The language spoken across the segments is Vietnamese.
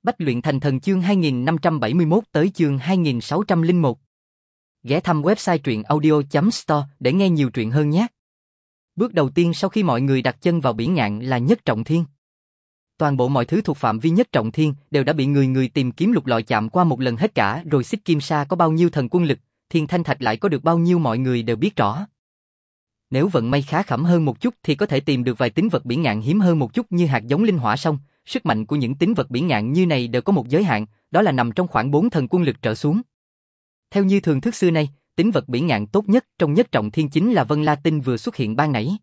Bách luyện thành thần chương 2571 tới chương 2601. Ghé thăm website truyện audio.store để nghe nhiều truyện hơn nhé. Bước đầu tiên sau khi mọi người đặt chân vào Bỉ Ngạn là Nhất Trọng Thiên. Toàn bộ mọi thứ thuộc phạm vi Nhất Trọng Thiên đều đã bị người tìm kiếm lục lọi chạm qua một lần hết cả, rồi Xích Kim Sa có bao nhiêu thần quân lực, Thiên Thanh Thạch lại có được bao nhiêu mọi người đều biết rõ. Nếu vận may khá khẩm hơn một chút thì có thể tìm được vài tín vật Bỉ Ngạn hiếm hơn một chút như hạt giống linh hỏa song. Sức mạnh của những tín vật Bỉ Ngạn như này đều có một giới hạn, đó là nằm trong khoảng 4 thần quân lực trở xuống. Theo như thường thức xưa nay, tín vật Bỉ Ngạn tốt nhất trong Nhất Trọng Thiên chính là Vân La Tinh vừa xuất hiện ban nãy.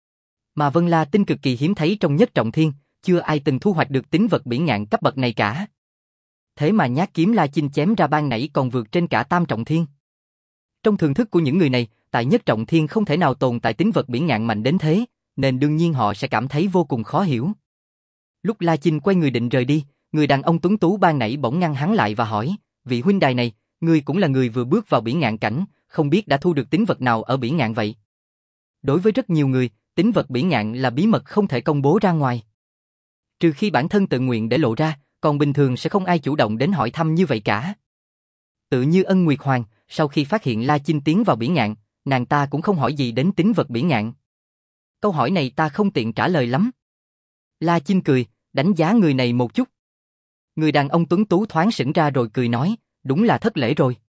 Mà Vân La Tinh cực kỳ hiếm thấy trong Nhất Trọng Thiên, chưa ai từng thu hoạch được tín vật Bỉ Ngạn cấp bậc này cả. Thế mà nhát kiếm La Chinh chém ra ban nãy còn vượt trên cả Tam Trọng Thiên. Trong thường thức của những người này, tại Nhất Trọng Thiên không thể nào tồn tại tín vật Bỉ Ngạn mạnh đến thế, nên đương nhiên họ sẽ cảm thấy vô cùng khó hiểu. Lúc La Chinh quay người định rời đi, người đàn ông tuấn tú ban nãy bỗng ngăn hắn lại và hỏi, vị huynh đài này, ngươi cũng là người vừa bước vào Bỉ Ngạn cảnh, không biết đã thu được tín vật nào ở Bỉ Ngạn vậy? Đối với rất nhiều người, tín vật Bỉ Ngạn là bí mật không thể công bố ra ngoài. Trừ khi bản thân tự nguyện để lộ ra, còn bình thường sẽ không ai chủ động đến hỏi thăm như vậy cả. Tự như Ân Nguyệt Hoàng, sau khi phát hiện La Chinh tiến vào Bỉ Ngạn, nàng ta cũng không hỏi gì đến tín vật Bỉ Ngạn. Câu hỏi này ta không tiện trả lời lắm. La Chinh cười, đánh giá người này một chút. Người đàn ông tuấn tú thoáng sững ra rồi cười nói, đúng là thất lễ rồi.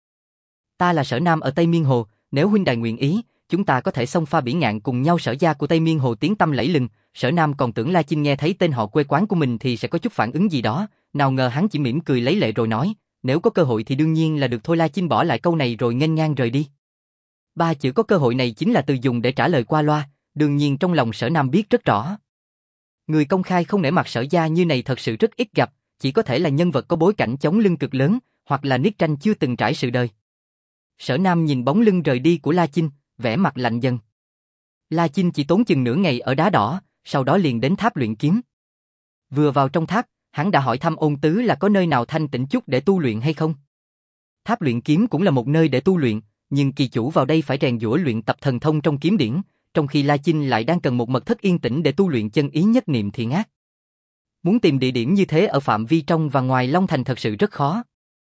Ta là Sở Nam ở Tây Miên Hồ, nếu huynh đài nguyện ý, chúng ta có thể xông pha Bỉ Ngạn cùng nhau. Sở gia của Tây Miên Hồ tiếng tăm lẫy lừng. Sở Nam còn tưởng La Chinh nghe thấy tên họ quê quán của mình thì sẽ có chút phản ứng gì đó, nào ngờ hắn chỉ mỉm cười lấy lệ rồi nói, nếu có cơ hội thì đương nhiên là được thôi. La Chinh bỏ lại câu này rồi nghênh ngang rời đi. Ba chữ có cơ hội này chính là từ dùng để trả lời qua loa, đương nhiên trong lòng Sở Nam biết rất rõ. Người công khai không nể mặt Sở gia như này thật sự rất ít gặp, chỉ có thể là nhân vật có bối cảnh chống lưng cực lớn, hoặc là niết tranh chưa từng trải sự đời. Sở Nam nhìn bóng lưng rời đi của La Chinh, vẻ mặt lạnh dần. La Chinh chỉ tốn chừng nửa ngày ở đá đỏ, sau đó liền đến tháp luyện kiếm. Vừa vào trong tháp, hắn đã hỏi thăm Ôn Tứ là có nơi nào thanh tĩnh chút để tu luyện hay không. Tháp luyện kiếm cũng là một nơi để tu luyện, nhưng kỳ chủ vào đây phải rèn giũa luyện tập thần thông trong kiếm điển, trong khi La Chinh lại đang cần một mật thất yên tĩnh để tu luyện chân ý nhất niệm thiện ác. Muốn tìm địa điểm như thế ở phạm vi trong và ngoài Long Thành thật sự rất khó.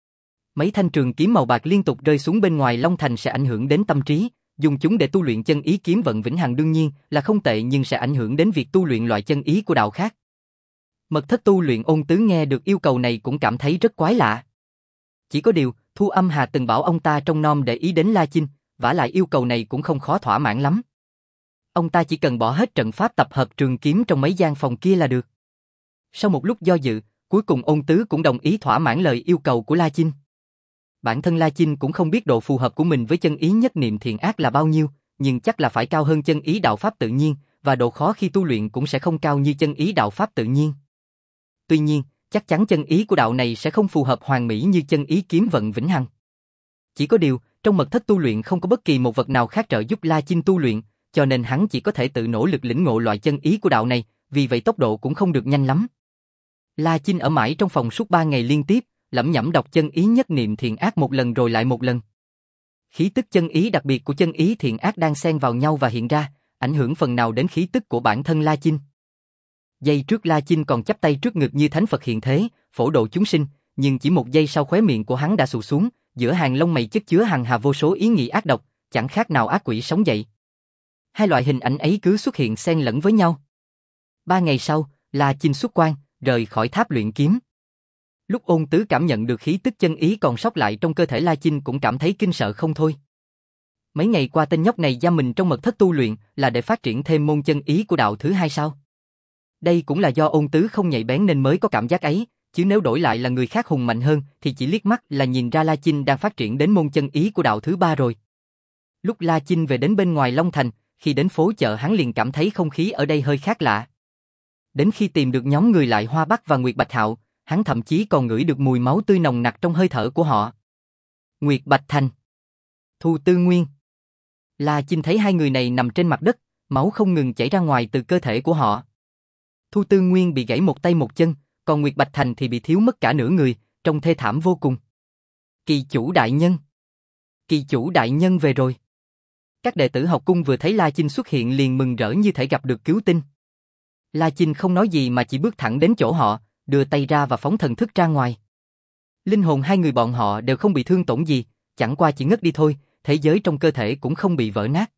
Mấy thanh trường kiếm màu bạc liên tục rơi xuống bên ngoài Long Thành sẽ ảnh hưởng đến tâm trí, dùng chúng để tu luyện chân ý kiếm vận vĩnh hằng đương nhiên là không tệ, nhưng sẽ ảnh hưởng đến việc tu luyện loại chân ý của đạo khác. Mật thất tu luyện Ôn Tứ nghe được yêu cầu này cũng cảm thấy rất quái lạ. Chỉ có điều, Thu Âm Hà từng bảo ông ta trông nom để ý đến La Chinh, vả lại yêu cầu này cũng không khó thỏa mãn lắm. Ông ta chỉ cần bỏ hết trận pháp tập hợp trường kiếm trong mấy gian phòng kia là được. Sau một lúc do dự, cuối cùng Ôn Tứ cũng đồng ý thỏa mãn lời yêu cầu của La Chinh. Bản thân La Chinh cũng không biết độ phù hợp của mình với chân ý nhất niệm thiện ác là bao nhiêu, nhưng chắc là phải cao hơn chân ý đạo pháp tự nhiên, và độ khó khi tu luyện cũng sẽ không cao như chân ý đạo pháp tự nhiên. Tuy nhiên, chắc chắn chân ý của đạo này sẽ không phù hợp hoàn mỹ như chân ý kiếm vận vĩnh hằng. Chỉ có điều, trong mật thất tu luyện không có bất kỳ một vật nào khác trợ giúp La Chinh tu luyện, cho nên hắn chỉ có thể tự nỗ lực lĩnh ngộ loại chân ý của đạo này, vì vậy tốc độ cũng không được nhanh lắm. La Chinh ở mãi trong phòng suốt 3 ngày liên tiếp, lẩm nhẩm đọc chân ý nhất niệm thiện ác một lần rồi lại một lần. Khí tức chân ý đặc biệt của chân ý thiện ác đang xen vào nhau và hiện ra, ảnh hưởng phần nào đến khí tức của bản thân La Chinh. Giây trước La Chinh còn chắp tay trước ngực như thánh Phật hiện thế, phổ độ chúng sinh, nhưng chỉ một giây sau khóe miệng của hắn đã sụt xuống, giữa hàng lông mày chất chứa hằng hà vô số ý nghĩ ác độc, chẳng khác nào ác quỷ sống dậy. Hai loại hình ảnh ấy cứ xuất hiện xen lẫn với nhau. 3 ngày sau, La Chinh xuất quan, rời khỏi tháp luyện kiếm. Lúc Ôn Tứ cảm nhận được khí tức chân ý còn sót lại trong cơ thể La Chinh cũng cảm thấy kinh sợ không thôi. Mấy ngày qua tên nhóc này giam mình trong mật thất tu luyện là để phát triển thêm môn chân ý của đạo thứ hai sao? Đây cũng là do Ôn Tứ không nhạy bén nên mới có cảm giác ấy, chứ nếu đổi lại là người khác hùng mạnh hơn thì chỉ liếc mắt là nhìn ra La Chinh đang phát triển đến môn chân ý của đạo thứ ba rồi. Lúc La Chinh về đến bên ngoài Long Thành, khi đến phố chợ hắn liền cảm thấy không khí ở đây hơi khác lạ. Đến khi tìm được nhóm người Lại Hoa Bắc và Nguyệt Bạch Hạo, hắn thậm chí còn ngửi được mùi máu tươi nồng nặc trong hơi thở của họ. Nguyệt Bạch Thành, Thu Tư Nguyên. La Chinh thấy hai người này nằm trên mặt đất, máu không ngừng chảy ra ngoài từ cơ thể của họ. Thu Tư Nguyên bị gãy một tay một chân, còn Nguyệt Bạch Thành thì bị thiếu mất cả nửa người, trông thê thảm vô cùng. Kỳ chủ đại nhân! Kỳ chủ đại nhân về rồi! Các đệ tử học cung vừa thấy La Chinh xuất hiện liền mừng rỡ như thể gặp được cứu tinh. La Chinh không nói gì mà chỉ bước thẳng đến chỗ họ, đưa tay ra và phóng thần thức ra ngoài. Linh hồn hai người bọn họ đều không bị thương tổn gì, chẳng qua chỉ ngất đi thôi, thế giới trong cơ thể cũng không bị vỡ nát.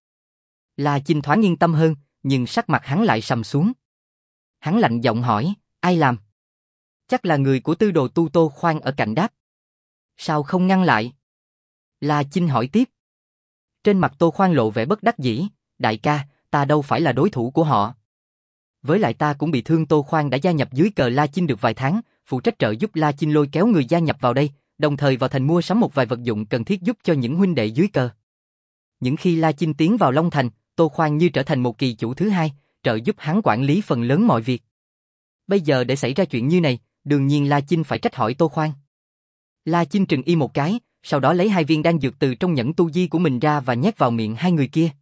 La Chinh thoáng yên tâm hơn, nhưng sắc mặt hắn lại sầm xuống. Hắn lạnh giọng hỏi, ai làm? Chắc là người của tư đồ tu Tô Khoan ở cạnh đáp. Sao không ngăn lại? La Chinh hỏi tiếp. Trên mặt Tô Khoan lộ vẻ bất đắc dĩ, đại ca, ta đâu phải là đối thủ của họ. Với lại ta cũng bị thương. Tô Khoan đã gia nhập dưới cờ La Chinh được vài tháng, phụ trách trợ giúp La Chinh lôi kéo người gia nhập vào đây, đồng thời vào thành mua sắm một vài vật dụng cần thiết giúp cho những huynh đệ dưới cờ. Những khi La Chinh tiến vào Long Thành, Tô Khoan như trở thành một kỳ chủ thứ hai, trợ giúp hắn quản lý phần lớn mọi việc. Bây giờ để xảy ra chuyện như này, đương nhiên La Chinh phải trách hỏi Tô Khoan. La Chinh trừng y một cái, sau đó lấy 2 viên đan dược từ trong nhẫn tu di của mình ra và nhét vào miệng hai người kia.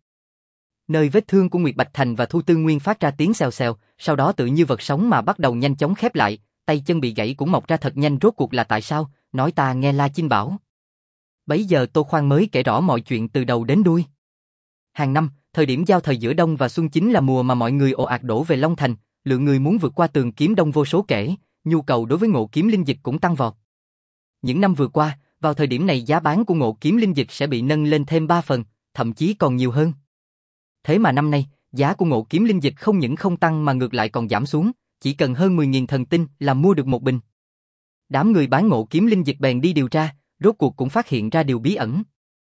Nơi vết thương của Nguyệt Bạch Thành và Thu Tư Nguyên phát ra tiếng xèo xèo, sau đó tự như vật sống mà bắt đầu nhanh chóng khép lại, tay chân bị gãy cũng mọc ra thật nhanh. Rốt cuộc là tại sao? Nói ta nghe. La Chinh bảo. Bấy giờ Tô Khoan mới kể rõ mọi chuyện từ đầu đến đuôi. Hàng năm, thời điểm giao thời giữa đông và xuân chính là mùa mà mọi người ồ ạt đổ về Long Thành, lượng người muốn vượt qua tường kiếm đông vô số kể, nhu cầu đối với ngộ kiếm linh dịch cũng tăng vọt. Những năm vừa qua, vào thời điểm này giá bán của ngộ kiếm linh dịch sẽ bị nâng lên thêm 3 phần, thậm chí còn nhiều hơn. Thế mà năm nay, giá của ngộ kiếm linh dịch không những không tăng mà ngược lại còn giảm xuống, chỉ cần hơn 10.000 thần tinh là mua được một bình. Đám người bán ngộ kiếm linh dịch bèn đi điều tra, rốt cuộc cũng phát hiện ra điều bí ẩn.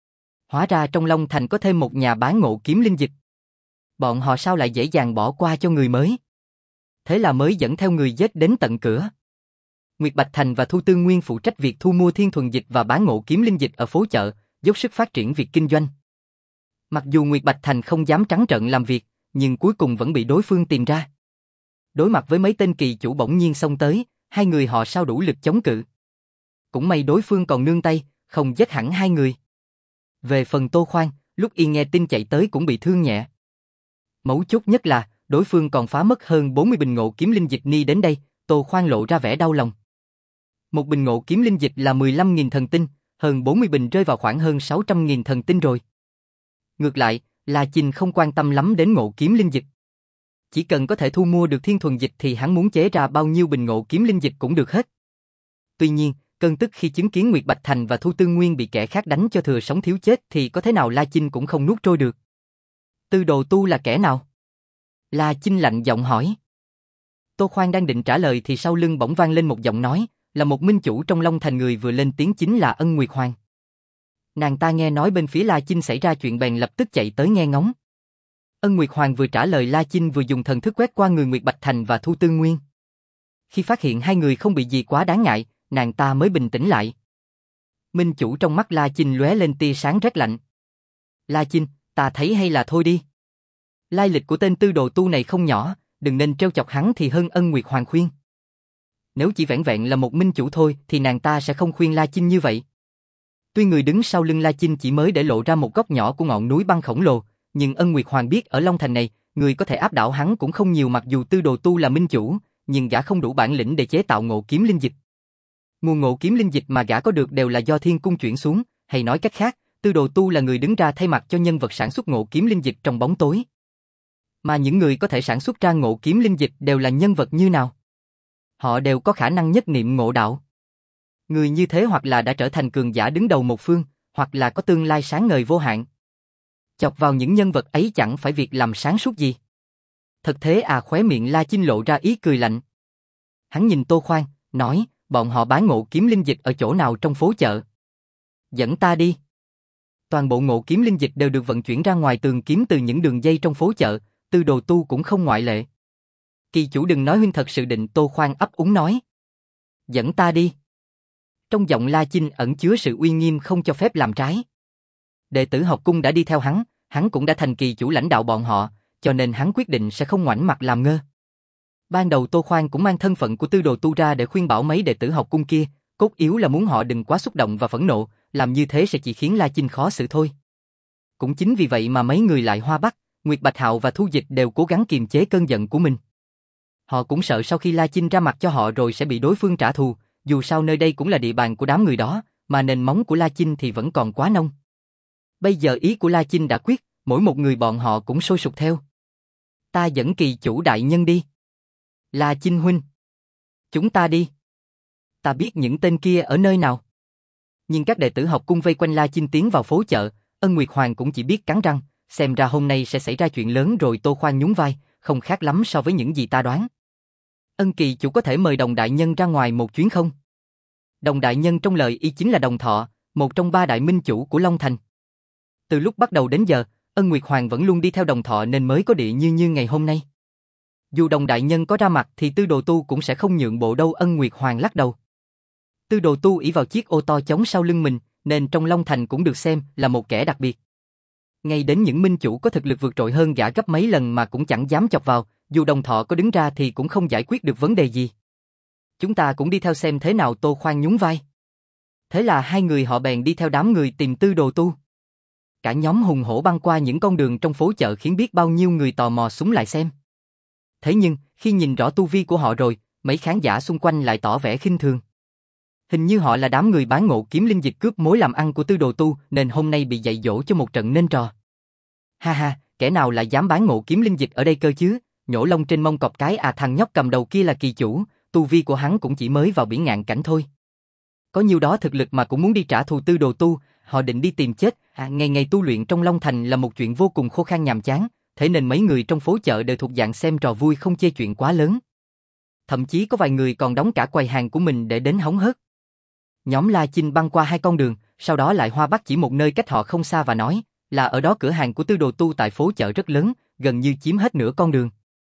Hóa ra trong Long Thành có thêm một nhà bán ngộ kiếm linh dịch. Bọn họ sao lại dễ dàng bỏ qua cho người mới? Thế là mới dẫn theo người giết đến tận cửa. Nguyệt Bạch Thành và Thu Tư Nguyên phụ trách việc thu mua thiên thuần dịch và bán ngộ kiếm linh dịch ở phố chợ, dốc sức phát triển việc kinh doanh. Mặc dù Nguyệt Bạch Thành không dám trắng trợn làm việc, nhưng cuối cùng vẫn bị đối phương tìm ra. Đối mặt với mấy tên kỳ chủ bỗng nhiên xông tới, hai người họ sao đủ lực chống cự. Cũng may đối phương còn nương tay, không giết hẳn hai người. Về phần Tô Khoan, lúc y nghe tin chạy tới cũng bị thương nhẹ. Mấu chốt nhất là, đối phương còn phá mất hơn 40 bình ngộ kiếm linh dịch ni đến đây, Tô Khoan lộ ra vẻ đau lòng. Một bình ngộ kiếm linh dịch là 15.000 thần tinh, hơn 40 bình rơi vào khoảng hơn 600.000 thần tinh rồi. Ngược lại, La Chinh không quan tâm lắm đến ngộ kiếm linh dịch. Chỉ cần có thể thu mua được thiên thuần dịch thì hắn muốn chế ra bao nhiêu bình ngộ kiếm linh dịch cũng được hết. Tuy nhiên, cơn tức khi chứng kiến Nguyệt Bạch Thành và Thu Tư Nguyên bị kẻ khác đánh cho thừa sống thiếu chết thì có thế nào La Chinh cũng không nuốt trôi được. Tư đồ tu là kẻ nào? La Chinh lạnh giọng hỏi. Tô Khoan đang định trả lời thì sau lưng bỗng vang lên một giọng nói, là một minh chủ trong Long Thành. Người vừa lên tiếng chính là Ân Nguyệt Hoàng. Nàng ta nghe nói bên phía La Chinh xảy ra chuyện bèn lập tức chạy tới nghe ngóng. Ân Nguyệt Hoàng vừa trả lời, La Chinh vừa dùng thần thức quét qua người Nguyệt Bạch Thành và Thu Tư Nguyên. Khi phát hiện hai người không bị gì quá đáng ngại, nàng ta mới bình tĩnh lại. Minh chủ trong mắt La Chinh lóe lên tia sáng rét lạnh. La Chinh, ta thấy hay là thôi đi. Lai lịch của tên tư đồ tu này không nhỏ, đừng nên trêu chọc hắn thì hơn. Ân Nguyệt Hoàng khuyên. Nếu chỉ vẻn vẹn là một minh chủ thôi thì nàng ta sẽ không khuyên La Chinh như vậy. Tuy người đứng sau lưng La Chinh chỉ mới để lộ ra một góc nhỏ của ngọn núi băng khổng lồ, nhưng Ân Nguyệt Hoàng biết ở Long Thành này, người có thể áp đảo hắn cũng không nhiều. Mặc dù tư đồ tu là minh chủ, nhưng gã không đủ bản lĩnh để chế tạo ngộ kiếm linh dịch. Nguồn ngộ kiếm linh dịch mà gã có được đều là do thiên cung chuyển xuống, hay nói cách khác, tư đồ tu là người đứng ra thay mặt cho nhân vật sản xuất ngộ kiếm linh dịch trong bóng tối. Mà những người có thể sản xuất ra ngộ kiếm linh dịch đều là nhân vật như nào? Họ đều có khả năng nhất niệm ngộ đạo. Người như thế hoặc là đã trở thành cường giả đứng đầu một phương, hoặc là có tương lai sáng ngời vô hạn. Chọc vào những nhân vật ấy chẳng phải việc làm sáng suốt gì. Thật thế à? Khóe miệng La Chinh lộ ra ý cười lạnh. Hắn nhìn Tô Khoan, nói, bọn họ bán ngộ kiếm linh dịch ở chỗ nào trong phố chợ? Dẫn ta đi. Toàn bộ ngộ kiếm linh dịch đều được vận chuyển ra ngoài tường kiếm từ những đường dây trong phố chợ, tư đồ tu cũng không ngoại lệ. Kỳ chủ đừng nói huynh thật sự định. Tô Khoan ấp úng nói. Dẫn ta đi. Trong giọng La Chinh ẩn chứa sự uy nghiêm không cho phép làm trái. Đệ tử học cung đã đi theo hắn cũng đã thành kỳ chủ lãnh đạo bọn họ, cho nên hắn quyết định sẽ không ngoảnh mặt làm ngơ. Ban đầu Tô Khoan cũng mang thân phận của tư đồ tu ra để khuyên bảo mấy đệ tử học cung kia, cốt yếu là muốn họ đừng quá xúc động và phẫn nộ, làm như thế sẽ chỉ khiến La Chinh khó xử thôi. Cũng chính vì vậy mà mấy người Lại Hoa Bắc, Nguyệt Bạch Hạo và Thu Dịch đều cố gắng kiềm chế cơn giận của mình. Họ cũng sợ sau khi La Chinh ra mặt cho họ rồi sẽ bị đối phương trả thù, dù sao nơi đây cũng là địa bàn của đám người đó, mà nền móng của La Chinh thì vẫn còn quá nông. Bây giờ ý của La Chinh đã quyết, mỗi một người bọn họ cũng sôi sục theo. Ta dẫn kỳ chủ đại nhân đi. La Chinh huynh. Chúng ta đi. Ta biết những tên kia ở nơi nào. Nhưng các đệ tử học cung vây quanh La Chinh tiến vào phố chợ, Ân Nguyệt Hoàng cũng chỉ biết cắn răng, xem ra hôm nay sẽ xảy ra chuyện lớn rồi. Tô Khoan nhún vai, không khác lắm so với những gì ta đoán. Ân kỳ chủ có thể mời Đồng đại nhân ra ngoài một chuyến không? Đồng đại nhân trong lời y chính là Đồng Thọ, một trong ba đại minh chủ của Long Thành. Từ lúc bắt đầu đến giờ, Ân Nguyệt Hoàng vẫn luôn đi theo Đồng Thọ nên mới có địa như ngày hôm nay. Dù Đồng đại nhân có ra mặt thì Tư Đồ Tu cũng sẽ không nhượng bộ đâu. Ân Nguyệt Hoàng lắc đầu. Tư Đồ Tu ỷ vào chiếc ô to chống sau lưng mình, nên trong Long Thành cũng được xem là một kẻ đặc biệt. Ngay đến những minh chủ có thực lực vượt trội hơn gã gấp mấy lần mà cũng chẳng dám chọc vào, dù Đồng Thọ có đứng ra thì cũng không giải quyết được vấn đề gì. Chúng ta cũng đi theo xem thế nào. Tô Khoan nhún vai. Thế là hai người họ bèn đi theo đám người tìm Tư Đồ Tu. Cả nhóm hùng hổ băng qua những con đường trong phố chợ khiến biết bao nhiêu người tò mò súng lại xem. Thế nhưng, khi nhìn rõ tu vi của họ rồi, mấy khán giả xung quanh lại tỏ vẻ khinh thường. Hình như họ là đám người bán ngộ kiếm linh dịch cướp mối làm ăn của Tư Đồ Tu nên hôm nay bị dạy dỗ cho một trận nên trò. Ha ha, kẻ nào lại dám bán ngộ kiếm linh dịch ở đây cơ chứ? Nhổ lông trên mông cọp cái à? Thằng nhóc cầm đầu kia là kỳ chủ, tu vi của hắn cũng chỉ mới vào biển ngạn cảnh thôi. Có nhiêu đó thực lực mà cũng muốn đi trả thù Tư Đồ Tu, họ định đi tìm chết. Ngày ngày tu luyện trong Long Thành là một chuyện vô cùng khô khan nhàm chán, thế nên mấy người trong phố chợ đều thuộc dạng xem trò vui không chê chuyện quá lớn. Thậm chí có vài người còn đóng cả quầy hàng của mình để đến hóng hớt. Nhóm La Chinh băng qua hai con đường, sau đó lại hoa bắt chỉ một nơi cách họ không xa và nói là ở đó cửa hàng của Tư Đồ Tu tại phố chợ rất lớn, gần như chiếm hết nửa con đường.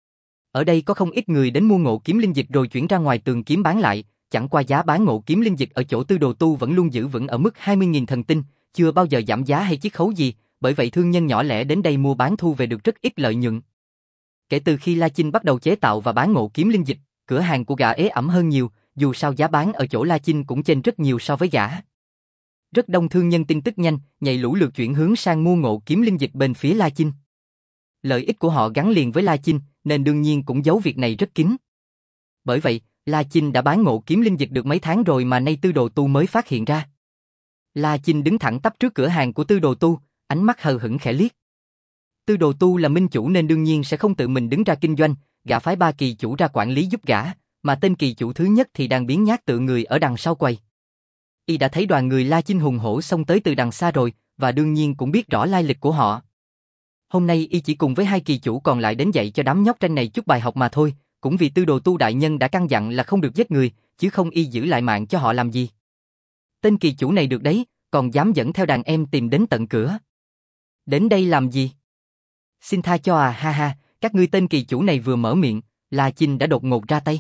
Ở đây có không ít người đến mua ngộ kiếm linh dịch rồi chuyển ra ngoài tường kiếm bán lại, chẳng qua giá bán ngộ kiếm linh dịch ở chỗ Tư Đồ Tu vẫn luôn giữ vững ở mức 20.000 thần tinh, chưa bao giờ giảm giá hay chiết khấu gì, bởi vậy thương nhân nhỏ lẻ đến đây mua bán thu về được rất ít lợi nhuận. Kể từ khi La Chinh bắt đầu chế tạo và bán ngộ kiếm linh dịch, cửa hàng của gã ế ẩm hơn nhiều, dù sao giá bán ở chỗ La Chinh cũng chênh rất nhiều so với gã. Rất đông thương nhân tin tức nhanh, nhảy lũ lượt chuyển hướng sang mua ngộ kiếm linh dịch bên phía La Chinh. Lợi ích của họ gắn liền với La Chinh, nên đương nhiên cũng giấu việc này rất kín. Bởi vậy, La Chinh đã bán ngộ kiếm linh dịch được mấy tháng rồi mà nay Tư Đồ Tu mới phát hiện ra. La Chinh đứng thẳng tắp trước cửa hàng của Tư Đồ Tu, ánh mắt hờ hững khẽ liếc. Tư Đồ Tu là minh chủ nên đương nhiên sẽ không tự mình đứng ra kinh doanh, gã phái ba kỳ chủ ra quản lý giúp gã, mà tên kỳ chủ thứ nhất thì đang biếng nhác tựa người ở đằng sau quầy. Y đã thấy đoàn người La Chinh hùng hổ xông tới từ đằng xa rồi, và đương nhiên cũng biết rõ lai lịch của họ. Hôm nay y chỉ cùng với hai kỳ chủ còn lại đến dạy cho đám nhóc tranh này chút bài học mà thôi, cũng vì Tư Đồ Tu đại nhân đã căn dặn là không được giết người, chứ không y giữ lại mạng cho họ làm gì. Tên kỳ chủ này được đấy, còn dám dẫn theo đàn em tìm đến tận cửa. Đến đây làm gì? Xin tha cho à, ha ha, các ngươi. Tên kỳ chủ này vừa mở miệng, La Chinh đã đột ngột ra tay.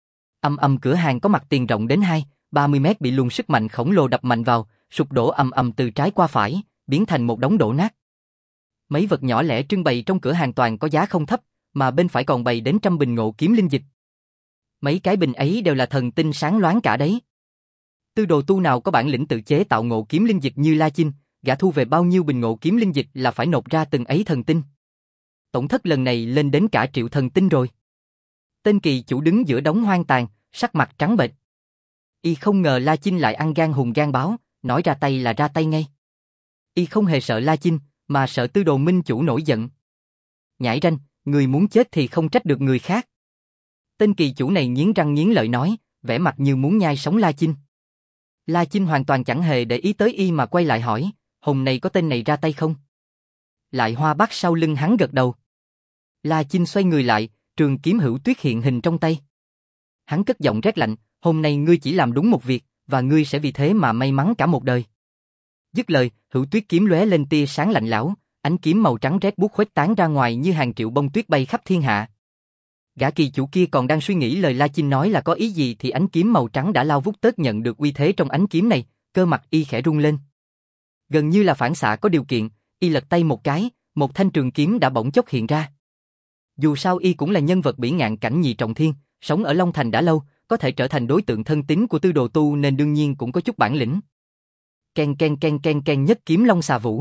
Cửa hàng có mặt tiền rộng đến 30 mét bị luồng sức mạnh khổng lồ đập mạnh vào, sụp đổ từ trái qua phải, biến thành một đống đổ nát. Mấy vật nhỏ lẻ trưng bày trong cửa hàng toàn có giá không thấp, mà bên phải còn bày đến trăm bình ngộ kiếm linh dịch. Mấy cái bình ấy đều là thần tinh sáng loáng cả đấy. Tư Đồ Tu nào có bản lĩnh tự chế tạo ngộ kiếm linh dịch như La Chinh, gã thu về bao nhiêu bình ngộ kiếm linh dịch là phải nộp ra từng ấy thần tinh. Tổn thất lần này lên đến cả triệu thần tinh rồi. Tên kỳ chủ đứng giữa đống hoang tàn, sắc mặt trắng bệch. Y không ngờ La Chinh lại ăn gan hùng gan báo, nói ra tay là ra tay ngay. Y không hề sợ La Chinh, mà sợ Tư Đồ minh chủ nổi giận. Nhãi ranh, người muốn chết thì không trách được người khác. Tên kỳ chủ này nghiến răng nghiến lợi nói, vẻ mặt như muốn nhai sống La Chinh. La Chinh hoàn toàn chẳng hề để ý tới y mà quay lại hỏi, hôm nay có tên này ra tay không? Lại Hoa bắt sau lưng hắn gật đầu. La Chinh xoay người lại, trường kiếm Hữu Tuyết hiện hình trong tay. Hắn cất giọng rét lạnh, hôm nay ngươi chỉ làm đúng một việc, và ngươi sẽ vì thế mà may mắn cả một đời. Dứt lời, Hữu Tuyết kiếm lóe lên tia sáng lạnh lẽo, ánh kiếm màu trắng rét buốt khuếch tán ra ngoài như hàng triệu bông tuyết bay khắp thiên hạ. Gã kỳ chủ kia còn đang suy nghĩ lời La Chinh nói là có ý gì thì ánh kiếm màu trắng đã lao vút tớt nhận được uy thế trong ánh kiếm này, cơ mặt y khẽ rung lên. Gần như là phản xạ có điều kiện, y lật tay một cái, một thanh trường kiếm đã bỗng chốc hiện ra. Dù sao y cũng là nhân vật bỉ ngạn cảnh nhị trọng thiên, sống ở Long Thành đã lâu, có thể trở thành đối tượng thân tín của Tư Đồ Tu nên đương nhiên cũng có chút bản lĩnh. Ken ken ken ken ken nhất kiếm long xà vũ.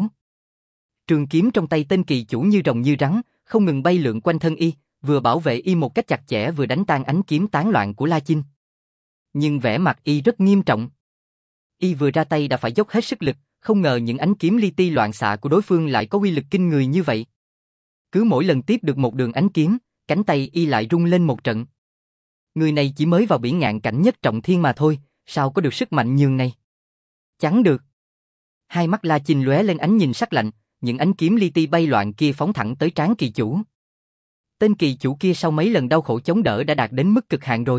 Trường kiếm trong tay tên kỳ chủ như rồng như rắn, không ngừng bay lượn quanh thân y, vừa bảo vệ y một cách chặt chẽ vừa đánh tan ánh kiếm tán loạn của La Chinh. Nhưng vẻ mặt y rất nghiêm trọng. Y vừa ra tay đã phải dốc hết sức lực, không ngờ những ánh kiếm li ti loạn xạ của đối phương lại có uy lực kinh người như vậy. Cứ mỗi lần tiếp được một đường ánh kiếm, cánh tay y lại rung lên một trận. Người này chỉ mới vào biển ngạn cảnh nhất trọng thiên mà thôi, sao có được sức mạnh nhường này? Chẳng được. Hai mắt La Chinh lóe lên ánh nhìn sắc lạnh, những ánh kiếm li ti bay loạn kia phóng thẳng tới trán kỳ chủ. Tên kỳ chủ kia sau mấy lần đau khổ chống đỡ đã đạt đến mức cực hạn rồi.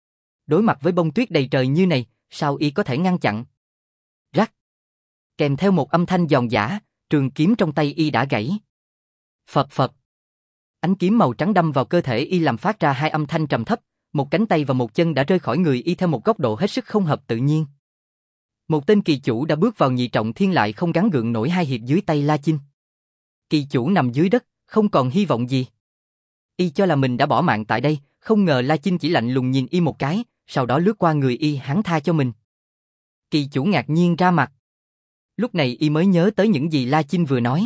Đối mặt với bông tuyết đầy trời như này, sao y có thể ngăn chặn? Rắc. Kèm theo một âm thanh giòn giã, trường kiếm trong tay y đã gãy. Phập phập. Ánh kiếm màu trắng đâm vào cơ thể y làm phát ra hai âm thanh trầm thấp, một cánh tay và một chân đã rơi khỏi người y theo một góc độ hết sức không hợp tự nhiên. Một tên kỳ chủ đã bước vào nhị trọng thiên lại không gắng gượng nổi hai hiệp dưới tay La Chinh. Kỳ chủ nằm dưới đất, không còn hy vọng gì. Y cho là mình đã bỏ mạng tại đây, không ngờ La Chinh chỉ lạnh lùng nhìn y một cái, sau đó lướt qua người y hắn tha cho mình. Kỳ chủ ngạc nhiên ra mặt. Lúc này y mới nhớ tới những gì La Chinh vừa nói.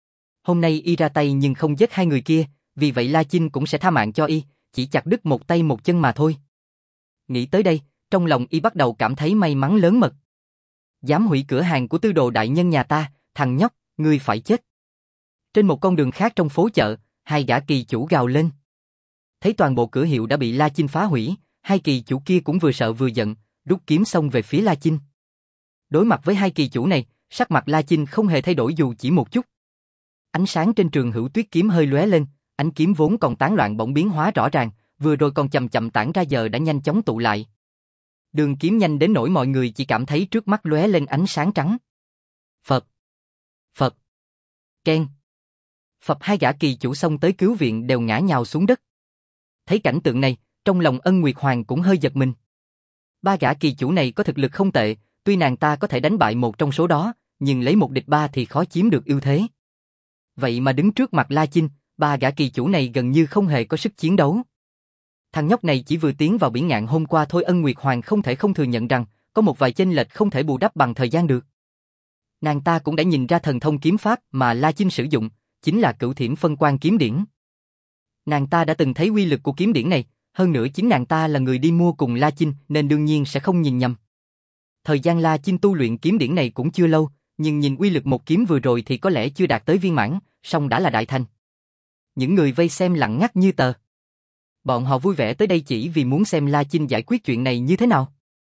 Hôm nay y ra tay nhưng không giết hai người kia, vì vậy La Chinh cũng sẽ tha mạng cho y, chỉ chặt đứt một tay một chân mà thôi. Nghĩ tới đây, trong lòng y bắt đầu cảm thấy may mắn lớn mật. Dám hủy cửa hàng của Tư Đồ đại nhân nhà ta, thằng nhóc, ngươi phải chết. Trên một con đường khác trong phố chợ, hai gã kỳ chủ gào lên. Thấy toàn bộ cửa hiệu đã bị La Chinh phá hủy, hai kỳ chủ kia cũng vừa sợ vừa giận, rút kiếm xông về phía La Chinh. Đối mặt với hai kỳ chủ này, sắc mặt La Chinh không hề thay đổi dù chỉ một chút. Ánh sáng trên trường hữu tuyết kiếm hơi lóe lên, ánh kiếm vốn còn tán loạn bỗng biến hóa rõ ràng, vừa rồi còn chậm chậm tản ra giờ đã nhanh chóng tụ lại. Đường kiếm nhanh đến nỗi mọi người chỉ cảm thấy trước mắt lóe lên ánh sáng trắng. Phập, phập, keng. Phập hai gã kỳ chủ xông tới cứu viện đều ngã nhào xuống đất. Thấy cảnh tượng này, trong lòng Ân Nguyệt Hoàng cũng hơi giật mình. Ba gã kỳ chủ này có thực lực không tệ, tuy nàng ta có thể đánh bại một trong số đó, nhưng lấy một địch ba thì khó chiếm được ưu thế. Vậy mà đứng trước mặt La Chinh, ba gã kỳ chủ này gần như không hề có sức chiến đấu. Thằng nhóc này chỉ vừa tiến vào biển ngạn hôm qua thôi. Ân Nguyệt Hoàng không thể không thừa nhận rằng có một vài chênh lệch không thể bù đắp bằng thời gian được. Nàng ta cũng đã nhìn ra thần thông kiếm pháp mà La Chinh sử dụng, chính là Cửu Thiểm Phân Quang kiếm điển. Nàng ta đã từng thấy uy lực của kiếm điển này, hơn nữa chính nàng ta là người đi mua cùng La Chinh nên đương nhiên sẽ không nhìn nhầm. Thời gian La Chinh tu luyện kiếm điển này cũng chưa lâu, nhưng nhìn uy lực một kiếm vừa rồi thì có lẽ chưa đạt tới viên mãn, song đã là đại thành. Những người vây xem lặng ngắt như tờ. Bọn họ vui vẻ tới đây chỉ vì muốn xem La Chinh giải quyết chuyện này như thế nào.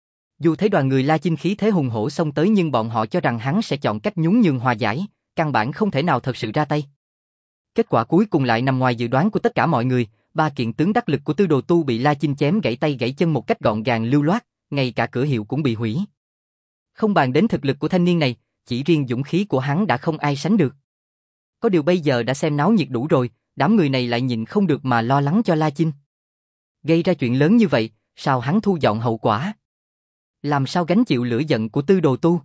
Dù thấy đoàn người La Chinh khí thế hùng hổ xông tới nhưng bọn họ cho rằng hắn sẽ chọn cách nhún nhường hòa giải, căn bản không thể nào thật sự ra tay. Kết quả cuối cùng lại nằm ngoài dự đoán của tất cả mọi người, ba kiện tướng đắc lực của Tư Đồ Tu bị La Chinh chém gãy tay gãy chân một cách gọn gàng lưu loát, ngay cả cửa hiệu cũng bị hủy. Không bàn đến thực lực của thanh niên này, chỉ riêng dũng khí của hắn đã không ai sánh được. Có điều bây giờ đã xem náo nhiệt đủ rồi, đám người này lại nhịn không được mà lo lắng cho La Chinh. Gây ra chuyện lớn như vậy, sao hắn thu dọn hậu quả? Làm sao gánh chịu lửa giận của Tư Đồ Tu?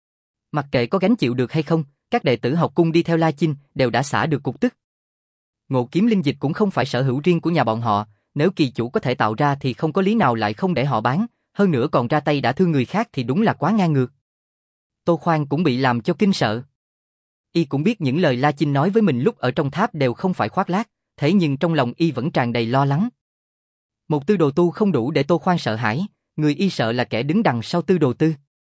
Mặc kệ có gánh chịu được hay không, các đệ tử học cung đi theo La Chinh đều đã xả được cục tức. Ngộ kiếm linh dịch cũng không phải sở hữu riêng của nhà bọn họ, nếu kỳ chủ có thể tạo ra thì không có lý nào lại không để họ bán, hơn nữa còn ra tay đã thương người khác thì đúng là quá ngang ngược. Tô Khoan cũng bị làm cho kinh sợ. Y cũng biết những lời La Chinh nói với mình lúc ở trong tháp đều không phải khoác lác, thế nhưng trong lòng y vẫn tràn đầy lo lắng. Một Tư Đồ Tu không đủ để Tô Khoan sợ hãi, người y sợ là kẻ đứng đằng sau Tư Đồ Tư.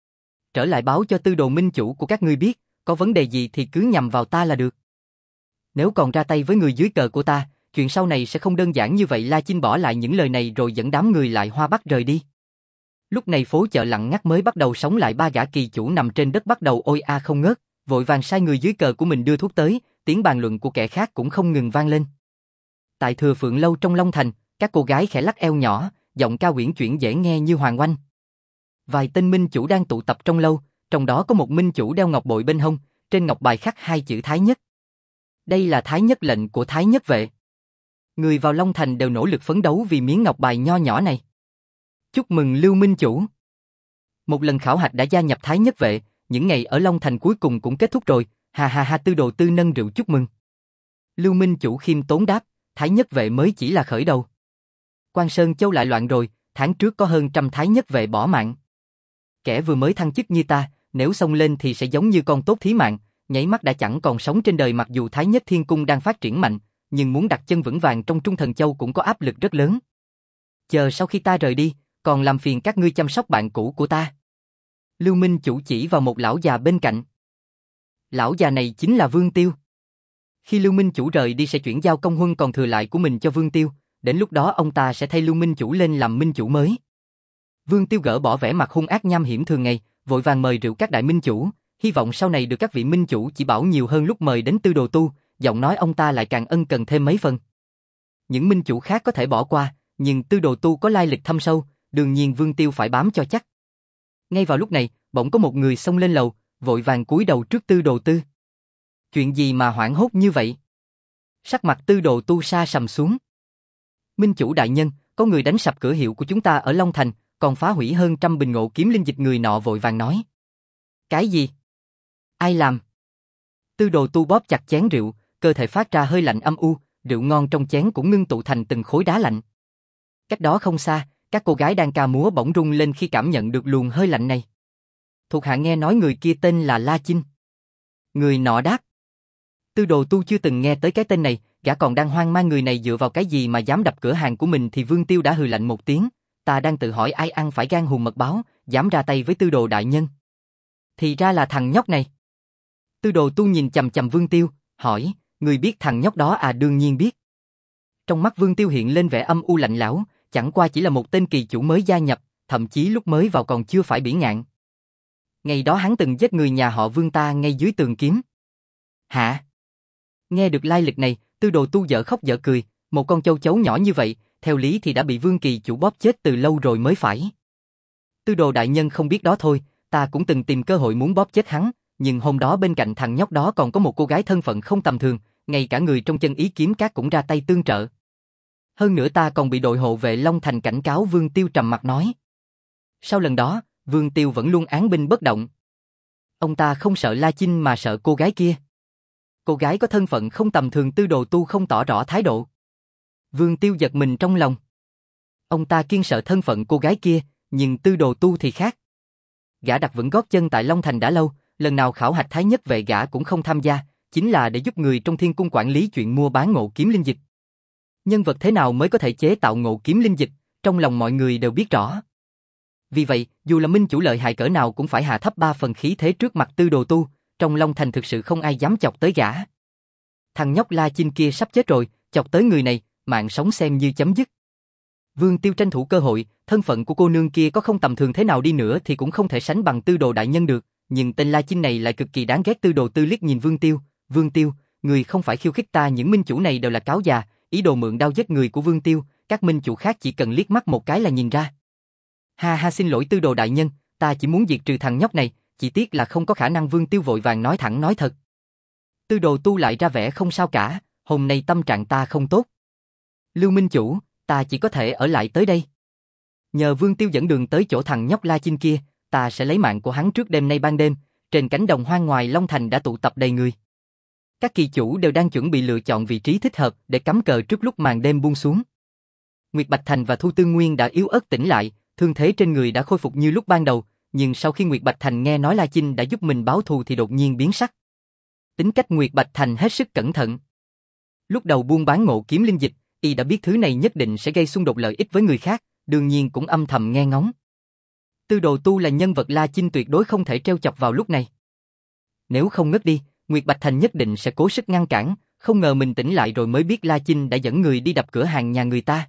Trở lại báo cho Tư Đồ minh chủ của các ngươi biết, có vấn đề gì thì cứ nhằm vào ta là được. Nếu còn ra tay với người dưới cờ của ta, chuyện sau này sẽ không đơn giản như vậy. La Chinh bỏ lại những lời này rồi dẫn đám người lại Hoa Bắc rời đi. Lúc này phố chợ lặng ngắt mới bắt đầu sống lại. Ba gã kỳ chủ nằm trên đất bắt đầu ôi a không ngớt, vội vàng sai người dưới cờ của mình đưa thuốc tới, tiếng bàn luận của kẻ khác cũng không ngừng vang lên. Tại Thừa Phượng lâu trong Long Thành, các cô gái khẽ lắc eo nhỏ, giọng ca uyển chuyển dễ nghe như hoàng oanh. Vài tên minh chủ đang tụ tập trong lâu, trong đó có một minh chủ đeo ngọc bội bên hông, trên ngọc bài khắc hai chữ Thái Nhất. Đây là Thái Nhất lệnh của Thái Nhất vệ. Người vào Long Thành đều nỗ lực phấn đấu vì miếng ngọc bài nho nhỏ này. Chúc mừng Lưu minh chủ. Một lần khảo hạch đã gia nhập Thái Nhất vệ, những ngày ở Long Thành cuối cùng cũng kết thúc rồi, ha ha ha. Tư Đồ Tư nâng rượu chúc mừng. Lưu minh chủ khiêm tốn đáp, Thái Nhất vệ mới chỉ là khởi đầu. Quan Sơn Châu lại loạn rồi, tháng trước có hơn 100 Thái Nhất vệ bỏ mạng. Kẻ vừa mới thăng chức như ta, nếu xông lên thì sẽ giống như con tốt thí mạng, nháy mắt đã chẳng còn sống trên đời. Mặc dù Thái Nhất Thiên Cung đang phát triển mạnh, nhưng muốn đặt chân vững vàng trong Trung Thần Châu cũng có áp lực rất lớn. Chờ sau khi ta rời đi, còn làm phiền các ngươi chăm sóc bạn cũ của ta. Lưu minh chủ chỉ vào một lão già bên cạnh. Lão già này chính là Vương Tiêu. Khi Lưu minh chủ rời đi sẽ chuyển giao công huân còn thừa lại của mình cho Vương Tiêu, đến lúc đó ông ta sẽ thay Lưu Minh Chủ lên làm Minh Chủ mới. Vương Tiêu gỡ bỏ vẻ mặt hung ác nham hiểm thường ngày, vội vàng mời rượu các đại Minh Chủ, hy vọng sau này được các vị Minh Chủ chỉ bảo nhiều hơn lúc mời đến Tư Đồ Tu, giọng nói ông ta lại càng ân cần thêm mấy phần. Những Minh Chủ khác có thể bỏ qua, nhưng Tư Đồ Tu có lai lịch thâm sâu, đương nhiên Vương Tiêu phải bám cho chắc. Ngay vào lúc này, bỗng có một người xông lên lầu, vội vàng cúi đầu trước Tư Đồ Tư. Chuyện gì mà hoảng hốt như vậy? Sắc mặt Tư Đồ Tu sa sầm xuống. Minh Chủ đại nhân, có người đánh sập cửa hiệu của chúng ta ở Long Thành, còn phá hủy hơn 100 bình ngộ kiếm linh dịch, người nọ vội vàng nói. Cái gì? Ai làm? Tư Đồ Tu bóp chặt chén rượu, cơ thể phát ra hơi lạnh âm u, rượu ngon trong chén cũng ngưng tụ thành từng khối đá lạnh. Cách đó không xa, các cô gái đang ca múa bỗng rung lên khi cảm nhận được luồng hơi lạnh này. Thuộc hạ nghe nói người kia tên là La Chinh. Người nọ đáp. Tư Đồ Tu chưa từng nghe tới cái tên này, gã còn đang hoang mang người này dựa vào cái gì mà dám đập cửa hàng của mình thì Vương Tiêu đã hừ lạnh một tiếng. Ta đang tự hỏi ai ăn phải gan hùm mật báo, dám ra tay với Tư Đồ đại nhân. Thì ra là thằng nhóc này. Tư Đồ Tu nhìn chằm chằm Vương Tiêu, hỏi, người biết thằng nhóc đó à? Đương nhiên biết. Trong mắt Vương Tiêu hiện lên vẻ âm u lạnh lẽo, chẳng qua chỉ là một tên kỳ chủ mới gia nhập, thậm chí lúc mới vào còn chưa phải bỉ ngạn. Ngày đó hắn từng giết người nhà họ Vương ta ngay dưới tường kiếm. Hả? Nghe được lai lịch này, Tư Đồ Tu dở khóc dở cười, một con châu chấu nhỏ như vậy, theo lý thì đã bị Vương kỳ chủ bóp chết từ lâu rồi mới phải. Tư Đồ đại nhân không biết đó thôi, ta cũng từng tìm cơ hội muốn bóp chết hắn, nhưng hôm đó bên cạnh thằng nhóc đó còn có một cô gái thân phận không tầm thường, ngay cả người trong Chân Ý Kiếm Các cũng ra tay tương trợ. Hơn nữa ta còn bị đội hộ vệ Long Thành cảnh cáo. Vương Tiêu trầm mặt nói. Sau lần đó, Vương Tiêu vẫn luôn án binh bất động. Ông ta không sợ La Chinh mà sợ cô gái kia. Cô gái có thân phận không tầm thường. Tư Đồ Tu không tỏ rõ thái độ. Vương Tiêu giật mình trong lòng. Ông ta kiêng sợ thân phận cô gái kia, nhưng Tư Đồ Tu thì khác. Gã đặt vững gót chân tại Long Thành đã lâu, lần nào khảo hạch thái nhất vệ gã cũng không tham gia, chính là để giúp người trong Thiên Cung quản lý chuyện mua bán ngộ kiếm linh dịch. Nhân vật thế nào mới có thể chế tạo ngộ kiếm linh dịch, trong lòng mọi người đều biết rõ. Vì vậy, dù là Minh Chủ lợi hại cỡ nào cũng phải hạ thấp 3 phần khí thế trước mặt Tư Đồ Tu, trong Long Thành thực sự không ai dám chọc tới gã. Thằng nhóc La Chinh kia sắp chết rồi, chọc tới người này, mạng sống xem như chấm dứt. Vương Tiêu tranh thủ cơ hội, thân phận của cô nương kia có không tầm thường thế nào đi nữa thì cũng không thể sánh bằng Tư Đồ đại nhân được, nhưng tên La Chinh này lại cực kỳ đáng ghét. Tư Đồ Tư liếc nhìn Vương Tiêu, người không phải khiêu khích ta, những Minh Chủ này đều là cáo già, ý đồ mượn đao giết người của Vương Tiêu, các Minh Chủ khác chỉ cần liếc mắt một cái là nhìn ra. Ha ha, xin lỗi Tư Đồ đại nhân, ta chỉ muốn diệt trừ thằng nhóc này, chỉ tiếc là không có khả năng. Vương Tiêu vội vàng nói thẳng nói thật. Tư Đồ Tu lại ra vẻ không sao cả, hôm nay tâm trạng ta không tốt. Lưu Minh Chủ, ta chỉ có thể ở lại tới đây. Nhờ Vương Tiêu dẫn đường tới chỗ thằng nhóc La Chinh kia, ta sẽ lấy mạng của hắn trước đêm nay. Ban đêm, trên cánh đồng hoang ngoài Long Thành đã tụ tập đầy người. Các kỳ chủ đều đang chuẩn bị lựa chọn vị trí thích hợp để cắm cờ trước lúc màn đêm buông xuống. Nguyệt Bạch Thành và Thu Tư Nguyên đã yếu ớt tỉnh lại, thương thế trên người đã khôi phục như lúc ban đầu, nhưng sau khi Nguyệt Bạch Thành nghe nói La Chinh đã giúp mình báo thù thì đột nhiên biến sắc. Tính cách Nguyệt Bạch Thành hết sức cẩn thận. Lúc đầu buôn bán ngộ kiếm linh dịch, y đã biết thứ này nhất định sẽ gây xung đột lợi ích với người khác, đương nhiên cũng âm thầm nghe ngóng. Tư Đồ Tu là nhân vật, La Chinh tuyệt đối không thể trêu chọc vào lúc này. Nếu không ngất đi, Nguyệt Bạch Thành nhất định sẽ cố sức ngăn cản, không ngờ mình tỉnh lại rồi mới biết La Chinh đã dẫn người đi đập cửa hàng nhà người ta.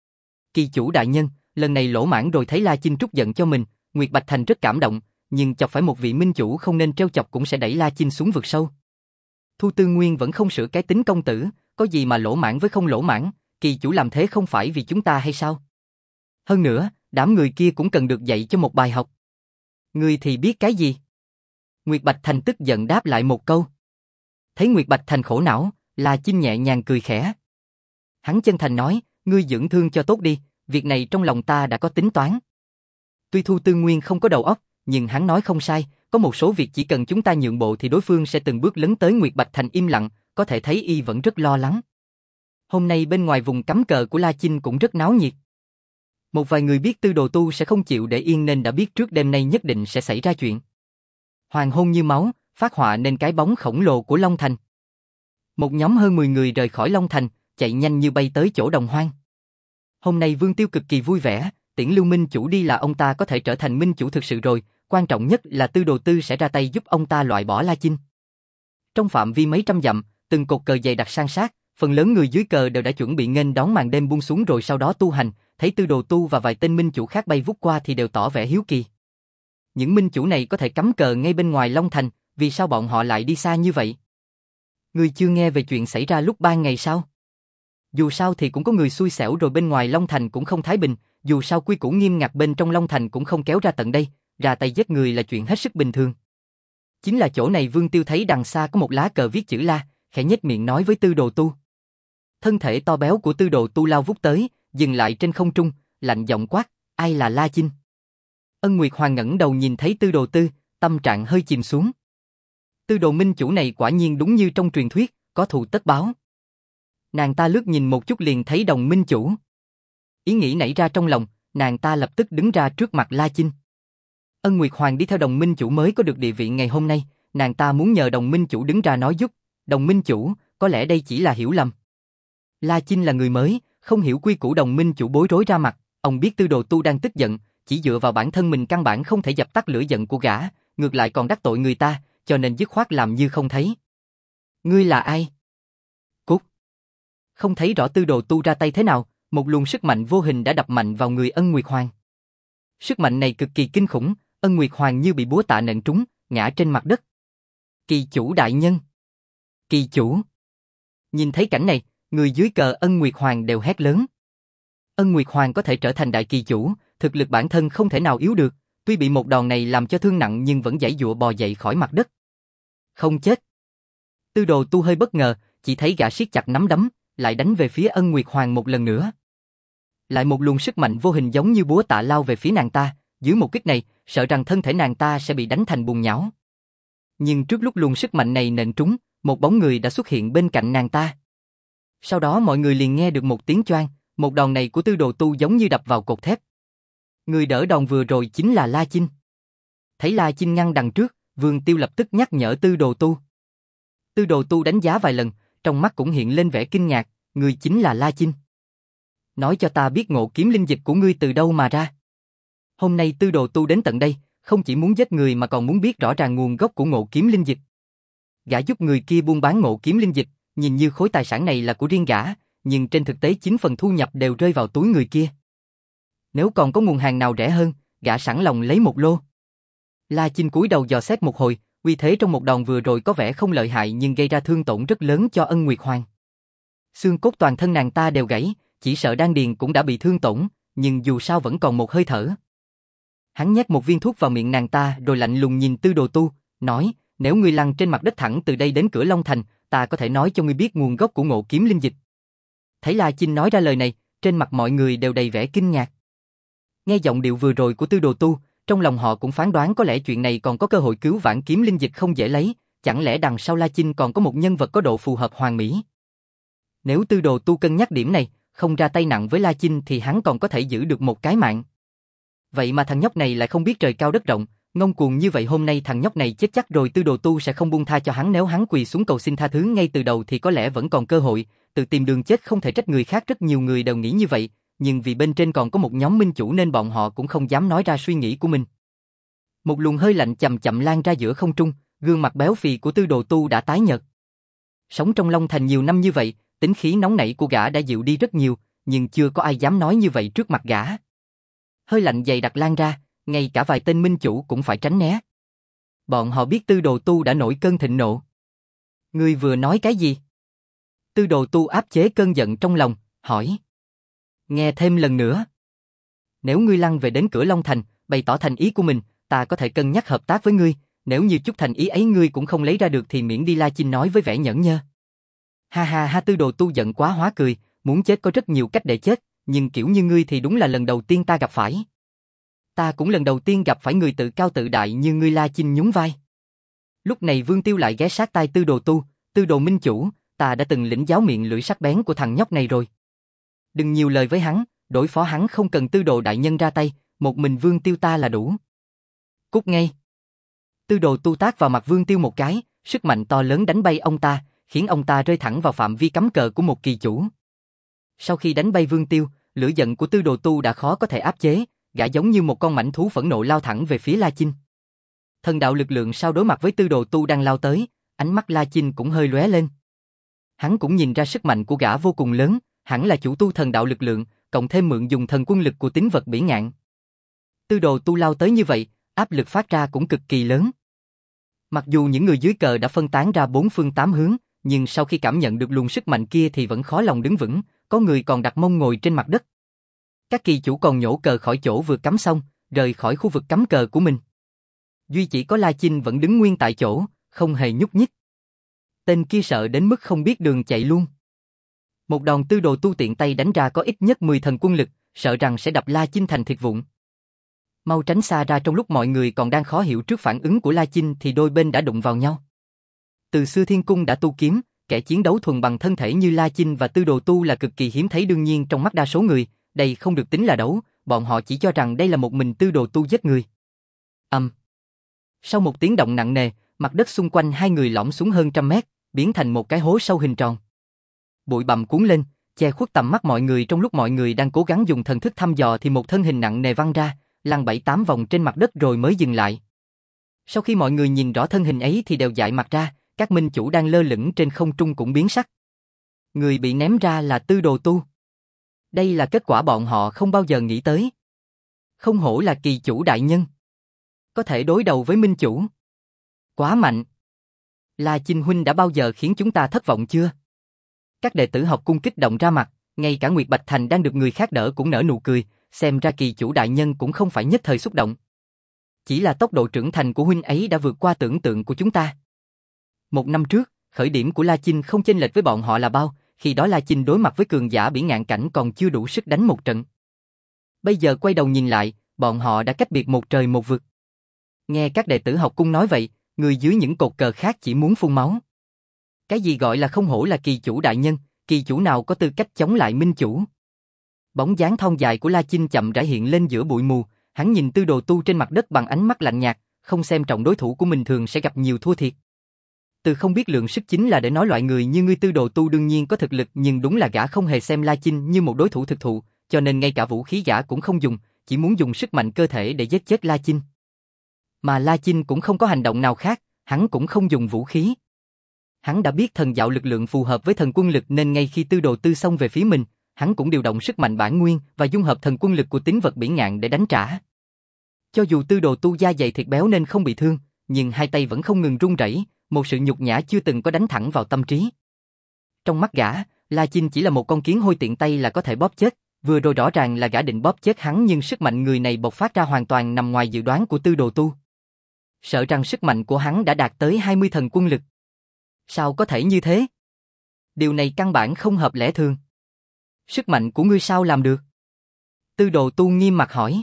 Kỳ chủ đại nhân, lần này lỗ mãn rồi. Thấy La Chinh trút giận cho mình, Nguyệt Bạch Thành rất cảm động, nhưng chọc phải một vị Minh Chủ không nên trêu chọc cũng sẽ đẩy La Chinh xuống vực sâu. Thu Tư Nguyên vẫn không sửa cái tính công tử, có gì mà lỗ mãn với không lỗ mãn, kỳ chủ làm thế không phải vì chúng ta hay sao? Hơn nữa, đám người kia cũng cần được dạy cho một bài học. Ngươi thì biết cái gì? Nguyệt Bạch Thành tức giận đáp lại một câu. Thấy Nguyệt Bạch Thành khổ não, La Chinh nhẹ nhàng cười khẽ. Hắn chân thành nói, ngươi dưỡng thương cho tốt đi, việc này trong lòng ta đã có tính toán. Tuy Thu Tư Nguyên không có đầu óc, nhưng hắn nói không sai, có một số việc chỉ cần chúng ta nhượng bộ thì đối phương sẽ từng bước lấn tới. Nguyệt Bạch Thành im lặng, có thể thấy y vẫn rất lo lắng. Hôm nay bên ngoài vùng cắm cờ của La Chinh cũng rất náo nhiệt. Một vài người biết Tư Đồ Tu sẽ không chịu để yên nên đã biết trước đêm nay nhất định sẽ xảy ra chuyện. Hoàng hôn như máu, phát họa nên cái bóng khổng lồ của Long Thành. Một nhóm hơn 10 người rời khỏi Long Thành, chạy nhanh như bay tới chỗ đồng hoang. Hôm nay Vương Tiêu cực kỳ vui vẻ, tiễn Lưu Minh Chủ đi là ông ta có thể trở thành Minh Chủ thực sự rồi, quan trọng nhất là Tư Đồ Tư sẽ ra tay giúp ông ta loại bỏ La Chinh. Trong phạm vi mấy trăm dặm, từng cột cờ dày đặt san sát, Phần lớn người dưới cờ đều đã chuẩn bị nghênh đón màn đêm buông xuống rồi sau đó tu hành, thấy Tư Đồ Tu và vài tên minh chủ khác bay vút qua thì đều tỏ vẻ hiếu kỳ. Những minh chủ này có thể cắm cờ ngay bên ngoài Long Thành, vì sao bọn họ lại đi xa như vậy? Ngươi chưa nghe về chuyện xảy ra lúc ban ngày sao? Dù sao thì cũng có người xui xẻo rồi, bên ngoài Long Thành cũng không thái bình, dù sao quy củ nghiêm ngặt bên trong Long Thành cũng không kéo ra tận đây, ra tay giết người là chuyện hết sức bình thường. Chính là chỗ này Vương Tiêu thấy đằng xa có một lá cờ viết chữ La, khẽ nhếch miệng nói với Tư Đồ Tu. Thân thể to béo của Tư Đồ Tu lao vút tới, dừng lại trên không trung, lạnh giọng quát, ai là La Chinh? Ân Nguyệt Hoàng ngẩng đầu nhìn thấy Tư Đồ Tư, tâm trạng hơi chìm xuống. Tư Đồ minh chủ này quả nhiên đúng như trong truyền thuyết, có thù tất báo. Nàng ta lướt nhìn một chút liền thấy Đồng minh chủ. Ý nghĩ nảy ra trong lòng, nàng ta lập tức đứng ra trước mặt La Chinh. Ân Nguyệt Hoàng đi theo Đồng minh chủ mới có được địa vị ngày hôm nay, nàng ta muốn nhờ Đồng minh chủ đứng ra nói giúp. Đồng minh chủ, có lẽ đây chỉ là hiểu lầm. La Chinh là người mới, không hiểu quy củ. Đồng minh chủ bối rối ra mặt, ông biết Tư Đồ Tu đang tức giận, chỉ dựa vào bản thân mình căn bản không thể dập tắt lửa giận của gã, ngược lại còn đắc tội người ta, cho nên dứt khoát làm như không thấy. Ngươi là ai? Cút. Không thấy rõ Tư Đồ Tu ra tay thế nào, một luồng sức mạnh vô hình đã đập mạnh vào người Ân Nguyệt Hoàng. Sức mạnh này cực kỳ kinh khủng, Ân Nguyệt Hoàng như bị búa tạ nện trúng, ngã trên mặt đất. Kỳ chủ đại nhân! Kỳ chủ! Nhìn thấy cảnh này, người dưới cờ Ân Nguyệt Hoàng đều hét lớn. Ân Nguyệt Hoàng có thể trở thành đại kỳ chủ, thực lực bản thân không thể nào yếu được, tuy bị một đòn này làm cho thương nặng nhưng vẫn giãy giụa bò dậy khỏi mặt đất. Không chết. Tư Đồ Tu hơi bất ngờ, chỉ thấy gã siết chặt nắm đấm, lại đánh về phía Ân Nguyệt Hoàng một lần nữa. Lại một luồng sức mạnh vô hình giống như búa tạ lao về phía nàng ta, dưới một kích này, sợ rằng thân thể nàng ta sẽ bị đánh thành bùn nhão. Nhưng trước lúc luồng sức mạnh này nện trúng, một bóng người đã xuất hiện bên cạnh nàng ta. Sau đó mọi người liền nghe được một tiếng choang, một đòn này của Tư Đồ Tu giống như đập vào cột thép. Người đỡ đòn vừa rồi chính là La Chinh. Thấy La Chinh ngăn đằng trước, Vương Tiêu lập tức nhắc nhở Tư Đồ Tu. Tư Đồ Tu đánh giá vài lần, trong mắt cũng hiện lên vẻ kinh ngạc, người chính là La Chinh. Nói cho ta biết ngộ kiếm linh dịch của ngươi từ đâu mà ra. Hôm nay Tư Đồ Tu đến tận đây, không chỉ muốn giết người mà còn muốn biết rõ ràng nguồn gốc của ngộ kiếm linh dịch. Gã giúp người kia buôn bán ngộ kiếm linh dịch, nhìn như khối tài sản này là của riêng gã, nhưng trên thực tế 9 phần thu nhập đều rơi vào túi người kia. Nếu còn có nguồn hàng nào rẻ hơn, gã sẵn lòng lấy một lô. La Chinh cúi đầu dò xét một hồi, uy thế trong một đòn vừa rồi có vẻ không lợi hại nhưng gây ra thương tổn rất lớn cho Ân Nguyệt Hoàng. Xương cốt toàn thân nàng ta đều gãy, chỉ sợ đan điền cũng đã bị thương tổn, nhưng dù sao vẫn còn một hơi thở. Hắn nhét một viên thuốc vào miệng nàng ta rồi lạnh lùng nhìn Tư Đồ Tu, nói, nếu ngươi lăn trên mặt đất thẳng từ đây đến cửa Long Thành, ta có thể nói cho ngươi biết nguồn gốc của ngộ kiếm linh dịch. Thấy La Chinh nói ra lời này, trên mặt mọi người đều đầy vẻ kinh ngạc. Nghe giọng điệu vừa rồi của Tư Đồ Tu, trong lòng họ cũng phán đoán có lẽ chuyện này còn có cơ hội cứu vãn kiếm linh dịch không dễ lấy, chẳng lẽ đằng sau La Chinh còn có một nhân vật có độ phù hợp hoàn mỹ. Nếu Tư Đồ Tu cân nhắc điểm này, không ra tay nặng với La Chinh thì hắn còn có thể giữ được một cái mạng. Vậy mà thằng nhóc này lại không biết trời cao đất rộng, ngông cuồng như vậy, hôm nay thằng nhóc này chết chắc rồi. Tư Đồ Tu sẽ không buông tha cho hắn, nếu hắn quỳ xuống cầu xin tha thứ ngay từ đầu thì có lẽ vẫn còn cơ hội, tự tìm đường chết không thể trách người khác, rất nhiều người đều nghĩ như vậy, nhưng vì bên trên còn có một nhóm minh chủ nên bọn họ cũng không dám nói ra suy nghĩ của mình. Một luồng hơi lạnh chậm chậm lan ra giữa không trung, gương mặt béo phì của Tư Đồ Tu đã tái nhợt. Sống trong Long Thành nhiều năm như vậy, tính khí nóng nảy của gã đã dịu đi rất nhiều, nhưng chưa có ai dám nói như vậy trước mặt gã. Hơi lạnh dày đặc lan ra, ngay cả vài tên minh chủ cũng phải tránh né. Bọn họ biết Tư Đồ Tu đã nổi cơn thịnh nộ. Ngươi vừa nói cái gì? Tư Đồ Tu áp chế cơn giận trong lòng, hỏi. Nghe thêm lần nữa. Nếu ngươi lăn về đến cửa Long Thành, bày tỏ thành ý của mình, ta có thể cân nhắc hợp tác với ngươi, nếu như chút thành ý ấy ngươi cũng không lấy ra được thì miễn đi. La Chinh nói với vẻ nhẫn nhơ. Ha ha ha, Tư Đồ Tu giận quá hóa cười, muốn chết có rất nhiều cách để chết, nhưng kiểu như ngươi thì đúng là lần đầu tiên ta gặp phải. Ta cũng lần đầu tiên gặp phải người tự cao tự đại như ngươi. La Chinh nhún vai. Lúc này Vương Tiêu lại ghé sát tai Tư Đồ Tu, Tư Đồ minh chủ, ta đã từng lĩnh giáo miệng lưỡi sắc bén của thằng nhóc này rồi. Đừng nhiều lời với hắn, đối phó hắn không cần Tư Đồ đại nhân ra tay, một mình Vương Tiêu ta là đủ. Cút ngay. Tư Đồ Tu tát vào mặt Vương Tiêu một cái, sức mạnh to lớn đánh bay ông ta, khiến ông ta rơi thẳng vào phạm vi cấm cờ của một kỳ chủ. Sau khi đánh bay Vương Tiêu, lửa giận của Tư Đồ Tu đã khó có thể áp chế, gã giống như một con mãnh thú phẫn nộ lao thẳng về phía La Chinh. Thần đạo lực lượng sao đối mặt với Tư Đồ Tu đang lao tới, ánh mắt La Chinh cũng hơi lóe lên. Hắn cũng nhìn ra sức mạnh của gã vô cùng lớn, hẳn là chủ tu thần đạo lực lượng, cộng thêm mượn dùng thần quân lực của tính vật bỉ ngạn. Tư đồ tu lao tới như vậy, áp lực phát ra cũng cực kỳ lớn. Mặc dù những người dưới cờ đã phân tán ra bốn phương tám hướng, nhưng sau khi cảm nhận được luồng sức mạnh kia thì vẫn khó lòng đứng vững, có người còn đặt mông ngồi trên mặt đất. Các kỳ chủ còn nhổ cờ khỏi chỗ vừa cắm xong, rời khỏi khu vực cắm cờ của mình. Duy chỉ có La Chinh vẫn đứng nguyên tại chỗ, không hề nhúc nhích. Tên kia sợ đến mức không biết đường chạy luôn. Một đòn tư đồ tu tiện tay đánh ra có ít nhất 10 thần quân lực, sợ rằng sẽ đập La Chinh thành thịt vụn. Mau tránh xa ra. Trong lúc mọi người còn đang khó hiểu trước phản ứng của La Chinh thì đôi bên đã đụng vào nhau. Từ xưa Thiên Cung đã tu kiếm, kẻ chiến đấu thuần bằng thân thể như La Chinh và tư đồ tu là cực kỳ hiếm thấy, đương nhiên trong mắt đa số người, đây không được tính là đấu, bọn họ chỉ cho rằng đây là một mình tư đồ tu giết người. Sau một tiếng động nặng nề, mặt đất xung quanh hai người lõm xuống hơn 100 mét, biến thành một cái hố sâu hình tròn. Bụi bặm cuốn lên, che khuất tầm mắt mọi người. Trong lúc mọi người đang cố gắng dùng thần thức thăm dò thì một thân hình nặng nề văng ra, lăn 7-8 vòng trên mặt đất rồi mới dừng lại. Sau khi mọi người nhìn rõ thân hình ấy thì đều dại mặt ra, các minh chủ đang lơ lửng trên không trung cũng biến sắc. Người bị ném ra là tư đồ tu. Đây là kết quả bọn họ không bao giờ nghĩ tới. Không hổ là kỳ chủ đại nhân. Có thể đối đầu với minh chủ. Quá mạnh. La Chinh huynh đã bao giờ khiến chúng ta thất vọng chưa? Các đệ tử học cung kích động ra mặt, ngay cả Nguyệt Bạch Thành đang được người khác đỡ cũng nở nụ cười, xem ra kỳ chủ đại nhân cũng không phải nhất thời xúc động. Chỉ là tốc độ trưởng thành của huynh ấy đã vượt qua tưởng tượng của chúng ta. 1 năm trước, khởi điểm của La Chinh không chênh lệch với bọn họ là bao, khi đó La Chinh đối mặt với cường giả bỉ ngạn cảnh còn chưa đủ sức đánh một trận. Bây giờ quay đầu nhìn lại, bọn họ đã cách biệt một trời một vực. Nghe các đệ tử học cung nói vậy, người dưới những cột cờ khác chỉ muốn phun máu. Cái gì gọi là không hổ là kỳ chủ đại nhân, kỳ chủ nào có tư cách chống lại minh chủ? Bóng dáng thon dài của La Chinh chậm rãi hiện lên giữa bụi mù, hắn nhìn tư đồ tu trên mặt đất bằng ánh mắt lạnh nhạt, không xem trọng đối thủ của mình thường sẽ gặp nhiều thua thiệt. Từ không biết lượng sức chính là để nói loại người như ngươi. Tư đồ tu đương nhiên có thực lực, nhưng đúng là gã không hề xem La Chinh như một đối thủ thực thụ, cho nên ngay cả vũ khí gã cũng không dùng, chỉ muốn dùng sức mạnh cơ thể để giết chết La Chinh. Mà La Chinh cũng không có hành động nào khác, hắn cũng không dùng vũ khí. Hắn đã biết thần đạo lực lượng phù hợp với thần quân lực nên ngay khi tư đồ tư xông về phía mình, hắn cũng điều động sức mạnh bản nguyên và dung hợp thần quân lực của tính vật bỉ ngạn để đánh trả. Cho dù tư đồ tu da dày thịt béo nên không bị thương, nhưng hai tay vẫn không ngừng run rẩy, một sự nhục nhã chưa từng có đánh thẳng vào tâm trí. Trong mắt gã, La Chinh chỉ là một con kiến hôi tiện tay là có thể bóp chết, vừa rồi rõ ràng là gã định bóp chết hắn nhưng sức mạnh người này bộc phát ra hoàn toàn nằm ngoài dự đoán của tư đồ tu. Sợ rằng sức mạnh của hắn đã đạt tới 20 thần quân lực. Sao có thể như thế? Điều này căn bản không hợp lẽ thường. Sức mạnh của ngươi sao làm được? Tư đồ tu nghiêm mặt hỏi.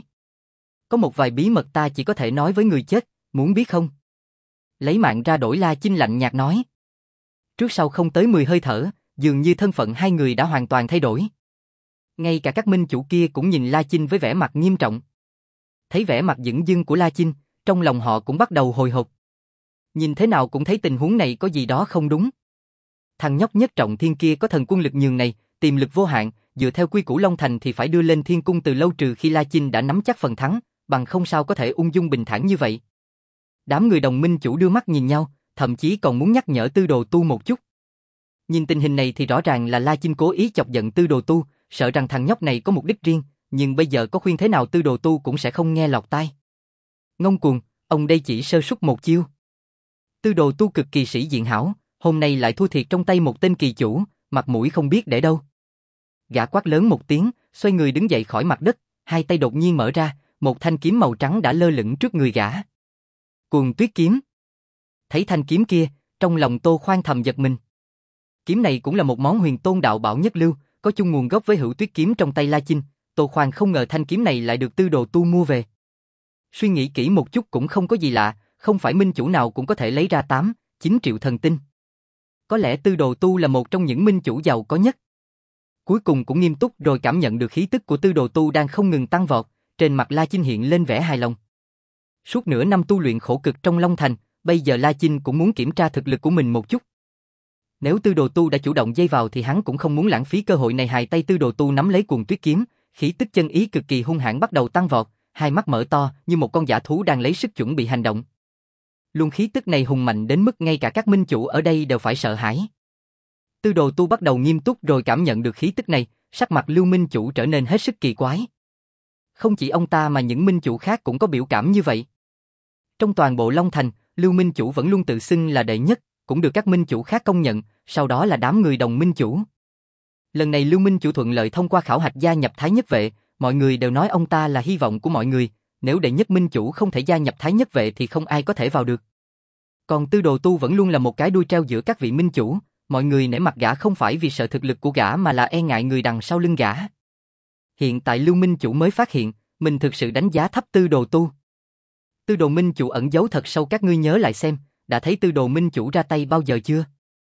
Có một vài bí mật ta chỉ có thể nói với người chết, muốn biết không? Lấy mạng ra đổi. La Chinh lạnh nhạt nói. Trước sau không tới 10 hơi thở, dường như thân phận hai người đã hoàn toàn thay đổi. Ngay cả các minh chủ kia cũng nhìn La Chinh với vẻ mặt nghiêm trọng. Thấy vẻ mặt dửng dưng của La Chinh, trong lòng họ cũng bắt đầu hồi hộp. Nhìn thế nào cũng thấy tình huống này có gì đó không đúng. Thằng nhóc nhất trọng thiên kia có thần quân lực nhường này, tiềm lực vô hạn, dựa theo quy củ Long Thành thì phải đưa lên thiên cung từ lâu, trừ khi La Chinh đã nắm chắc phần thắng, bằng không sao có thể ung dung bình thản như vậy. Đám người đồng minh chủ đưa mắt nhìn nhau, thậm chí còn muốn nhắc nhở tư đồ tu một chút. Nhìn tình hình này thì rõ ràng là La Chinh cố ý chọc giận tư đồ tu, sợ rằng thằng nhóc này có mục đích riêng, nhưng bây giờ có khuyên thế nào tư đồ tu cũng sẽ không nghe lọt tai. Ngông cuồng, ông đây chỉ sơ suất một chiêu. Tư đồ tu cực kỳ sĩ diện hảo, hôm nay lại thua thiệt trong tay một tên kỳ chủ, mặt mũi không biết để đâu. Gã quát lớn một tiếng, xoay người đứng dậy khỏi mặt đất, hai tay đột nhiên mở ra, một thanh kiếm màu trắng đã lơ lửng trước người gã. Cuồng Tuyết kiếm. Thấy thanh kiếm kia, trong lòng Tô Khoan thầm giật mình. Kiếm này cũng là một món huyền tôn đạo bảo nhất lưu, có chung nguồn gốc với Hữu Tuyết kiếm trong tay La Chinh. Tô Khoan không ngờ thanh kiếm này lại được tư đồ tu mua về. Suy nghĩ kỹ một chút cũng không có gì lạ, không phải minh chủ nào cũng có thể lấy ra 8-9 triệu thần tinh. Có lẽ tư đồ tu là một trong những minh chủ giàu có nhất. Cuối cùng cũng nghiêm túc rồi cảm nhận được khí tức của tư đồ tu đang không ngừng tăng vọt, trên mặt La Chinh hiện lên vẻ hài lòng. Suốt nửa năm tu luyện khổ cực trong Long Thành, bây giờ La Chinh cũng muốn kiểm tra thực lực của mình một chút. Nếu tư đồ tu đã chủ động dây vào thì hắn cũng không muốn lãng phí cơ hội này. Hai tay tư đồ tu nắm lấy Cuồng Tuyết kiếm, khí tức chân ý cực kỳ hung hãn bắt đầu tăng vọt, hai mắt mở to như một con dã thú đang lấy sức chuẩn bị hành động. Luồng khí tức này hùng mạnh đến mức ngay cả các minh chủ ở đây đều phải sợ hãi. Tư Đồ Tu bắt đầu nghiêm túc rồi cảm nhận được khí tức này, sắc mặt Lưu Minh Chủ trở nên hết sức kỳ quái. Không chỉ ông ta mà những minh chủ khác cũng có biểu cảm như vậy. Trong toàn bộ Long Thành, Lưu Minh Chủ vẫn luôn tự xưng là đệ nhất, cũng được các minh chủ khác công nhận, sau đó là đám người đồng minh chủ. Lần này Lưu Minh Chủ thuận lợi thông qua khảo hạch gia nhập Thái Nhất Vệ, mọi người đều nói ông ta là hy vọng của mọi người, nếu đệ nhất minh chủ không thể gia nhập Thái Nhất Vệ thì không ai có thể vào được. Còn Tư Đồ Tu vẫn luôn là một cái đuôi treo giữa các vị minh chủ, mọi người nể mặt gã không phải vì sợ thực lực của gã mà là e ngại người đằng sau lưng gã. Hiện tại Lưu Minh Chủ mới phát hiện, mình thực sự đánh giá thấp Tư Đồ Tu. Tư Đồ Minh Chủ ẩn giấu thật sâu, các ngươi nhớ lại xem, đã thấy Tư Đồ Minh Chủ ra tay bao giờ chưa?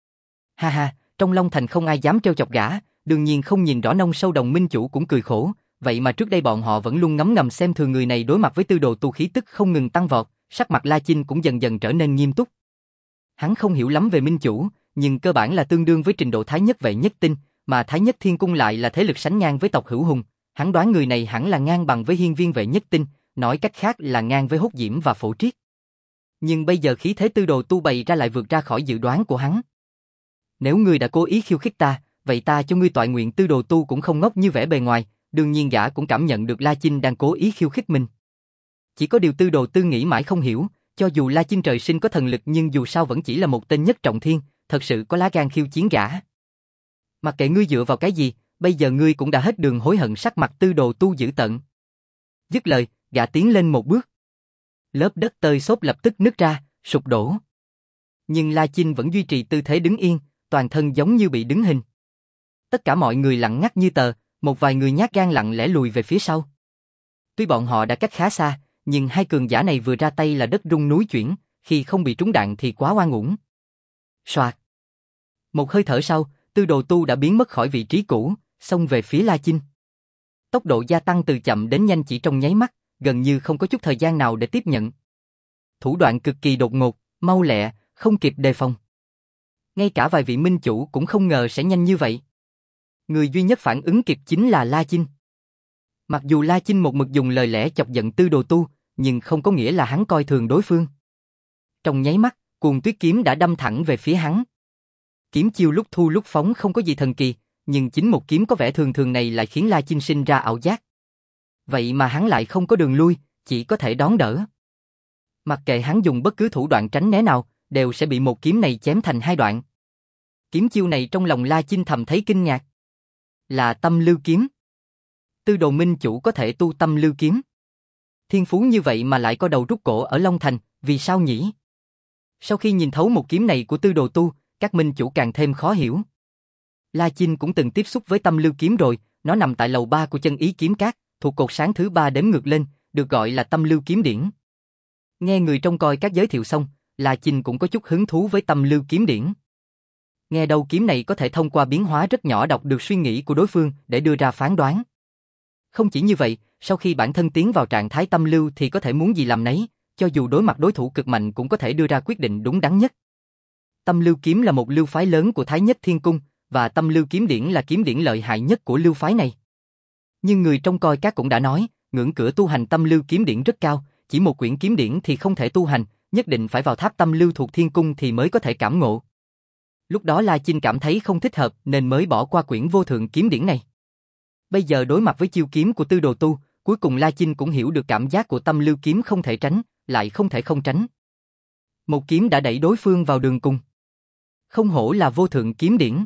Ha ha, trong Long Thành không ai dám trêu chọc gã, đương nhiên không nhìn rõ nông sâu đồng minh chủ cũng cười khổ, vậy mà trước đây bọn họ vẫn luôn ngấm ngầm xem thường người này. Đối mặt với Tư Đồ Tu khí tức không ngừng tăng vọt, sắc mặt La Chinh cũng dần dần trở nên nghiêm túc. Hắn không hiểu lắm về minh chủ, nhưng cơ bản là tương đương với trình độ Thái Nhất Vệ nhất tinh, mà Thái Nhất Thiên Cung lại là thế lực sánh ngang với tộc Hữu Hùng, hắn đoán người này hẳn là ngang bằng với Hiên Viên Vệ nhất tinh, nói cách khác là ngang với Hốt Diễm và Phổ Triết. Nhưng bây giờ khí thế Tư Đồ Tu bày ra lại vượt ra khỏi dự đoán của hắn. Nếu ngươi đã cố ý khiêu khích ta, vậy ta cho ngươi toại nguyện. Tư Đồ Tu cũng không ngốc như vẻ bề ngoài, đương nhiên gã cũng cảm nhận được La Chinh đang cố ý khiêu khích mình. Chỉ có điều Tư Đồ Tư nghĩ mãi không hiểu, cho dù La Chinh trời sinh có thần lực nhưng dù sao vẫn chỉ là một tên nhất trọng thiên, thật sự có lá gan khiêu chiến gã. Mặc kệ ngươi dựa vào cái gì, bây giờ ngươi cũng đã hết đường hối hận. Sắc mặt Tư Đồ Tu dữ tợn. Dứt lời, gã tiến lên một bước. Lớp đất tơi xốp lập tức nứt ra, sụp đổ. Nhưng La Chinh vẫn duy trì tư thế đứng yên, toàn thân giống như bị đứng hình. Tất cả mọi người lặng ngắt như tờ, một vài người nhát gan lặng lẽ lùi về phía sau. Tuy bọn họ đã cách khá xa, nhưng hai cường giả này vừa ra tay là đất rung núi chuyển, khi không bị trúng đạn thì quá oan uổng. Soạt. Một hơi thở sau, Tư Đồ Tu đã biến mất khỏi vị trí cũ, xông về phía La Chinh. Tốc độ gia tăng từ chậm đến nhanh chỉ trong nháy mắt, gần như không có chút thời gian nào để tiếp nhận. Thủ đoạn cực kỳ đột ngột, mau lẹ, không kịp đề phòng. Ngay cả vài vị minh chủ cũng không ngờ sẽ nhanh như vậy. Người duy nhất phản ứng kịp chính là La Chinh. Mặc dù La Chinh một mực dùng lời lẽ chọc giận Tư Đồ Tu, nhưng không có nghĩa là hắn coi thường đối phương. Trong nháy mắt, Cuồng Tuyết kiếm đã đâm thẳng về phía hắn. Kiếm chiêu lúc thu lúc phóng không có gì thần kỳ, nhưng chính một kiếm có vẻ thường thường này lại khiến La Chinh sinh ra ảo giác. Vậy mà hắn lại không có đường lui, chỉ có thể đón đỡ. Mặc kệ hắn dùng bất cứ thủ đoạn tránh né nào, đều sẽ bị một kiếm này chém thành hai đoạn. Kiếm chiêu này trong lòng La Chinh thầm thấy kinh ngạc. Là Tâm Lưu kiếm. Tư Đồ Minh Chủ có thể tu Tâm Lưu kiếm. Thiên phú như vậy mà lại có đầu rút cổ ở Long Thành, vì sao nhỉ? Sau khi nhìn thấu một kiếm này của Tư Đồ Tu, các minh chủ càng thêm khó hiểu. La Chinh cũng từng tiếp xúc với Tâm Lưu kiếm rồi, nó nằm tại lầu 3 của Chân Ý Kiếm Các, thuộc cột sáng thứ 3 đếm ngược lên, được gọi là Tâm Lưu kiếm điển. Nghe người trông coi các giới thiệu xong, La Chinh cũng có chút hứng thú với Tâm Lưu kiếm điển. Nghe đầu kiếm này có thể thông qua biến hóa rất nhỏ đọc được suy nghĩ của đối phương để đưa ra phán đoán. Không chỉ như vậy, sau khi bản thân tiến vào trạng thái tâm lưu thì có thể muốn gì làm nấy, cho dù đối mặt đối thủ cực mạnh cũng có thể đưa ra quyết định đúng đắn nhất. Tâm Lưu kiếm là một lưu phái lớn của Thái Nhất Thiên Cung, và Tâm Lưu kiếm điển là kiếm điển lợi hại nhất của lưu phái này. Nhưng người trông coi các cũng đã nói, ngưỡng cửa tu hành Tâm Lưu kiếm điển rất cao, chỉ một quyển kiếm điển thì không thể tu hành, nhất định phải vào tháp Tâm Lưu thuộc Thiên Cung thì mới có thể cảm ngộ. Lúc đó La Chinh cảm thấy không thích hợp nên mới bỏ qua quyển vô thượng kiếm điển này. Bây giờ đối mặt với chiêu kiếm của Tư Đồ Tu, cuối cùng La Chinh cũng hiểu được cảm giác của Tâm Lưu kiếm không thể tránh, lại không thể không tránh. Một kiếm đã đẩy đối phương vào đường cùng. Không hổ là vô thượng kiếm điển.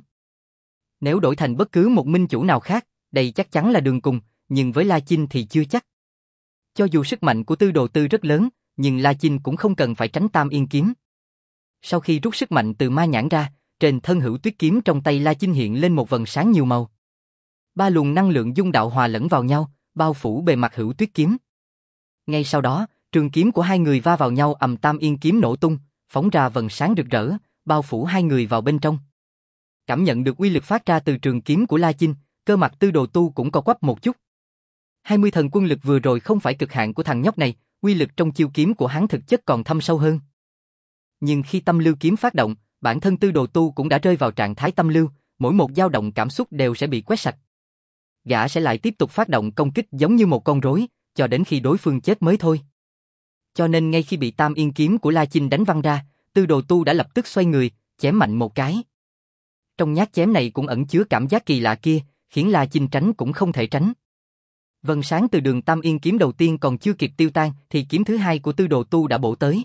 Nếu đổi thành bất cứ một minh chủ nào khác, đây chắc chắn là đường cùng, nhưng với La Chinh thì chưa chắc. Cho dù sức mạnh của Tư Đồ Tư rất lớn, nhưng La Chinh cũng không cần phải tránh Tam Yên kiếm. Sau khi rút sức mạnh từ ma nhãn ra, trên thân Hữu Tuyết kiếm trong tay La Chinh hiện lên một vầng sáng nhiều màu. Ba luồng năng lượng dung đạo hòa lẫn vào nhau, bao phủ bề mặt Hữu Tuyết kiếm. Ngay sau đó, trường kiếm của hai người va vào nhau, ầm, Tam Yên kiếm nổ tung, phóng ra vầng sáng rực rỡ, bao phủ hai người vào bên trong. Cảm nhận được uy lực phát ra từ trường kiếm của La Chinh, cơ mặt Tư Đồ Tu cũng co quắp một chút. 20 thần quân lực vừa rồi không phải cực hạn của thằng nhóc này, uy lực trong chiêu kiếm của hắn thực chất còn thâm sâu hơn. Nhưng khi Tâm Lưu kiếm phát động, bản thân Tư Đồ Tu cũng đã rơi vào trạng thái tâm lưu, mỗi một dao động cảm xúc đều sẽ bị quét sạch. Gã sẽ lại tiếp tục phát động công kích giống như một con rối, cho đến khi đối phương chết mới thôi. Cho nên ngay khi bị Tam Yên kiếm của La Chinh đánh văng ra, Tư Đồ Tu đã lập tức xoay người, chém mạnh một cái. trong nhát chém này cũng ẩn chứa cảm giác kỳ lạ kia, khiến La Chinh tránh cũng không thể tránh. Vầng sáng từ Đường Tam Yên kiếm đầu tiên còn chưa kịp tiêu tan thì kiếm thứ hai của Tư Đồ Tu đã bổ tới.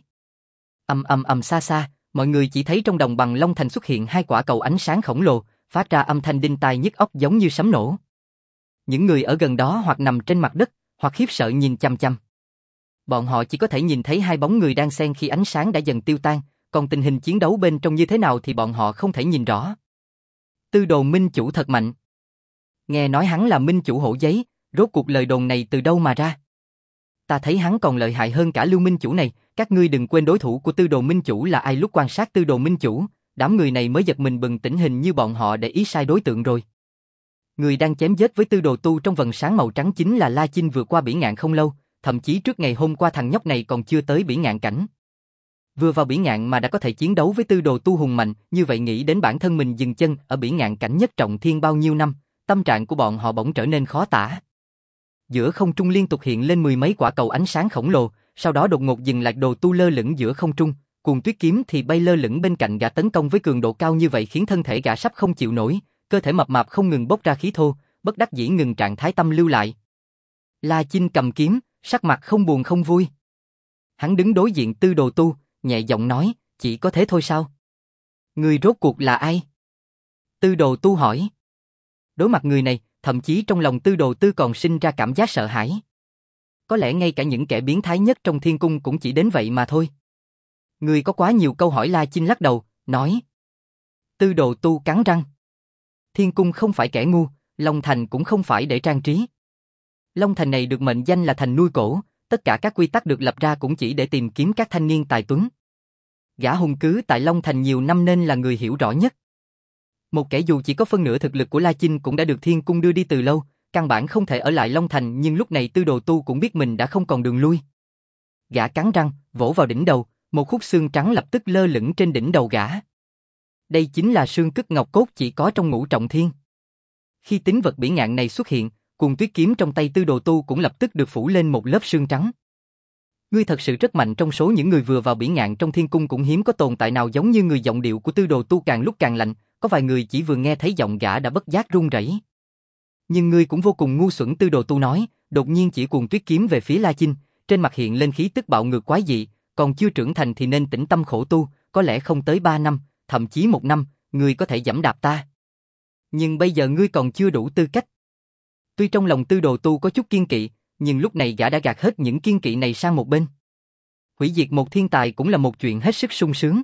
Xa xa, mọi người chỉ thấy trong đồng bằng Long Thành xuất hiện hai quả cầu ánh sáng khổng lồ, phát ra âm thanh đinh tai nhức óc giống như sấm nổ. Những người ở gần đó hoặc nằm trên mặt đất, hoặc khiếp sợ nhìn chăm chăm. Bọn họ chỉ có thể nhìn thấy hai bóng người đang xen khi ánh sáng đã dần tiêu tan, còn tình hình chiến đấu bên trong như thế nào thì bọn họ không thể nhìn rõ. Tư Đồ Minh Chủ thật mạnh. Nghe nói hắn là Minh Chủ Hổ Giấy, rốt cuộc lời đồn này từ đâu mà ra? Ta thấy hắn còn lợi hại hơn cả Lưu Minh Chủ này, các ngươi đừng quên đối thủ của Tư Đồ Minh Chủ là ai. Lúc quan sát Tư Đồ Minh Chủ, đám người này mới giật mình bừng tỉnh hình như bọn họ để ý sai đối tượng rồi. Người đang chém giết với Tư Đồ Tu trong vầng sáng màu trắng chính là La Chinh vừa qua Bỉ Ngạn không lâu, thậm chí trước ngày hôm qua thằng nhóc này còn chưa tới Bỉ Ngạn cảnh. Vừa vào Bỉ Ngạn mà đã có thể chiến đấu với Tư Đồ Tu hùng mạnh, như vậy nghĩ đến bản thân mình dừng chân ở Bỉ Ngạn cảnh nhất trọng thiên bao nhiêu năm, tâm trạng của bọn họ bỗng trở nên khó tả. Giữa không trung liên tục hiện lên mười mấy quả cầu ánh sáng khổng lồ, sau đó đột ngột dừng lại. Đồ Tu lơ lửng giữa không trung, Cuồng Tuyết kiếm thì bay lơ lửng bên cạnh gã, tấn công với cường độ cao như vậy khiến thân thể gã sắp không chịu nổi, cơ thể mập mạp không ngừng bốc ra khí thô, bất đắc dĩ ngừng trạng thái tâm lưu lại. La Chinh cầm kiếm, sắc mặt không buồn không vui. Hắn đứng đối diện Tư Đồ Tu, nhẹ giọng nói, chỉ có thế thôi sao? Người rốt cuộc là ai? Tư Đồ Tu hỏi. Đối mặt người này, thậm chí trong lòng Tư Đồ Tư còn sinh ra cảm giác sợ hãi. Có lẽ ngay cả những kẻ biến thái nhất trong thiên cung cũng chỉ đến vậy mà thôi. Người có quá nhiều câu hỏi. La Chinh lắc đầu, nói. Tư Đồ Tu cắn răng. Thiên cung không phải kẻ ngu, Long Thành cũng không phải để trang trí. Long Thành này được mệnh danh là thành nuôi cổ, tất cả các quy tắc được lập ra cũng chỉ để tìm kiếm các thanh niên tài tuấn. Gã hùng cứ tại Long Thành nhiều năm nên là người hiểu rõ nhất. Một kẻ dù chỉ có phân nửa thực lực của La Chinh cũng đã được thiên cung đưa đi từ lâu, căn bản không thể ở lại Long Thành, nhưng lúc này Tư Đồ Tu cũng biết mình đã không còn đường lui. Gã cắn răng, vỗ vào đỉnh đầu, một khúc xương trắng lập tức lơ lửng trên đỉnh đầu gã. Đây chính là xương cức ngọc cốt chỉ có trong ngũ trọng thiên. Khi tín vật bỉ ngạn này xuất hiện, Cuồng Tuyết kiếm trong tay Tư Đồ Tu cũng lập tức được phủ lên một lớp sương trắng. Ngươi thật sự rất mạnh. Trong số những người vừa vào bỉ ngạn trong thiên cung cũng hiếm có tồn tại nào giống như người. Giọng điệu của Tư Đồ Tu càng lúc càng lạnh, có vài người chỉ vừa nghe thấy giọng gã đã bất giác run rẩy. Nhưng ngươi cũng vô cùng ngu xuẩn, Tư Đồ Tu nói, đột nhiên chỉ Cuồng Tuyết kiếm về phía La Chinh, trên mặt hiện lên khí tức bạo ngược quái dị, còn chưa trưởng thành thì nên tĩnh tâm khổ tu, có lẽ không tới 3 năm, thậm chí 1 năm, ngươi có thể giẫm đạp ta. Nhưng bây giờ ngươi còn chưa đủ tư cách. Tuy trong lòng Tư Đồ Tu có chút kiên kỵ, nhưng lúc này gã đã gạt hết những kiên kỵ này sang một bên. Hủy diệt một thiên tài cũng là một chuyện hết sức sung sướng.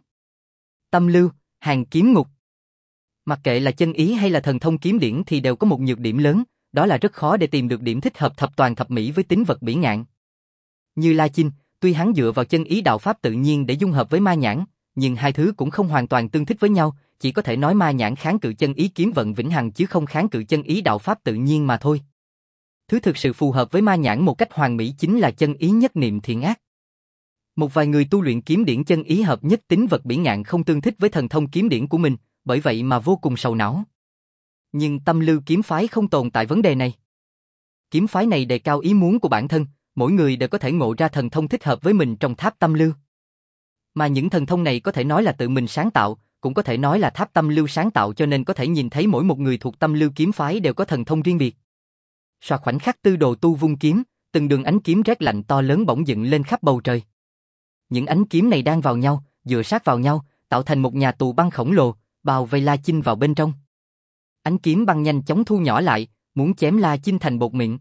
Tâm lưu, hàng kiếm ngục. Mặc kệ là chân ý hay là thần thông kiếm điển thì đều có một nhược điểm lớn, đó là rất khó để tìm được điểm thích hợp thập toàn thập mỹ với tín vật bỉ ngạn. Như La Chinh, tuy hắn dựa vào chân ý đạo pháp tự nhiên để dung hợp với ma nhãn, nhưng hai thứ cũng không hoàn toàn tương thích với nhau, chỉ có thể nói ma nhãn kháng cự chân ý kiếm vận vĩnh hằng chứ không kháng cự chân ý đạo pháp tự nhiên mà thôi. Thứ thực sự phù hợp với ma nhãn một cách hoàn mỹ chính là chân ý nhất niệm thiện ác. Một vài người tu luyện kiếm điển chân ý hợp nhất tín vật bỉ ngạn không tương thích với thần thông kiếm điển của mình, bởi vậy mà vô cùng sầu não. Nhưng Tâm Lưu kiếm phái không tồn tại vấn đề này. Kiếm phái này đề cao ý muốn của bản thân, mỗi người đều có thể ngộ ra thần thông thích hợp với mình trong tháp Tâm Lưu. Mà những thần thông này có thể nói là tự mình sáng tạo, cũng có thể nói là tháp Tâm Lưu sáng tạo, cho nên có thể nhìn thấy mỗi một người thuộc Tâm Lưu kiếm phái đều có thần thông riêng biệt. Soạt khoảnh khắc Tư Đồ Tu vung kiếm, từng đường ánh kiếm rét lạnh to lớn bỗng dựng lên khắp bầu trời. Những ánh kiếm này đang vào nhau, dựa sát vào nhau, tạo thành một nhà tù băng khổng lồ, bao vây La Chinh vào bên trong. Ánh kiếm băng nhanh chóng thu nhỏ lại, muốn chém La Chinh thành bột mịn.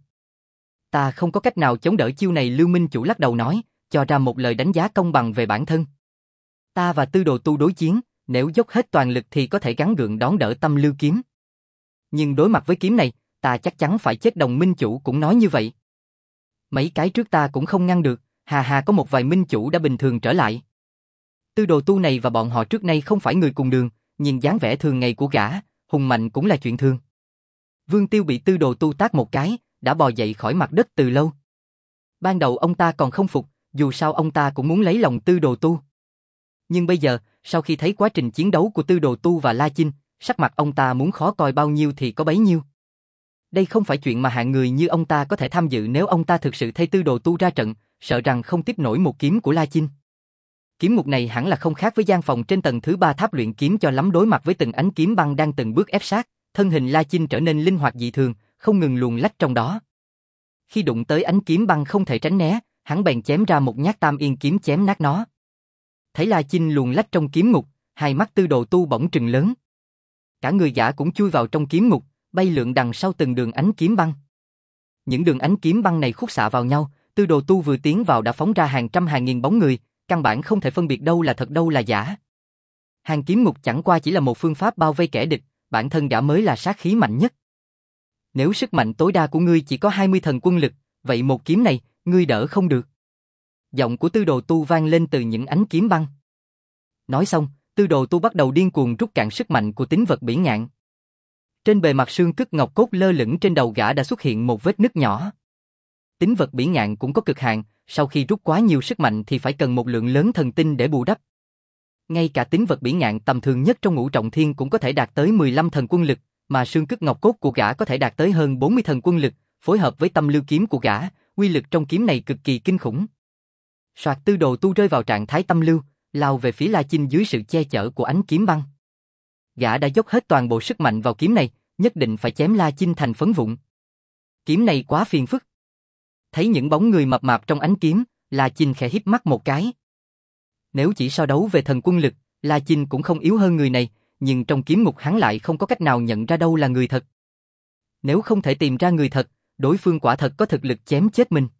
Ta không có cách nào chống đỡ chiêu này, Lưu Minh Chủ lắc đầu nói, cho ra một lời đánh giá công bằng về bản thân. Ta và Tư Đồ Tu đối chiến, nếu dốc hết toàn lực thì có thể gắng gượng đón đỡ Tâm Lưu kiếm. Nhưng đối mặt với kiếm này, ta chắc chắn phải chết. Đồng Minh Chủ cũng nói như vậy. Mấy cái trước ta cũng không ngăn được, hà có một vài Minh Chủ đã bình thường trở lại. Tư Đồ Tu này và bọn họ trước nay không phải người cùng đường, nhìn dáng vẻ thường ngày của gã, hùng mạnh cũng là chuyện thường. Vương Tiêu bị Tư Đồ Tu tát một cái, đã bò dậy khỏi mặt đất từ lâu. Ban đầu ông ta còn không phục, dù sao ông ta cũng muốn lấy lòng Tư Đồ Tu. Nhưng bây giờ, sau khi thấy quá trình chiến đấu của Tư Đồ Tu và La Chinh, sắc mặt ông ta muốn khó coi bao nhiêu thì có bấy nhiêu. Đây không phải chuyện mà hạng người như ông ta có thể tham dự, nếu ông ta thực sự thay Tư Đồ Tu ra trận, sợ rằng không tiếp nổi một kiếm của La Chinh. Kiếm ngục này hẳn là không khác với gian phòng trên tầng thứ 3 tháp luyện kiếm cho lắm, đối mặt với từng ánh kiếm băng đang từng bước ép sát, thân hình La Chinh trở nên linh hoạt dị thường, không ngừng luồn lách trong đó. Khi đụng tới ánh kiếm băng không thể tránh né, hắn bèn chém ra một nhát tam yên kiếm chém nát nó. Thấy La Chinh luồn lách trong kiếm ngục, hai mắt Tư Đồ Tu bỗng trừng lớn. Cả người gã cũng chui vào trong kiếm ngục, bay lượn đằng sau từng đường ánh kiếm băng. Những đường ánh kiếm băng này khúc xạ vào nhau, Tư Đồ Tu vừa tiến vào đã phóng ra hàng trăm hàng nghìn bóng người, căn bản không thể phân biệt đâu là thật đâu là giả. Hàng kiếm ngục chẳng qua chỉ là một phương pháp bao vây kẻ địch, bản thân gã mới là sát khí mạnh nhất. Nếu sức mạnh tối đa của ngươi chỉ có 20 thần quân lực, vậy một kiếm này, ngươi đỡ không được. Giọng của Tư Đồ Tu vang lên từ những ánh kiếm băng. Nói xong, Tư Đồ Tu bắt đầu điên cuồng rút cạn sức mạnh của tín vật bỉ ngạn. Trên bề mặt xương cức ngọc cốt lơ lửng trên đầu gã đã xuất hiện một vết nứt nhỏ. Tín vật bỉ ngạn cũng có cực hạn, sau khi rút quá nhiều sức mạnh thì phải cần một lượng lớn thần tinh để bù đắp. Ngay cả tín vật bỉ ngạn tầm thường nhất trong ngũ trọng thiên cũng có thể đạt tới 15 thần quân lực, mà xương cức ngọc cốt của gã có thể đạt tới hơn 40 thần quân lực, phối hợp với tâm lưu kiếm của gã, uy lực trong kiếm này cực kỳ kinh khủng. Soạt, Tư Đồ Tu rơi vào trạng thái tâm lưu, lao về phía La Chinh dưới sự che chở của ánh kiếm băng. Gã đã dốc hết toàn bộ sức mạnh vào kiếm này, nhất định phải chém La Chinh thành phấn vụn. Kiếm này quá phiền phức. Thấy những bóng người mập mạp trong ánh kiếm, La Chinh khẽ híp mắt một cái. Nếu chỉ so đấu về thần quân lực, La Chinh cũng không yếu hơn người này, nhưng trong kiếm ngục hắn lại không có cách nào nhận ra đâu là người thật. Nếu không thể tìm ra người thật, đối phương quả thật có thực lực chém chết mình.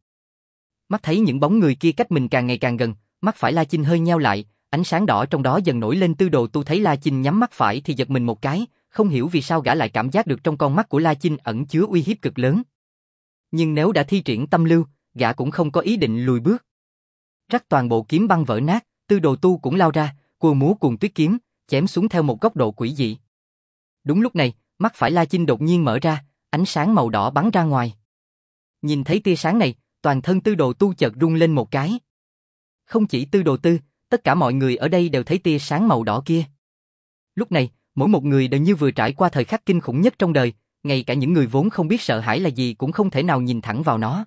Mắt thấy những bóng người kia cách mình càng ngày càng gần, mắt phải La Chinh hơi nheo lại, ánh sáng đỏ trong đó dần nổi lên. Tư Đồ Tu thấy La Chinh nhắm mắt phải thì giật mình một cái, không hiểu vì sao gã lại cảm giác được trong con mắt của La Chinh ẩn chứa uy hiếp cực lớn. Nhưng nếu đã thi triển tâm lưu, gã cũng không có ý định lùi bước. Rắc toàn bộ kiếm băng vỡ nát, Tư Đồ Tu cũng lao ra, cua múa cuồng tuyết kiếm, chém xuống theo một góc độ quỷ dị. Đúng lúc này, mắt phải La Chinh đột nhiên mở ra, ánh sáng màu đỏ bắn ra ngoài. Nhìn thấy tia sáng này, toàn thân Tư Đồ Tu chợt rung lên một cái. Không chỉ Tư Đồ Tư, tất cả mọi người ở đây đều thấy tia sáng màu đỏ kia. Lúc này, mỗi một người đều như vừa trải qua thời khắc kinh khủng nhất trong đời, ngay cả những người vốn không biết sợ hãi là gì cũng không thể nào nhìn thẳng vào nó.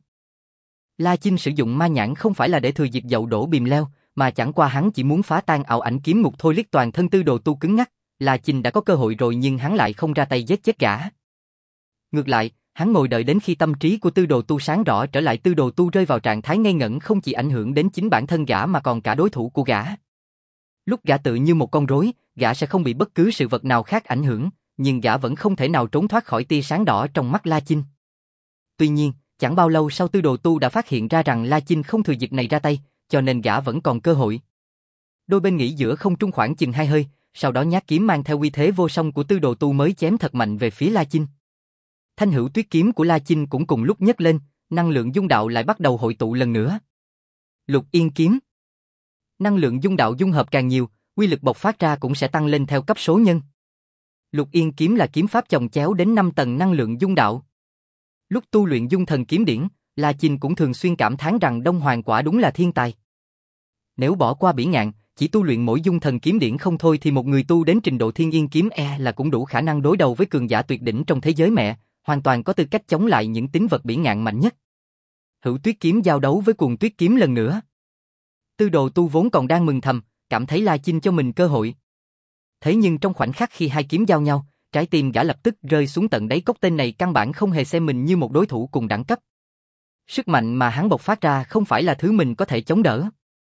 La Chinh sử dụng ma nhãn không phải là để thừa dịp dậu đổ bìm leo, mà chẳng qua hắn chỉ muốn phá tan ảo ảnh kiếm ngục thôi. Liếc toàn thân Tư Đồ Tu cứng ngắc, La Chinh đã có cơ hội rồi nhưng hắn lại không ra tay giết chết gã. Ngược lại, hắn ngồi đợi đến khi tâm trí của Tư Đồ Tu sáng rõ trở lại. Tư Đồ Tu rơi vào trạng thái ngây ngẩn không chỉ ảnh hưởng đến chính bản thân gã mà còn cả đối thủ của gã. Lúc gã tự như một con rối, gã sẽ không bị bất cứ sự vật nào khác ảnh hưởng, nhưng gã vẫn không thể nào trốn thoát khỏi tia sáng đỏ trong mắt La Chinh. Tuy nhiên, chẳng bao lâu sau Tư Đồ Tu đã phát hiện ra rằng La Chinh không thừa dịp này ra tay, cho nên gã vẫn còn cơ hội. Đôi bên nghỉ giữa không trung khoảng chừng 2 hơi, sau đó nhát kiếm mang theo uy thế vô song của Tư Đồ Tu mới chém thật mạnh về phía La Chinh. Thanh hữu tuyết kiếm của La Chinh cũng cùng lúc nhấc lên, năng lượng dung đạo lại bắt đầu hội tụ lần nữa. Lục Yên kiếm. Năng lượng dung đạo dung hợp càng nhiều, uy lực bộc phát ra cũng sẽ tăng lên theo cấp số nhân. Lục Yên kiếm là kiếm pháp chồng chéo đến 5 tầng năng lượng dung đạo. Lúc tu luyện dung thần kiếm điển, La Chinh cũng thường xuyên cảm thán rằng Đông Hoàng quả đúng là thiên tài. Nếu bỏ qua bỉ ngạn, chỉ tu luyện mỗi dung thần kiếm điển không thôi thì một người tu đến trình độ thiên yên kiếm là cũng đủ khả năng đối đầu với cường giả tuyệt đỉnh trong thế giới mẹ, hoàn toàn có tư cách chống lại những tín vật bỉ ngạn mạnh nhất. Hữu tuyết kiếm giao đấu với cuồng tuyết kiếm lần nữa. Tư Đồ Tu vốn còn đang mừng thầm, cảm thấy La Chinh cho mình cơ hội. Thế nhưng trong khoảnh khắc khi hai kiếm giao nhau, trái tim gã lập tức rơi xuống tận đáy cốc. Tên này căn bản không hề xem mình như một đối thủ cùng đẳng cấp. Sức mạnh mà hắn bộc phát ra không phải là thứ mình có thể chống đỡ.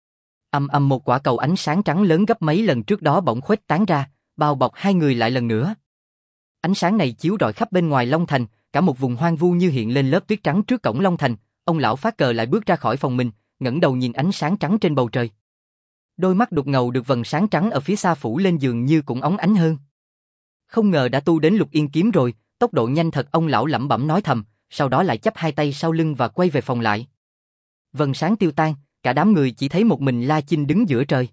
Ầm ầm, một quả cầu ánh sáng trắng lớn gấp mấy lần trước đó bỗng khuếch tán ra, bao bọc hai người lại lần nữa. Ánh sáng này chiếu rọi khắp bên ngoài Long Thành, cả một vùng hoang vu như hiện lên lớp tuyết trắng trước cổng Long Thành. Ông lão phá cờ lại bước ra khỏi phòng mình, ngẩng đầu nhìn ánh sáng trắng trên bầu trời. Đôi mắt đục ngầu được vầng sáng trắng ở phía xa phủ lên dường như cũng óng ánh hơn. Không ngờ đã tu đến Lục Yên kiếm rồi, tốc độ nhanh thật, ông lão lẩm bẩm nói thầm, sau đó lại chắp hai tay sau lưng và quay về phòng lại. Vầng sáng tiêu tan, cả đám người chỉ thấy một mình La Chinh đứng giữa trời.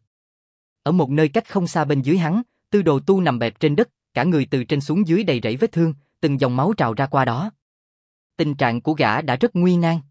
Ở một nơi cách không xa bên dưới hắn, Tư Đồ Tu nằm bẹp trên đất, cả người từ trên xuống dưới đầy rẫy vết thương, từng dòng máu trào ra qua đó. Tình trạng của gã đã rất nguy nan.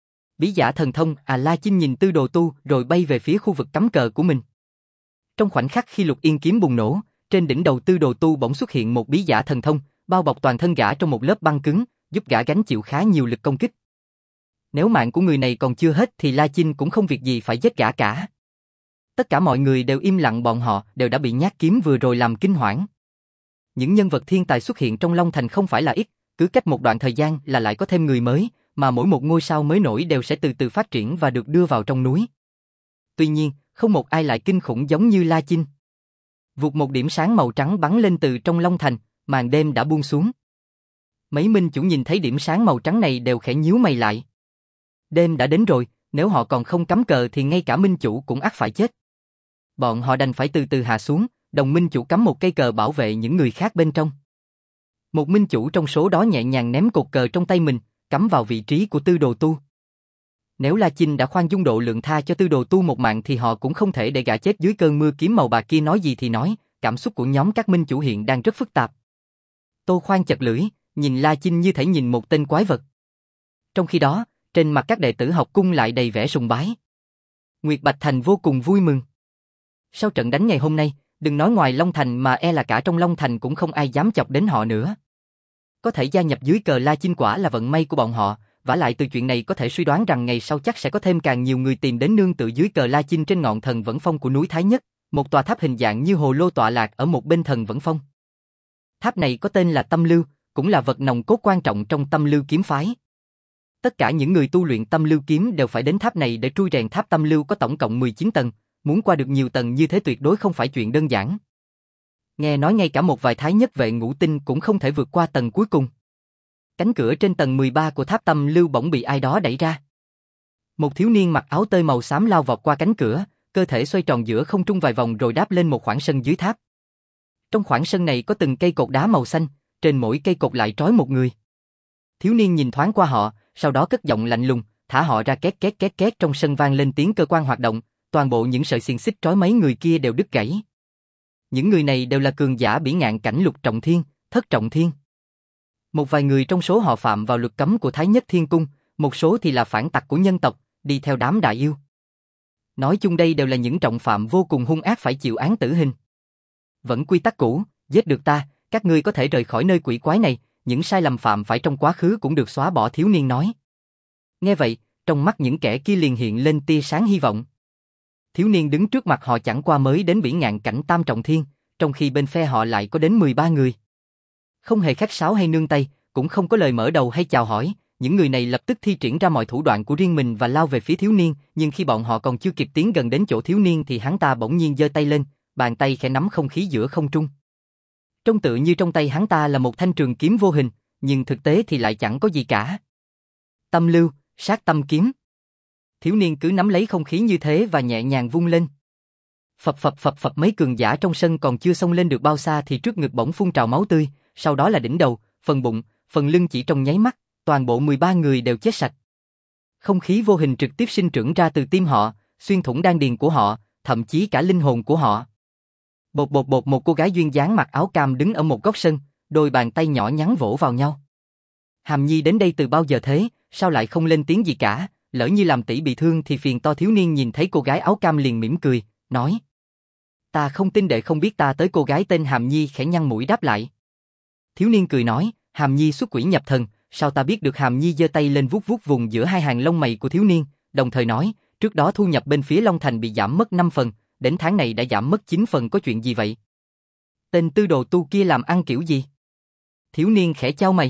Bí giả thần thông La Chinh nhìn Tư Đồ Tu rồi bay về phía khu vực cắm cờ của mình. Trong khoảnh khắc khi Lục Yên kiếm bùng nổ, trên đỉnh đầu Tư Đồ Tu bỗng xuất hiện một bí giả thần thông, bao bọc toàn thân gã trong một lớp băng cứng, giúp gã gánh chịu khá nhiều lực công kích. Nếu mạng của người này còn chưa hết thì La Chinh cũng không việc gì phải giết gã cả. Tất cả mọi người đều im lặng, bọn họ đều đã bị nhát kiếm vừa rồi làm kinh hoảng. Những nhân vật thiên tài xuất hiện trong Long Thành không phải là ít, cứ cách một đoạn thời gian là lại có thêm người mới, mà mỗi một ngôi sao mới nổi đều sẽ từ từ phát triển và được đưa vào trong núi. Tuy nhiên, không một ai lại kinh khủng giống như La Chinh. Vụt một điểm sáng màu trắng bắn lên từ trong Long Thành, màn đêm đã buông xuống. Mấy minh chủ nhìn thấy điểm sáng màu trắng này đều khẽ nhíu mày lại. Đêm đã đến rồi, nếu họ còn không cắm cờ thì ngay cả minh chủ cũng ắt phải chết. Bọn họ đành phải từ từ hạ xuống, đồng minh chủ cắm một cây cờ bảo vệ những người khác bên trong. Một minh chủ trong số đó nhẹ nhàng ném cột cờ trong tay mình, cắm vào vị trí của Tư Đồ Tu. Nếu La Chinh đã khoan dung độ lượng tha cho Tư Đồ Tu một mạng thì họ cũng không thể để gã chết dưới cơn mưa kiếm màu bạc kia. Nói gì thì nói, cảm xúc của nhóm các minh chủ hiện đang rất phức tạp. Tô Khoan chật lưỡi, nhìn La Chinh như thể nhìn một tên quái vật. Trong khi đó, trên mặt các đệ tử học cung lại đầy vẻ sùng bái. Nguyệt Bạch Thành vô cùng vui mừng. Sau trận đánh ngày hôm nay, đừng nói ngoài Long Thành mà e là cả trong Long Thành cũng không ai dám chọc đến họ nữa. Có thể gia nhập dưới cờ La Chinh quả là vận may của bọn họ, vả lại từ chuyện này có thể suy đoán rằng ngày sau chắc sẽ có thêm càng nhiều người tìm đến nương tựa dưới cờ La Chinh trên ngọn Thần Vẫn Phong của núi Thái Nhất, một tòa tháp hình dạng như hồ lô tọa lạc ở một bên Thần Vẫn Phong. Tháp này có tên là Tâm Lưu, cũng là vật nòng cốt quan trọng trong Tâm Lưu kiếm phái. Tất cả những người tu luyện Tâm Lưu kiếm đều phải đến tháp này để trui rèn. Tháp Tâm Lưu có tổng cộng 19 tầng, muốn qua được nhiều tầng như thế tuyệt đối không phải chuyện đơn giản. Nghe nói ngay cả một vài thái nhất vệ ngũ tinh cũng không thể vượt qua tầng cuối cùng. Cánh cửa trên tầng 13 của tháp Tâm Lưu bỗng bị ai đó đẩy ra. Một thiếu niên mặc áo tơi màu xám lao vọt qua cánh cửa, cơ thể xoay tròn giữa không trung vài vòng rồi đáp lên một khoảng sân dưới tháp. Trong khoảng sân này có từng cây cột đá màu xanh, trên mỗi cây cột lại trói một người. Thiếu niên nhìn thoáng qua họ, sau đó cất giọng lạnh lùng, thả họ ra. Két két két két, trong sân vang lên tiếng cơ quan hoạt động, toàn bộ những sợi xiềng xích trói mấy người kia đều đứt gãy. Những người này đều là cường giả bỉ ngạn cảnh Lục Trọng Thiên, Thất Trọng Thiên. Một vài người trong số họ phạm vào luật cấm của Thái Nhất Thiên Cung, một số thì là phản tặc của nhân tộc, đi theo đám đại yêu. Nói chung đây đều là những trọng phạm vô cùng hung ác phải chịu án tử hình. Vẫn quy tắc cũ, giết được ta, các ngươi có thể rời khỏi nơi quỷ quái này, những sai lầm phạm phải trong quá khứ cũng được xóa bỏ, thiếu niên nói. Nghe vậy, trong mắt những kẻ kia liền hiện lên tia sáng hy vọng. Thiếu niên đứng trước mặt họ chẳng qua mới đến bỉ ngạn cảnh Tam Trọng Thiên, trong khi bên phe họ lại có đến 13 người. Không hề khách sáo hay nương tay, cũng không có lời mở đầu hay chào hỏi, những người này lập tức thi triển ra mọi thủ đoạn của riêng mình và lao về phía thiếu niên, nhưng khi bọn họ còn chưa kịp tiến gần đến chỗ thiếu niên thì hắn ta bỗng nhiên giơ tay lên, bàn tay khẽ nắm không khí giữa không trung. Trông tựa như trong tay hắn ta là một thanh trường kiếm vô hình, nhưng thực tế thì lại chẳng có gì cả. Tâm Lưu, Sát Tâm Kiếm. Thiếu niên cứ nắm lấy không khí như thế và nhẹ nhàng vung lên. Phập phập phập phập, mấy cường giả trong sân còn chưa xông lên được bao xa thì trước ngực bỗng phun trào máu tươi, sau đó là đỉnh đầu, phần bụng, phần lưng, chỉ trong nháy mắt, toàn bộ 13 người đều chết sạch. Không khí vô hình trực tiếp sinh trưởng ra từ tim họ, xuyên thủng đan điền của họ, thậm chí cả linh hồn của họ. Bột bột bột, một cô gái duyên dáng mặc áo cam đứng ở một góc sân, đôi bàn tay nhỏ nhắn vỗ vào nhau. Hàm Nhi đến đây từ bao giờ thế, sao lại không lên tiếng gì cả, lỡ như làm tỷ bị thương thì phiền to. Thiếu niên nhìn thấy cô gái áo cam liền mỉm cười, nói. Ta không tin đệ không biết ta tới. Cô gái tên Hàm Nhi khẽ nhăn mũi đáp lại. Thiếu niên cười nói, Hàm Nhi xuất quỷ nhập thần, sao ta biết được. Hàm Nhi giơ tay lên vuốt vuốt vùng giữa hai hàng lông mày của thiếu niên, đồng thời nói, trước đó thu nhập bên phía Long Thành bị giảm mất 5 phần, đến tháng này đã giảm mất 9 phần, có chuyện gì vậy? Tên Tư Đồ Tu kia làm ăn kiểu gì? Thiếu niên khẽ chau mày.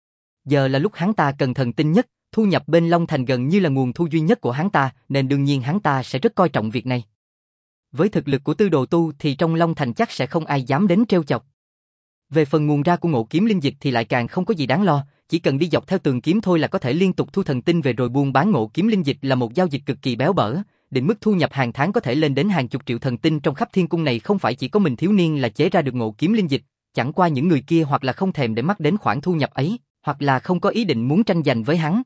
Giờ là lúc hắn ta cần thần tinh nhất, thu nhập bên Long Thành gần như là nguồn thu duy nhất của hắn ta, nên đương nhiên hắn ta sẽ rất coi trọng việc này. Với thực lực của Tư Đồ Tu thì trong Long Thành chắc sẽ không ai dám đến trêu chọc. Về phần nguồn ra của Ngộ Kiếm Linh Dịch thì lại càng không có gì đáng lo, chỉ cần đi dọc theo tường kiếm thôi là có thể liên tục thu thần tinh về rồi buôn bán. Ngộ Kiếm Linh Dịch là một giao dịch cực kỳ béo bở, định mức thu nhập hàng tháng có thể lên đến hàng chục triệu thần tinh. Trong khắp thiên cung này không phải chỉ có mình thiếu niên là chế ra được Ngộ Kiếm Linh Dịch, chẳng qua những người kia hoặc là không thèm để mắt đến khoản thu nhập ấy, hoặc là không có ý định muốn tranh giành với hắn.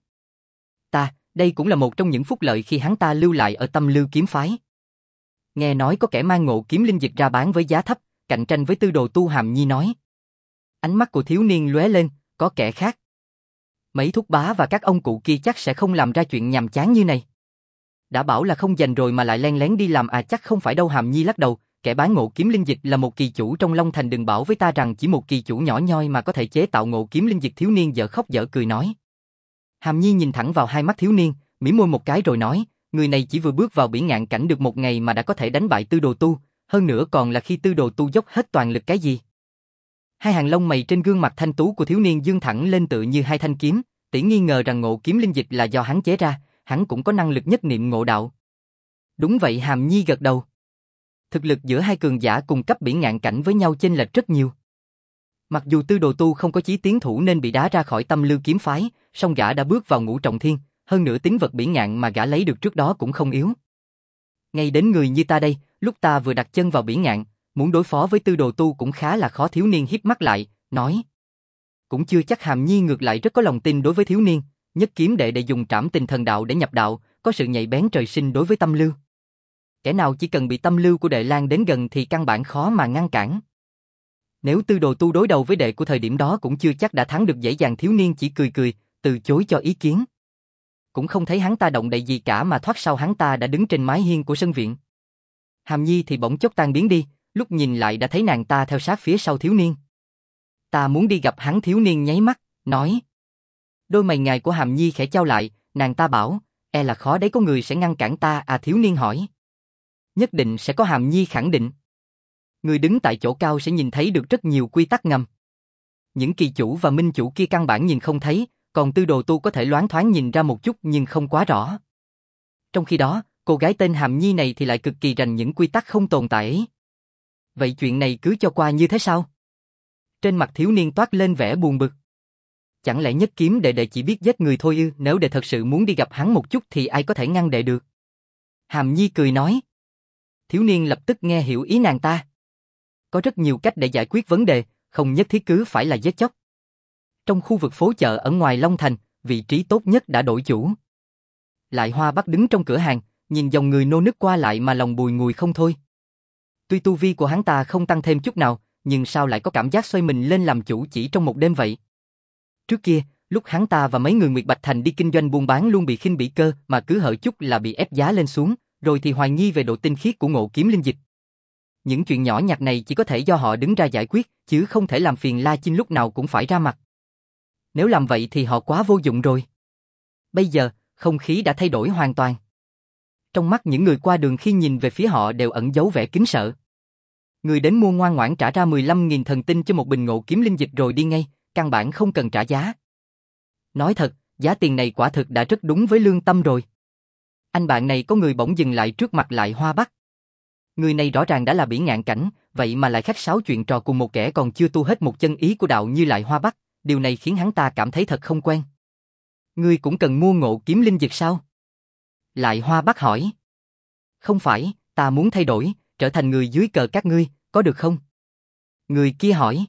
Đây cũng là một trong những phúc lợi khi hắn ta lưu lại ở Tâm Lưu kiếm phái. Nghe nói có kẻ mang Ngộ Kiếm Linh Dịch ra bán với giá thấp, cạnh tranh với Tư Đồ Tu. Hàm Nhi nói. Ánh mắt của thiếu niên lóe lên, có kẻ khác. Mấy thúc bá và các ông cụ kia chắc sẽ không làm ra chuyện nhàm chán như này. Đã bảo là không dành rồi mà lại len lén đi làm à? Chắc không phải đâu. Hàm Nhi lắc đầu, kẻ bán Ngộ Kiếm Linh Dịch là một kỳ chủ trong Long Thành, đừng bảo với ta rằng chỉ một kỳ chủ nhỏ nhoi mà có thể chế tạo Ngộ Kiếm Linh Dịch. Thiếu niên dở khóc dở cười nói. Hàm Nhi nhìn thẳng vào hai mắt thiếu niên, mỉm môi một cái rồi nói, Người này chỉ vừa bước vào Bỉ Ngạn Cảnh được một ngày mà đã có thể đánh bại Tư Đồ Tu, hơn nữa còn là khi Tư Đồ Tu dốc hết toàn lực cái gì. Hai hàng lông mày trên gương mặt thanh tú của thiếu niên dương thẳng lên tựa như hai thanh kiếm, tỷ nghi ngờ rằng ngộ kiếm linh dịch là do hắn chế ra, hắn cũng có năng lực nhất niệm ngộ đạo. Đúng vậy, Hàm Nhi gật đầu. Thực lực giữa hai cường giả cùng cấp Bỉ Ngạn Cảnh với nhau chênh lệch rất nhiều. Mặc dù Tư Đồ Tu không có chí tiến thủ nên bị đá ra khỏi Tâm Lưu kiếm phái, song gã đã bước vào Ngũ Trọng Thiên, hơn nữa tính vật Bỉ Ngạn mà gã lấy được trước đó cũng không yếu. Ngay đến người như ta đây, lúc ta vừa đặt chân vào Bỉ Ngạn, muốn đối phó với Tư Đồ Tu cũng khá là khó. Thiếu niên híp mắt lại, nói. Cũng chưa chắc. Hàm Nhi ngược lại rất có lòng tin đối với thiếu niên, nhất kiếm đệ dùng Trảm Tình Thần Đạo để nhập đạo, có sự nhạy bén trời sinh đối với tâm lưu. Kẻ nào chỉ cần bị tâm lưu của đệ lan đến gần thì căn bản khó mà ngăn cản. Nếu Tư Đồ Tu đối đầu với đệ của thời điểm đó cũng chưa chắc đã thắng được dễ dàng. Thiếu niên chỉ cười cười, từ chối cho ý kiến. Cũng không thấy hắn ta động đậy gì cả mà thoát sau hắn ta đã đứng trên mái hiên của sân viện. Hàm Nhi thì bỗng chốc tan biến đi, lúc nhìn lại đã thấy nàng ta theo sát phía sau thiếu niên. Ta muốn đi gặp hắn. Thiếu niên nháy mắt, nói. Đôi mày ngài của Hàm Nhi khẽ chau lại, nàng ta bảo, e là khó đấy, có người sẽ ngăn cản ta à? Thiếu niên hỏi. Nhất định sẽ có. Hàm Nhi khẳng định. Người đứng tại chỗ cao sẽ nhìn thấy được rất nhiều quy tắc ngầm. Những kỳ chủ và minh chủ kia căn bản nhìn không thấy, còn Tư Đồ Tu có thể loáng thoáng nhìn ra một chút nhưng không quá rõ. Trong khi đó, cô gái tên Hàm Nhi này thì lại cực kỳ rành những quy tắc không tồn tại ấy. Vậy chuyện này cứ cho qua như thế sao? Trên mặt thiếu niên toát lên vẻ buồn bực. Chẳng lẽ nhất kiếm đệ chỉ biết giết người thôi ư? Nếu đệ thật sự muốn đi gặp hắn một chút thì ai có thể ngăn đệ được? Hàm Nhi cười nói. Thiếu niên lập tức nghe hiểu ý nàng ta. Có rất nhiều cách để giải quyết vấn đề, không nhất thiết cứ phải là giết chóc. Trong khu vực phố chợ ở ngoài Long Thành, vị trí tốt nhất đã đổi chủ. Lại Hoa Bắc đứng trong cửa hàng, nhìn dòng người nô nức qua lại mà lòng bùi ngùi không thôi. Tuy tu vi của hắn ta không tăng thêm chút nào, nhưng sao lại có cảm giác xoay mình lên làm chủ chỉ trong một đêm vậy? Trước kia, lúc hắn ta và mấy người Nguyệt Bạch Thành đi kinh doanh buôn bán luôn bị khinh bỉ cơ mà cứ hở chút là bị ép giá lên xuống, rồi thì hoài nghi về độ tinh khiết của ngộ kiếm linh dịch. Những chuyện nhỏ nhặt này chỉ có thể do họ đứng ra giải quyết, chứ không thể làm phiền La Chinh lúc nào cũng phải ra mặt. Nếu làm vậy thì họ quá vô dụng rồi. Bây giờ, không khí đã thay đổi hoàn toàn. Trong mắt những người qua đường khi nhìn về phía họ đều ẩn giấu vẻ kính sợ. Người đến mua ngoan ngoãn trả ra 15.000 thần tinh cho một bình ngộ kiếm linh dịch rồi đi ngay, căn bản không cần trả giá. Nói thật, giá tiền này quả thực đã rất đúng với lương tâm rồi. Anh bạn này có người bỗng dừng lại trước mặt Lại Hoa Bắc. Người này rõ ràng đã là Bỉ Ngạn Cảnh, vậy mà lại khách sáo chuyện trò cùng một kẻ còn chưa tu hết một chân ý của đạo như Lại Hoa Bắc, điều này khiến hắn ta cảm thấy thật không quen. Ngươi cũng cần mua ngộ kiếm linh dịch sao? Lại Hoa Bắc hỏi. Không phải, ta muốn thay đổi, trở thành người dưới cờ các ngươi, có được không? Người kia hỏi.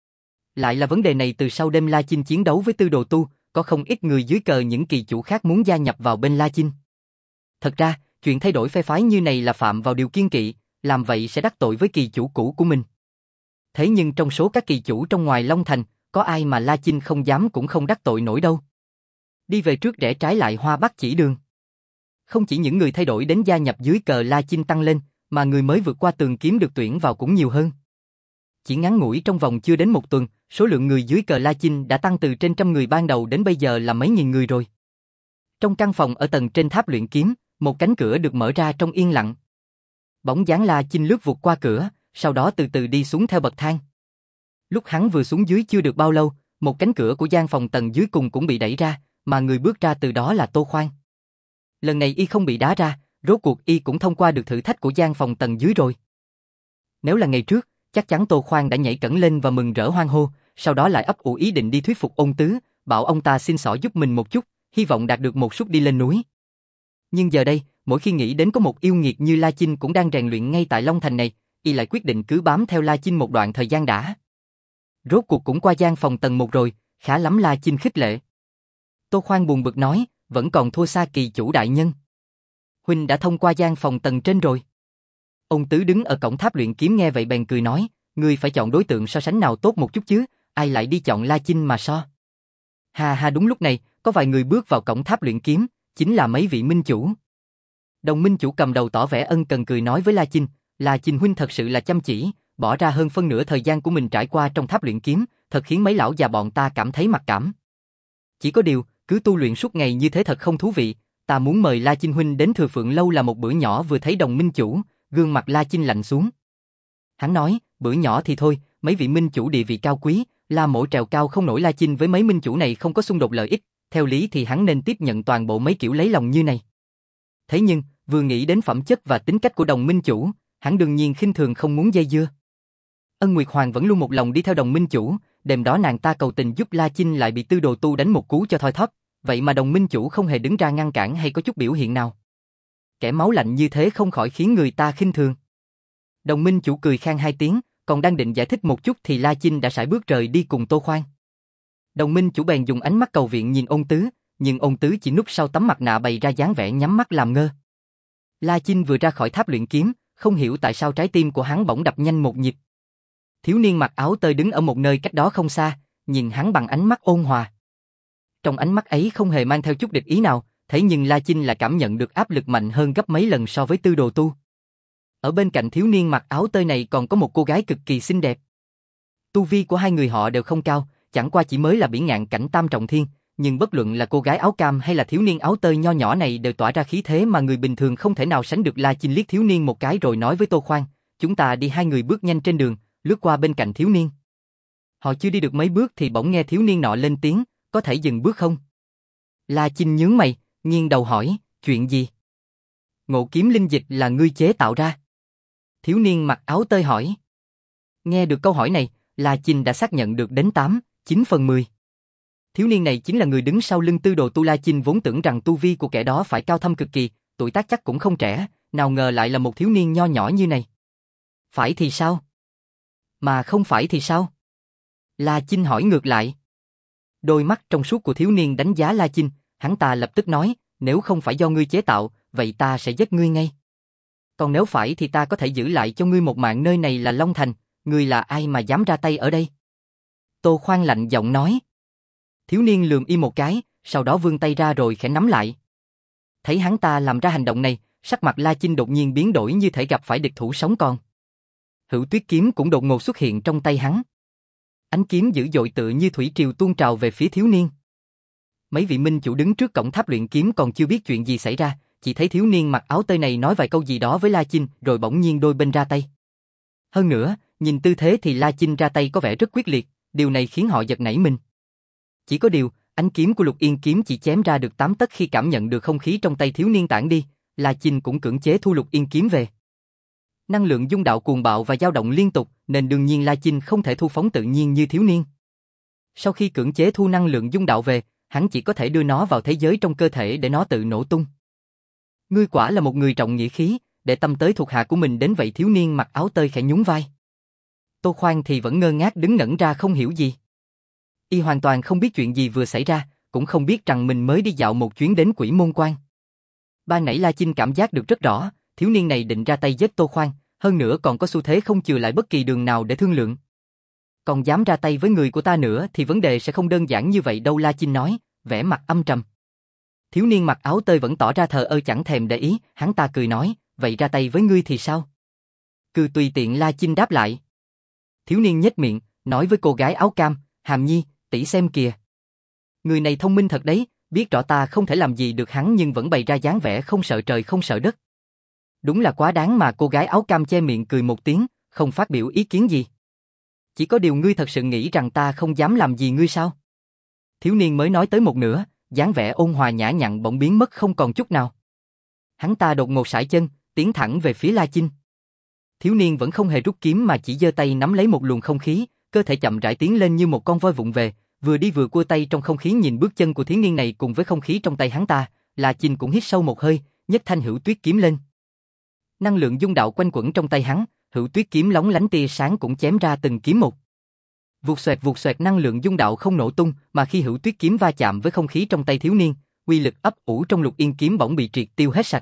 Lại là vấn đề này từ sau đêm La Chinh chiến đấu với Tư Đồ Tu, có không ít người dưới cờ những kỳ chủ khác muốn gia nhập vào bên La Chinh. Thật ra, chuyện thay đổi phe phái như này là phạm vào điều kiêng kỵ, làm vậy sẽ đắc tội với kỳ chủ cũ của mình. Thế nhưng trong số các kỳ chủ trong ngoài Long Thành, có ai mà La Chinh không dám cũng không đắc tội nổi đâu. Đi về trước rẽ trái Lại Hoa Bắc chỉ đường. Không chỉ những người thay đổi đến gia nhập dưới cờ La Chinh tăng lên, mà người mới vượt qua tường kiếm được tuyển vào cũng nhiều hơn. Chỉ ngắn ngủi trong vòng chưa đến một tuần, số lượng người dưới cờ La Chinh đã tăng từ trên trăm người ban đầu đến bây giờ là mấy nghìn người rồi. Trong căn phòng ở tầng trên tháp luyện kiếm, một cánh cửa được mở ra trong yên lặng. Bóng dáng La Chinh lướt vụt qua cửa, sau đó từ từ đi xuống theo bậc thang. Lúc hắn vừa xuống dưới chưa được bao lâu, một cánh cửa của gian phòng tầng dưới cùng cũng bị đẩy ra, mà người bước ra từ đó là Tô Khoan. Lần này y không bị đá ra, rốt cuộc y cũng thông qua được thử thách của gian phòng tầng dưới rồi. Nếu là ngày trước, chắc chắn Tô Khoan đã nhảy cẫng lên và mừng rỡ hoan hô, sau đó lại ấp ủ ý định đi thuyết phục Ôn Tứ, bảo ông ta xin xỏ giúp mình một chút, hy vọng đạt được một suất đi lên núi. Nhưng giờ đây, mỗi khi nghĩ đến có một yêu nghiệt như La Chinh cũng đang rèn luyện ngay tại Long Thành này, y lại quyết định cứ bám theo La Chinh một đoạn thời gian đã. Rốt cuộc cũng qua gian phòng tầng 1 rồi, khá lắm. La Chinh khích lệ. Tô Khoan buồn bực nói, vẫn còn thua xa kỳ chủ đại nhân. Huynh đã thông qua gian phòng tầng trên rồi. Ông Tứ đứng ở cổng tháp luyện kiếm nghe vậy bèn cười nói, ngươi phải chọn đối tượng so sánh nào tốt một chút chứ, ai lại đi chọn La Chinh mà so. Hà hà, đúng lúc này, có vài người bước vào cổng tháp luyện kiếm, chính là mấy vị minh chủ. Đồng minh chủ cầm đầu tỏ vẻ ân cần cười nói với La Chinh huynh thật sự là chăm chỉ, bỏ ra hơn phân nửa thời gian của mình trải qua trong tháp luyện kiếm, thật khiến mấy lão già bọn ta cảm thấy mặc cảm. Chỉ có điều, cứ tu luyện suốt ngày như thế thật không thú vị, ta muốn mời La Chinh huynh đến Thừa Phượng lâu là một bữa nhỏ. Vừa thấy Đồng minh chủ, gương mặt La Chinh lạnh xuống. Hắn nói, bữa nhỏ thì thôi, mấy vị minh chủ địa vị cao quý, La Mỗ trèo cao không nổi. La Chinh với mấy minh chủ này không có xung đột lợi ích, theo lý thì hắn nên tiếp nhận toàn bộ mấy kiểu lấy lòng như này. Thế nhưng, vừa nghĩ đến phẩm chất và tính cách của Đồng minh chủ, hắn đương nhiên khinh thường không muốn dây dưa. Ân Nguyệt Hoàng vẫn luôn một lòng đi theo Đồng minh chủ, đêm đó nàng ta cầu tình giúp La Chinh lại bị Tư Đồ Tu đánh một cú cho thoi thóp, vậy mà Đồng minh chủ không hề đứng ra ngăn cản hay có chút biểu hiện nào. Kẻ máu lạnh như thế không khỏi khiến người ta khinh thường. Đồng minh chủ cười khan hai tiếng, còn đang định giải thích một chút thì La Chinh đã sải bước rời đi cùng Tô Khoan. Đồng minh chủ bèn dùng ánh mắt cầu viện nhìn Ôn Tứ, nhưng Ôn Tứ chỉ núp sau tấm mặt nạ bày ra dáng vẻ nhắm mắt làm ngơ. La Chinh vừa ra khỏi tháp luyện kiếm, không hiểu tại sao trái tim của hắn bỗng đập nhanh một nhịp. Thiếu niên mặc áo tơi đứng ở một nơi cách đó không xa, nhìn hắn bằng ánh mắt ôn hòa. Trong ánh mắt ấy không hề mang theo chút địch ý nào, thế nhưng La Chinh lại cảm nhận được áp lực mạnh hơn gấp mấy lần so với Tư Đồ Tu. Ở bên cạnh thiếu niên mặc áo tơi này còn có một cô gái cực kỳ xinh đẹp. Tu vi của hai người họ đều không cao, chẳng qua chỉ mới là bỉ ngạn cảnh tam trọng thiên, nhưng bất luận là cô gái áo cam hay là thiếu niên áo tơi nho nhỏ này đều tỏa ra khí thế mà người bình thường không thể nào sánh được. La Chinh liếc thiếu niên một cái rồi nói với Tô Khoan, chúng ta đi. Hai người bước nhanh trên đường, lướt qua bên cạnh thiếu niên. Họ chưa đi được mấy bước thì bỗng nghe thiếu niên nọ lên tiếng, có thể dừng bước không? La Chinh nhướng mày, nghiêng đầu hỏi, chuyện gì? Ngộ kiếm linh dịch là ngươi chế tạo ra? Thiếu niên mặc áo tơi hỏi. Nghe được câu hỏi này, La Chinh đã xác nhận được đến 8-9/10. Thiếu niên này chính là người đứng sau lưng Tư Đồ Tu. La Chinh vốn tưởng rằng tu vi của kẻ đó phải cao thâm cực kỳ, tuổi tác chắc cũng không trẻ, nào ngờ lại là một thiếu niên nho nhỏ như này. Phải thì sao? Mà không phải thì sao? La Chinh hỏi ngược lại. Đôi mắt trong suốt của thiếu niên đánh giá La Chinh, hắn ta lập tức nói, nếu không phải do ngươi chế tạo, vậy ta sẽ giết ngươi ngay. Còn nếu phải thì ta có thể giữ lại cho ngươi một mạng. Nơi này là Long Thành, ngươi là ai mà dám ra tay ở đây? Tô Khoan lạnh giọng nói. Thiếu niên lườm y một cái, sau đó vươn tay ra rồi khẽ nắm lại. Thấy hắn ta làm ra hành động này, sắc mặt La Chinh đột nhiên biến đổi như thể gặp phải địch thủ sống còn. Hữu Tuyết kiếm cũng đột ngột xuất hiện trong tay hắn. Ánh kiếm dữ dội tựa như thủy triều tuôn trào về phía thiếu niên. Mấy vị minh chủ đứng trước cổng tháp luyện kiếm còn chưa biết chuyện gì xảy ra, chỉ thấy thiếu niên mặc áo tơi này nói vài câu gì đó với La Chinh rồi bỗng nhiên đôi bên ra tay. Hơn nữa, nhìn tư thế thì La Chinh ra tay có vẻ rất quyết liệt, điều này khiến họ giật nảy mình. Chỉ có điều, ánh kiếm của Lục Yên kiếm chỉ chém ra được 8 tấc. Khi cảm nhận được không khí trong tay thiếu niên tản đi, La Chinh cũng cưỡng chế thu Lục Yên kiếm về. Năng lượng dung đạo cuồng bạo và dao động liên tục, nên đương nhiên La Chinh không thể thu phóng tự nhiên như thiếu niên. Sau khi cưỡng chế thu năng lượng dung đạo về, hắn chỉ có thể đưa nó vào thế giới trong cơ thể để nó tự nổ tung. Ngươi quả là một người trọng nghĩa khí, để tâm tới thuộc hạ của mình đến vậy. Thiếu niên mặc áo tơi khẽ nhún vai. Tô Khoan thì vẫn ngơ ngác đứng ngẩn ra không hiểu gì. Y hoàn toàn không biết chuyện gì vừa xảy ra, cũng không biết rằng mình mới đi dạo một chuyến đến Quỷ Môn Quan. Ban nãy La Chinh cảm giác được rất rõ, thiếu niên này định ra tay giết Tô Khoan, hơn nữa còn có xu thế không chừa lại bất kỳ đường nào để thương lượng. Còn dám ra tay với người của ta nữa thì vấn đề sẽ không đơn giản như vậy đâu. La Chinh nói, vẻ mặt âm trầm. Thiếu niên mặc áo tơi vẫn tỏ ra thờ ơ chẳng thèm để ý, hắn ta cười nói, vậy ra tay với ngươi thì sao? Cứ tùy tiện. La Chinh đáp lại. Thiếu niên nhếch miệng, nói với cô gái áo cam, Hàm Nhi, tỷ xem kìa. Người này thông minh thật đấy, biết rõ ta không thể làm gì được hắn nhưng vẫn bày ra dáng vẻ không sợ trời không sợ đất. Đúng là quá đáng mà. Cô gái áo cam che miệng cười một tiếng, không phát biểu ý kiến gì. Chỉ có điều ngươi thật sự nghĩ rằng ta không dám làm gì ngươi sao? Thiếu niên mới nói tới một nửa, dáng vẻ ôn hòa nhã nhặn bỗng biến mất không còn chút nào. Hắn ta đột ngột sải chân, tiến thẳng về phía La Chinh. Thiếu niên vẫn không hề rút kiếm mà chỉ giơ tay nắm lấy một luồng không khí, cơ thể chậm rãi tiến lên như một con voi vụng về, vừa đi vừa cua tay trong không khí. Nhìn bước chân của thiếu niên này cùng với không khí trong tay hắn ta, La Chinh cũng hít sâu một hơi, nhấc thanh Hữu Tuyết kiếm lên. Năng lượng dung đạo quanh quẩn trong tay hắn, Hữu Tuyết kiếm lóng lánh tia sáng cũng chém ra từng kiếm một. Vụt xoẹt năng lượng dung đạo không nổ tung, mà khi Hữu Tuyết kiếm va chạm với không khí trong tay thiếu niên, uy lực ấp ủ trong Lục Yên kiếm bỗng bị triệt tiêu hết sạch.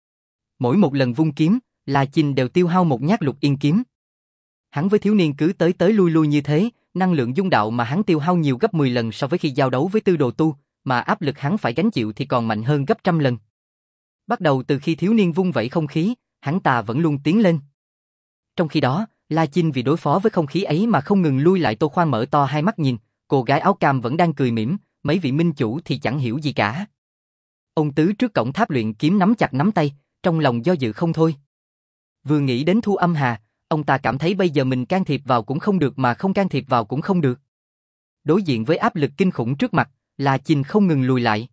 Mỗi một lần vung kiếm, La Chinh đều tiêu hao một nhát Lục Yên kiếm. Hắn với thiếu niên cứ tới lui lui như thế, năng lượng dung đạo mà hắn tiêu hao nhiều gấp 10 lần so với khi giao đấu với Tư Đồ Tu, mà áp lực hắn phải gánh chịu thì còn mạnh hơn gấp trăm lần. Bắt đầu từ khi thiếu niên vung vẩy không khí, hắn ta vẫn luôn tiến lên. Trong khi đó, La Chinh vì đối phó với không khí ấy mà không ngừng lui lại. Tô Khoan mở to hai mắt nhìn, cô gái áo cam vẫn đang cười mỉm, mấy vị minh chủ thì chẳng hiểu gì cả. Ông Tứ trước cổng tháp luyện kiếm nắm chặt nắm tay, trong lòng do dự không thôi. Vừa nghĩ đến Thu Âm Hà, ông ta cảm thấy bây giờ mình can thiệp vào cũng không được mà không can thiệp vào cũng không được. Đối diện với áp lực kinh khủng trước mặt, La Chinh không ngừng lùi lại.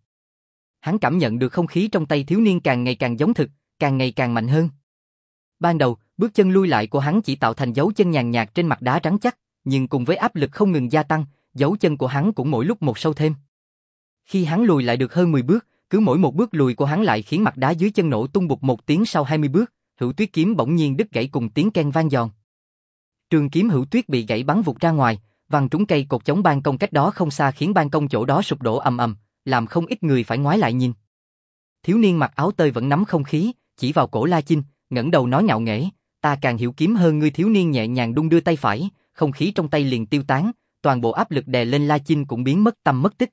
Hắn cảm nhận được không khí trong tay thiếu niên càng ngày càng giống thực, càng ngày càng mạnh hơn. Ban đầu, bước chân lui lại của hắn chỉ tạo thành dấu chân nhàn nhạt trên mặt đá rắn chắc, nhưng cùng với áp lực không ngừng gia tăng, dấu chân của hắn cũng mỗi lúc một sâu thêm. Khi hắn lùi lại được hơn 10 bước, cứ mỗi một bước lùi của hắn lại khiến mặt đá dưới chân nổ tung bụp một tiếng. Sau 20 bước, Hữu Tuyết kiếm bỗng nhiên đứt gãy cùng tiếng keng vang giòn. Trường kiếm Hữu Tuyết bị gãy bắn vụt ra ngoài, văng trúng cây cột chống ban công cách đó không xa khiến ban công chỗ đó sụp đổ ầm ầm, làm không ít người phải ngoái lại nhìn. Thiếu niên mặc áo tơi vẫn nắm không khí, chỉ vào cổ La Chinh, ngẩng đầu nói ngạo nghễ, ta càng hiểu kiếm hơn ngươi. Thiếu niên nhẹ nhàng đung đưa tay phải, không khí trong tay liền tiêu tán, toàn bộ áp lực đè lên La Chinh cũng biến mất tăm mất tích.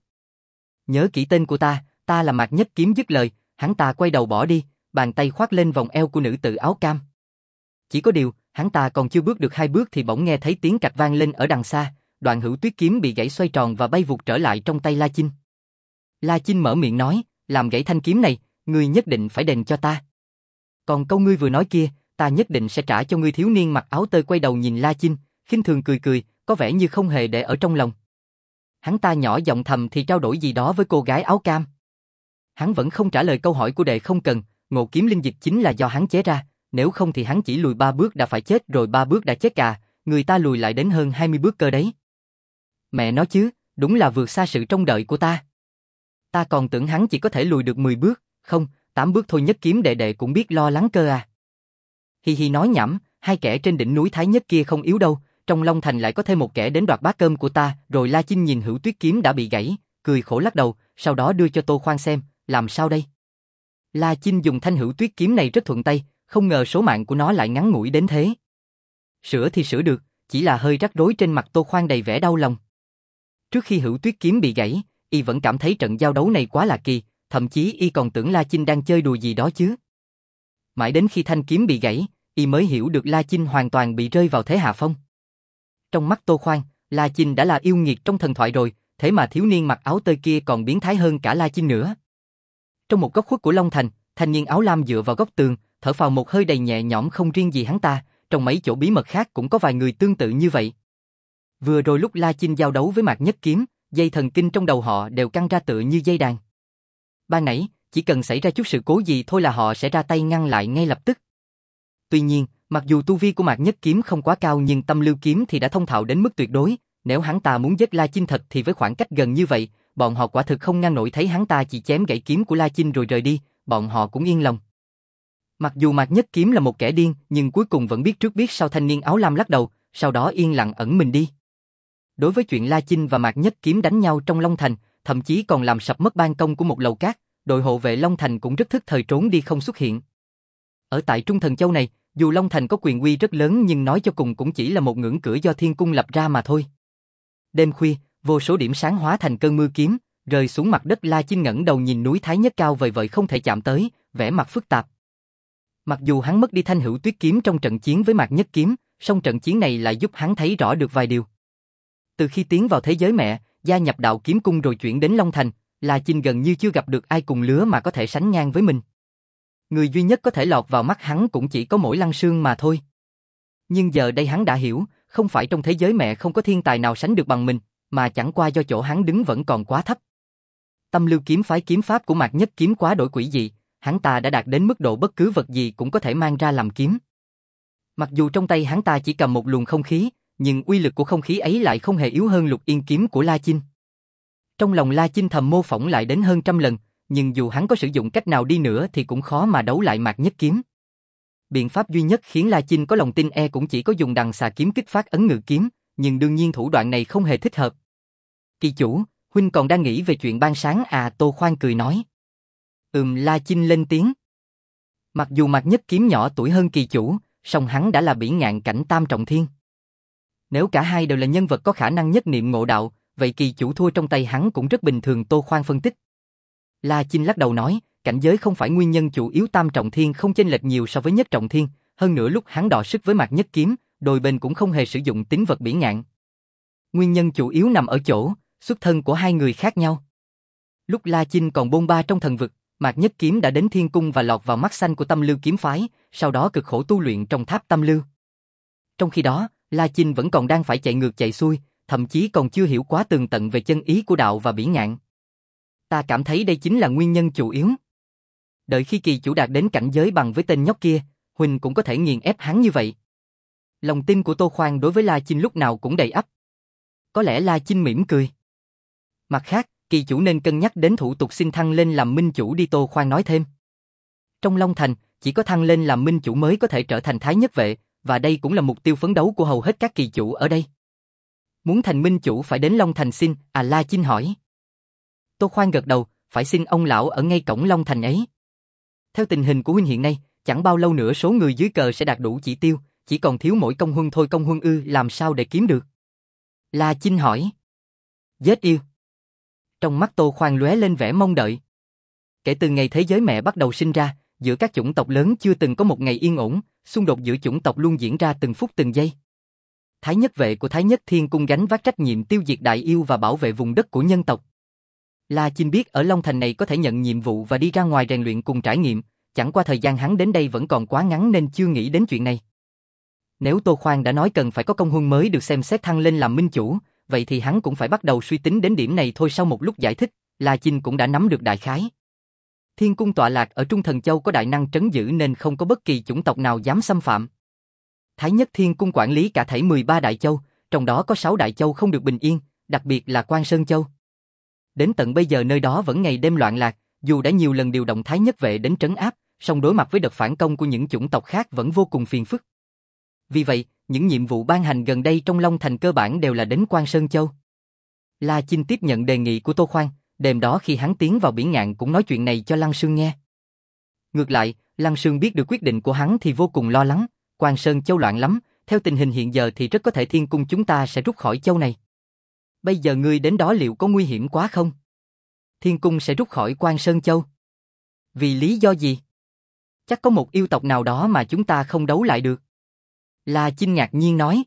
Nhớ kỹ tên của ta là Mạc Nhất Kiếm. Dứt lời, hắn ta quay đầu bỏ đi, bàn tay khoác lên vòng eo của nữ tử áo cam. Chỉ có điều, hắn ta còn chưa bước được 2 bước thì bỗng nghe thấy tiếng cạch vang lên ở đằng xa, đoạn Hữu Tuyết kiếm bị gãy xoay tròn và bay vụt trở lại trong tay La Chinh. La Chinh mở miệng nói, làm gãy thanh kiếm này, ngươi nhất định phải đền cho ta. Còn câu ngươi vừa nói kia, ta nhất định sẽ trả cho ngươi. Thiếu niên mặc áo tơi quay đầu nhìn La Chinh, khinh thường cười cười, có vẻ như không hề để ở trong lòng. Hắn ta nhỏ giọng thầm thì trao đổi gì đó với cô gái áo cam. Hắn vẫn không trả lời câu hỏi của đệ không cần, Ngộ Kiếm Linh Dịch chính là do hắn chế ra, nếu không thì hắn chỉ lùi 3 bước đã phải chết rồi. 3 bước đã chết à, người ta lùi lại đến hơn 20 bước cơ đấy. Mẹ nói chứ, đúng là vượt xa sự trông đợi của ta. Ta còn tưởng hắn chỉ có thể lùi được 10 bước, không, 8 bước thôi. Nhất Kiếm đệ đệ cũng biết lo lắng cơ à. Hi hi nói nhảm, hai kẻ trên đỉnh núi Thái Nhất kia không yếu đâu, trong Long Thành lại có thêm một kẻ đến đoạt bát cơm của ta. Rồi La Chinh nhìn Hữu Tuyết kiếm đã bị gãy, cười khổ lắc đầu, sau đó đưa cho Tô Khoan xem, làm sao đây? La Chinh dùng thanh Hữu Tuyết kiếm này rất thuận tay, không ngờ số mạng của nó lại ngắn ngủi đến thế. Sửa thì sửa được, chỉ là hơi rắc rối. Trên mặt Tô Khoan đầy vẻ đau lòng. Trước khi Hữu Tuyết kiếm bị gãy, y vẫn cảm thấy trận giao đấu này quá là kỳ, thậm chí y còn tưởng La Chinh đang chơi đùa gì đó chứ. Mãi đến khi thanh kiếm bị gãy, y mới hiểu được La Chinh hoàn toàn bị rơi vào thế hạ phong. Trong mắt Tô Khoan, La Chinh đã là yêu nghiệt trong thần thoại rồi, thế mà thiếu niên mặc áo tơi kia còn biến thái hơn cả La Chinh nữa. Trong một góc khuất của Long Thành, thanh niên áo lam dựa vào góc tường, thở phào một hơi đầy nhẹ nhõm. Không riêng gì hắn ta, trong mấy chỗ bí mật khác cũng có vài người tương tự như vậy. Vừa rồi lúc La Chinh giao đấu với Mạc Nhất Kiếm, dây thần kinh trong đầu họ đều căng ra tựa như dây đàn. Ban nãy, chỉ cần xảy ra chút sự cố gì thôi là họ sẽ ra tay ngăn lại ngay lập tức. Tuy nhiên, mặc dù tu vi của Mạc Nhất Kiếm không quá cao nhưng Tâm Lưu Kiếm thì đã thông thạo đến mức tuyệt đối. Nếu hắn ta muốn giết La Chinh thật thì với khoảng cách gần như vậy, bọn họ quả thực không ngăn nổi. Thấy hắn ta chỉ chém gãy kiếm của La Chinh rồi rời đi, bọn họ cũng yên lòng. Mặc dù Mạc Nhất Kiếm là một kẻ điên, nhưng cuối cùng vẫn biết trước biết sau. Thanh niên áo lam lắc đầu, sau đó yên lặng ẩn mình đi. Đối với chuyện La Chinh và Mạc Nhất Kiếm đánh nhau trong Long Thành, thậm chí còn làm sập mất ban công của một lầu cát, đội hộ vệ Long Thành cũng rất thức thời trốn đi không xuất hiện. Ở tại Trung Thần Châu này, dù Long Thành có quyền uy rất lớn nhưng nói cho cùng cũng chỉ là một ngưỡng cửa do Thiên Cung lập ra mà thôi. Đêm khuya, vô số điểm sáng hóa thành cơn mưa kiếm, rơi xuống mặt đất. La Chinh ngẩng đầu nhìn núi Thái Nhất cao vời vợi không thể chạm tới, vẻ mặt phức tạp. Mặc dù hắn mất đi thanh Hữu Tuyết kiếm trong trận chiến với Mạc Nhất Kiếm, song trận chiến này lại giúp hắn thấy rõ được vài điều. Từ khi tiến vào thế giới mẹ, gia nhập Đạo Kiếm Cung rồi chuyển đến Long Thành, La Chinh gần như chưa gặp được ai cùng lứa mà có thể sánh ngang với mình. Người duy nhất có thể lọt vào mắt hắn cũng chỉ có mỗi Lăng Sương mà thôi. Nhưng giờ đây hắn đã hiểu, không phải trong thế giới mẹ không có thiên tài nào sánh được bằng mình, mà chẳng qua do chỗ hắn đứng vẫn còn quá thấp. Tâm Lưu kiếm phái kiếm pháp của Mạc Nhất Kiếm quá đổi quỷ dị, hắn ta đã đạt đến mức độ bất cứ vật gì cũng có thể mang ra làm kiếm. Mặc dù trong tay hắn ta chỉ cầm một luồng không khí, nhưng uy lực của không khí ấy lại không hề yếu hơn Lục Yên kiếm của La Chinh. Trong lòng La Chinh thầm mô phỏng lại đến hơn 100 lần, nhưng dù hắn có sử dụng cách nào đi nữa thì cũng khó mà đấu lại Mạc Nhất Kiếm. Biện pháp duy nhất khiến La Chinh có lòng tin cũng chỉ có dùng đằng xà kiếm kích phát ấn ngự kiếm, nhưng đương nhiên thủ đoạn này không hề thích hợp. Kỳ chủ, huynh còn đang nghĩ về chuyện ban sáng à? Tô Khoan cười nói. La Chinh lên tiếng. Mặc dù Mạc Nhất Kiếm nhỏ tuổi hơn kỳ chủ, song hắn đã là bỉ ngạn cảnh tam trọng thiên. Nếu cả hai đều là nhân vật có khả năng nhất niệm ngộ đạo, vậy kỳ chủ thua trong tay hắn cũng rất bình thường. Tô Khoan phân tích. La Chinh lắc đầu nói, cảnh giới không phải nguyên nhân chủ yếu. Tam trọng thiên không chênh lệch nhiều so với nhất trọng thiên, hơn nữa lúc hắn đọ sức với Mạc Nhất Kiếm, đôi bên cũng không hề sử dụng tính vật bỉ ngạn. Nguyên nhân chủ yếu nằm ở chỗ xuất thân của hai người khác nhau. Lúc La Chinh còn bôn ba trong thần vực, Mạc Nhất Kiếm đã đến Thiên Cung và lọt vào mắt xanh của Tâm Lưu kiếm phái, sau đó cực khổ tu luyện trong tháp Tâm Lưu. Trong khi đó, La Chinh vẫn còn đang phải chạy ngược chạy xuôi, thậm chí còn chưa hiểu quá tường tận về chân ý của đạo và bỉ ngạn. Ta cảm thấy đây chính là nguyên nhân chủ yếu. Đợi khi kỳ chủ đạt đến cảnh giới bằng với tên nhóc kia, Huỳnh cũng có thể nghiền ép hắn như vậy. Lòng tin của Tô Khoan đối với La Chinh lúc nào cũng đầy ắp. Có lẽ La Chinh mỉm cười. Mặt khác, kỳ chủ nên cân nhắc đến thủ tục xin thăng lên làm minh chủ đi, Tô Khoan nói thêm. Trong Long Thành, chỉ có thăng lên làm minh chủ mới có thể trở thành thái nhất vệ, và đây cũng là mục tiêu phấn đấu của hầu hết các kỳ chủ ở đây. Muốn thành minh chủ phải đến Long Thành xin, La Chinh hỏi. Tô Khoan gật đầu, phải xin ông lão ở ngay cổng Long Thành ấy. Theo tình hình của huynh hiện nay, chẳng bao lâu nữa số người dưới cờ sẽ đạt đủ chỉ tiêu, chỉ còn thiếu mỗi công huân thôi. Công huân ư, làm sao để kiếm được? La Chinh hỏi. Giết yêu. Trong mắt Tô Khoan lóe lên vẻ mong đợi. Kể từ ngày thế giới mẹ bắt đầu sinh ra, giữa các chủng tộc lớn chưa từng có một ngày yên ổn, xung đột giữa chủng tộc luôn diễn ra từng phút từng giây. Thái nhất vệ của Thái nhất Thiên Cung gánh vác trách nhiệm tiêu diệt đại yêu và bảo vệ vùng đất của nhân tộc. La Chinh biết ở Long Thành này có thể nhận nhiệm vụ và đi ra ngoài rèn luyện cùng trải nghiệm, chẳng qua thời gian hắn đến đây vẫn còn quá ngắn nên chưa nghĩ đến chuyện này. Nếu Tô Khoan đã nói cần phải có công huân mới được xem xét thăng lên làm minh chủ, vậy thì hắn cũng phải bắt đầu suy tính đến điểm này thôi. Sau một lúc giải thích, La Chinh cũng đã nắm được đại khái. Thiên Cung tọa lạc ở Trung Thần Châu có đại năng trấn giữ nên không có bất kỳ chủng tộc nào dám xâm phạm. Thái nhất Thiên Cung quản lý cả thảy 13 đại châu, trong đó có 6 đại châu không được bình yên, đặc biệt là Quan Sơn Châu. Đến tận bây giờ nơi đó vẫn ngày đêm loạn lạc, dù đã nhiều lần điều động Thái nhất vệ đến trấn áp, song đối mặt với đợt phản công của những chủng tộc khác vẫn vô cùng phiền phức. Vì vậy, những nhiệm vụ ban hành gần đây trong Long Thành cơ bản đều là đến Quan Sơn Châu. La Chinh tiếp nhận đề nghị của Tô Khoan, đêm đó khi hắn tiến vào biển ngạn cũng nói chuyện này cho Lăng Sương nghe. Ngược lại, Lăng Sương biết được quyết định của hắn thì vô cùng lo lắng, Quan Sơn Châu loạn lắm, theo tình hình hiện giờ thì rất có thể Thiên Cung chúng ta sẽ rút khỏi châu này. Bây giờ ngươi đến đó liệu có nguy hiểm quá không? Thiên Cung sẽ rút khỏi Quan Sơn Châu. Vì lý do gì? Chắc có một yêu tộc nào đó mà chúng ta không đấu lại được. La Chinh ngạc nhiên nói.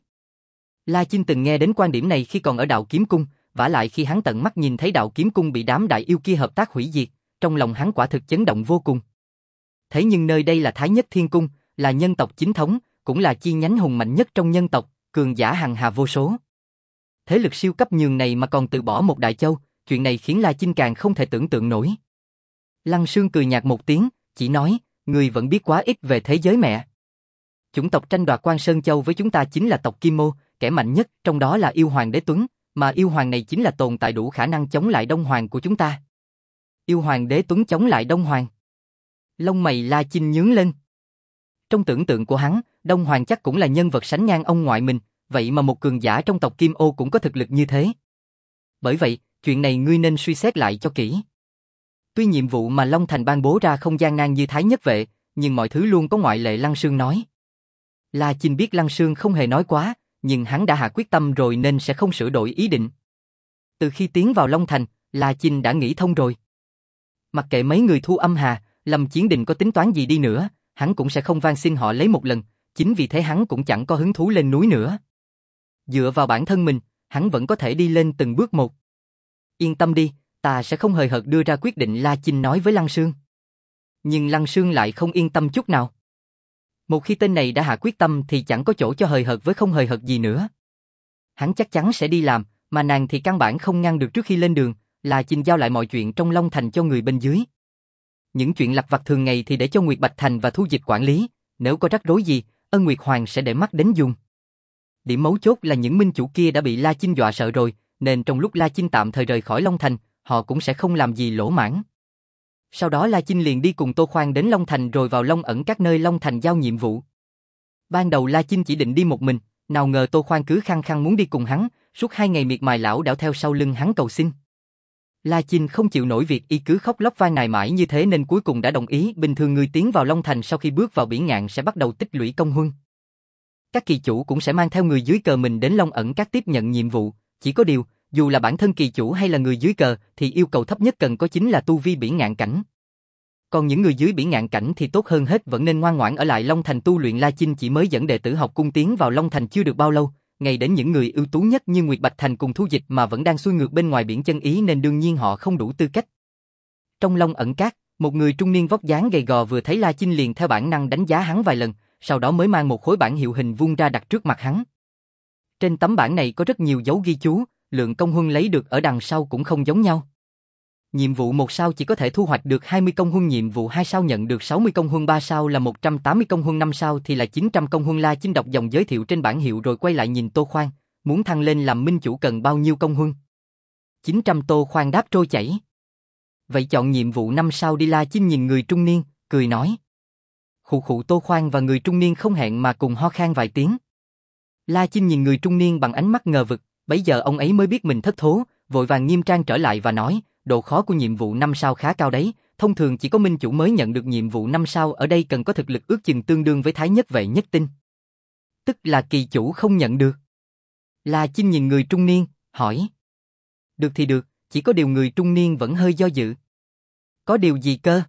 La Chinh từng nghe đến quan điểm này khi còn ở Đạo Kiếm Cung, vả lại khi hắn tận mắt nhìn thấy Đạo Kiếm Cung bị đám đại yêu kia hợp tác hủy diệt, trong lòng hắn quả thực chấn động vô cùng. Thế nhưng nơi đây là Thái nhất Thiên Cung, là nhân tộc chính thống, cũng là chi nhánh hùng mạnh nhất trong nhân tộc, cường giả hằng hà vô số. Thế lực siêu cấp nhường này mà còn từ bỏ một đại châu, chuyện này khiến La Chinh càng không thể tưởng tượng nổi. Lăng Sương cười nhạt một tiếng, chỉ nói, người vẫn biết quá ít về thế giới mẹ. Chủng tộc tranh đoạt Quan Sơn Châu với chúng ta chính là tộc Kim Mô, kẻ mạnh nhất trong đó là yêu hoàng Đế Tuấn, mà yêu hoàng này chính là tồn tại đủ khả năng chống lại Đông Hoàng của chúng ta. Yêu hoàng Đế Tuấn chống lại Đông Hoàng. Lông mày La Chinh nhướng lên. Trong tưởng tượng của hắn, Đông Hoàng chắc cũng là nhân vật sánh ngang ông ngoại mình, vậy mà một cường giả trong tộc Kim Ô cũng có thực lực như thế. Bởi vậy, chuyện này ngươi nên suy xét lại cho kỹ. Tuy nhiệm vụ mà Long Thành ban bố ra không gian nan như Thái nhất vệ, nhưng mọi thứ luôn có ngoại lệ, Lăng Sương nói. La Chinh biết Lăng Sương không hề nói quá, nhưng hắn đã hạ quyết tâm rồi nên sẽ không sửa đổi ý định. Từ khi tiến vào Long Thành, La Chinh đã nghĩ thông rồi. Mặc kệ mấy người Thu Âm Hà, Lâm Chiến Đình có tính toán gì đi nữa, hắn cũng sẽ không van xin họ lấy một lần, chính vì thế hắn cũng chẳng có hứng thú lên núi nữa. Dựa vào bản thân mình, hắn vẫn có thể đi lên từng bước một. Yên tâm đi, ta sẽ không hời hợt đưa ra quyết định, La Chinh nói với Lăng Sương. Nhưng Lăng Sương lại không yên tâm chút nào. Một khi tên này đã hạ quyết tâm thì chẳng có chỗ cho hời hợt với không hời hợt gì nữa. Hắn chắc chắn sẽ đi làm, mà nàng thì căn bản không ngăn được. Trước khi lên đường, La Chinh giao lại mọi chuyện trong Long Thành cho người bên dưới. Những chuyện lặt vặt thường ngày thì để cho Nguyệt Bạch Thành và Thu Dịch quản lý, nếu có rắc rối gì, Ân Nguyệt Hoàng sẽ để mắt đến dùng. Điểm mấu chốt là những minh chủ kia đã bị La Chinh dọa sợ rồi, nên trong lúc La Chinh tạm thời rời khỏi Long Thành, họ cũng sẽ không làm gì lỗ mãng. Sau đó La Chinh liền đi cùng Tô Khoan đến Long Thành rồi vào Long Ẩn các nơi Long Thành giao nhiệm vụ. Ban đầu La Chinh chỉ định đi một mình, nào ngờ Tô Khoan cứ khăng khăng muốn đi cùng hắn, suốt 2 ngày miệt mài lảo đảo theo sau lưng hắn cầu xin. La Chinh không chịu nổi việc y cứ khóc lóc van nài mãi như thế nên cuối cùng đã đồng ý. Bình thường người tiến vào Long Thành sau khi bước vào biển ngạn sẽ bắt đầu tích lũy công huân. Các kỳ chủ cũng sẽ mang theo người dưới cờ mình đến Long Ẩn các tiếp nhận nhiệm vụ, chỉ có điều, dù là bản thân kỳ chủ hay là người dưới cờ thì yêu cầu thấp nhất cần có chính là tu vi biển ngạn cảnh. Còn những người dưới biển ngạn cảnh thì tốt hơn hết vẫn nên ngoan ngoãn ở lại Long Thành tu luyện. La Chinh chỉ mới dẫn đệ tử học cung tiến vào Long Thành chưa được bao lâu, ngay đến những người ưu tú nhất như Nguyệt Bạch Thành cùng Thu Dịch mà vẫn đang xuôi ngược bên ngoài biển chân ý nên đương nhiên họ không đủ tư cách. Trong Long Ẩn Các, Một người trung niên vóc dáng gầy gò vừa thấy La Chinh liền theo bản năng đánh giá hắn vài lần, sau đó mới mang một khối bản hiệu hình vuông ra đặt trước mặt hắn. Trên tấm bản này có rất nhiều dấu ghi chú, lượng công huân lấy được ở đằng sau cũng không giống nhau. Nhiệm vụ 1 sao chỉ có thể thu hoạch được 20 công huân, nhiệm vụ 2 sao nhận được 60 công huân, 3 sao là 180 công huân, 5 sao thì là 900 công huân. La Chinh đọc dòng giới thiệu trên bản hiệu rồi quay lại nhìn Tô Khoan, muốn thăng lên làm minh chủ cần bao nhiêu công huân? 900. Tô Khoan đáp trôi chảy. Vậy chọn nhiệm vụ 5 sao đi. La Chinh nhìn người trung niên, cười nói. Khụ khụ. Tô Khoan và người trung niên không hẹn mà cùng ho khan vài tiếng. La Chinh nhìn người trung niên bằng ánh mắt ngờ vực, bấy giờ ông ấy mới biết mình thất thố, vội vàng nghiêm trang trở lại và nói, độ khó của nhiệm vụ 5 sao khá cao đấy, thông thường chỉ có minh chủ mới nhận được nhiệm vụ 5 sao, ở đây cần có thực lực ước chừng tương đương với thái nhất vệ nhất tinh. Tức là kỳ chủ không nhận được. La Chinh nhìn người trung niên, hỏi. Được thì được, chỉ có điều người trung niên vẫn hơi do dự. Có điều gì cơ?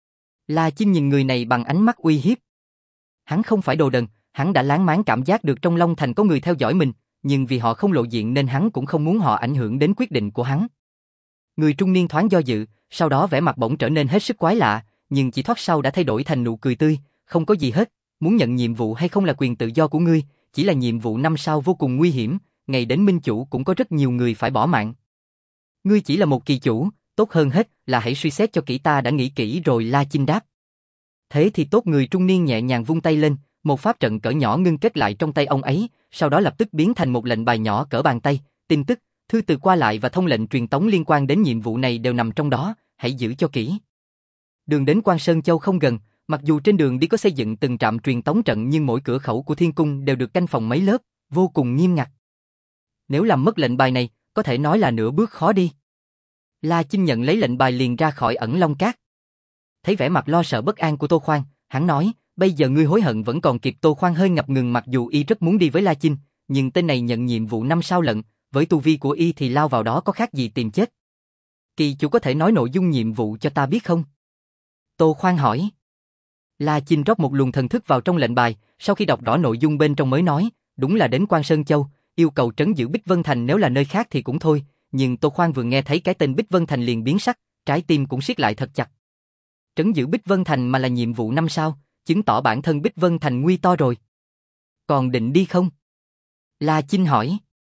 La Chinh nhìn người này bằng ánh mắt uy hiếp. Hắn không phải đồ đần, hắn đã láng máng cảm giác được trong Long Thành có người theo dõi mình, nhưng vì họ không lộ diện nên hắn cũng không muốn họ ảnh hưởng đến quyết định của hắn. Người trung niên thoáng do dự, sau đó vẻ mặt bỗng trở nên hết sức quái lạ, nhưng chỉ thoát sau đã thay đổi thành nụ cười tươi, không có gì hết, muốn nhận nhiệm vụ hay không là quyền tự do của ngươi, chỉ là nhiệm vụ 5 sao vô cùng nguy hiểm, ngày đến minh chủ cũng có rất nhiều người phải bỏ mạng. Ngươi chỉ là một kỳ chủ, tốt hơn hết là hãy suy xét cho kỹ, ta đã nghĩ kỹ rồi. La Chinh đáp. Thế thì tốt. Người trung niên nhẹ nhàng vung tay lên, một pháp trận cỡ nhỏ ngưng kết lại trong tay ông ấy, sau đó lập tức biến thành một lệnh bài nhỏ cỡ bàn tay, tin tức, thư từ qua lại và thông lệnh truyền tống liên quan đến nhiệm vụ này đều nằm trong đó, hãy giữ cho kỹ. Đường đến Quan Sơn Châu không gần, mặc dù trên đường đi có xây dựng từng trạm truyền tống trận nhưng mỗi cửa khẩu của thiên cung đều được canh phòng mấy lớp, vô cùng nghiêm ngặt. Nếu làm mất lệnh bài này, có thể nói là nửa bước khó đi. La Chinh nhận lấy lệnh bài liền ra khỏi Ẩn Long Cát. Thấy vẻ mặt lo sợ bất an của Tô Khoan, hắn nói, bây giờ ngươi hối hận vẫn còn kịp. Tô Khoan hơi ngập ngừng, mặc dù y rất muốn đi với La Chinh, nhưng tên này nhận nhiệm vụ 5 sao lận, với tu vi của y thì lao vào đó có khác gì tìm chết. Kỳ chủ có thể nói nội dung nhiệm vụ cho ta biết không? Tô Khoan hỏi. La Chinh rót một luồng thần thức vào trong lệnh bài, sau khi đọc rõ nội dung bên trong mới nói, đúng là đến Quan Sơn Châu, yêu cầu trấn giữ Bích Vân Thành, nếu là nơi khác thì cũng thôi, nhưng Tô Khoan vừa nghe thấy cái tên Bích Vân Thành liền biến sắc, trái tim cũng siết lại thật chặt. Trấn giữ Bích Vân Thành mà là nhiệm vụ 5 sao, chứng tỏ bản thân Bích Vân Thành nguy to rồi. Còn định đi không? La Chinh hỏi.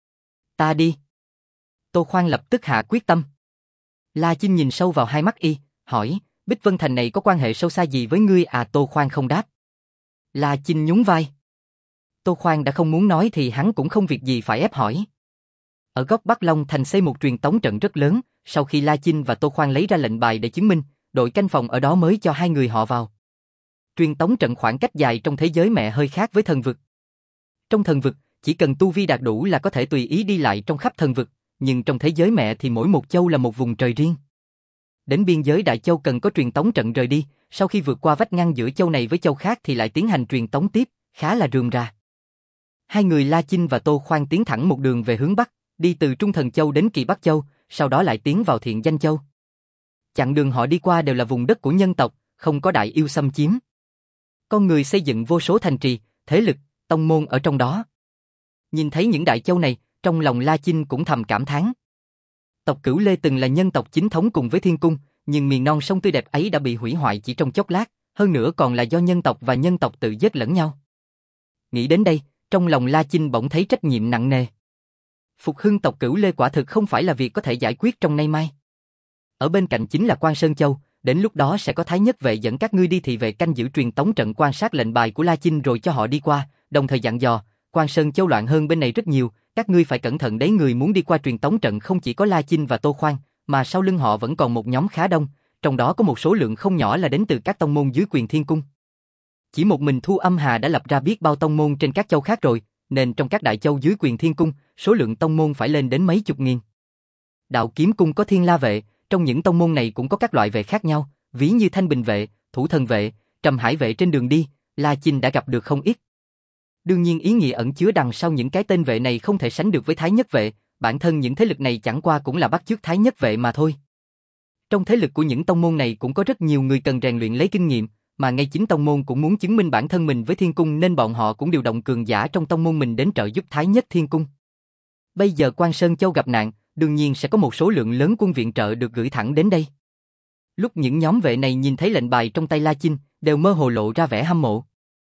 Ta đi. Tô Khoan lập tức hạ quyết tâm. La Chinh nhìn sâu vào hai mắt y, hỏi, Bích Vân Thành này có quan hệ sâu xa gì với ngươi à? Tô Khoan không đáp. La Chinh nhún vai. Tô Khoan đã không muốn nói thì hắn cũng không việc gì phải ép hỏi. Ở góc Bắc Long Thành xây một truyền tống trận rất lớn, sau khi La Chinh và Tô Khoan lấy ra lệnh bài để chứng minh, đội canh phòng ở đó mới cho hai người họ vào. Truyền tống trận khoảng cách dài trong thế giới mẹ hơi khác với thần vực. Trong thần vực, chỉ cần tu vi đạt đủ là có thể tùy ý đi lại trong khắp thần vực, nhưng trong thế giới mẹ thì mỗi một châu là một vùng trời riêng. Đến biên giới Đại Châu cần có truyền tống trận rời đi, sau khi vượt qua vách ngăn giữa châu này với châu khác thì lại tiến hành truyền tống tiếp, khá là rườm rà. Hai người La Chinh và Tô Khoan tiến thẳng một đường về hướng Bắc, đi từ Trung Thần Châu đến Kỳ Bắc Châu, sau đó lại tiến vào Thiện Danh Châu. Chặng đường họ đi qua đều là vùng đất của nhân tộc, không có đại yêu xâm chiếm. Con người xây dựng vô số thành trì, thế lực, tông môn ở trong đó. Nhìn thấy những đại châu này, trong lòng La Chinh cũng thầm cảm thán. Tộc Cửu Lê từng là nhân tộc chính thống cùng với Thiên Cung, nhưng miền non sông tươi đẹp ấy đã bị hủy hoại chỉ trong chốc lát, hơn nữa còn là do nhân tộc và nhân tộc tự giết lẫn nhau. Nghĩ đến đây, trong lòng La Chinh bỗng thấy trách nhiệm nặng nề. Phục hưng tộc Cửu Lê quả thực không phải là việc có thể giải quyết trong nay mai. Ở bên cạnh chính là Quan Sơn Châu, đến lúc đó sẽ có Thái Nhất Vệ dẫn các ngươi đi thị vệ canh giữ truyền tống trận, quan sát lệnh bài của La Chinh rồi cho họ đi qua, đồng thời dặn dò, Quan Sơn Châu loạn hơn bên này rất nhiều, các ngươi phải cẩn thận đấy. Người muốn đi qua truyền tống trận không chỉ có La Chinh và Tô Khoan, mà sau lưng họ vẫn còn một nhóm khá đông, trong đó có một số lượng không nhỏ là đến từ các tông môn dưới quyền Thiên Cung. Chỉ một mình Thu Âm Hà đã lập ra biết bao tông môn trên các châu khác rồi, nên trong các đại châu dưới quyền Thiên Cung, số lượng tông môn phải lên đến mấy chục nghìn. Đạo Kiếm Cung có Thiên La Vệ, trong những tông môn này cũng có các loại vệ khác nhau, ví như Thanh Bình Vệ, Thủ Thần Vệ, Trầm Hải Vệ. Trên đường đi, La Chinh đã gặp được không ít. Đương nhiên ý nghĩa ẩn chứa đằng sau những cái tên vệ này không thể sánh được với Thái Nhất Vệ, bản thân những thế lực này chẳng qua cũng là bắt chước Thái Nhất Vệ mà thôi. Trong thế lực của những tông môn này cũng có rất nhiều người cần rèn luyện lấy kinh nghiệm, mà ngay chính tông môn cũng muốn chứng minh bản thân mình với Thiên Cung nên bọn họ cũng điều động cường giả trong tông môn mình đến trợ giúp Thái Nhất Thiên Cung. Bây giờ Quan Sơn Châu gặp nạn, đương nhiên sẽ có một số lượng lớn quân viện trợ được gửi thẳng đến đây. Lúc những nhóm vệ này nhìn thấy lệnh bài trong tay La Chinh, đều mơ hồ lộ ra vẻ hâm mộ.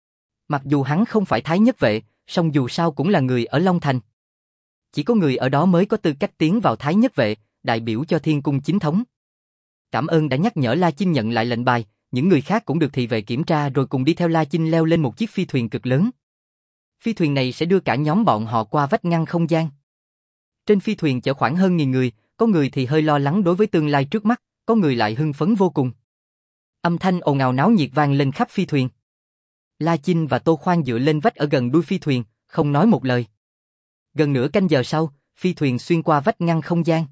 Mặc dù hắn không phải Thái Nhất vệ, song dù sao cũng là người ở Long Thành. Chỉ có người ở đó mới có tư cách tiến vào Thái Nhất vệ, đại biểu cho Thiên Cung chính thống. Cảm ơn đã nhắc nhở La Chinh nhận lại lệnh bài, những người khác cũng được thị vệ kiểm tra rồi cùng đi theo La Chinh leo lên một chiếc phi thuyền cực lớn. Phi thuyền này sẽ đưa cả nhóm bọn họ qua vách ngăn không gian. Trên phi thuyền chở khoảng hơn 1000 người, có người thì hơi lo lắng đối với tương lai trước mắt, có người lại hưng phấn vô cùng. Âm thanh ồn ào náo nhiệt vang lên khắp phi thuyền. La Chinh và Tô Khoan dựa lên vách ở gần đuôi phi thuyền, không nói một lời. Gần nửa canh giờ sau, phi thuyền xuyên qua vách ngăn không gian.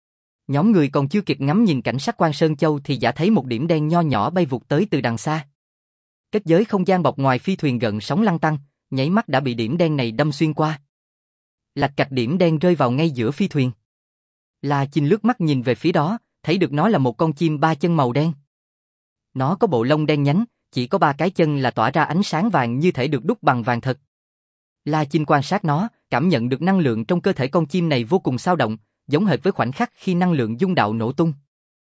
Nhóm người còn chưa kịp ngắm nhìn cảnh sắc Quan Sơn Châu thì đã thấy một điểm đen nho nhỏ bay vụt tới từ đằng xa. Kết giới không gian bọc ngoài phi thuyền gần sóng lăn tăn, nháy mắt đã bị điểm đen này đâm xuyên qua. Lạch cạch điểm đen rơi vào ngay giữa phi thuyền. La Chinh lướt mắt nhìn về phía đó, thấy được nó là một con chim ba chân màu đen. Nó có bộ lông đen nhánh, chỉ có 3 cái chân là tỏa ra ánh sáng vàng như thể được đúc bằng vàng thật. La Chinh quan sát nó, cảm nhận được năng lượng trong cơ thể con chim này vô cùng xao động, giống hệt với khoảnh khắc khi năng lượng dung đạo nổ tung.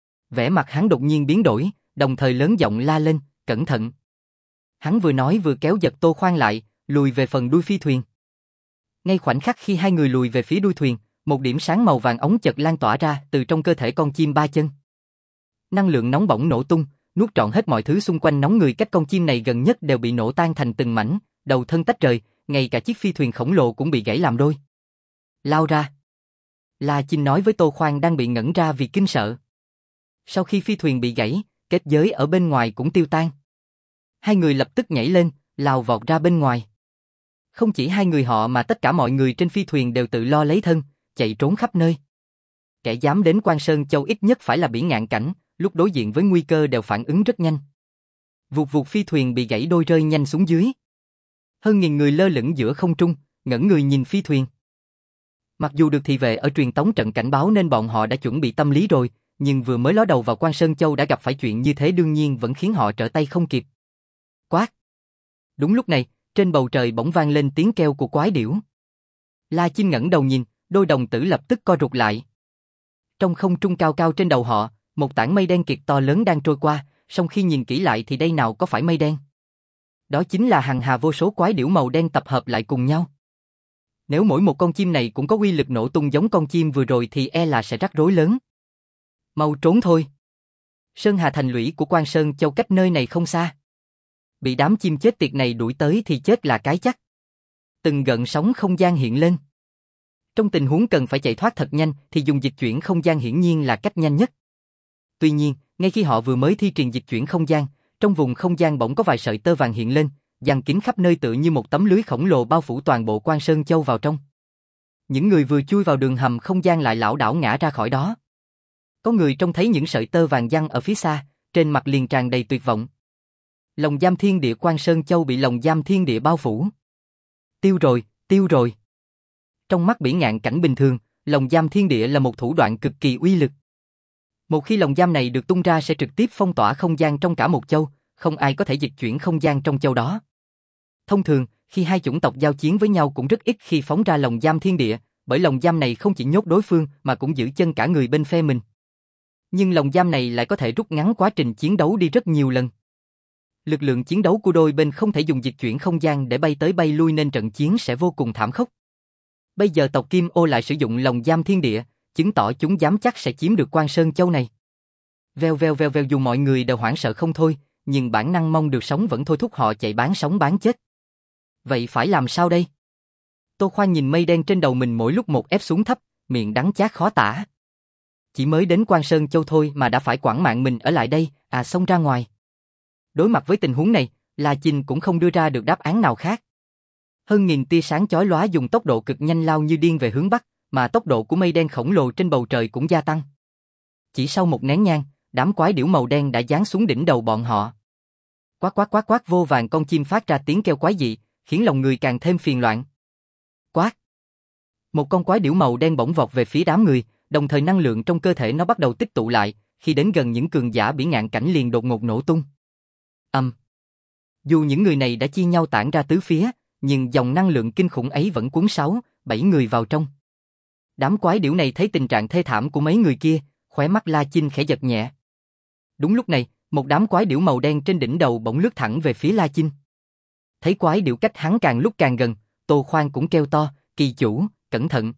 Vẻ mặt hắn đột nhiên biến đổi, đồng thời lớn giọng la lên, cẩn thận. Hắn vừa nói vừa kéo giật Tô Khoan lại, lùi về phần đuôi phi thuyền. Ngay khoảnh khắc khi hai người lùi về phía đuôi thuyền, một điểm sáng màu vàng ống chợt lan tỏa ra từ trong cơ thể con chim ba chân. Năng lượng nóng bỏng nổ tung, nuốt trọn hết mọi thứ xung quanh nóng người cách con chim này gần nhất đều bị nổ tan thành từng mảnh, đầu thân tách rời, ngay cả chiếc phi thuyền khổng lồ cũng bị gãy làm đôi. Lao ra. La Chinh nói với Tô Khoan đang bị ngẩn ra vì kinh sợ. Sau khi phi thuyền bị gãy, kết giới ở bên ngoài cũng tiêu tan. Hai người lập tức nhảy lên, lao vọt ra bên ngoài. Không chỉ hai người họ mà tất cả mọi người trên phi thuyền đều tự lo lấy thân, chạy trốn khắp nơi. Kẻ dám đến Quan Sơn Châu ít nhất phải là bỉ ngạn cảnh, lúc đối diện với nguy cơ đều phản ứng rất nhanh. Vụt vụt phi thuyền bị gãy đôi rơi nhanh xuống dưới. Hơn 1000 người lơ lửng giữa không trung, ngẩn người nhìn phi thuyền. Mặc dù được thị vệ ở truyền tống trận cảnh báo nên bọn họ đã chuẩn bị tâm lý rồi, nhưng vừa mới ló đầu vào Quan Sơn Châu đã gặp phải chuyện như thế đương nhiên vẫn khiến họ trở tay không kịp. Quát! Đúng lúc này, trên bầu trời bỗng vang lên tiếng kêu của quái điểu. La Chinh ngẩng đầu nhìn, đôi đồng tử lập tức co rụt lại. Trong không trung cao cao trên đầu họ, một tảng mây đen kiệt to lớn đang trôi qua, song khi nhìn kỹ lại thì đây nào có phải mây đen. Đó chính là hàng hà vô số quái điểu màu đen tập hợp lại cùng nhau. Nếu mỗi một con chim này cũng có uy lực nổ tung giống con chim vừa rồi thì e là sẽ rắc rối lớn. Mau trốn thôi. Sơn Hà thành lũy của Quan Sơn Châu cách nơi này không xa. Bị đám chim chết tiệt này đuổi tới thì chết là cái chắc. Từng gợn sóng không gian hiện lên. Trong tình huống cần phải chạy thoát thật nhanh thì dùng dịch chuyển không gian hiển nhiên là cách nhanh nhất. Tuy nhiên, ngay khi họ vừa mới thi triển dịch chuyển không gian, trong vùng không gian bỗng có vài sợi tơ vàng hiện lên, giăng kín khắp nơi tựa như một tấm lưới khổng lồ bao phủ toàn bộ Quan Sơn Châu vào trong. Những người vừa chui vào đường hầm không gian lại lảo đảo ngã ra khỏi đó. Có người trông thấy những sợi tơ vàng giăng ở phía xa, trên mặt liền tràn đầy tuyệt vọng. Lồng giam thiên địa Quan Sơn Châu bị lồng giam thiên địa bao phủ. Tiêu rồi, tiêu rồi. Trong mắt bỉ ngạn cảnh bình thường, lồng giam thiên địa là một thủ đoạn cực kỳ uy lực. Một khi lồng giam này được tung ra sẽ trực tiếp phong tỏa không gian trong cả một châu, không ai có thể dịch chuyển không gian trong châu đó. Thông thường, khi hai chủng tộc giao chiến với nhau cũng rất ít khi phóng ra lồng giam thiên địa, bởi lồng giam này không chỉ nhốt đối phương mà cũng giữ chân cả người bên phe mình. Nhưng lồng giam này lại có thể rút ngắn quá trình chiến đấu đi rất nhiều lần. Lực lượng chiến đấu của đôi bên không thể dùng dịch chuyển không gian để bay tới bay lui nên trận chiến sẽ vô cùng thảm khốc. Bây giờ tộc Kim Ô lại sử dụng lồng giam thiên địa, chứng tỏ chúng dám chắc sẽ chiếm được Quan Sơn Châu này. Veo veo veo veo, dù mọi người đều hoảng sợ không thôi, nhưng bản năng mong được sống vẫn thôi thúc họ chạy bán sống bán chết. Vậy phải làm sao đây? Tô Khoan nhìn mây đen trên đầu mình mỗi lúc một ép xuống thấp, miệng đắng chát khó tả. Chỉ mới đến Quan Sơn Châu thôi mà đã phải quản mạng mình ở lại đây, xông ra ngoài. Đối mặt với tình huống này, La Chinh cũng không đưa ra được đáp án nào khác. Hơn 1000 tia sáng chói lóa dùng tốc độ cực nhanh lao như điên về hướng bắc, mà tốc độ của mây đen khổng lồ trên bầu trời cũng gia tăng. Chỉ sau một nén nhang, đám quái điểu màu đen đã giáng xuống đỉnh đầu bọn họ. Quát quát quát quát, vô vàn con chim phát ra tiếng kêu quái dị, khiến lòng người càng thêm phiền loạn. Quát! Một con quái điểu màu đen bỗng vọt về phía đám người, đồng thời năng lượng trong cơ thể nó bắt đầu tích tụ lại, khi đến gần những cường giả bỉ ngạn cảnh liền đột ngột nổ tung. Dù những người này đã chia nhau tản ra tứ phía, nhưng dòng năng lượng kinh khủng ấy vẫn cuốn 6-7 người vào trong. Đám quái điểu này thấy tình trạng thê thảm của mấy người kia, khóe mắt La Chinh khẽ giật nhẹ. Đúng lúc này, một đám quái điểu màu đen trên đỉnh đầu bỗng lướt thẳng về phía La Chinh. Thấy quái điểu cách hắn càng lúc càng gần, Tô Khoan cũng kêu to, kỳ chủ, cẩn thận.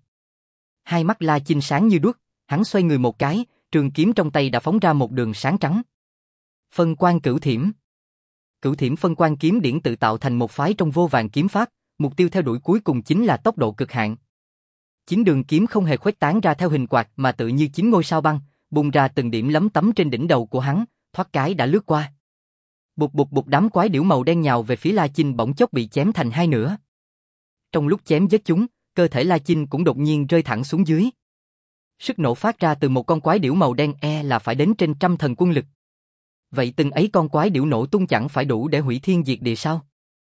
Hai mắt La Chinh sáng như đuốc, hắn xoay người một cái, trường kiếm trong tay đã phóng ra một đường sáng trắng. Phân quang cửu thiểm. Cửu thiểm phân quang kiếm điển tự tạo thành một phái trong vô vàn kiếm pháp, mục tiêu theo đuổi cuối cùng chính là tốc độ cực hạn. Chính đường kiếm không hề khuếch tán ra theo hình quạt mà tự như chín ngôi sao băng, bùng ra từng điểm lấm tấm trên đỉnh đầu của hắn, thoát cái đã lướt qua. Bụp bụp bụp, đám quái điểu màu đen nhào về phía La Chinh bỗng chốc bị chém thành hai nửa. Trong lúc chém giết chúng, cơ thể La Chinh cũng đột nhiên rơi thẳng xuống dưới. Sức nổ phát ra từ một con quái điểu màu đen là phải đến trên 100 thần quân lực. Vậy từng ấy con quái điểu nổ tung chẳng phải đủ để hủy thiên diệt địa sao?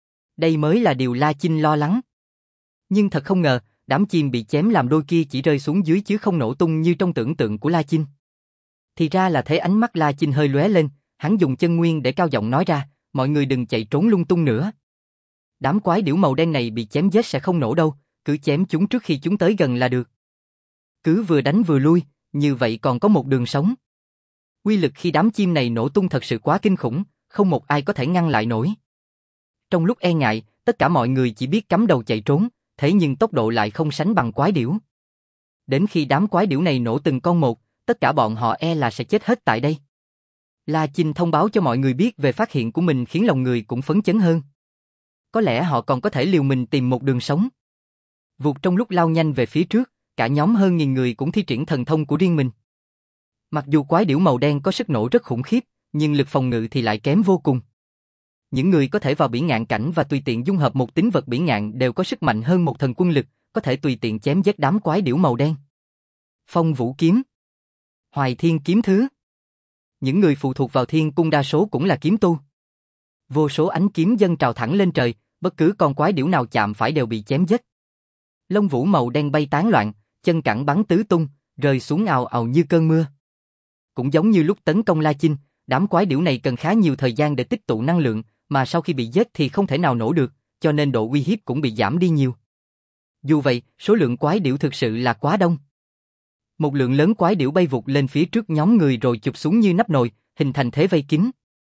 Đây mới là điều La Chinh lo lắng. Nhưng thật không ngờ, đám chim bị chém làm đôi kia chỉ rơi xuống dưới chứ không nổ tung như trong tưởng tượng của La Chinh. Thì ra là thế. Ánh mắt La Chinh hơi lóe lên, hắn dùng chân nguyên để cao giọng nói ra, mọi người đừng chạy trốn lung tung nữa. Đám quái điểu màu đen này bị chém giết sẽ không nổ đâu, cứ chém chúng trước khi chúng tới gần là được. Cứ vừa đánh vừa lui, như vậy còn có một đường sống. Uy lực khi đám chim này nổ tung thật sự quá kinh khủng, không một ai có thể ngăn lại nổi. Trong lúc e ngại, tất cả mọi người chỉ biết cắm đầu chạy trốn, thế nhưng tốc độ lại không sánh bằng quái điểu. Đến khi đám quái điểu này nổ từng con một, tất cả bọn họ là sẽ chết hết tại đây. La Chinh thông báo cho mọi người biết về phát hiện của mình khiến lòng người cũng phấn chấn hơn. Có lẽ họ còn có thể liều mình tìm một đường sống. Vụt, trong lúc lao nhanh về phía trước, cả nhóm hơn 1000 người cũng thi triển thần thông của riêng mình. Mặc dù quái điểu màu đen có sức nổ rất khủng khiếp, nhưng lực phòng ngự thì lại kém vô cùng. Những người có thể vào bỉ ngạn cảnh và tùy tiện dung hợp một tính vật bỉ ngạn đều có sức mạnh hơn một thần quân lực, có thể tùy tiện chém giết đám quái điểu màu đen. Phong Vũ kiếm, Hoài Thiên kiếm thứ. Những người phụ thuộc vào thiên cung đa số cũng là kiếm tu. Vô số ánh kiếm dâng trào thẳng lên trời, bất cứ con quái điểu nào chạm phải đều bị chém giết. Lông vũ màu đen bay tán loạn, chân cẳng bắn tứ tung, rơi xuống ào ào như cơn mưa. Cũng giống như lúc tấn công La Chinh, đám quái điểu này cần khá nhiều thời gian để tích tụ năng lượng, mà sau khi bị giết thì không thể nào nổ được, cho nên độ uy hiếp cũng bị giảm đi nhiều. Dù vậy, số lượng quái điểu thực sự là quá đông. Một lượng lớn quái điểu bay vụt lên phía trước nhóm người rồi chụp xuống như nắp nồi, hình thành thế vây kín.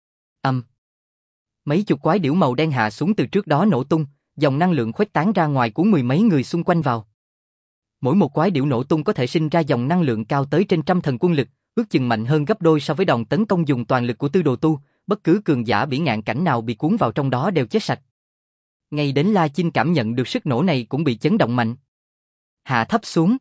Mấy chục quái điểu màu đen hạ xuống từ trước đó nổ tung, dòng năng lượng khuếch tán ra ngoài cuốn mười mấy người xung quanh vào. Mỗi một quái điểu nổ tung có thể sinh ra dòng năng lượng cao tới trên 100 thần quân lực, ước chừng mạnh hơn gấp đôi so với đòn tấn công dùng toàn lực của Tư Đồ Tu, bất cứ cường giả bỉ ngạn cảnh nào bị cuốn vào trong đó đều chết sạch. Ngay đến La Chinh cảm nhận được sức nổ này cũng bị chấn động mạnh. Hạ thấp xuống.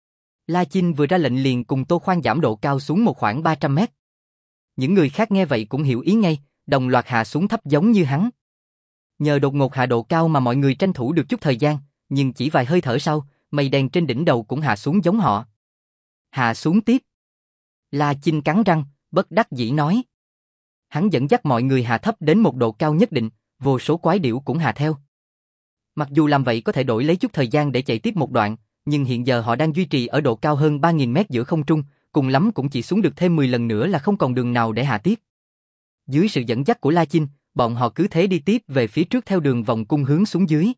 La Chinh vừa ra lệnh liền cùng Tô Khoan giảm độ cao xuống một khoảng 300 mét. Những người khác nghe vậy cũng hiểu ý ngay, đồng loạt hạ xuống thấp giống như hắn. Nhờ đột ngột hạ độ cao mà mọi người tranh thủ được chút thời gian, nhưng chỉ vài hơi thở sau, mây đen trên đỉnh đầu cũng hạ xuống giống họ. Hạ xuống tiếp. La Chinh cắn răng, bất đắc dĩ nói. Hắn dẫn dắt mọi người hạ thấp đến một độ cao nhất định, vô số quái điểu cũng hạ theo. Mặc dù làm vậy có thể đổi lấy chút thời gian để chạy tiếp một đoạn, nhưng hiện giờ họ đang duy trì ở độ cao hơn 3000 mét giữa không trung, cùng lắm cũng chỉ xuống được thêm 10 lần nữa là không còn đường nào để hạ tiếp. Dưới sự dẫn dắt của La Chinh, bọn họ cứ thế đi tiếp về phía trước theo đường vòng cung hướng xuống dưới.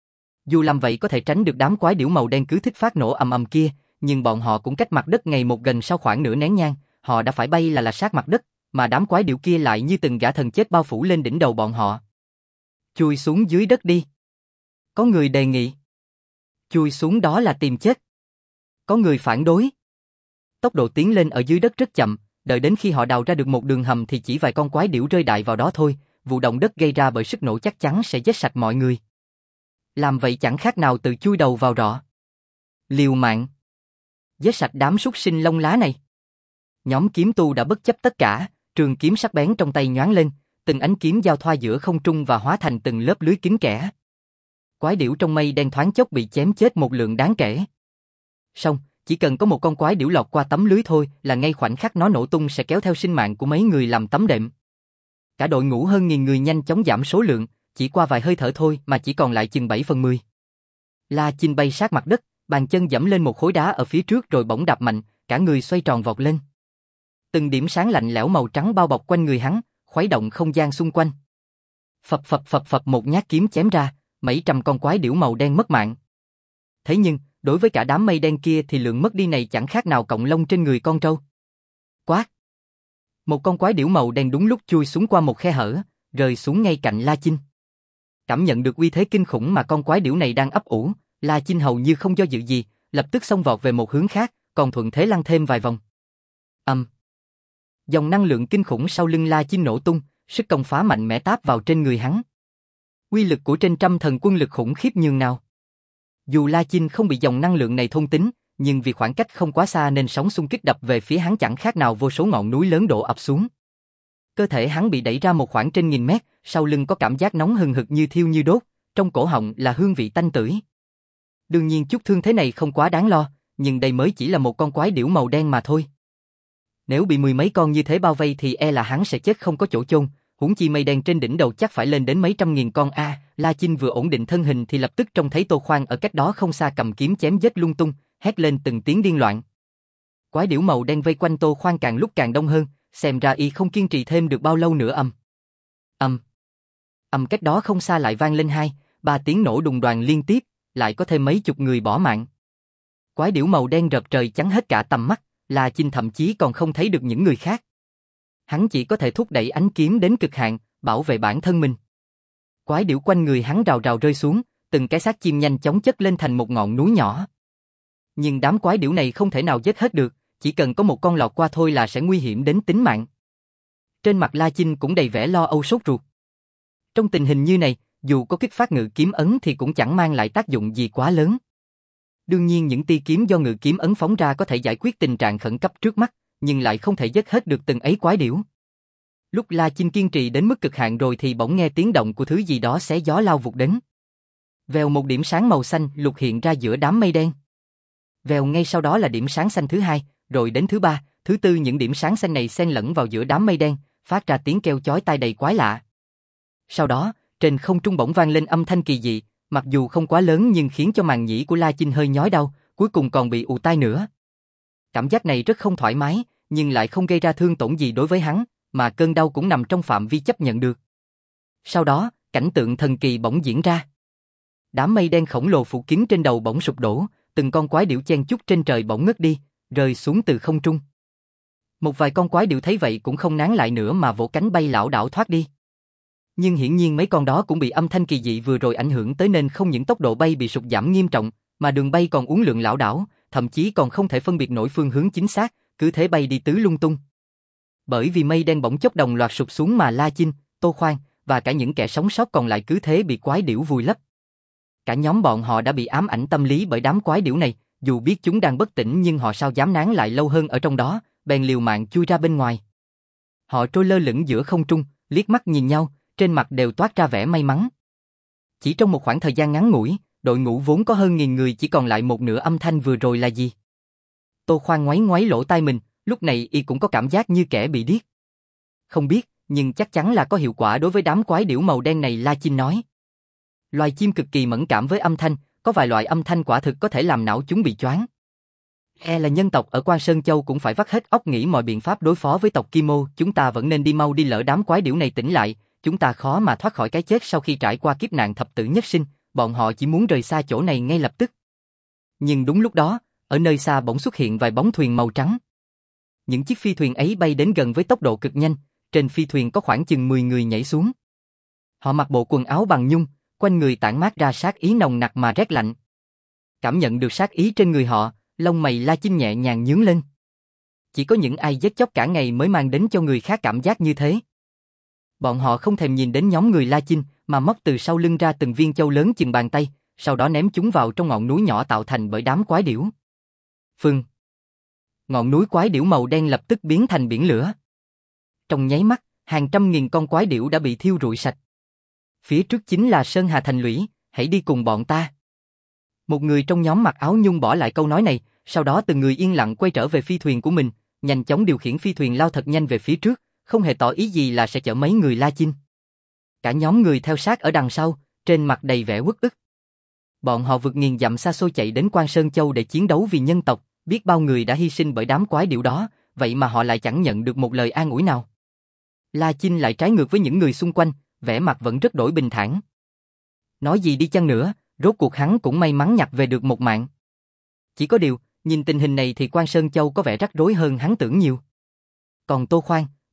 Dù làm vậy có thể tránh được đám quái điểu màu đen cứ thích phát nổ ầm ầm kia, nhưng bọn họ cũng cách mặt đất ngày một gần, sau khoảng nửa nén nhang, họ đã phải bay là sát mặt đất, mà đám quái điểu kia lại như từng gã thần chết bao phủ lên đỉnh đầu bọn họ. Chui xuống dưới đất đi. Có người đề nghị. Chui xuống đó là tìm chết. Có người phản đối. Tốc độ tiến lên ở dưới đất rất chậm, đợi đến khi họ đào ra được một đường hầm thì chỉ vài con quái điểu rơi đại vào đó thôi, vụ động đất gây ra bởi sức nổ chắc chắn sẽ giết sạch mọi người. Làm vậy chẳng khác nào tự chui đầu vào rọ. Liều mạng. Giết sạch đám súc sinh lông lá này. Nhóm kiếm tu đã bất chấp tất cả, trường kiếm sắc bén trong tay nhoáng lên, từng ánh kiếm giao thoa giữa không trung và hóa thành từng lớp lưới kín kẽ. Quái điểu trong mây đen thoáng chốc bị chém chết một lượng đáng kể. Xong, chỉ cần có một con quái điểu lọt qua tấm lưới thôi là ngay khoảnh khắc nó nổ tung sẽ kéo theo sinh mạng của mấy người làm tấm đệm. Cả đội ngũ hơn 1000 người nhanh chóng giảm số lượng, chỉ qua vài hơi thở thôi mà chỉ còn lại chừng 7/10. La Chinh bay sát mặt đất, bàn chân giẫm lên một khối đá ở phía trước rồi bỗng đạp mạnh, cả người xoay tròn vọt lên. Từng điểm sáng lạnh lẽo màu trắng bao bọc quanh người hắn, khuấy động không gian xung quanh. Phập phập phập phập, một nhát kiếm chém ra, mấy trăm con quái điểu màu đen mất mạng. Thế nhưng, đối với cả đám mây đen kia thì lượng mất đi này chẳng khác nào cọng lông trên người con trâu. Quát! Một con quái điểu màu đen đúng lúc chui xuống qua một khe hở, rơi xuống ngay cạnh La Chinh. Cảm nhận được uy thế kinh khủng mà con quái điểu này đang ấp ủ, La Chinh hầu như không do dự gì, lập tức xông vọt về một hướng khác, còn thuận thế lăn thêm vài vòng. Dòng năng lượng kinh khủng sau lưng La Chinh nổ tung, sức công phá mạnh mẽ táp vào trên người hắn. Uy lực của trên trăm thần quân lực khủng khiếp nhường nào. Dù La Chinh không bị dòng năng lượng này thôn tính, nhưng vì khoảng cách không quá xa nên sóng xung kích đập về phía hắn chẳng khác nào vô số ngọn núi lớn đổ ập xuống. Cơ thể hắn bị đẩy ra một khoảng trên nghìn mét, sau lưng có cảm giác nóng hừng hực như thiêu như đốt, trong cổ họng là hương vị tanh tưởi. Đương nhiên chút thương thế này không quá đáng lo, nhưng đây mới chỉ là một con quái điểu màu đen mà thôi. Nếu bị mười mấy con như thế bao vây thì e là hắn sẽ chết không có chỗ chôn, huống chi mây đen trên đỉnh đầu chắc phải lên đến mấy trăm nghìn con a. La Chinh vừa ổn định thân hình thì lập tức trông thấy Tô Khoan ở cách đó không xa cầm kiếm chém giết lung tung, hét lên từng tiếng điên loạn. Quái điểu màu đen vây quanh Tô Khoan càng lúc càng đông hơn, xem ra y không kiên trì thêm được bao lâu nữa. Cách đó không xa lại vang lên 2-3 tiếng nổ đùng đoàng liên tiếp, lại có thêm mấy chục người bỏ mạng. Quái điểu màu đen rợp trời chắn hết cả tầm mắt, La Chinh thậm chí còn không thấy được những người khác. Hắn chỉ có thể thúc đẩy ánh kiếm đến cực hạn, bảo vệ bản thân mình. Quái điểu quanh người hắn rào rào rơi xuống, từng cái xác chim nhanh chóng chất lên thành một ngọn núi nhỏ. Nhưng đám quái điểu này không thể nào giết hết được, chỉ cần có một con lọt qua thôi là sẽ nguy hiểm đến tính mạng. Trên mặt La Chinh cũng đầy vẻ lo âu sốt ruột. Trong tình hình như này, dù có kích phát ngự kiếm ấn thì cũng chẳng mang lại tác dụng gì quá lớn. Đương nhiên những tia kiếm do ngự kiếm ấn phóng ra có thể giải quyết tình trạng khẩn cấp trước mắt, nhưng lại không thể giết hết được từng ấy quái điểu. Lúc La Chinh kiên trì đến mức cực hạn rồi thì bỗng nghe tiếng động của thứ gì đó xé gió lao vụt đến. Vèo, một điểm sáng màu xanh lục hiện ra giữa đám mây đen. Vèo, ngay sau đó là điểm sáng xanh thứ hai, rồi đến thứ ba, thứ tư, những điểm sáng xanh này xen lẫn vào giữa đám mây đen, phát ra tiếng kêu chói tai đầy quái lạ. Sau đó, trên không trung bỗng vang lên âm thanh kỳ dị, mặc dù không quá lớn nhưng khiến cho màng nhĩ của La Chinh hơi nhói đau, cuối cùng còn bị ù tai nữa. Cảm giác này rất không thoải mái, nhưng lại không gây ra thương tổn gì đối với hắn, mà cơn đau cũng nằm trong phạm vi chấp nhận được. Sau đó, cảnh tượng thần kỳ bỗng diễn ra. Đám mây đen khổng lồ phủ kín trên đầu bỗng sụp đổ, từng con quái điểu chen chúc trên trời bỗng ngất đi, rơi xuống từ không trung. Một vài con quái điểu thấy vậy cũng không nán lại nữa mà vỗ cánh bay lảo đảo thoát đi. Nhưng hiển nhiên mấy con đó cũng bị âm thanh kỳ dị vừa rồi ảnh hưởng tới nên không những tốc độ bay bị sụt giảm nghiêm trọng, mà đường bay còn uốn lượn lảo đảo, thậm chí còn không thể phân biệt nổi phương hướng chính xác, cứ thế bay đi tứ lung tung. Bởi vì mây đen bỗng chốc đồng loạt sụp xuống mà La Chinh, Tô Khoan và cả những kẻ sống sót còn lại cứ thế bị quái điểu vùi lấp. Cả nhóm bọn họ đã bị ám ảnh tâm lý bởi đám quái điểu này, dù biết chúng đang bất tỉnh nhưng họ sao dám nán lại lâu hơn ở trong đó, bèn liều mạng chui ra bên ngoài. Họ trôi lơ lửng giữa không trung, liếc mắt nhìn nhau, trên mặt đều toát ra vẻ may mắn. Chỉ trong một khoảng thời gian ngắn ngủi, đội ngũ vốn có hơn 1000 người chỉ còn lại một nửa âm thanh vừa rồi là gì. Tô Khoan ngoáy ngoáy lỗ tai mình, lúc này y cũng có cảm giác như kẻ bị điếc. Không biết, nhưng chắc chắn là có hiệu quả đối với đám quái điểu màu đen này, La Chinh nói. Loài chim cực kỳ mẫn cảm với âm thanh, có vài loại âm thanh quả thực có thể làm não chúng bị choáng. E là nhân tộc ở Quan Sơn Châu cũng phải vắt hết óc nghĩ mọi biện pháp đối phó với tộc Kim Ô, chúng ta vẫn nên đi mau đi, lỡ đám quái điểu này tỉnh lại, chúng ta khó mà thoát khỏi cái chết sau khi trải qua kiếp nạn thập tử nhất sinh, bọn họ chỉ muốn rời xa chỗ này ngay lập tức. Nhưng đúng lúc đó, ở nơi xa bỗng xuất hiện vài bóng thuyền màu trắng. Những chiếc phi thuyền ấy bay đến gần với tốc độ cực nhanh, trên phi thuyền có khoảng chừng 10 người nhảy xuống. Họ mặc bộ quần áo bằng nhung, quanh người tản mát ra sát ý nồng nặc mà rét lạnh. Cảm nhận được sát ý trên người họ, lông mày La Chinh nhẹ nhàng nhướng lên. Chỉ có những ai giết chóc cả ngày mới mang đến cho người khác cảm giác như thế. Bọn họ không thèm nhìn đến nhóm người La Chinh, mà móc từ sau lưng ra từng viên châu lớn chừng bàn tay, sau đó ném chúng vào trong ngọn núi nhỏ tạo thành bởi đám quái điểu. Phừng! Ngọn núi quái điểu màu đen lập tức biến thành biển lửa. Trong nháy mắt, hàng trăm nghìn con quái điểu đã bị thiêu rụi sạch. Phía trước chính là Sơn Hà Thành Lũy, hãy đi cùng bọn ta. Một người trong nhóm mặc áo nhung bỏ lại câu nói này, sau đó từng người yên lặng quay trở về phi thuyền của mình, nhanh chóng điều khiển phi thuyền lao thật nhanh về phía trước, không hề tỏ ý gì là sẽ chở mấy người La Chinh. Cả nhóm người theo sát ở đằng sau, trên mặt đầy vẻ uất ức. Bọn họ vượt nghìn dặm xa xôi chạy đến Quan Sơn Châu để chiến đấu vì nhân tộc, biết bao người đã hy sinh bởi đám quái điểu đó, vậy mà họ lại chẳng nhận được một lời an ủi nào. La Chinh lại trái ngược với những người xung quanh, vẻ mặt vẫn rất đổi bình thản. Nói gì đi chăng nữa, rốt cuộc hắn cũng may mắn nhặt về được một mạng. Chỉ có điều, nhìn tình hình này thì Quan Sơn Châu có vẻ rắc rối hơn hắn tưởng nhiều. Còn Tô Khoan,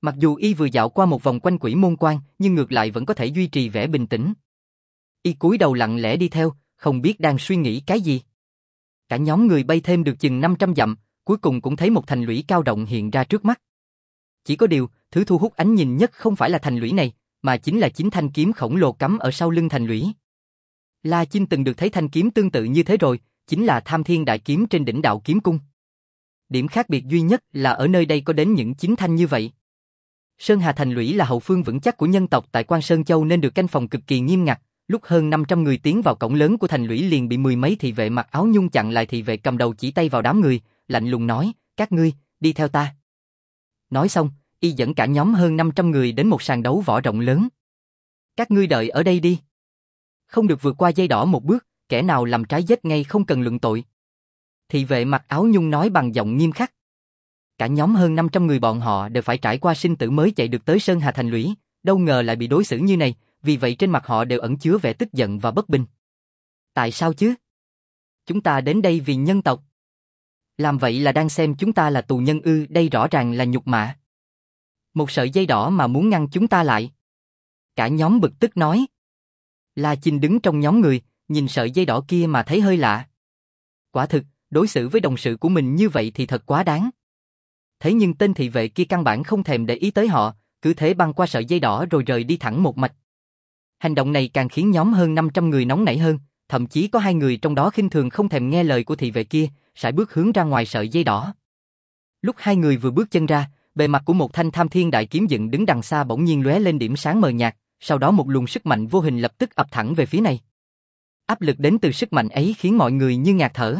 Mặc dù y vừa dạo qua một vòng quanh quỷ môn quan, nhưng ngược lại vẫn có thể duy trì vẻ bình tĩnh. Y cúi đầu lặng lẽ đi theo, không biết đang suy nghĩ cái gì. Cả nhóm người bay thêm được chừng 500 dặm, cuối cùng cũng thấy một thành lũy cao rộng hiện ra trước mắt. Chỉ có điều, thứ thu hút ánh nhìn nhất không phải là thành lũy này, mà chính là chính thanh kiếm khổng lồ cắm ở sau lưng thành lũy. La Chinh từng được thấy thanh kiếm tương tự như thế rồi, chính là Tham Thiên Đại Kiếm trên đỉnh Đạo Kiếm Cung. Điểm khác biệt duy nhất là ở nơi đây có đến những chính thanh như vậy. Sơn Hà thành lũy là hậu phương vững chắc của nhân tộc tại Quan Sơn Châu nên được canh phòng cực kỳ nghiêm ngặt. Lúc hơn 500 người tiến vào cổng lớn của thành lũy liền bị mười mấy thị vệ mặc áo nhung chặn lại. Thị vệ cầm đầu chỉ tay vào đám người, lạnh lùng nói, các ngươi, đi theo ta. Nói xong, y dẫn cả nhóm hơn 500 người đến một sàn đấu võ rộng lớn. Các ngươi đợi ở đây đi. Không được vượt qua dây đỏ một bước, kẻ nào làm trái giết ngay không cần luận tội. Thị vệ mặc áo nhung nói bằng giọng nghiêm khắc. Cả nhóm hơn 500 người bọn họ đều phải trải qua sinh tử mới chạy được tới Sơn Hà thành lũy, đâu ngờ lại bị đối xử như này, vì vậy trên mặt họ đều ẩn chứa vẻ tức giận và bất bình. Tại sao chứ? Chúng ta đến đây vì nhân tộc. Làm vậy là đang xem chúng ta là tù nhân ư? Đây rõ ràng là nhục mạ. Một sợi dây đỏ mà muốn ngăn chúng ta lại. Cả nhóm bực tức nói. La Chinh đứng trong nhóm người, nhìn sợi dây đỏ kia mà thấy hơi lạ. Quả thực, đối xử với đồng sự của mình như vậy thì thật quá đáng. Thế nhưng tên thị vệ kia căn bản không thèm để ý tới họ, cứ thế băng qua sợi dây đỏ rồi rời đi thẳng một mạch. Hành động này càng khiến nhóm hơn 500 người nóng nảy hơn, thậm chí có 2 người trong đó khinh thường không thèm nghe lời của thị vệ kia, sải bước hướng ra ngoài sợi dây đỏ. Lúc 2 người vừa bước chân ra, bề mặt của một thanh Tham Thiên Đại Kiếm dựng đứng đằng xa bỗng nhiên lóe lên điểm sáng mờ nhạt, sau đó một luồng sức mạnh vô hình lập tức ập thẳng về phía này. Áp lực đến từ sức mạnh ấy khiến mọi người như ngạt thở.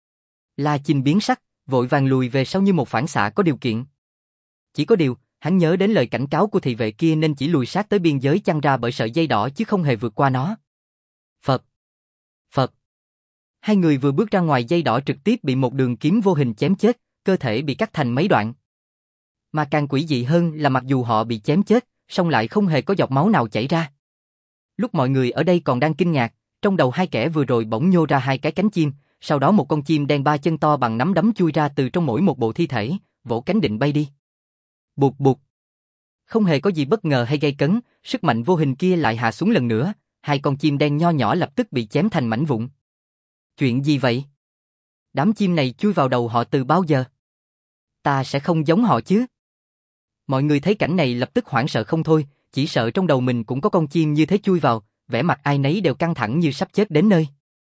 La Chinh biến sắc, vội vàng lùi về sau như một phản xạ có điều kiện. Chỉ có điều, hắn nhớ đến lời cảnh cáo của thị vệ kia nên chỉ lùi sát tới biên giới chăn ra bởi sợi dây đỏ chứ không hề vượt qua nó. Phật! Phật! 2 người vừa bước ra ngoài dây đỏ trực tiếp bị một đường kiếm vô hình chém chết, cơ thể bị cắt thành mấy đoạn. Mà càng quỷ dị hơn là mặc dù họ bị chém chết, song lại không hề có giọt máu nào chảy ra. Lúc mọi người ở đây còn đang kinh ngạc, trong đầu 2 kẻ vừa rồi bỗng nhô ra 2 cái cánh chim, sau đó một con chim đen 3 chân to bằng nắm đấm chui ra từ trong mỗi một bộ thi thể, vỗ cánh định bay đi. Bụt bụt. Không hề có gì bất ngờ hay gây cấn, sức mạnh vô hình kia lại hạ xuống lần nữa, 2 con chim đen nho nhỏ lập tức bị chém thành mảnh vụn. Chuyện gì vậy? Đám chim này chui vào đầu họ từ bao giờ? Ta sẽ không giống họ chứ? Mọi người thấy cảnh này lập tức hoảng sợ không thôi, chỉ sợ trong đầu mình cũng có con chim như thế chui vào, vẻ mặt ai nấy đều căng thẳng như sắp chết đến nơi.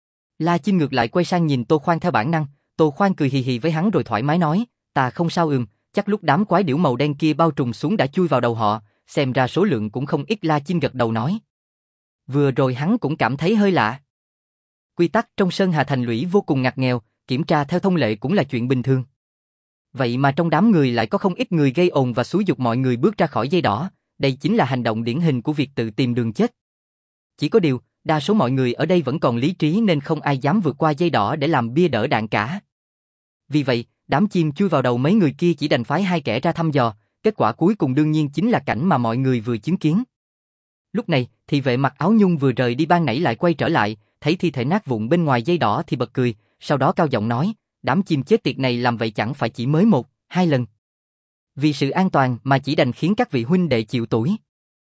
La Chinh ngược lại quay sang nhìn Tô Khoan theo bản năng, Tô Khoan cười hì hì với hắn rồi thoải mái nói, ta không sao chắc lúc đám quái điểu màu đen kia bao trùm xuống đã chui vào đầu họ, xem ra số lượng cũng không ít. La Chinh gật đầu nói. Vừa rồi hắn cũng cảm thấy hơi lạ. Quy tắc trong Sơn Hà thành lũy vô cùng ngặt nghèo, kiểm tra theo thông lệ cũng là chuyện bình thường. Vậy mà trong đám người lại có không ít người gây ồn và xúi giục mọi người bước ra khỏi dây đỏ, đây chính là hành động điển hình của việc tự tìm đường chết. Chỉ có điều, đa số mọi người ở đây vẫn còn lý trí nên không ai dám vượt qua dây đỏ để làm bia đỡ đạn cả. Vì vậy, đám chim chui vào đầu mấy người kia chỉ đành phái 2 kẻ ra thăm dò, kết quả cuối cùng đương nhiên chính là cảnh mà mọi người vừa chứng kiến. Lúc này, thị vệ mặc áo nhung vừa rời đi ban nãy lại quay trở lại, thấy thi thể nát vụn bên ngoài dây đỏ thì bật cười, sau đó cao giọng nói, đám chim chết tiệt này làm vậy chẳng phải chỉ mới 1-2 lần. Vì sự an toàn mà chỉ đành khiến các vị huynh đệ chịu tủi.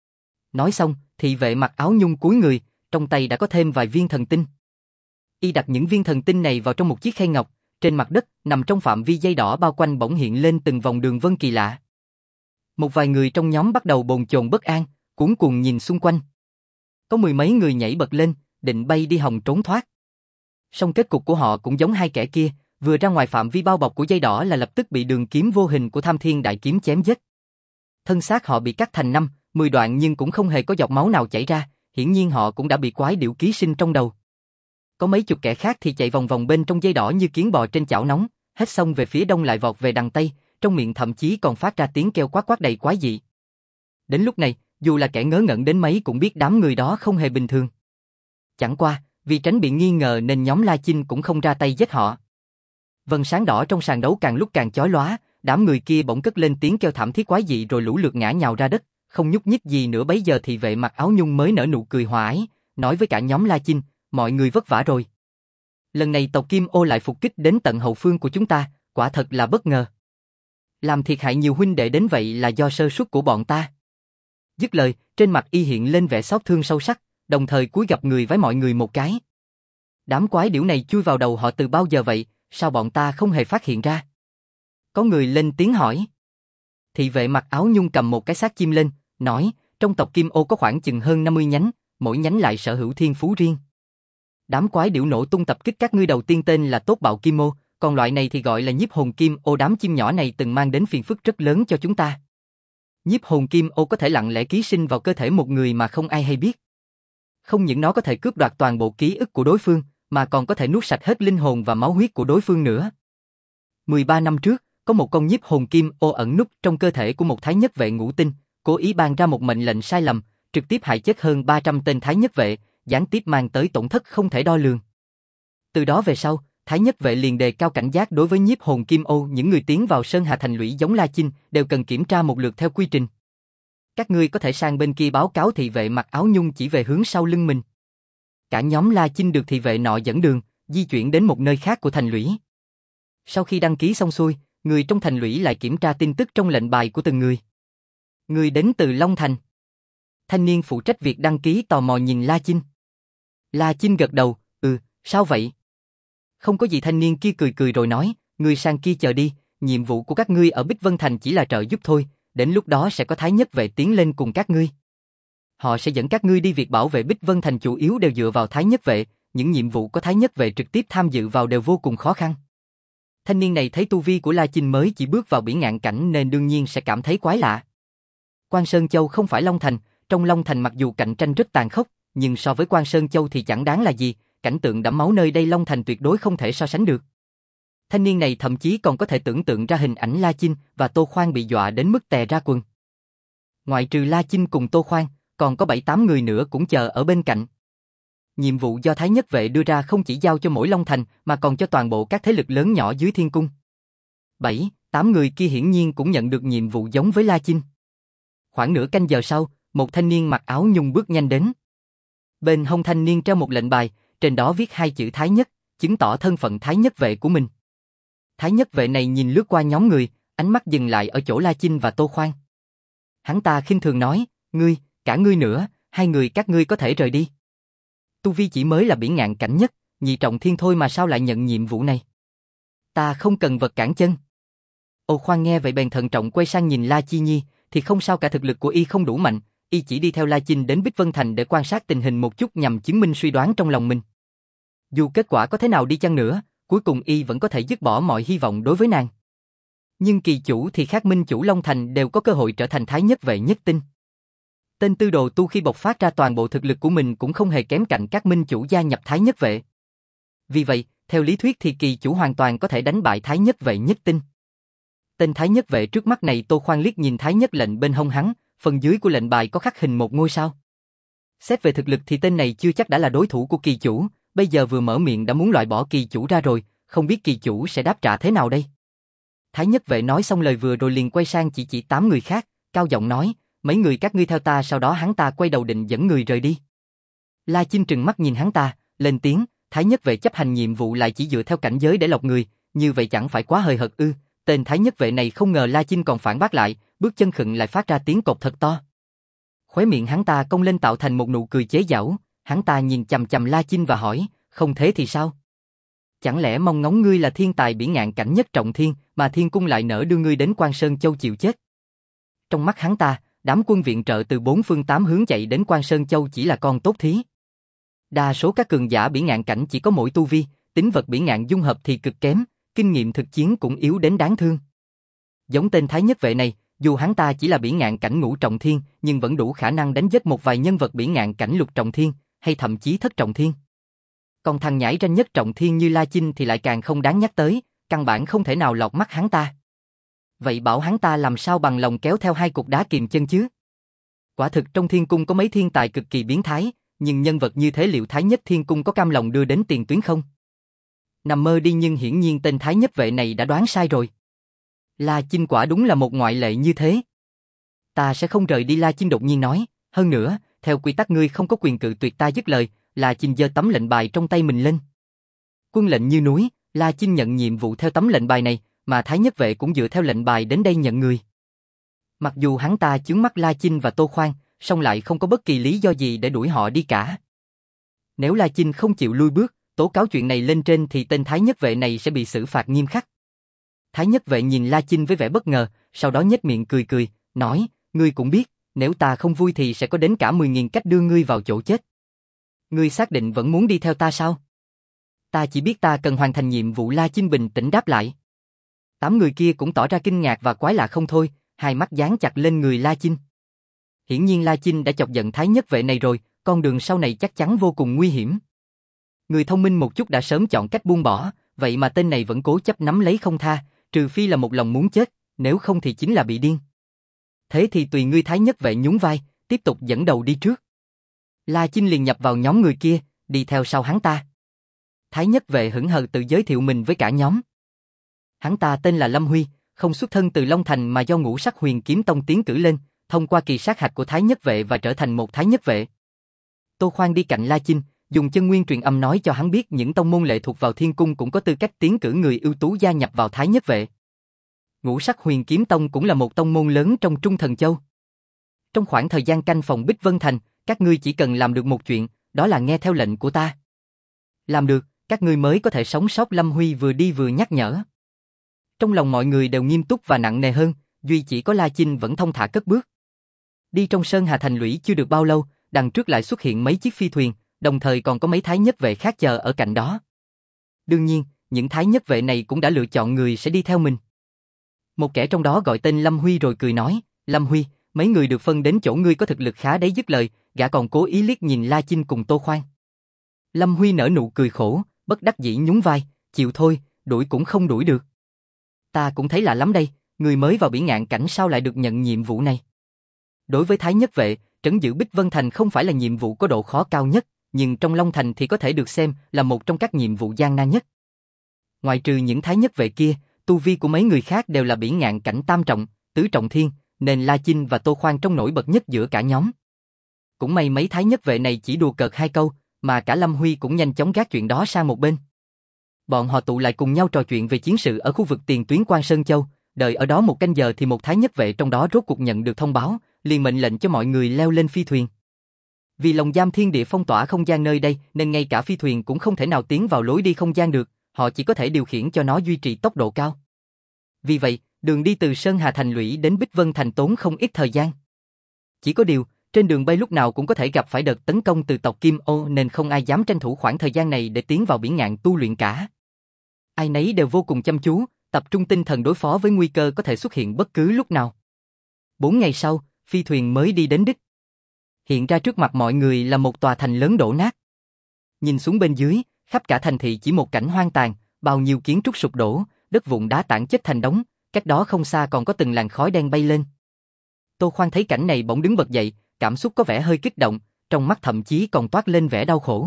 Nói xong, thị vệ mặc áo nhung cúi người, trong tay đã có thêm vài viên thần tinh. Y đặt những viên thần tinh này vào trong một chiếc khay ngọc, trên mặt đất, nằm trong phạm vi dây đỏ bao quanh bỗng hiện lên từng vòng đường vân kỳ lạ. Một vài người trong nhóm bắt đầu bồn chồn bất an, cuống cuồng nhìn xung quanh. Có 10 mấy người nhảy bật lên, định bay đi hòng trốn thoát. Song kết cục của họ cũng giống 2 kẻ kia, vừa ra ngoài phạm vi bao bọc của dây đỏ là lập tức bị đường kiếm vô hình của Tham Thiên Đại Kiếm chém giết. Thân xác họ bị cắt thành 5-10 đoạn nhưng cũng không hề có giọt máu nào chảy ra, hiển nhiên họ cũng đã bị quái điểu ký sinh trong đầu. Có mấy chục kẻ khác thì chạy vòng vòng bên trong dây đỏ như kiến bò trên chảo nóng, hết xong về phía đông lại vọt về đằng tây, trong miệng thậm chí còn phát ra tiếng kêu quát quát đầy quái dị. Đến lúc này, dù là kẻ ngớ ngẩn đến mấy cũng biết đám người đó không hề bình thường. Chẳng qua, vì tránh bị nghi ngờ nên nhóm La Chinh cũng không ra tay giết họ. Vầng sáng đỏ trong sàn đấu càng lúc càng chói lóa, đám người kia bỗng cất lên tiếng kêu thảm thiết quái dị rồi lũ lượt ngã nhào ra đất, không nhúc nhích gì nữa. Bấy giờ thị vệ mặc áo nhung mới nở nụ cười hòa ái, nói với cả nhóm La Chinh, mọi người vất vả rồi. Lần này tộc Kim Ô lại phục kích đến tận hậu phương của chúng ta, quả thật là bất ngờ. Làm thiệt hại nhiều huynh đệ đến vậy là do sơ suất của bọn ta. Dứt lời, trên mặt y hiện lên vẻ xót thương sâu sắc, đồng thời cúi gập người vái mọi người một cái. Đám quái điểu này chui vào đầu họ từ bao giờ vậy, sao bọn ta không hề phát hiện ra? Có người lên tiếng hỏi. Thị vệ mặc áo nhung cầm một cái xác chim lên, nói, trong tộc Kim Ô có khoảng chừng hơn 50 nhánh, mỗi nhánh lại sở hữu thiên phú riêng. Đám quái điểu nổ tung tập kích các ngươi đầu tiên tên là Tốt Bạo Kim Ô, còn loại này thì gọi là Nhiếp Hồn Kim Ô. Đám chim nhỏ này từng mang đến phiền phức rất lớn cho chúng ta. Nhiếp Hồn Kim Ô có thể lặng lẽ ký sinh vào cơ thể một người mà không ai hay biết. Không những nó có thể cướp đoạt toàn bộ ký ức của đối phương, mà còn có thể nuốt sạch hết linh hồn và máu huyết của đối phương nữa. 13 năm trước, có một con Nhiếp Hồn Kim Ô ẩn núp trong cơ thể của một thái nhất vệ ngũ tinh, cố ý ban ra một mệnh lệnh sai lầm, trực tiếp hại chết hơn 300 tên thái nhất vệ, gián tiếp mang tới tổn thất không thể đo lường. Từ đó về sau, thái nhất vệ liền đề cao cảnh giác đối với Nhiếp Hồn Kim Ô. Những người tiến vào Sơn Hà thành lũy giống La Chinh đều cần kiểm tra một lượt theo quy trình. Các ngươi có thể sang bên kia báo cáo. Thị vệ mặc áo nhung chỉ về hướng sau lưng mình. Cả nhóm La Chinh được thị vệ nọ dẫn đường, di chuyển đến một nơi khác của thành lũy. Sau khi đăng ký xong xuôi, người trong thành lũy lại kiểm tra tin tức trong lệnh bài của từng người. Người đến từ Long Thành. Thanh niên phụ trách việc đăng ký tò mò nhìn La Chinh. La Chinh gật đầu, sao vậy? Không có gì. Thanh niên kia cười cười rồi nói, ngươi sang kia chờ đi, nhiệm vụ của các ngươi ở Bích Vân Thành chỉ là trợ giúp thôi, đến lúc đó sẽ có thái nhất vệ tiến lên cùng các ngươi. Họ sẽ dẫn các ngươi đi. Việc bảo vệ Bích Vân Thành chủ yếu đều dựa vào thái nhất vệ, những nhiệm vụ có thái nhất vệ trực tiếp tham dự vào đều vô cùng khó khăn. Thanh niên này thấy tu vi của La Chinh mới chỉ bước vào bỉ ngạn cảnh nên đương nhiên sẽ cảm thấy quái lạ. Quan Sơn Châu không phải Long Thành, trong Long Thành mặc dù cạnh tranh rất tàn khốc, nhưng so với Quan Sơn Châu thì chẳng đáng là gì, cảnh tượng đẫm máu nơi đây Long Thành tuyệt đối không thể so sánh được. Thanh niên này thậm chí còn có thể tưởng tượng ra hình ảnh La Chinh và Tô Khoan bị dọa đến mức tè ra quần. Ngoại trừ La Chinh cùng Tô Khoan, còn có 7-8 người nữa cũng chờ ở bên cạnh. Nhiệm vụ do thái nhất vệ đưa ra không chỉ giao cho mỗi Long Thành mà còn cho toàn bộ các thế lực lớn nhỏ dưới thiên cung. 7-8 người kia hiển nhiên cũng nhận được nhiệm vụ giống với La Chinh. Khoảng nửa canh giờ sau, một thanh niên mặc áo nhung bước nhanh đến. Bên hông thanh niên treo một lệnh bài, trên đó viết 2 chữ Thái Nhất, chứng tỏ thân phận thái nhất vệ của mình. Thái nhất vệ này nhìn lướt qua nhóm người, ánh mắt dừng lại ở chỗ La Chinh và Tô Khoan. Hắn ta khinh thường nói, cả ngươi nữa, 2 người các ngươi có thể rời đi. Tu vi chỉ mới là bỉ ngạn cảnh nhất, nhị trọng thiên thôi mà sao lại nhận nhiệm vụ này? Ta không cần vật cản chân. Ô Khoan nghe vậy bèn thận trọng quay sang nhìn La Chi Nhi, thì không sao cả, thực lực của y không đủ mạnh, y chỉ đi theo La Chinh đến Bích Vân Thành để quan sát tình hình một chút nhằm chứng minh suy đoán trong lòng mình. Dù kết quả có thế nào đi chăng nữa, cuối cùng y vẫn có thể dứt bỏ mọi hy vọng đối với nàng. Nhưng kỳ chủ thì khác, minh chủ Long Thành đều có cơ hội trở thành thái nhất vệ nhất tinh. Tên tư đồ tu khi bộc phát ra toàn bộ thực lực của mình cũng không hề kém cạnh các minh chủ gia nhập thái nhất vệ. Vì vậy, theo lý thuyết thì kỳ chủ hoàn toàn có thể đánh bại thái nhất vệ nhất tinh. Tên thái nhất vệ trước mắt này, Tô Khoan liếc nhìn thái nhất lệnh bên hông hắn, phần dưới của lệnh bài có khắc hình một ngôi sao. Xét về thực lực thì tên này chưa chắc đã là đối thủ của kỳ chủ, bây giờ vừa mở miệng đã muốn loại bỏ kỳ chủ ra rồi, không biết kỳ chủ sẽ đáp trả thế nào đây. Thái nhất vệ nói xong lời vừa rồi liền quay sang chỉ 8 người khác, cao giọng nói, mấy người các ngươi theo ta. Sau đó hắn ta quay đầu định dẫn người rời đi. La Chinh trừng mắt nhìn hắn ta, lên tiếng, thái nhất vệ chấp hành nhiệm vụ lại chỉ dựa theo cảnh giới để lọc người, như vậy chẳng phải quá hời hợt ư? Tên thái nhất vệ này không ngờ La Chinh còn phản bác lại, bước chân khựng lại phát ra tiếng cộc thật to. Khóe miệng hắn ta cong lên tạo thành một nụ cười chế giễu, hắn ta nhìn chằm chằm La Chinh và hỏi, không thế thì sao? Chẳng lẽ mong ngóng ngươi là thiên tài bỉ ngạn cảnh nhất trọng thiên, mà thiên cung lại nỡ đưa ngươi đến Quan Sơn Châu chịu chết? Trong mắt hắn ta, đám quân viện trợ từ 4 phương 8 hướng chạy đến Quan Sơn Châu chỉ là con tốt thí. Đa số các cường giả bỉ ngạn cảnh chỉ có mỗi tu vi, tính vật bỉ ngạn dung hợp thì cực kém, kinh nghiệm thực chiến cũng yếu đến đáng thương. Giống tên thái nhất vệ này, dù hắn ta chỉ là bỉ ngạn cảnh ngũ trọng thiên, nhưng vẫn đủ khả năng đánh giết một vài nhân vật bỉ ngạn cảnh lục trọng thiên, hay thậm chí thất trọng thiên. Còn thằng nhãi ranh nhất trọng thiên như La Chinh thì lại càng không đáng nhắc tới, căn bản không thể nào lọt mắt hắn ta. Vậy bảo hắn ta làm sao bằng lòng kéo theo 2 cục đá kìm chân chứ? Quả thực trong thiên cung có mấy thiên tài cực kỳ biến thái, nhưng nhân vật như thế liệu thái nhất thiên cung có cam lòng đưa đến tiền tuyến không? Nằm mơ đi, nhưng hiển nhiên tên thái nhất vệ này đã đoán sai rồi. La Chinh quả đúng là một ngoại lệ như thế. Ta sẽ không rời đi, La Chinh đột nhiên nói, hơn nữa, theo quy tắc ngươi không có quyền cự tuyệt. Ta dứt lời, La Chinh giơ tấm lệnh bài trong tay mình lên. Quân lệnh như núi, La Chinh nhận nhiệm vụ theo tấm lệnh bài này, mà Thái Nhất Vệ cũng dựa theo lệnh bài đến đây nhận người. Mặc dù hắn ta chướng mắt La Chinh và Tô Khoan, song lại không có bất kỳ lý do gì để đuổi họ đi cả. Nếu La Chinh không chịu lui bước, tố cáo chuyện này lên trên thì tên Thái Nhất Vệ này sẽ bị xử phạt nghiêm khắc. Thái Nhất Vệ nhìn La Chinh với vẻ bất ngờ, sau đó nhếch miệng cười cười, nói, ngươi cũng biết, nếu ta không vui thì sẽ có đến cả 10.000 cách đưa ngươi vào chỗ chết. Ngươi xác định vẫn muốn đi theo ta sao? Ta chỉ biết ta cần hoàn thành nhiệm vụ. La Chinh bình tĩnh đáp lại. 8 người kia cũng tỏ ra kinh ngạc và quái lạ không thôi, hai mắt dán chặt lên người La Chinh. Hiển nhiên La Chinh đã chọc giận Thái Nhất Vệ này rồi, con đường sau này chắc chắn vô cùng nguy hiểm. Người thông minh một chút đã sớm chọn cách buông bỏ, vậy mà tên này vẫn cố chấp nắm lấy không tha, trừ phi là một lòng muốn chết, nếu không thì chính là bị điên. Thế thì tùy ngươi. Thái Nhất Vệ nhún vai, tiếp tục dẫn đầu đi trước. La Chinh liền nhập vào nhóm người kia, đi theo sau hắn ta. Thái Nhất Vệ hững hờ tự giới thiệu mình với cả nhóm. Hắn ta tên là Lâm Huy, không xuất thân từ Long Thành mà do Ngũ Sắc Huyền Kiếm Tông tiến cử lên, thông qua kỳ sát hạch của Thái Nhất Vệ và trở thành một Thái Nhất Vệ. Tô Khoan đi cạnh La Chinh, dùng chân nguyên truyền âm nói cho hắn biết những tông môn lệ thuộc vào Thiên Cung cũng có tư cách tiến cử người ưu tú gia nhập vào Thái Nhất Vệ. Ngũ Sắc Huyền Kiếm Tông cũng là một tông môn lớn trong Trung Thần Châu. Trong khoảng thời gian canh phòng Bích Vân Thành, các ngươi chỉ cần làm được một chuyện, đó là nghe theo lệnh của ta. Làm được, các ngươi mới có thể sống sót. Lâm Huy vừa đi vừa nhắc nhở. Trong lòng mọi người đều nghiêm túc và nặng nề hơn, duy chỉ có La Chinh vẫn thong thả cất bước. Đi trong Sơn Hà Thành Lũy chưa được bao lâu, đằng trước lại xuất hiện mấy chiếc phi thuyền, đồng thời còn có mấy Thái Nhất Vệ khác chờ ở cạnh đó. Đương nhiên, những Thái Nhất Vệ này cũng đã lựa chọn người sẽ đi theo mình. Một kẻ trong đó gọi tên Lâm Huy rồi cười nói, Lâm Huy, mấy người được phân đến chỗ ngươi có thực lực khá đấy. Dứt lời, gã còn cố ý liếc nhìn La Chinh cùng Tô Khoan. Lâm Huy nở nụ cười khổ, bất đắc dĩ nhún vai, chịu thôi, đuổi cũng không đuổi được. Ta cũng thấy lạ lắm đây, người mới vào Biển Ngạn Cảnh sao lại được nhận nhiệm vụ này. Đối với Thái Nhất Vệ, trấn giữ Bích Vân Thành không phải là nhiệm vụ có độ khó cao nhất, nhưng trong Long Thành thì có thể được xem là một trong các nhiệm vụ gian nan nhất. Ngoại trừ những Thái Nhất Vệ kia, tu vi của mấy người khác đều là Biển Ngạn Cảnh tam trọng, tứ trọng thiên, nên La Chinh và Tô Khoan trông nổi bật nhất giữa cả nhóm. Cũng may mấy Thái Nhất Vệ này chỉ đùa cợt hai câu, mà cả Lâm Huy cũng nhanh chóng gác chuyện đó sang một bên. Bọn họ tụ lại cùng nhau trò chuyện về chiến sự ở khu vực tiền tuyến Quan Sơn Châu, đợi ở đó một canh giờ thì một Thái Nhất Vệ trong đó rốt cuộc nhận được thông báo, liền mệnh lệnh cho mọi người leo lên phi thuyền. Vì lồng giam thiên địa phong tỏa không gian nơi đây nên ngay cả phi thuyền cũng không thể nào tiến vào lối đi không gian được, họ chỉ có thể điều khiển cho nó duy trì tốc độ cao. Vì vậy, đường đi từ Sơn Hà Thành Lũy đến Bích Vân Thành tốn không ít thời gian. Chỉ có điều, trên đường bay lúc nào cũng có thể gặp phải đợt tấn công từ tộc Kim Ô nên không ai dám tranh thủ khoảng thời gian này để tiến vào Biển Ngạn tu luyện cả. Ai nấy đều vô cùng chăm chú, tập trung tinh thần đối phó với nguy cơ có thể xuất hiện bất cứ lúc nào. 4 ngày sau, phi thuyền mới đi đến đích. Hiện ra trước mặt mọi người là một tòa thành lớn đổ nát. Nhìn xuống bên dưới, khắp cả thành thị chỉ một cảnh hoang tàn, bao nhiêu kiến trúc sụp đổ, đất vụn đá tảng chất thành đống, cách đó không xa còn có từng làn khói đen bay lên. Tô Khoan thấy cảnh này bỗng đứng bật dậy, cảm xúc có vẻ hơi kích động, trong mắt thậm chí còn toát lên vẻ đau khổ.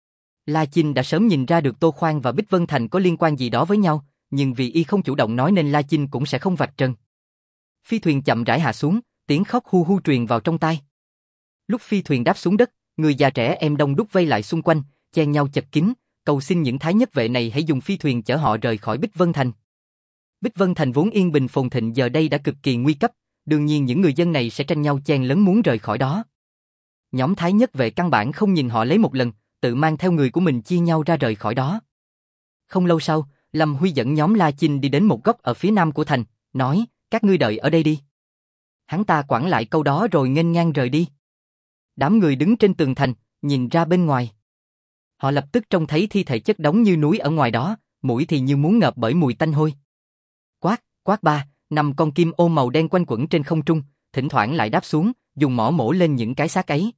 La Chinh đã sớm nhìn ra được Tô Khoan và Bích Vân Thành có liên quan gì đó với nhau, nhưng vì y không chủ động nói nên La Chinh cũng sẽ không vạch trần. Phi thuyền chậm rãi hạ xuống, tiếng khóc hu hu truyền vào trong tai. Lúc phi thuyền đáp xuống đất, người già trẻ em đông đúc vây lại xung quanh, chen nhau chật kín, cầu xin những Thái Nhất Vệ này hãy dùng phi thuyền chở họ rời khỏi Bích Vân Thành. Bích Vân Thành vốn yên bình phồn thịnh giờ đây đã cực kỳ nguy cấp, đương nhiên những người dân này sẽ tranh nhau chen lấn muốn rời khỏi đó. Nhóm Thái Nhất Vệ căn bản không nhìn họ lấy một lần, tự mang theo người của mình chia nhau ra rời khỏi đó. Không lâu sau, Lâm Huy dẫn nhóm La Chinh đi đến một góc ở phía nam của thành, nói, các ngươi đợi ở đây đi. Hắn ta quẳng lại câu đó rồi nghênh ngang rời đi. Đám người đứng trên tường thành, nhìn ra bên ngoài. Họ lập tức trông thấy thi thể chất đống như núi ở ngoài đó, mũi thì như muốn ngợp bởi mùi tanh hôi. Quát, quát ba, 5 con kim ô màu đen quanh quẩn trên không trung, thỉnh thoảng lại đáp xuống, dùng mỏ mổ lên những cái xác ấy.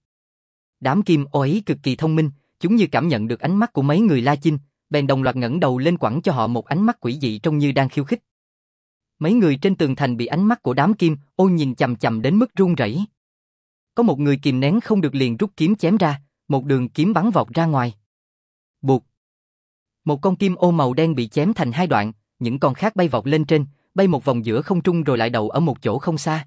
Đám kim ô ấy cực kỳ thông minh, chúng như cảm nhận được ánh mắt của mấy người La Chinh, bèn đồng loạt ngẩng đầu lên quẳng cho họ một ánh mắt quỷ dị trông như đang khiêu khích. Mấy người trên tường thành bị ánh mắt của đám kim ô nhìn chằm chằm đến mức run rẩy. Có một người kìm nén không được liền rút kiếm chém ra, một đường kiếm bắn vọt ra ngoài. Bụt! Một con kim ô màu đen bị chém thành 2 đoạn, những con khác bay vọt lên trên, bay một vòng giữa không trung rồi lại đậu ở một chỗ không xa.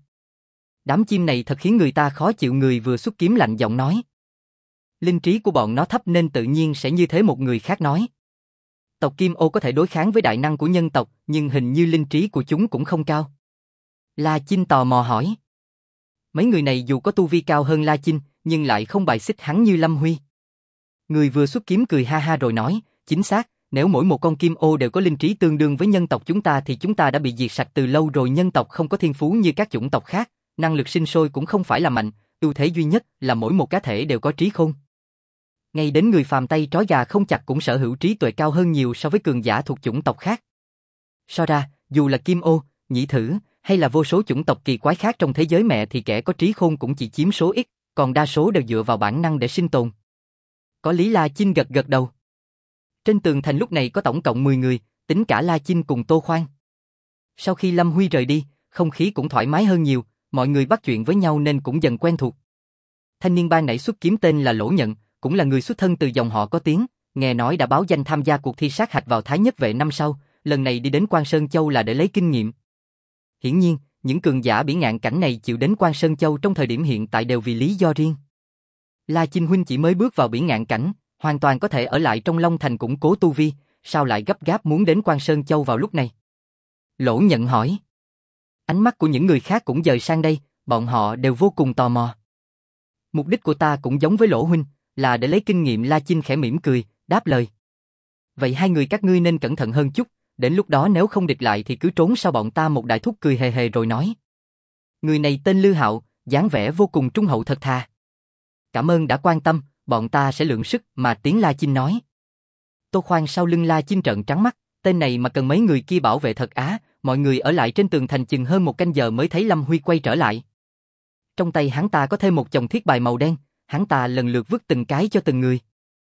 Đám chim này thật khiến người ta khó chịu. Người vừa xuất kiếm lạnh giọng nói. Linh trí của bọn nó thấp nên tự nhiên sẽ như thế. Một người khác nói. Tộc Kim Ô có thể đối kháng với đại năng của nhân tộc, nhưng hình như linh trí của chúng cũng không cao. La Chinh tò mò hỏi. Mấy người này dù có tu vi cao hơn La Chinh, nhưng lại không bài xích hắn như Lâm Huy. Người vừa xuất kiếm cười ha ha rồi nói, chính xác, nếu mỗi một con Kim Ô đều có linh trí tương đương với nhân tộc chúng ta thì chúng ta đã bị diệt sạch từ lâu rồi. Nhân tộc không có thiên phú như các chủng tộc khác, năng lực sinh sôi cũng không phải là mạnh, ưu thế duy nhất là mỗi một cá thể đều có trí khôn. Ngay đến người phàm tay trói gà không chặt cũng sở hữu trí tuệ cao hơn nhiều so với cường giả thuộc chủng tộc khác. So ra, dù là Kim Ô, Nhĩ Thử, hay là vô số chủng tộc kỳ quái khác trong thế giới mẹ thì kẻ có trí khôn cũng chỉ chiếm số ít, còn đa số đều dựa vào bản năng để sinh tồn. Có lý. La Chinh gật gật đầu. Trên tường thành lúc này có tổng cộng 10 người, tính cả La Chinh cùng Tô Khoan. Sau khi Lâm Huy rời đi, không khí cũng thoải mái hơn nhiều, mọi người bắt chuyện với nhau nên cũng dần quen thuộc. Thanh niên ban nãy xuất kiếm tên là Lỗ Nhận, cũng là người xuất thân từ dòng họ có tiếng, nghe nói đã báo danh tham gia cuộc thi sát hạch vào Thái Nhất Vệ năm sau, lần này đi đến Quan Sơn Châu là để lấy kinh nghiệm. Hiển nhiên, những cường giả bỉ ngạn cảnh này chịu đến Quan Sơn Châu trong thời điểm hiện tại đều vì lý do riêng. La Chinh huynh chỉ mới bước vào bỉ ngạn cảnh, hoàn toàn có thể ở lại trong Long Thành củng cố tu vi, sao lại gấp gáp muốn đến Quan Sơn Châu vào lúc này? Lỗ Nhận hỏi. Ánh mắt của những người khác cũng dời sang đây, bọn họ đều vô cùng tò mò. Mục đích của ta cũng giống với Lỗ huynh, là để lấy kinh nghiệm. La Chinh khẽ mỉm cười, đáp lời. Vậy hai người các ngươi nên cẩn thận hơn chút, đến lúc đó nếu không địch lại thì cứ trốn sau bọn ta. Một đại thúc cười hề hề rồi nói. Người này tên Lư Hạo, dáng vẻ vô cùng trung hậu thật thà. Cảm ơn đã quan tâm, bọn ta sẽ lượng sức mà tiếng. La Chinh nói. Tô Khoan sau lưng La Chinh trợn trắng mắt, tên này mà cần mấy người kia bảo vệ thật á. Mọi người ở lại trên tường thành chừng hơn một canh giờ mới thấy Lâm Huy quay trở lại. Trong tay hắn ta có thêm một chồng thiết bài màu đen, hắn ta lần lượt vứt từng cái cho từng người.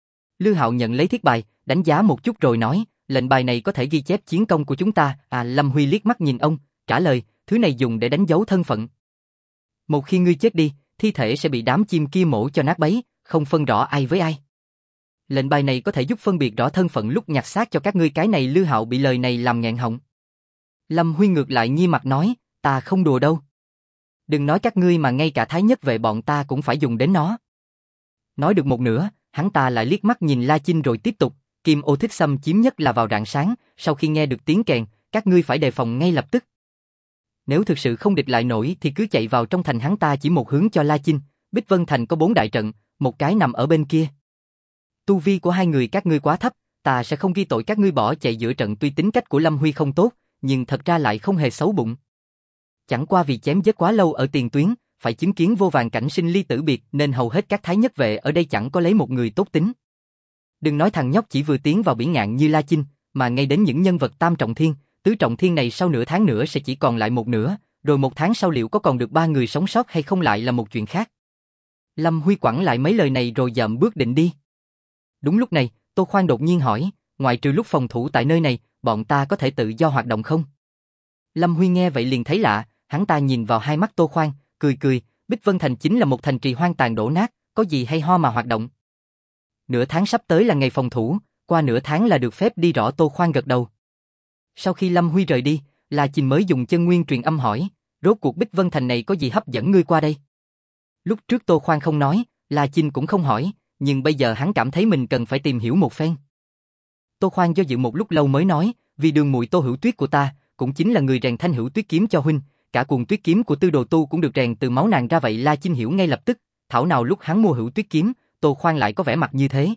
Lư Hạo nhận lấy thiết bài, đánh giá một chút rồi nói, lệnh bài này có thể ghi chép chiến công của chúng ta. Lâm Huy liếc mắt nhìn ông, trả lời, thứ này dùng để đánh dấu thân phận. Một khi ngươi chết đi, thi thể sẽ bị đám chim kia mổ cho nát bấy, không phân rõ ai với ai. Lệnh bài này có thể giúp phân biệt rõ thân phận lúc nhặt xác cho các ngươi. Cái này Lư Hạo bị lời này làm nghẹn họng. Lâm Huy ngược lại nghiêm mặt nói, ta không đùa đâu. Đừng nói các ngươi mà ngay cả Thái Nhất Vệ bọn ta cũng phải dùng đến nó. Nói được một nửa, hắn ta lại liếc mắt nhìn La Chinh rồi tiếp tục, Kim Ô thích xâm chiếm nhất là vào rạng sáng, sau khi nghe được tiếng kèn, các ngươi phải đề phòng ngay lập tức. Nếu thực sự không địch lại nổi thì cứ chạy vào trong thành. Hắn ta chỉ một hướng cho La Chinh, Bích Vân Thành có 4 đại trận, một cái nằm ở bên kia. Tu vi của hai người các ngươi quá thấp, ta sẽ không ghi tội các ngươi bỏ chạy giữa trận. Tuy tính cách của Lâm Huy không tốt, nhưng thật ra lại không hề xấu bụng. Chẳng qua vì chém giết quá lâu ở tiền tuyến, phải chứng kiến vô vàn cảnh sinh ly tử biệt nên hầu hết các Thái Nhất Vệ ở đây chẳng có lấy một người tốt tính. Đừng nói thằng nhóc chỉ vừa tiến vào bỉ ngạn như La Chinh, mà ngay đến những nhân vật tam trọng thiên, tứ trọng thiên này sau nửa tháng nữa sẽ chỉ còn lại một nửa, rồi một tháng sau liệu có còn được 3 người sống sót hay không lại là một chuyện khác. Lâm Huy quẳng lại mấy lời này rồi dậm bước định đi. Đúng lúc này, Tô Khoan đột nhiên hỏi, ngoại trừ lúc phòng thủ tại nơi này, bọn ta có thể tự do hoạt động không? Lâm Huy nghe vậy liền thấy lạ, hắn ta nhìn vào hai mắt Tô Khoan, cười cười, Bích Vân Thành chính là một thành trì hoang tàn đổ nát, có gì hay ho mà hoạt động. Nửa tháng sắp tới là ngày phòng thủ, qua nửa tháng là được phép đi. Rõ. Tô Khoan gật đầu. Sau khi Lâm Huy rời đi, La Chinh mới dùng chân nguyên truyền âm hỏi, rốt cuộc Bích Vân Thành này có gì hấp dẫn ngươi qua đây? Lúc trước Tô Khoan không nói, La Chinh cũng không hỏi, nhưng bây giờ hắn cảm thấy mình cần phải tìm hiểu một phen. Tô Khoan do dự một lúc lâu mới nói, vì đường muội Tô Hữu Tuyết của ta, cũng chính là người rèn Thanh Hữu Tuyết kiếm cho huynh, cả cuồng tuyết kiếm của Tư Đồ Tu cũng được rèn từ máu nàng ra. Vậy La Chinh hiểu ngay lập tức, thảo nào lúc hắn mua Hữu Tuyết kiếm, Tô Khoan lại có vẻ mặt như thế.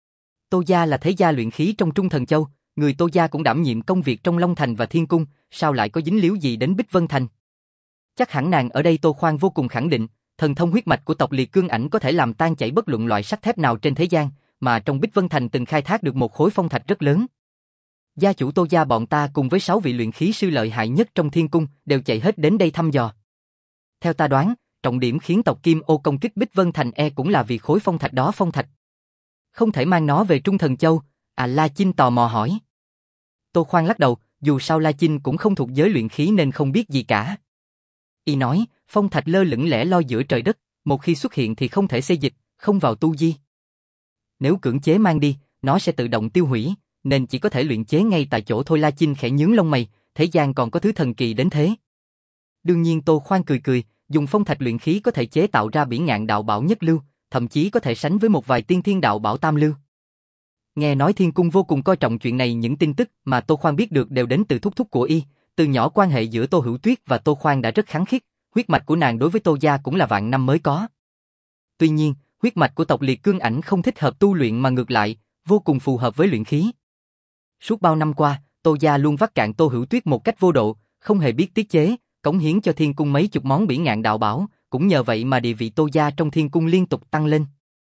Tô gia là thế gia luyện khí trong Trung Thần Châu, người Tô gia cũng đảm nhiệm công việc trong Long Thành và Thiên Cung, sao lại có dính líu gì đến Bích Vân Thành? Chắc hẳn nàng ở đây. Tô Khoan vô cùng khẳng định, thần thông huyết mạch của tộc Liệt Cương Ảnh có thể làm tan chảy bất luận loại sắt thép nào trên thế gian, mà trong Bích Vân Thành từng khai thác được một khối phong thạch rất lớn. Gia chủ Tô gia bọn ta cùng với 6 vị luyện khí sư lợi hại nhất trong Thiên Cung đều chạy hết đến đây thăm dò. Theo ta đoán, trọng điểm khiến tộc Kim Ô công kích Bích Vân Thành cũng là vì khối phong thạch đó. Phong thạch không thể mang nó về Trung Thần Châu? La Chinh tò mò hỏi. Tô Khoan lắc đầu, dù sao La Chinh cũng không thuộc giới luyện khí nên không biết gì cả. Y nói, phong thạch lơ lửng lẻ loi giữa trời đất, một khi xuất hiện thì không thể xê dịch, không vào tu di. Nếu cưỡng chế mang đi, nó sẽ tự động tiêu hủy, nên chỉ có thể luyện chế ngay tại chỗ thôi. La Chinh khẽ nhướng lông mày, thế gian còn có thứ thần kỳ đến thế. Đương nhiên. Tô Khoan cười cười, dùng phong thạch luyện khí có thể chế tạo ra bỉ ngạn đạo bảo nhất lưu, thậm chí có thể sánh với một vài tiên thiên đạo bảo tam lưu. Nghe nói Thiên Cung vô cùng coi trọng chuyện này, những tin tức mà Tô Khoan biết được đều đến từ thúc thúc của y. Từ nhỏ quan hệ giữa Tô Hữu Tuyết và Tô Khoan đã rất khăng khít, huyết mạch của nàng đối với Tô gia cũng là vạn năm mới có. Tuy nhiên, huyết mạch của tộc Liệt Cương Ảnh không thích hợp tu luyện mà ngược lại, vô cùng phù hợp với luyện khí. Suốt bao năm qua, Tô gia luôn vắt cạn Tô Hữu Tuyết một cách vô độ, không hề biết tiết chế, cống hiến cho Thiên Cung mấy chục món bỉ ngạn đạo bảo, cũng nhờ vậy mà địa vị Tô gia trong Thiên Cung liên tục tăng lên.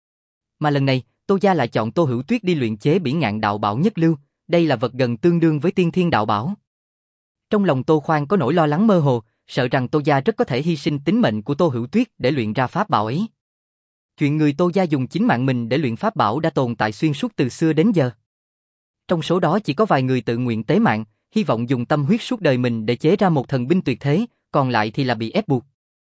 Mà lần này, Tô gia lại chọn Tô Hữu Tuyết đi luyện chế bỉ ngạn đạo bảo nhất lưu, đây là vật gần tương đương với tiên thiên đạo bảo. Trong lòng Tô Khoan có nỗi lo lắng mơ hồ, sợ rằng Tô gia rất có thể hy sinh tính mệnh của Tô Hữu Tuyết để luyện ra pháp bảo ấy. Chuyện người Tô gia dùng chính mạng mình để luyện pháp bảo đã tồn tại xuyên suốt từ xưa đến giờ. Trong số đó chỉ có vài người tự nguyện tế mạng, hy vọng dùng tâm huyết suốt đời mình để chế ra một thần binh tuyệt thế, còn lại thì là bị ép buộc.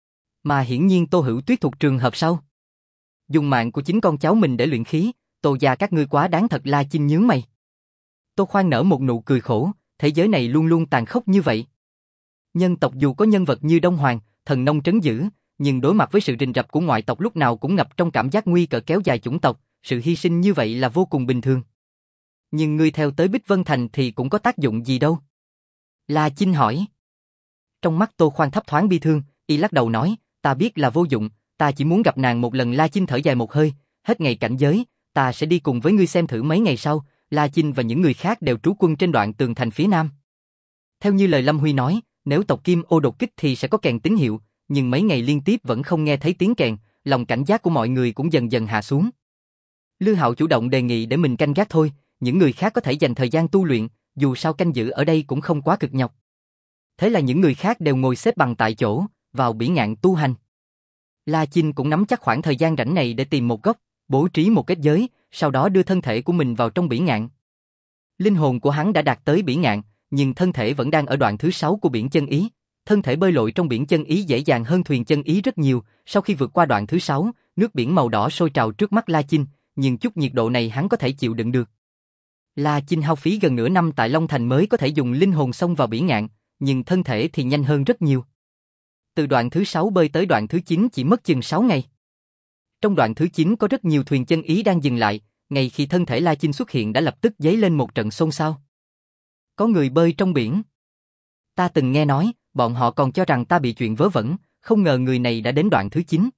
Mà hiển nhiên Tô Hữu Tuyết thuộc trường hợp sau. Dùng mạng của chính con cháu mình để luyện khí, Tô gia các ngươi quá đáng thật. La Chinh nhướng mày. Tô Khoan nở một nụ cười khổ, thế giới này luôn luôn tàn khốc như vậy. Nhân tộc dù có nhân vật như Đông Hoàng, thần nông trấn giữ, nhưng đối mặt với sự rình rập của ngoại tộc lúc nào cũng ngập trong cảm giác nguy cơ kéo dài chủng tộc, sự hy sinh như vậy là vô cùng bình thường. Nhưng ngươi theo tới Bích Vân Thành thì cũng có tác dụng gì đâu? La Chinh hỏi. Trong mắt Tô Khoan thấp thoáng bi thương, y lắc đầu nói, ta biết là vô dụng, ta chỉ muốn gặp nàng một lần. La Chinh thở dài một hơi, hết ngày cảnh giới, ta sẽ đi cùng với ngươi xem thử. Mấy ngày sau, La Chinh và những người khác đều trú quân trên đoạn tường thành phía nam. Theo như lời Lâm Huy nói, nếu tộc Kim Ô đột kích thì sẽ có kèn tín hiệu, nhưng mấy ngày liên tiếp vẫn không nghe thấy tiếng kèn, lòng cảnh giác của mọi người cũng dần dần hạ xuống. Lư Hạo chủ động đề nghị để mình canh gác thôi, những người khác có thể dành thời gian tu luyện, dù sao canh giữ ở đây cũng không quá cực nhọc. Thế là những người khác đều ngồi xếp bằng tại chỗ, vào bỉ ngạn tu hành. La Chinh cũng nắm chắc khoảng thời gian rảnh này để tìm một góc, bố trí một kết giới, sau đó đưa thân thể của mình vào trong bỉ ngạn. Linh hồn của hắn đã đạt tới bỉ ngạn, nhưng thân thể vẫn đang ở đoạn thứ 6 của biển chân ý. Thân thể bơi lội trong biển chân ý dễ dàng hơn thuyền chân ý rất nhiều, sau khi vượt qua đoạn thứ 6, nước biển màu đỏ sôi trào trước mắt La Chinh, nhưng chút nhiệt độ này hắn có thể chịu đựng được. La Chinh hao phí gần nửa năm tại Long Thành mới có thể dùng linh hồn xông vào bỉ ngạn, nhưng thân thể thì nhanh hơn rất nhiều. Từ đoạn thứ 6 bơi tới đoạn thứ 9 chỉ mất chừng 6 ngày. Trong đoạn thứ 9 có rất nhiều thuyền chân ý đang dừng lại, ngay khi thân thể La Chinh xuất hiện đã lập tức dấy lên một trận xôn xao. Có người bơi trong biển. Ta từng nghe nói, bọn họ còn cho rằng ta bị chuyện vớ vẩn, không ngờ người này đã đến đoạn thứ 9.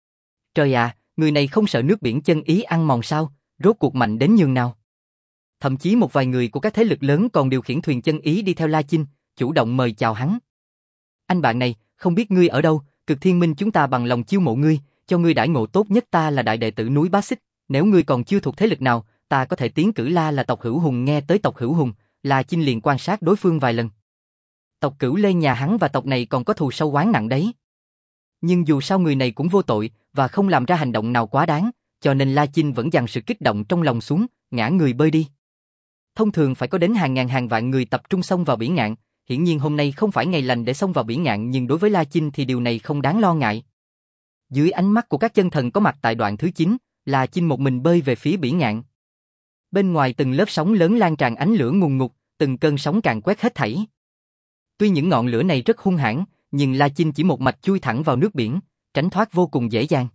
Trời à, người này không sợ nước biển chân ý ăn mòn sao, rốt cuộc mạnh đến nhường nào. Thậm chí một vài người của các thế lực lớn còn điều khiển thuyền chân ý đi theo La Chinh, chủ động mời chào hắn. Anh bạn này, không biết ngươi ở đâu, Cực Thiên Minh chúng ta bằng lòng chiêu mộ ngươi, cho ngươi đãi ngộ tốt nhất. Ta là đại đệ tử núi Bá Xích, nếu ngươi còn chưa thuộc thế lực nào, ta có thể tiến cử. La là tộc Hữu Hùng. Nghe tới tộc Hữu Hùng, La Chinh liền quan sát đối phương vài lần. Tộc Cửu Lê nhà hắn và tộc này còn có thù sâu oán nặng đấy. Nhưng dù sao người này cũng vô tội và không làm ra hành động nào quá đáng, cho nên La Chinh vẫn dằn sự kích động trong lòng xuống, ngã người bơi đi. Thông thường phải có đến hàng ngàn hàng vạn người tập trung xông vào biển ngạn, hiển nhiên hôm nay không phải ngày lành để xông vào biển ngạn, nhưng đối với La Chinh thì điều này không đáng lo ngại. Dưới ánh mắt của các chân thần có mặt tại đoạn thứ 9, La Chinh một mình bơi về phía biển ngạn. Bên ngoài từng lớp sóng lớn lan tràn ánh lửa ngùn ngụt, từng cơn sóng càn quét hết thảy. Tuy những ngọn lửa này rất hung hãn, nhưng La Chinh chỉ một mạch chui thẳng vào nước biển, tránh thoát vô cùng dễ dàng.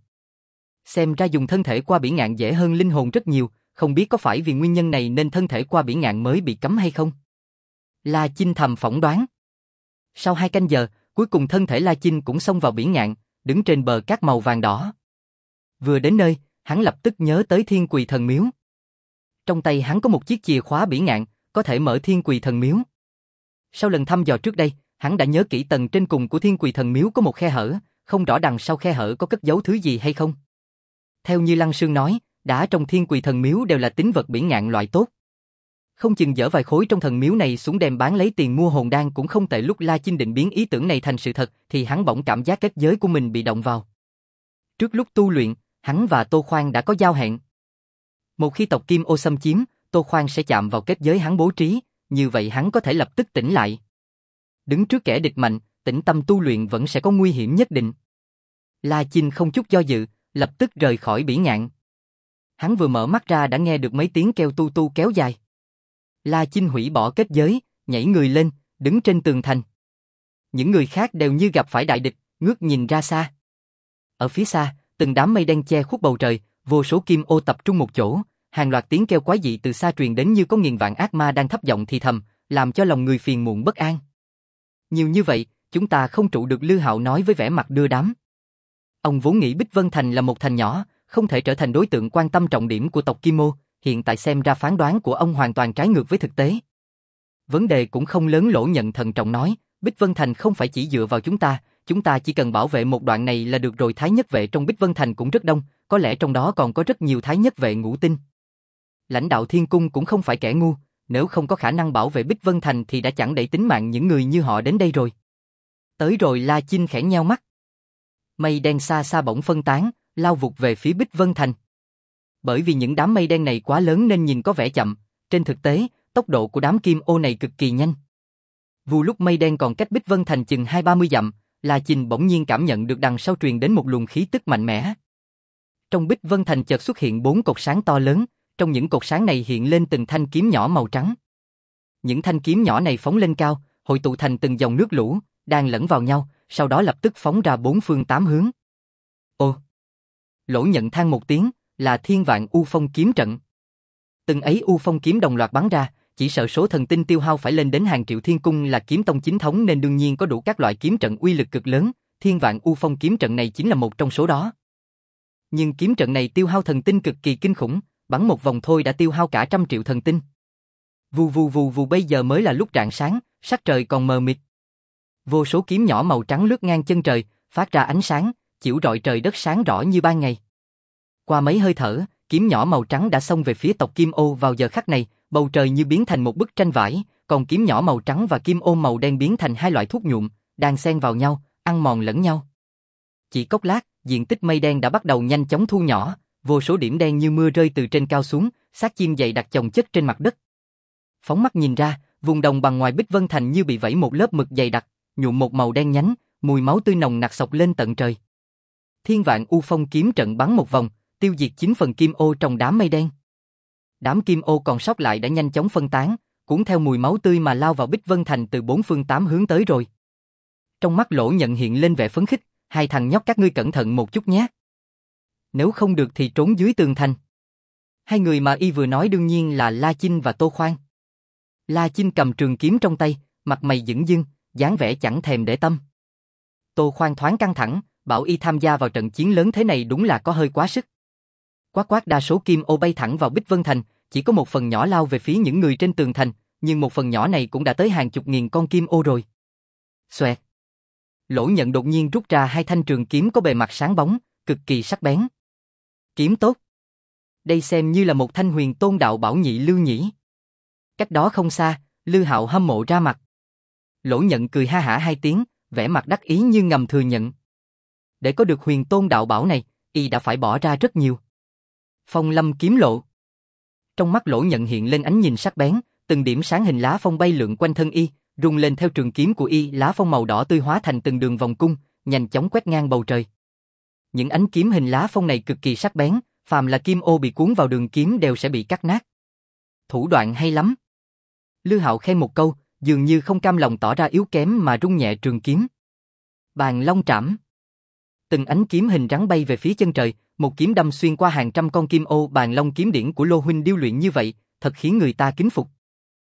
Xem ra dùng thân thể qua biển ngạn dễ hơn linh hồn rất nhiều, không biết có phải vì nguyên nhân này nên thân thể qua biển ngạn mới bị cấm hay không? La Chinh thầm phỏng đoán. Sau 2 canh giờ, cuối cùng thân thể La Chinh cũng xông vào biển ngạn, đứng trên bờ cát màu vàng đỏ. Vừa đến nơi, hắn lập tức nhớ tới Thiên Quỳ Thần Miếu. Trong tay hắn có một chiếc chìa khóa biển ngạn, có thể mở Thiên Quỳ Thần Miếu. Sau lần thăm dò trước đây, hắn đã nhớ kỹ tầng trên cùng của Thiên Quỳ Thần Miếu có một khe hở, không rõ đằng sau khe hở có cất giấu thứ gì hay không. Theo như Lăng Sương nói, đá trong Thiên Quỳ Thần Miếu đều là tín vật biển ngạn loại tốt. Không chừng dỡ vài khối trong thần miếu này xuống đem bán lấy tiền mua hồn đan cũng không tệ. Lúc La Chinh định biến ý tưởng này thành sự thật thì hắn bỗng cảm giác kết giới của mình bị động vào. Trước lúc tu luyện, hắn và Tô Khoan đã có giao hẹn. Một khi tộc Kim Ô xâm chiếm, Tô Khoan sẽ chạm vào kết giới hắn bố trí, như vậy hắn có thể lập tức tỉnh lại. Đứng trước kẻ địch mạnh, tĩnh tâm tu luyện vẫn sẽ có nguy hiểm nhất định. La Chinh không chút do dự, lập tức rời khỏi bỉ ngạn. Hắn vừa mở mắt ra đã nghe được mấy tiếng kêu tu tu kéo dài. La Chinh hủy bỏ kết giới, nhảy người lên, đứng trên tường thành. Những người khác đều như gặp phải đại địch, ngước nhìn ra xa. Ở phía xa, từng đám mây đen che khuất bầu trời, vô số kim ô tập trung một chỗ, hàng loạt tiếng kêu quái dị từ xa truyền đến như có nghìn vạn ác ma đang thấp giọng thì thầm, làm cho lòng người phiền muộn bất an. Nhiều như vậy, chúng ta không trụ được, Lư Hạo nói với vẻ mặt đưa đám. Ông vốn nghĩ Bích Vân Thành là một thành nhỏ, không thể trở thành đối tượng quan tâm trọng điểm của tộc Kim Ô, hiện tại xem ra phán đoán của ông hoàn toàn trái ngược với thực tế. Vấn đề cũng không lớn, Lỗ Nhận thận trọng nói, Bích Vân Thành không phải chỉ dựa vào chúng ta chỉ cần bảo vệ một đoạn này là được rồi. Thái nhất vệ trong Bích Vân Thành cũng rất đông, có lẽ trong đó còn có rất nhiều thái nhất vệ ngũ tinh. Lãnh đạo Thiên Cung cũng không phải kẻ ngu, nếu không có khả năng bảo vệ Bích Vân Thành thì đã chẳng đẩy tính mạng những người như họ đến đây rồi. Tới rồi, La Chinh khẽ nheo mắt. Mây đen xa xa bỗng phân tán, lao vụt về phía Bích Vân Thành. Bởi vì những đám mây đen này quá lớn nên nhìn có vẻ chậm, trên thực tế, tốc độ của đám kim ô này cực kỳ nhanh. Vụ lúc mây đen còn cách Bích Vân Thành chừng 20-30 dặm, La Chinh bỗng nhiên cảm nhận được đằng sau truyền đến một luồng khí tức mạnh mẽ. Trong Bích Vân Thành chợt xuất hiện 4 cột sáng to lớn, trong những cột sáng này hiện lên từng thanh kiếm nhỏ màu trắng. Những thanh kiếm nhỏ này phóng lên cao, hội tụ thành từng dòng nước lũ, đang lẫn vào nhau, sau đó lập tức phóng ra 4 phương 8 hướng. Ồ! Lỗ Nhận than một tiếng, là Thiên Vạn U Phong kiếm trận. Từng ấy U Phong kiếm đồng loạt bắn ra, chỉ sợ số thần tinh tiêu hao phải lên đến hàng triệu. Thiên Cung là kiếm tông chính thống nên đương nhiên có đủ các loại kiếm trận uy lực cực lớn, Thiên Vạn U Phong kiếm trận này chính là một trong số đó. Nhưng kiếm trận này tiêu hao thần tinh cực kỳ kinh khủng, bắn một vòng thôi đã tiêu hao cả 100 triệu thần tinh. Vù vù vù vù, bây giờ mới là lúc rạng sáng, sắc trời còn mờ mịt. Vô số kiếm nhỏ màu trắng lướt ngang chân trời, phát ra ánh sáng, chiếu rọi trời đất sáng rõ như ban ngày. Qua mấy hơi thở, kiếm nhỏ màu trắng đã xông về phía tộc Kim Ô. Vào giờ khắc này, bầu trời như biến thành một bức tranh vải, còn kiếm nhỏ màu trắng và kim ô màu đen biến thành hai loại thuốc nhuộm, đang xen vào nhau, ăn mòn lẫn nhau. Chỉ chốc lát, diện tích mây đen đã bắt đầu nhanh chóng thu nhỏ, vô số điểm đen như mưa rơi từ trên cao xuống, xác chim dày đặc chồng chất trên mặt đất. Phóng mắt nhìn ra, vùng đồng bằng ngoài Bích Vân Thành như bị vẩy một lớp mực dày đặc, nhuộm một màu đen nhánh, mùi máu tươi nồng nặc xộc lên tận trời. Thiên Vạn U Phong kiếm trận bắn một vòng, tiêu diệt 9 phần kim ô trong đám mây đen. Đám kim ô còn sót lại đã nhanh chóng phân tán, cuốn theo mùi máu tươi mà lao vào Bích Vân Thành từ 4 phương 8 hướng tới rồi. Trong mắt Lỗ Nhận hiện lên vẻ phấn khích, hai thằng nhóc các ngươi cẩn thận một chút nhé. Nếu không được thì trốn dưới tường thành. Hai người mà y vừa nói đương nhiên là La Chinh và Tô Khoan. La Chinh cầm trường kiếm trong tay, mặt mày dửng dưng, dáng vẻ chẳng thèm để tâm. Tô Khoan thoáng căng thẳng, bảo y tham gia vào trận chiến lớn thế này đúng là có hơi quá sức. Quát quát, đa số kim ô bay thẳng vào Bích Vân Thành, chỉ có một phần nhỏ lao về phía những người trên tường thành, nhưng một phần nhỏ này cũng đã tới hàng chục nghìn con kim ô rồi. Xoẹt. Lỗ Nhận đột nhiên rút ra hai thanh trường kiếm có bề mặt sáng bóng, cực kỳ sắc bén. Kiếm tốt. Đây xem như là một thanh Huyền Tôn đạo bảo nhị lưu nhỉ. Cách đó không xa, Lư Hạo hâm mộ ra mặt. Lỗ Nhận cười ha hả hai tiếng, vẻ mặt đắc ý như ngầm thừa nhận. Để có được Huyền Tôn đạo bảo này, y đã phải bỏ ra rất nhiều. Phong Lâm kiếm lộ. Trong mắt Lỗ Nhận hiện lên ánh nhìn sắc bén, từng điểm sáng hình lá phong bay lượn quanh thân y, rung lên theo trường kiếm của y, lá phong màu đỏ tươi hóa thành từng đường vòng cung, nhanh chóng quét ngang bầu trời. Những ánh kiếm hình lá phong này cực kỳ sắc bén, phàm là kim ô bị cuốn vào đường kiếm đều sẽ bị cắt nát. Thủ đoạn hay lắm. Lư Hạo khen một câu, dường như không cam lòng tỏ ra yếu kém mà rung nhẹ trường kiếm. Bàn long trảm. Từng ánh kiếm hình rắn bay về phía chân trời, một kiếm đâm xuyên qua hàng trăm con kim ô. Bàn long kiếm điển của Lô huynh điêu luyện như vậy, thật khiến người ta kính phục.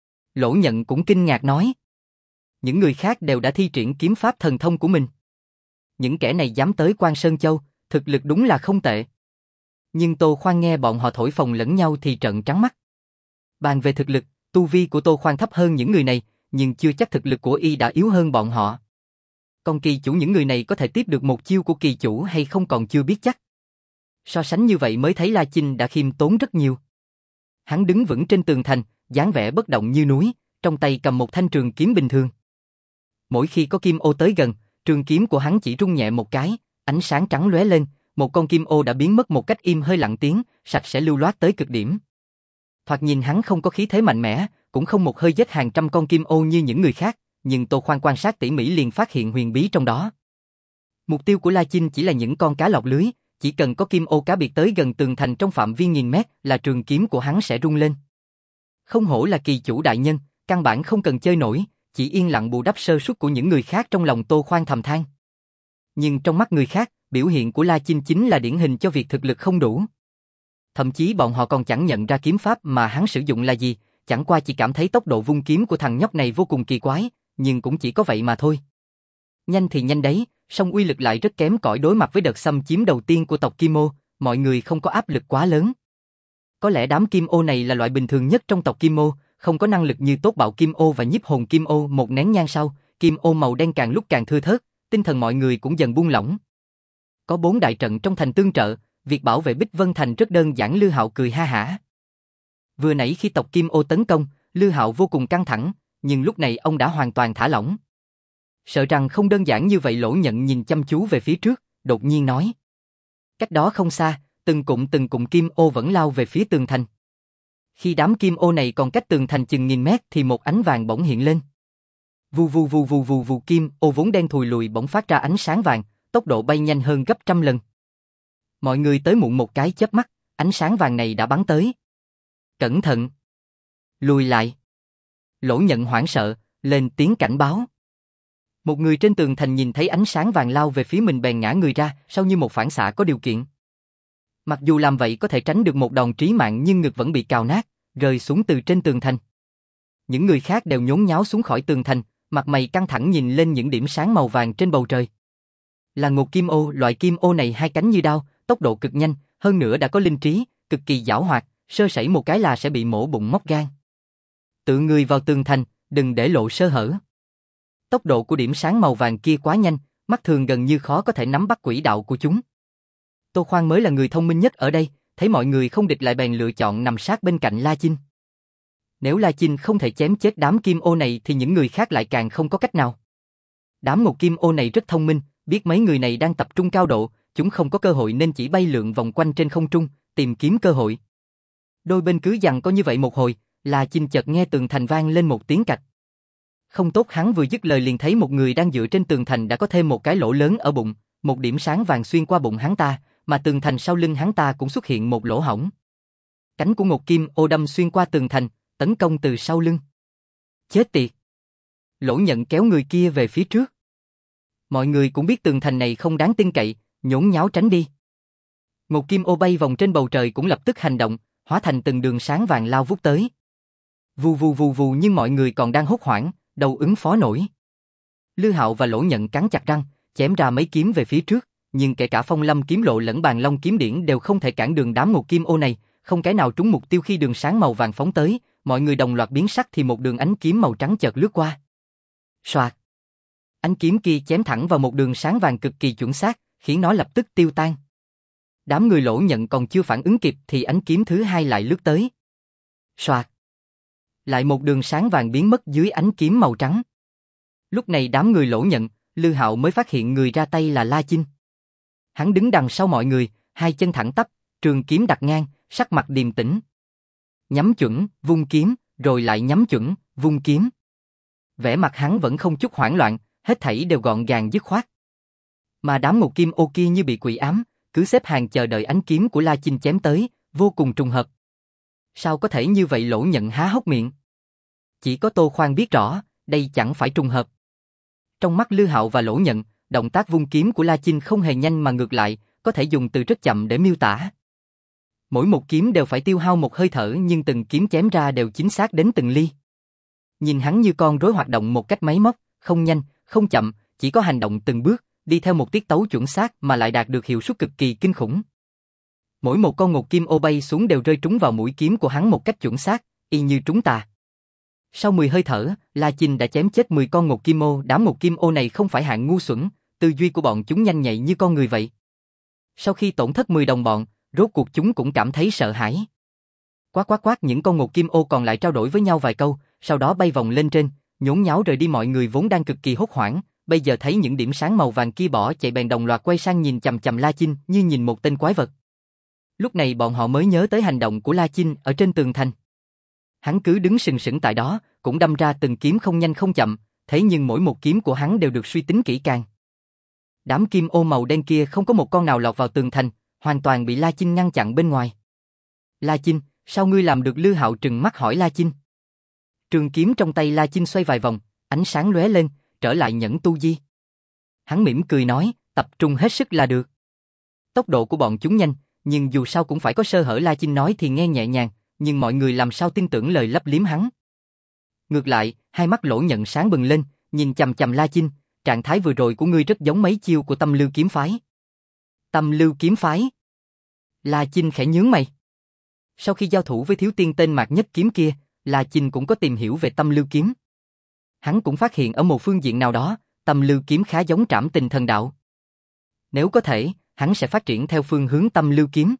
Lỗ Nhận cũng kinh ngạc nói. Những người khác đều đã thi triển kiếm pháp thần thông của mình. Những kẻ này dám tới Quan Sơn Châu, thực lực đúng là không tệ. Nhưng Tô Khoan nghe bọn họ thổi phồng lẫn nhau thì trợn trắng mắt. Bàn về thực lực, tu vi của Tô Khoan thấp hơn những người này, nhưng chưa chắc thực lực của y đã yếu hơn bọn họ. Còn kỳ chủ những người này có thể tiếp được một chiêu của kỳ chủ hay không còn chưa biết chắc. So sánh như vậy mới thấy La Chinh đã khiêm tốn rất nhiều. Hắn đứng vững trên tường thành, dáng vẻ bất động như núi, trong tay cầm một thanh trường kiếm bình thường. Mỗi khi có kim ô tới gần, trường kiếm của hắn chỉ rung nhẹ một cái, ánh sáng trắng lóe lên, một con kim ô đã biến mất một cách im hơi lặng tiếng, sạch sẽ lưu loát tới cực điểm. Thoạt nhìn hắn không có khí thế mạnh mẽ, cũng không một hơi giết hàng trăm con kim ô như những người khác, nhưng Tô Khoan quan sát tỉ mỉ liền phát hiện huyền bí trong đó. Mục tiêu của La Chinh chỉ là những con cá lọt lưới, chỉ cần có kim ô cá biệt tới gần tường thành trong phạm vi nghìn mét là trường kiếm của hắn sẽ rung lên. Không hổ là kỳ chủ đại nhân, căn bản không cần chơi nổi, chỉ yên lặng bù đắp sơ suất của những người khác. Trong lòng Tô Khoan thầm than. Nhưng trong mắt người khác, biểu hiện của La Chinh chính là điển hình cho việc thực lực không đủ. Thậm chí bọn họ còn chẳng nhận ra kiếm pháp mà hắn sử dụng là gì, chẳng qua chỉ cảm thấy tốc độ vung kiếm của thằng nhóc này vô cùng kỳ quái, nhưng cũng chỉ có vậy mà thôi. Nhanh thì nhanh đấy, song uy lực lại rất kém cỏi đối mặt với đợt xâm chiếm đầu tiên của tộc Kim Ô, mọi người không có áp lực quá lớn. Có lẽ đám Kim Ô này là loại bình thường nhất trong tộc Kim Ô, không có năng lực như Tốt Bạo Kim Ô và Nhiếp Hồn Kim Ô. Một nén nhang sau, Kim Ô màu đen càng lúc càng thưa thớt, tinh thần mọi người cũng dần buông lỏng. Có 4 đại trận trong thành tương trợ, việc bảo vệ Bích Vân Thành rất đơn giản. Lư Hạo cười ha hả. Vừa nãy khi tộc Kim Ô tấn công, Lư Hạo vô cùng căng thẳng, nhưng lúc này ông đã hoàn toàn thả lỏng. Sợ rằng không đơn giản như vậy. Lỗ Nhận nhìn chăm chú về phía trước, đột nhiên nói. Cách đó không xa, từng cụm Kim Ô vẫn lao về phía tường thành. Khi đám Kim Ô này còn cách tường thành chừng nghìn mét thì một ánh vàng bỗng hiện lên. Vù vù vù vù vù vù, Kim Ô vốn đen thùi lùi bỗng phát ra ánh sáng vàng, tốc độ bay nhanh hơn gấp trăm lần. Mọi người tới muộn một cái chớp mắt, ánh sáng vàng này đã bắn tới. Cẩn thận! Lùi lại! Lỗ Nhận hoảng sợ, lên tiếng cảnh báo. Một người trên tường thành nhìn thấy ánh sáng vàng lao về phía mình bèn ngã người ra, sau như một phản xạ có điều kiện. Mặc dù làm vậy có thể tránh được một đòn trí mạng nhưng ngực vẫn bị cào nát, rơi xuống từ trên tường thành. Những người khác đều nhốn nháo xuống khỏi tường thành, mặt mày căng thẳng nhìn lên những điểm sáng màu vàng trên bầu trời. Là Ngột Kim Ô, loại Kim Ô này hai cánh như đao, tốc độ cực nhanh, hơn nữa đã có linh trí, cực kỳ giảo hoạt, sơ sẩy một cái là sẽ bị mổ bụng móc gan. Tự người vào tường thành, đừng để lộ sơ hở. Tốc độ của điểm sáng màu vàng kia quá nhanh, mắt thường gần như khó có thể nắm bắt quỹ đạo của chúng. Tô Khoan mới là người thông minh nhất ở đây, thấy mọi người không địch lại bèn lựa chọn nằm sát bên cạnh La Chinh. Nếu La Chinh không thể chém chết đám Kim Ô này thì những người khác lại càng không có cách nào. Đám Ngột Kim Ô này rất thông minh, biết mấy người này đang tập trung cao độ, chúng không có cơ hội nên chỉ bay lượn vòng quanh trên không trung, tìm kiếm cơ hội. Đôi bên cứ giằng co như vậy một hồi, La Chinh chợt nghe tường thành vang lên một tiếng cạch. Không tốt, hắn vừa dứt lời liền thấy một người đang dựa trên tường thành đã có thêm một cái lỗ lớn ở bụng, một điểm sáng vàng xuyên qua bụng hắn ta, mà tường thành sau lưng hắn ta cũng xuất hiện một lỗ hổng. Cánh của Ngột Kim Ô đâm xuyên qua tường thành, tấn công từ sau lưng. Chết tiệt! Lỗ Nhận kéo người kia về phía trước. Mọi người cũng biết tường thành này không đáng tin cậy, nhốn nháo tránh đi. Ngột Kim Ô bay vòng trên bầu trời cũng lập tức hành động, hóa thành từng đường sáng vàng lao vút tới. Vù vù vù vù, nhưng mọi người còn đang hốt hoảng, đâu ứng phó nổi. Lư Hạo và Lỗ Nhận cắn chặt răng, chém ra mấy kiếm về phía trước, nhưng kể cả Phong Lâm kiếm lộ lẫn Bàn Long kiếm điển đều không thể cản đường đám Ngột Kim Ô này, không cái nào trúng mục tiêu. Khi đường sáng màu vàng phóng tới, mọi người đồng loạt biến sắc thì một đường ánh kiếm màu trắng chợt lướt qua. Soạt! Ánh kiếm kia chém thẳng vào một đường sáng vàng cực kỳ chuẩn xác, khiến nó lập tức tiêu tan. Đám người Lỗ Nhận còn chưa phản ứng kịp thì ánh kiếm thứ hai lại lướt tới. Soạt! Lại một đường sáng vàng biến mất dưới ánh kiếm màu trắng. Lúc này đám người Lỗ Nhận, Lư Hạo mới phát hiện người ra tay là La Chinh. Hắn đứng đằng sau mọi người, hai chân thẳng tắp, trường kiếm đặt ngang, sắc mặt điềm tĩnh. Nhắm chuẩn, vung kiếm, rồi lại nhắm chuẩn, vung kiếm. Vẻ mặt hắn vẫn không chút hoảng loạn, hết thảy đều gọn gàng dứt khoát. Mà đám Ngột Kim Ô kia như bị quỷ ám, cứ xếp hàng chờ đợi ánh kiếm của La Chinh chém tới, vô cùng trùng hợp. Sao có thể như vậy? Lỗ Nhận há hốc miệng. Chỉ có Tô Khoan biết rõ, đây chẳng phải trùng hợp. Trong mắt Lư Hạo và Lỗ Nhận, động tác vung kiếm của La Chinh không hề nhanh mà ngược lại, có thể dùng từ rất chậm để miêu tả. Mỗi một kiếm đều phải tiêu hao một hơi thở nhưng từng kiếm chém ra đều chính xác đến từng ly. Nhìn hắn như con rối hoạt động một cách máy móc, không nhanh, không chậm, chỉ có hành động từng bước, đi theo một tiết tấu chuẩn xác mà lại đạt được hiệu suất cực kỳ kinh khủng. Mỗi một con Ngột Kim Ô bay xuống đều rơi trúng vào mũi kiếm của hắn một cách chuẩn xác, y như trúng tà. Sau 10 hơi thở, La Chinh đã chém chết 10 con Ngột Kim Ô. Đám Ngột Kim Ô này không phải hạng ngu xuẩn, tư duy của bọn chúng nhanh nhạy như con người vậy. Sau khi tổn thất 10 đồng bọn, rốt cuộc chúng cũng cảm thấy sợ hãi. Quát quát quát, những con Ngột Kim Ô còn lại trao đổi với nhau vài câu, sau đó bay vòng lên trên, nhốn nháo rời đi. Mọi người vốn đang cực kỳ hốt hoảng, bây giờ thấy những điểm sáng màu vàng kia bỏ chạy bèn đồng loạt quay sang nhìn chằm chằm La Chinh như nhìn một tên quái vật. Lúc này bọn họ mới nhớ tới hành động của La Chinh ở trên tường thành. Hắn cứ đứng sừng sững tại đó, cũng đâm ra từng kiếm không nhanh không chậm, thế nhưng mỗi một kiếm của hắn đều được suy tính kỹ càng. Đám Kim Ô màu đen kia không có một con nào lọt vào tường thành, hoàn toàn bị La Chinh ngăn chặn bên ngoài. La Chinh, sao ngươi làm được? Lư Hạo trừng mắt hỏi La Chinh. Trường kiếm trong tay La Chinh xoay vài vòng, ánh sáng lóe lên, trở lại nhẫn tu di. Hắn mỉm cười nói, tập trung hết sức là được. Tốc độ của bọn chúng nhanh, nhưng dù sao cũng phải có sơ hở. La Chinh nói thì nghe nhẹ nhàng, nhưng mọi người làm sao tin tưởng lời lấp liếm hắn. Ngược lại, hai mắt Lỗ Nhận sáng bừng lên, nhìn chằm chằm La Chinh, trạng thái vừa rồi của ngươi rất giống mấy chiêu của Tâm Lưu kiếm phái. Tâm Lưu kiếm phái? La Chinh khẽ nhướng mày. Sau khi giao thủ với thiếu tiên tên Mạc Nhất Kiếm kia, La Chinh cũng có tìm hiểu về Tâm Lưu kiếm. Hắn cũng phát hiện ở một phương diện nào đó, Tâm Lưu kiếm khá giống Trảm Tình Thần Đạo. Nếu có thể, hắn sẽ phát triển theo phương hướng Tâm Lưu kiếm.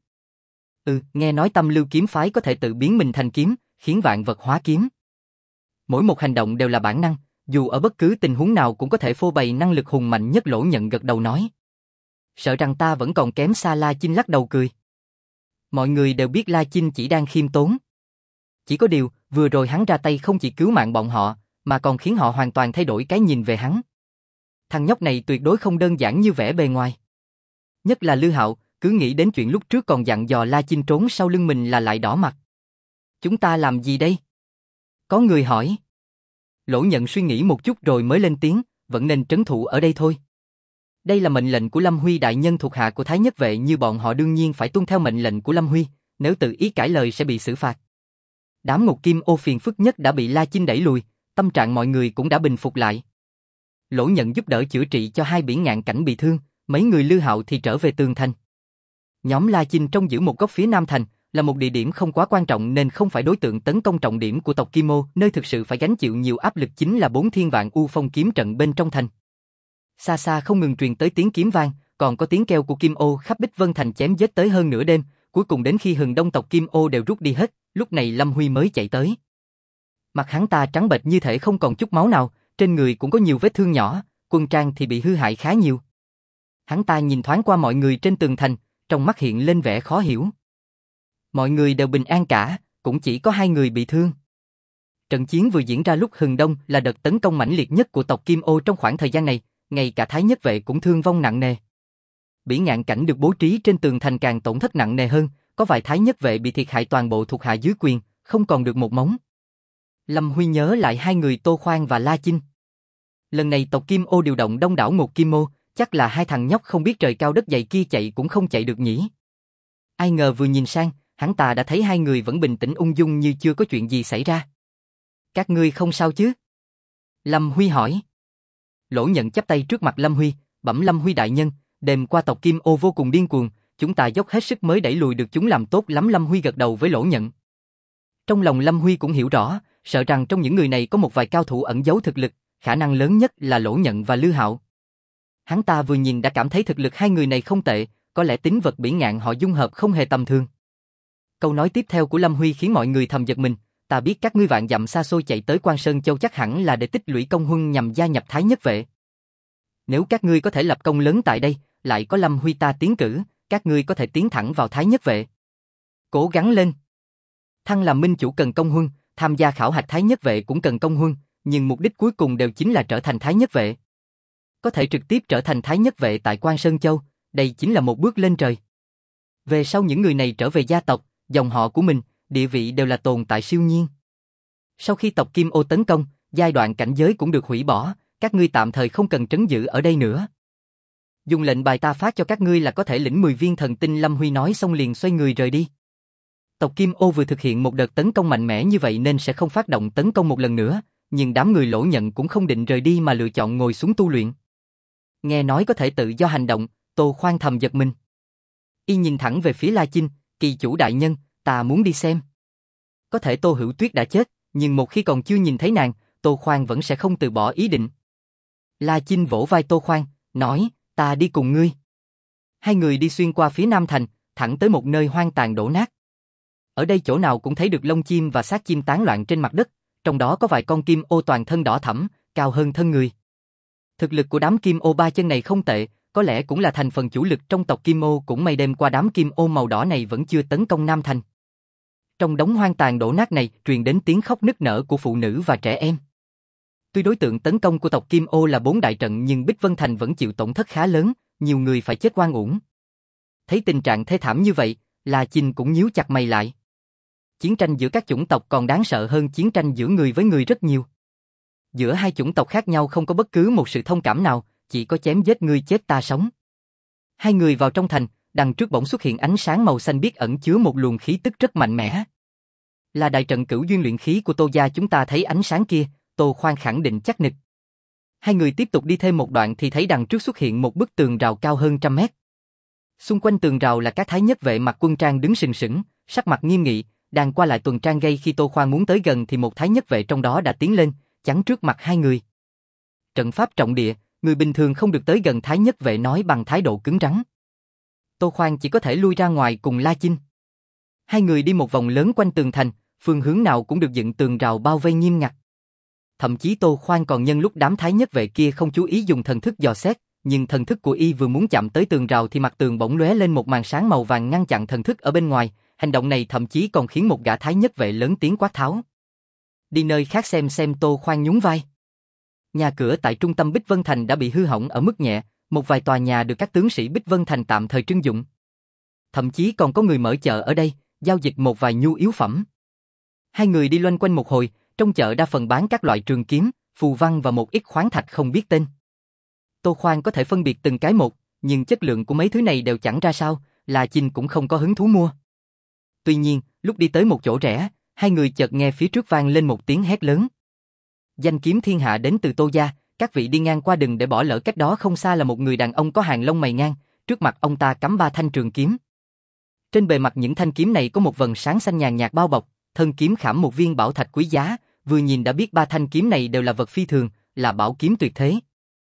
Nghe nói Tâm Lưu kiếm phái có thể tự biến mình thành kiếm, khiến vạn vật hóa kiếm. Mỗi một hành động đều là bản năng, dù ở bất cứ tình huống nào cũng có thể phô bày năng lực hùng mạnh nhất. Lỗ Nhận gật đầu nói. Sợ rằng ta vẫn còn kém xa. La Chinh lắc đầu cười. Mọi người đều biết La Chinh chỉ đang khiêm tốn. Chỉ có điều, vừa rồi hắn ra tay không chỉ cứu mạng bọn họ, mà còn khiến họ hoàn toàn thay đổi cái nhìn về hắn. Thằng nhóc này tuyệt đối không đơn giản như vẻ bề ngoài. Nhất là Lư Hạo, cứ nghĩ đến chuyện lúc trước còn dặn dò La Chinh trốn sau lưng mình là lại đỏ mặt. Chúng ta làm gì đây? Có người hỏi. Lỗ Nhận suy nghĩ một chút rồi mới lên tiếng, vẫn nên trấn thủ ở đây thôi. Đây là mệnh lệnh của Lâm Huy đại nhân, thuộc hạ của Thái Nhất Vệ như bọn họ đương nhiên phải tuân theo mệnh lệnh của Lâm Huy, nếu tự ý cãi lời sẽ bị xử phạt. Đám Ngục Kim Ô phiền phức nhất đã bị La Chinh đẩy lùi, tâm trạng mọi người cũng đã bình phục lại. Lỗ Nhận giúp đỡ chữa trị cho hai biển ngạn cảnh bị thương, mấy người Lư Hạo thì trở về tường thành. Nhóm La Chinh trông giữ một góc phía Nam thành, là một địa điểm không quá quan trọng nên không phải đối tượng tấn công trọng điểm của tộc Kim Ô, nơi thực sự phải gánh chịu nhiều áp lực chính là 4 thiên vạn u phong kiếm trận bên trong thành. Xa xa không ngừng truyền tới tiếng kiếm vang, còn có tiếng kêu của Kim Ô khắp Bích Vân thành chém giết tới hơn nửa đêm, cuối cùng đến khi Hừng Đông tộc Kim Ô đều rút đi hết, lúc này Lâm Huy mới chạy tới. Mặt hắn ta trắng bệch như thể không còn chút máu nào, trên người cũng có nhiều vết thương nhỏ, quân trang thì bị hư hại khá nhiều. Hắn ta nhìn thoáng qua mọi người trên tường thành, trong mắt hiện lên vẻ khó hiểu. Mọi người đều bình an cả, cũng chỉ có 2 người bị thương. Trận chiến vừa diễn ra lúc Hừng Đông là đợt tấn công mãnh liệt nhất của tộc Kim Ô trong khoảng thời gian này, ngay cả Thái Nhất Vệ cũng thương vong nặng nề. Bỉ ngạn cảnh được bố trí trên tường thành càng tổn thất nặng nề hơn, có vài Thái Nhất Vệ bị thiệt hại toàn bộ thuộc hạ dưới quyền, không còn được một móng. Lâm Huy nhớ lại 2 người Tô Khoan và La Chinh. Lần này tộc Kim Ô điều động đông đảo Ngục Kim Ô, chắc là 2 thằng nhóc không biết trời cao đất dày kia chạy cũng không chạy được nhỉ. Ai ngờ vừa nhìn sang, hắn ta đã thấy 2 người vẫn bình tĩnh ung dung như chưa có chuyện gì xảy ra. Các ngươi không sao chứ? Lâm Huy hỏi. Lỗ Nhận chắp tay trước mặt Lâm Huy, bẩm Lâm Huy đại nhân, đêm qua tộc Kim Ô vô cùng điên cuồng, chúng ta dốc hết sức mới đẩy lùi được chúng, làm tốt lắm. Lâm Huy gật đầu với Lỗ Nhận. Trong lòng Lâm Huy cũng hiểu rõ, sợ rằng trong những người này có một vài cao thủ ẩn giấu thực lực, khả năng lớn nhất là Lỗ Nhận và Lư Hạo. Hắn ta vừa nhìn đã cảm thấy thực lực 2 người này không tệ, có lẽ tính vật bỉ ngạn họ dung hợp không hề tầm thường. Câu nói tiếp theo của Lâm Huy khiến mọi người thầm giật mình, ta biết các ngươi vạn dặm xa xôi chạy tới Quan Sơn Châu chắc hẳn là để tích lũy công huân nhằm gia nhập Thái Nhất Vệ. Nếu các ngươi có thể lập công lớn tại đây, lại có Lâm Huy ta tiến cử, các ngươi có thể tiến thẳng vào Thái Nhất Vệ. Cố gắng lên. Thăng làm minh chủ cần công huân, tham gia khảo hạch Thái Nhất Vệ cũng cần công huân, nhưng mục đích cuối cùng đều chính là trở thành Thái Nhất Vệ. Có thể trực tiếp trở thành Thái Nhất Vệ tại Quan Sơn Châu, đây chính là một bước lên trời. Về sau những người này trở về gia tộc, dòng họ của mình, địa vị đều là tồn tại siêu nhiên. Sau khi tộc Kim Ô tấn công, giai đoạn cảnh giới cũng được hủy bỏ, các ngươi tạm thời không cần trấn giữ ở đây nữa. Dùng lệnh bài ta phát cho các ngươi là có thể lĩnh 10 viên thần tinh. Lâm Huy nói xong liền xoay người rời đi. Tộc Kim Ô vừa thực hiện một đợt tấn công mạnh mẽ như vậy nên sẽ không phát động tấn công một lần nữa, nhưng đám người Lỗ Nhận cũng không định rời đi mà lựa chọn ngồi xuống tu luyện. Nghe nói có thể tự do hành động, Tô Khoan thầm giật mình. Y nhìn thẳng về phía La Chinh, kỳ chủ đại nhân, ta muốn đi xem. Có thể Tô Hữu Tuyết đã chết, nhưng một khi còn chưa nhìn thấy nàng, Tô Khoan vẫn sẽ không từ bỏ ý định. La Chinh vỗ vai Tô Khoan, nói, ta đi cùng ngươi. 2 người đi xuyên qua phía Nam thành, thẳng tới một nơi hoang tàn đổ nát. Ở đây chỗ nào cũng thấy được lông chim và xác chim tán loạn trên mặt đất, trong đó có vài con Kim Ô toàn thân đỏ thẫm, cao hơn thân người. Thực lực của đám Kim Ô 3 chân này không tệ, có lẽ cũng là thành phần chủ lực trong tộc Kim Ô. Cũng may đêm qua đám Kim Ô màu đỏ này vẫn chưa tấn công Nam thành. Trong đống hoang tàn đổ nát này truyền đến tiếng khóc nức nở của phụ nữ và trẻ em. Tuy đối tượng tấn công của tộc Kim Ô là 4 đại trận nhưng Bích Vân thành vẫn chịu tổn thất khá lớn, nhiều người phải chết oan uổng. Thấy tình trạng thê thảm như vậy, La Chinh cũng nhíu chặt mày lại. Chiến tranh giữa các chủng tộc còn đáng sợ hơn chiến tranh giữa người với người rất nhiều. Giữa 2 chủng tộc khác nhau không có bất cứ một sự thông cảm nào, chỉ có chém giết ngươi chết ta sống. 2 người vào trong thành, đằng trước bỗng xuất hiện ánh sáng màu xanh biếc ẩn chứa một luồng khí tức rất mạnh mẽ. Là đại trận cửu duyên luyện khí của Tô gia. Chúng ta thấy ánh sáng kia, Tô Khoan khẳng định chắc nịch. Hai người tiếp tục đi thêm một đoạn thì thấy đằng trước xuất hiện một bức tường rào cao hơn 100 mét. Xung quanh tường rào là các thái nhất vệ mặc quân trang đứng sừng sững, sắc mặt nghiêm nghị, đang qua lại tuần trang. Gây khi Tô Khoan muốn tới gần thì một thái nhất vệ trong đó đã tiến lên, chắn trước mặt hai người. Trận pháp trọng địa, người bình thường không được tới gần. Thái nhất vệ nói bằng thái độ cứng rắn. Tô Khoan chỉ có thể lui ra ngoài cùng La Chinh. Hai người đi một vòng lớn quanh tường thành, phương hướng nào cũng được dựng tường rào bao vây nghiêm ngặt. Thậm chí Tô Khoan còn nhân lúc đám thái nhất vệ kia không chú ý dùng thần thức dò xét, nhưng thần thức của y vừa muốn chạm tới tường rào thì mặt tường bỗng lóe lên một màn sáng màu vàng ngăn chặn thần thức ở bên ngoài. Hành động này thậm chí còn khiến một gã thái nhất vệ lớn tiếng quát tháo. Đi nơi khác xem. Tô Khoan nhún vai. Nhà cửa tại trung tâm Bích Vân Thành đã bị hư hỏng ở mức nhẹ, một vài tòa nhà được các tướng sĩ Bích Vân Thành tạm thời trưng dụng. Thậm chí còn có người mở chợ ở đây, giao dịch một vài nhu yếu phẩm. Hai người đi loanh quanh một hồi, trong chợ đa phần bán các loại trường kiếm, phù văn và một ít khoáng thạch không biết tên. Tô Khoan có thể phân biệt từng cái một, nhưng chất lượng của mấy thứ này đều chẳng ra sao, La Chinh cũng không có hứng thú mua. Tuy nhiên, lúc đi tới một chỗ rẽ, hai người chợt nghe phía trước vang lên một tiếng hét lớn. Danh kiếm thiên hạ đến từ Tô gia, các vị đi ngang qua đừng để bỏ lỡ. Cách đó không xa là một người đàn ông có hàng lông mày ngang, trước mặt ông ta cắm 3 thanh trường kiếm. Trên bề mặt những thanh kiếm này có một vầng sáng xanh nhàn nhạt bao bọc, thân kiếm khảm một viên bảo thạch quý giá, vừa nhìn đã biết 3 thanh kiếm này đều là vật phi thường, là bảo kiếm tuyệt thế.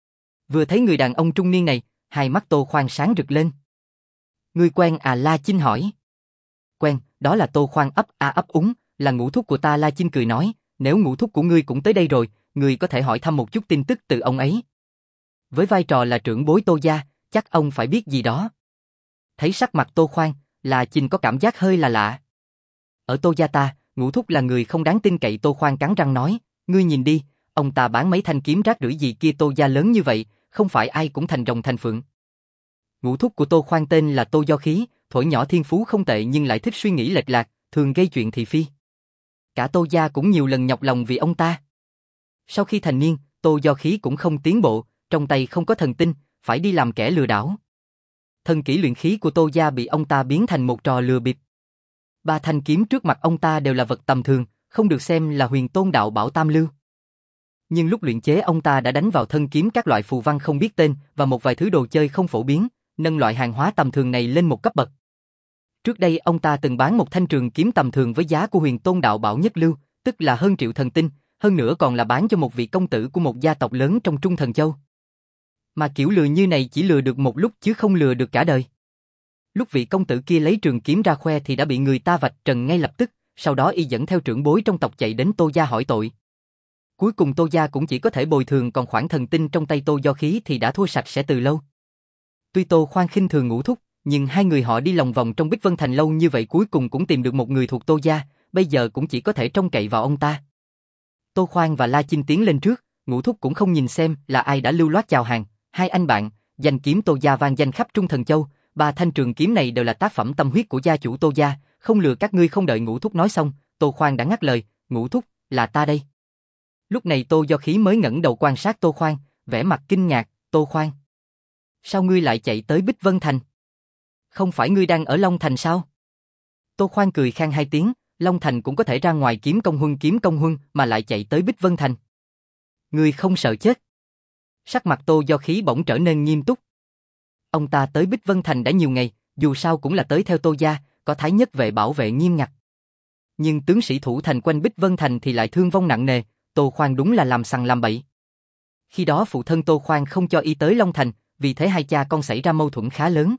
Vừa thấy người đàn ông trung niên này, hai mắt Tô Khoan sáng rực lên. Ngươi quen à? La Chinh hỏi. Quen, đó là Tô Khoan ấp úng, là ngũ thúc của ta. La Chinh cười nói, nếu ngũ thúc của ngươi cũng tới đây rồi, ngươi có thể hỏi thăm một chút tin tức từ ông ấy. Với vai trò là trưởng bối Tô gia, chắc ông phải biết gì đó. Thấy sắc mặt Tô Khoan, La Chinh có cảm giác hơi là lạ. Ở Tô gia ta, ngũ thúc là người không đáng tin cậy. Tô Khoan cắn răng nói, ngươi nhìn đi, ông ta bán mấy thanh kiếm rác rưởi gì kia. Tô gia lớn như vậy, không phải ai cũng thành rồng thành phượng. Ngũ thúc của Tô Khoan tên là Tô Do Khí, thuở nhỏ thiên phú không tệ nhưng lại thích suy nghĩ lệch lạc, thường gây chuyện thị phi. Cả Tô gia cũng nhiều lần nhọc lòng vì ông ta. Sau khi thành niên, Tô Do Khí cũng không tiến bộ, trong tay không có thần tinh, phải đi làm kẻ lừa đảo. Thần kỹ luyện khí của Tô gia bị ông ta biến thành một trò lừa bịp. 3 thanh kiếm trước mặt ông ta đều là vật tầm thường, không được xem là huyền tôn đạo bảo tam lưu. Nhưng lúc luyện chế ông ta đã đánh vào thân kiếm các loại phù văn không biết tên và một vài thứ đồ chơi không phổ biến, nâng loại hàng hóa tầm thường này lên một cấp bậc. Trước đây ông ta từng bán một thanh trường kiếm tầm thường với giá của huyền tôn đạo bảo nhất lưu, tức là hơn 1 triệu thần tinh, hơn nữa còn là bán cho một vị công tử của một gia tộc lớn trong Trung Thần Châu. Mà kiểu lừa như này chỉ lừa được một lúc chứ không lừa được cả đời. Lúc vị công tử kia lấy trường kiếm ra khoe thì đã bị người ta vạch trần ngay lập tức, sau đó y dẫn theo trưởng bối trong tộc chạy đến Tô gia hỏi tội. Cuối cùng Tô gia cũng chỉ có thể bồi thường, còn khoản thần tinh trong tay Tô Do Khí thì đã thua sạch sẽ từ lâu. Tuy Tô Khoan khinh thường ngũ thúc, nhưng hai người họ đi lòng vòng trong Bích Vân Thành lâu như vậy cuối cùng cũng tìm được một người thuộc Tô gia, bây giờ cũng chỉ có thể trông cậy vào ông ta. Tô Khoan và La Chinh tiến lên trước, ngũ thúc cũng không nhìn xem là ai đã lưu loát chào hàng. Hai anh bạn, danh kiếm Tô gia vang danh khắp Trung Thần Châu, 3 thanh trường kiếm này đều là tác phẩm tâm huyết của gia chủ Tô gia, không lừa các ngươi. Không đợi ngũ thúc nói xong, Tô Khoan đã ngắt lời, ngũ thúc, là ta đây. Lúc này Tô Do Khí mới ngẩng đầu quan sát Tô Khoan, vẻ mặt kinh ngạc, Tô Khoan. Sao ngươi lại chạy tới Bích Vân Thành? Không phải ngươi đang ở Long Thành sao? Tô Khoan cười khan 2 tiếng, Long Thành cũng có thể ra ngoài kiếm công huân mà lại chạy tới Bích Vân Thành. Ngươi không sợ chết? Sắc mặt Tô Do Khí bỗng trở nên nghiêm túc. Ông ta tới Bích Vân Thành đã nhiều ngày, dù sao cũng là tới theo Tô gia, có thái nhất vệ bảo vệ nghiêm ngặt. Nhưng tướng sĩ thủ thành quanh Bích Vân Thành thì lại thương vong nặng nề, Tô Khoan đúng là làm sằng làm bậy. Khi đó phụ thân Tô Khoan không cho y tới Long Thành, vì thế hai cha con xảy ra mâu thuẫn khá lớn.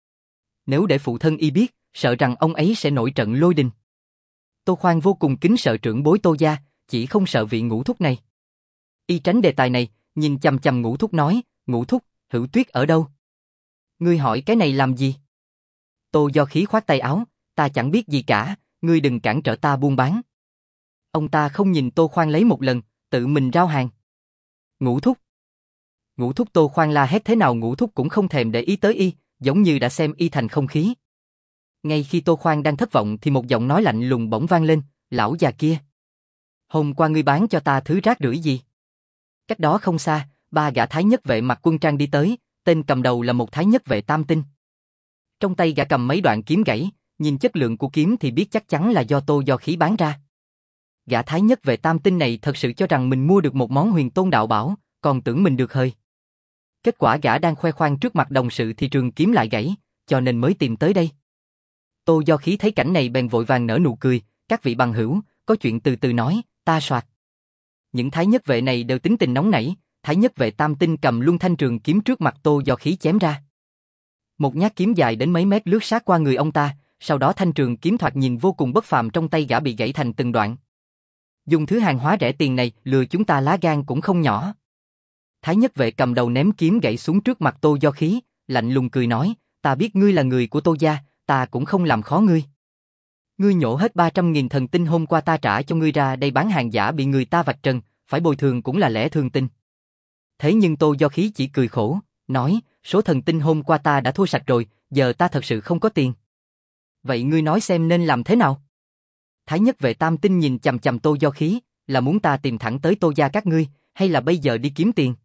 Nếu để phụ thân y biết, sợ rằng ông ấy sẽ nổi trận lôi đình. Tô Khoan vô cùng kính sợ trưởng bối Tô gia, chỉ không sợ vị ngũ thúc này. Y tránh đề tài này, nhìn chằm chằm ngũ thúc nói, ngũ thúc, Hữu Tuyết ở đâu? Ngươi hỏi cái này làm gì? Tô Do Khí khoát tay áo, ta chẳng biết gì cả, ngươi đừng cản trở ta buôn bán. Ông ta không nhìn Tô Khoan lấy một lần, tự mình rao hàng. Ngũ thúc. Ngũ thúc. Tô Khoan la hét thế nào ngũ thúc cũng không thèm để ý tới y, giống như đã xem y thành không khí. Ngay khi Tô Khoan đang thất vọng thì một giọng nói lạnh lùng bỗng vang lên, lão già kia. Hôm qua ngươi bán cho ta thứ rác rưởi gì? Cách đó không xa, 3 gã thái nhất vệ mặc quân trang đi tới, tên cầm đầu là một thái nhất vệ tam tinh. Trong tay gã cầm mấy đoạn kiếm gãy, nhìn chất lượng của kiếm thì biết chắc chắn là do Tô Do Khí bán ra. Gã thái nhất vệ tam tinh này thật sự cho rằng mình mua được một món huyền tôn đạo bảo, còn tưởng mình được hơi. Kết quả gã đang khoe khoang trước mặt đồng sự thì trường kiếm lại gãy, cho nên mới tìm tới đây. Tô Do Khí thấy cảnh này bèn vội vàng nở nụ cười, các vị bằng hữu, có chuyện từ từ nói, ta soạt. Những thái nhất vệ này đều tính tình nóng nảy, thái nhất vệ tam tinh cầm luân thanh trường kiếm trước mặt Tô Do Khí chém ra. Một nhát kiếm dài đến mấy mét lướt sát qua người ông ta, sau đó thanh trường kiếm thoạt nhìn vô cùng bất phàm trong tay gã bị gãy thành từng đoạn. Dùng thứ hàng hóa rẻ tiền này lừa chúng ta lá gan cũng không nhỏ. Thái nhất vệ cầm đầu ném kiếm gãy xuống trước mặt Tô Do Khí, lạnh lùng cười nói, ta biết ngươi là người của Tô gia, ta cũng không làm khó ngươi. Ngươi nhổ hết 300.000 thần tinh hôm qua ta trả cho ngươi ra đây bán hàng giả bị người ta vạch trần, phải bồi thường cũng là lẽ thường tình. Thế nhưng Tô Do Khí chỉ cười khổ, nói, số thần tinh hôm qua ta đã thua sạch rồi, giờ ta thật sự không có tiền. Vậy ngươi nói xem nên làm thế nào? Thái nhất vệ tam tinh nhìn chằm chằm Tô Do Khí, là muốn ta tìm thẳng tới Tô gia các ngươi, hay là bây giờ đi kiếm tiền?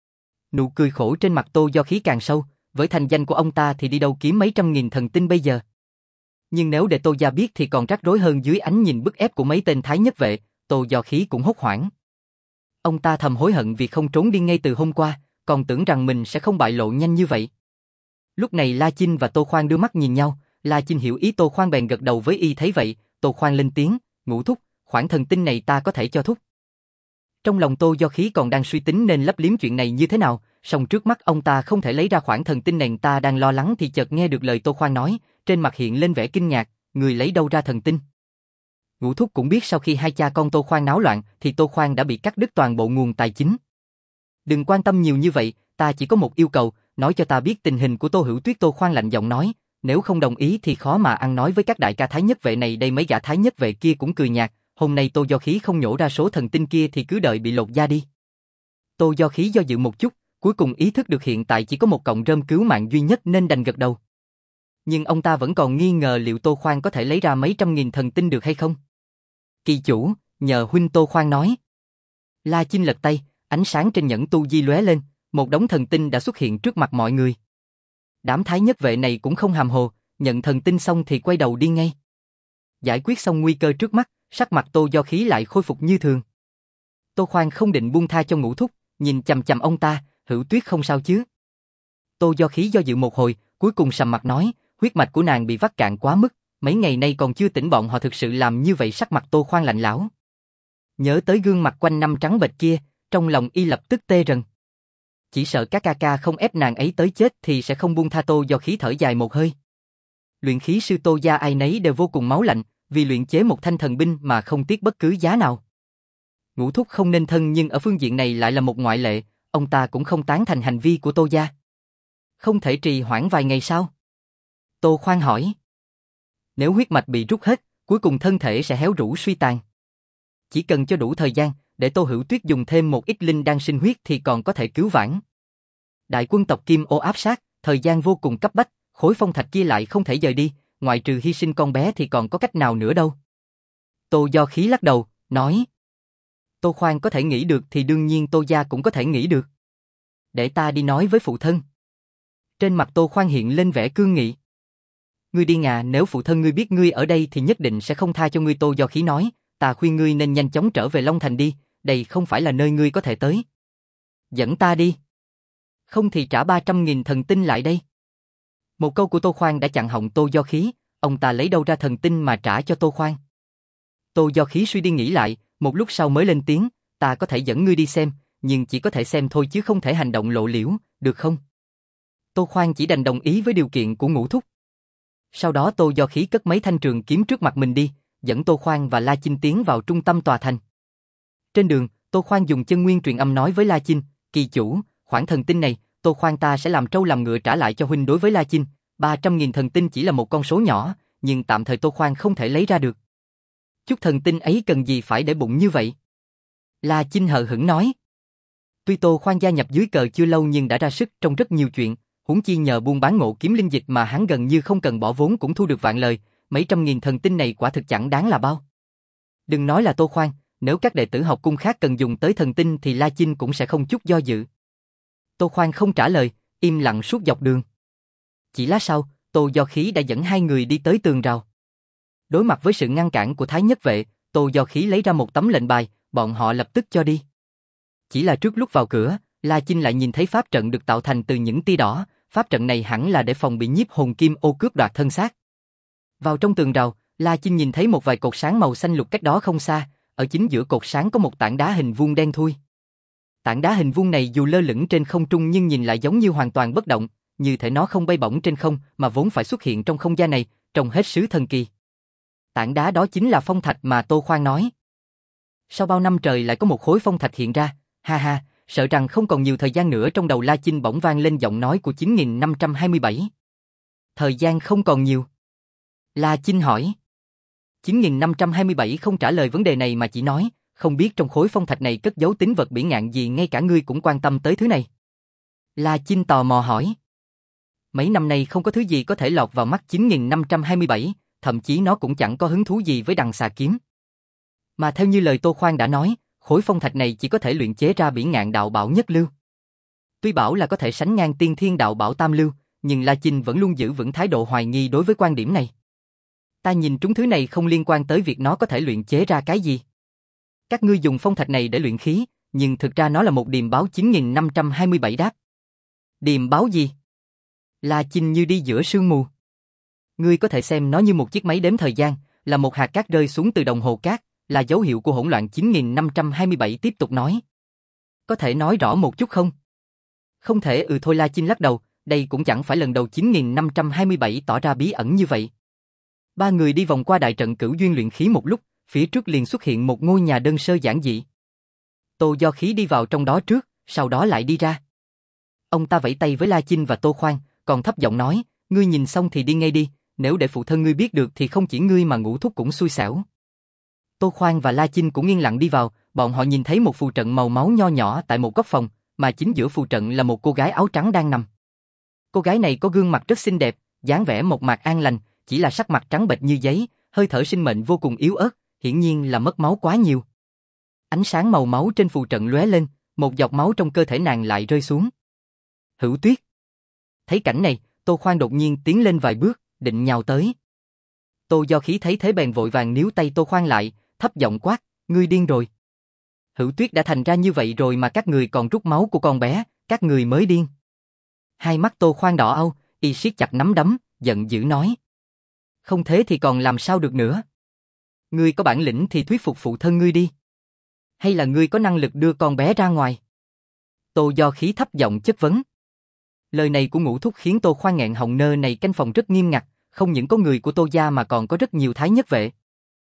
Nụ cười khổ trên mặt Tô Do Khí càng sâu, với thành danh của ông ta thì đi đâu kiếm mấy trăm nghìn thần tinh bây giờ. Nhưng nếu để Tô gia biết thì còn rắc rối hơn dưới ánh nhìn bức ép của mấy tên thái nhất vệ, Tô Do Khí cũng hốt hoảng. Ông ta thầm hối hận vì không trốn đi ngay từ hôm qua, còn tưởng rằng mình sẽ không bại lộ nhanh như vậy. Lúc này La Chinh và Tô Khoan đưa mắt nhìn nhau, La Chinh hiểu ý Tô Khoan bèn gật đầu với y thấy vậy, Tô Khoan lên tiếng, Ngũ thúc, khoản thần tinh này ta có thể cho thúc. Trong lòng Tô Do Khí còn đang suy tính nên lấp liếm chuyện này như thế nào, song trước mắt ông ta không thể lấy ra khoản thần tinh này, ta đang lo lắng thì chợt nghe được lời Tô Khoan nói, trên mặt hiện lên vẻ kinh ngạc, người lấy đâu ra thần tinh? Ngũ thúc cũng biết sau khi hai cha con Tô Khoan náo loạn thì Tô Khoan đã bị cắt đứt toàn bộ nguồn tài chính. Đừng quan tâm nhiều như vậy, ta chỉ có một yêu cầu, nói cho ta biết tình hình của Tô Hữu Tuyết. Tô Khoan lạnh giọng nói, nếu không đồng ý thì khó mà ăn nói với các đại ca thái nhất vệ này đây. Mấy gã thái nhất vệ kia cũng cười nhạt, hôm nay Tô Do Khí không nhổ ra số thần tinh kia thì cứ đợi bị lột da đi. Tô Do Khí do dự một chút, cuối cùng ý thức được hiện tại chỉ có một cọng rơm cứu mạng duy nhất nên đành gật đầu. Nhưng ông ta vẫn còn nghi ngờ liệu Tô Khoan có thể lấy ra mấy trăm nghìn thần tinh được hay không. Kỳ chủ, nhờ huynh. Tô Khoan nói. La Chinh lật tay, ánh sáng trên nhẫn tu di lóe lên, một đống thần tinh đã xuất hiện trước mặt mọi người. Đám thái nhất vệ này cũng không hàm hồ, nhận thần tinh xong thì quay đầu đi ngay. Giải quyết xong nguy cơ trước mắt, sắc mặt Tô Do Khí lại khôi phục như thường. Tô Khoan không định buông tha cho Ngũ thúc, nhìn chằm chằm ông ta, Hữu Tuyết không sao chứ? Tô Do Khí do dự một hồi, cuối cùng sầm mặt nói, huyết mạch của nàng bị vắt cạn quá mức, mấy ngày nay còn chưa tỉnh, bọn họ thực sự làm như vậy. Sắc mặt Tô Khoan lạnh lẽo. Nhớ tới gương mặt quanh năm trắng bệch kia, trong lòng y lập tức tê rần. Chỉ sợ các ca ca không ép nàng ấy tới chết thì sẽ không buông tha. Tô Do Khí thở dài một hơi. Luyện khí sư Tô gia ai nấy đều vô cùng máu lạnh, vì luyện chế một thanh thần binh mà không tiếc bất cứ giá nào. Ngũ thúc không nên thân nhưng ở phương diện này lại là một ngoại lệ, ông ta cũng không tán thành hành vi của Tô gia. Không thể trì hoãn vài ngày sao? Tô Khoan hỏi. Nếu huyết mạch bị rút hết, cuối cùng thân thể sẽ héo rũ suy tàn. Chỉ cần cho đủ thời gian, để Tô Hữu Tuyết dùng thêm một ít linh đan sinh huyết thì còn có thể cứu vãn. Đại quân tộc Kim Ô áp sát, thời gian vô cùng cấp bách, khối phong thạch kia lại không thể rời đi, ngoại trừ hy sinh con bé thì còn có cách nào nữa đâu. Tô Do Khí lắc đầu, nói. Tô Khoan có thể nghĩ được thì đương nhiên Tô gia cũng có thể nghĩ được. Để ta đi nói với phụ thân. Trên mặt Tô Khoan hiện lên vẻ cương nghị. Ngươi đi ngà, nếu phụ thân ngươi biết ngươi ở đây thì nhất định sẽ không tha cho ngươi. Tô Do Khí nói, ta khuyên ngươi nên nhanh chóng trở về Long Thành đi, đây không phải là nơi ngươi có thể tới. Dẫn ta đi. Không thì trả 300.000 thần tinh lại đây. Một câu của Tô Khoan đã chặn họng Tô Do Khí, ông ta lấy đâu ra thần tinh mà trả cho Tô Khoan. Tô Do Khí suy đi nghĩ lại, một lúc sau mới lên tiếng, ta có thể dẫn ngươi đi xem, nhưng chỉ có thể xem thôi chứ không thể hành động lộ liễu, được không? Tô Khoan chỉ đành đồng ý với điều kiện của Ngũ thúc. Sau đó Tô Do Khí cất mấy thanh trường kiếm trước mặt mình đi, dẫn Tô Khoan và La Chinh tiến vào trung tâm tòa thành. Trên đường, Tô Khoan dùng chân nguyên truyền âm nói với La Chinh, kỳ chủ, khoản thần tinh này, Tô Khoan ta sẽ làm trâu làm ngựa trả lại cho huynh. Đối với La Chinh, 300.000 thần tinh chỉ là một con số nhỏ, nhưng tạm thời Tô Khoan không thể lấy ra được. Chút thần tinh ấy cần gì phải để bụng như vậy? La Chinh hờ hững nói. Tuy Tô Khoan gia nhập dưới cờ chưa lâu nhưng đã ra sức trong rất nhiều chuyện, huống chi nhờ buôn bán ngộ kiếm linh dịch mà hắn gần như không cần bỏ vốn cũng thu được vạn lời, mấy trăm nghìn thần tinh này quả thực chẳng đáng là bao. Đừng nói là Tô Khoan, nếu các đệ tử học cung khác cần dùng tới thần tinh thì La Chinh cũng sẽ không chút do dự. Tô Khoan không trả lời, im lặng suốt dọc đường. Chỉ lát sau, Tô Do Khí đã dẫn hai người đi tới tường rào. Đối mặt với sự ngăn cản của Thái Nhất Vệ, Tô Do Khí lấy ra một tấm lệnh bài, bọn họ lập tức cho đi. Chỉ là trước lúc vào cửa, La Chinh lại nhìn thấy pháp trận được tạo thành từ những tia đỏ, pháp trận này hẳn là để phòng bị nhiếp hồn kim ô cướp đoạt thân xác. Vào trong tường rào, La Chinh nhìn thấy một vài cột sáng màu xanh lục cách đó không xa, ở chính giữa cột sáng có một tảng đá hình vuông đen thui. Tảng đá hình vuông này dù lơ lửng trên không trung nhưng nhìn lại giống như hoàn toàn bất động, như thể nó không bay bổng trên không mà vốn phải xuất hiện trong không gian này, trông hết sức thần kỳ. Tảng đá đó chính là phong thạch mà Tô Khoan nói. Sau bao năm trời lại có một khối phong thạch hiện ra, ha ha, sợ rằng không còn nhiều thời gian nữa. Trong đầu La Chinh bỗng vang lên giọng nói của 9527. Thời gian không còn nhiều. La Chinh hỏi. 9527 không trả lời vấn đề này mà chỉ nói, không biết trong khối phong thạch này cất giấu tín vật bỉ ngạn gì, ngay cả ngươi cũng quan tâm tới thứ này. La Chinh tò mò hỏi. Mấy năm nay không có thứ gì có thể lọt vào mắt 9527, thậm chí nó cũng chẳng có hứng thú gì với đằng xà kiếm. Mà theo như lời Tô Khoan đã nói, khối phong thạch này chỉ có thể luyện chế ra bỉ ngạn đạo bảo nhất lưu. Tuy bảo là có thể sánh ngang tiên thiên đạo bảo tam lưu, nhưng La Chinh vẫn luôn giữ vững thái độ hoài nghi đối với quan điểm này. Ta nhìn trúng thứ này không liên quan tới việc nó có thể luyện chế ra cái gì. Các ngươi dùng phong thạch này để luyện khí, nhưng thực ra nó là một điềm báo. 9527 đáp. Điềm báo gì? La Chinh như đi giữa sương mù. Ngươi có thể xem nó như một chiếc máy đếm thời gian, là một hạt cát rơi xuống từ đồng hồ cát, là dấu hiệu của hỗn loạn. 9527 tiếp tục nói. Có thể nói rõ một chút không? Không thể. Thôi. La Chinh lắc đầu, đây cũng chẳng phải lần đầu 9527 tỏ ra bí ẩn như vậy. Ba người đi vòng qua đại trận Cửu Duyên luyện khí một lúc, phía trước liền xuất hiện một ngôi nhà đơn sơ giản dị. Tô Do Khí đi vào trong đó trước, sau đó lại đi ra. Ông ta vẫy tay với La Chinh và Tô Khoan, còn thấp giọng nói, ngươi nhìn xong thì đi ngay đi, nếu để phụ thân ngươi biết được thì không chỉ ngươi mà Ngũ Thúc cũng xui xẻo. Tô Khoan và La Chinh cũng yên lặng đi vào, bọn họ nhìn thấy một phù trận màu máu nho nhỏ tại một góc phòng, mà chính giữa phù trận là một cô gái áo trắng đang nằm. Cô gái này có gương mặt rất xinh đẹp, dáng vẻ mộc mạc an lành, chỉ là sắc mặt trắng bệch như giấy, hơi thở sinh mệnh vô cùng yếu ớt, hiển nhiên là mất máu quá nhiều. Ánh sáng màu máu trên phù trận lóe lên, một giọt máu trong cơ thể nàng lại rơi xuống. Hữu Tuyết. Thấy cảnh này, Tô Khoan đột nhiên tiến lên vài bước, định nhào tới. Tô Do Khí thấy thế bèn vội vàng níu tay Tô Khoan lại, thấp giọng quát, ngươi điên rồi. Hữu Tuyết đã thành ra như vậy rồi mà các người còn rút máu của con bé, các người mới điên. Hai mắt Tô Khoan đỏ au, y siết chặt nắm đấm, giận dữ nói. Không thế thì còn làm sao được nữa. Ngươi có bản lĩnh thì thuyết phục phụ thân ngươi đi. Hay là ngươi có năng lực đưa con bé ra ngoài? Tô Do Khí thấp giọng chất vấn. Lời này của Ngũ Thúc khiến Tô Khoan nghẹn họng. Nơi này canh phòng rất nghiêm ngặt, không những có người của Tô gia mà còn có rất nhiều Thái Nhất Vệ.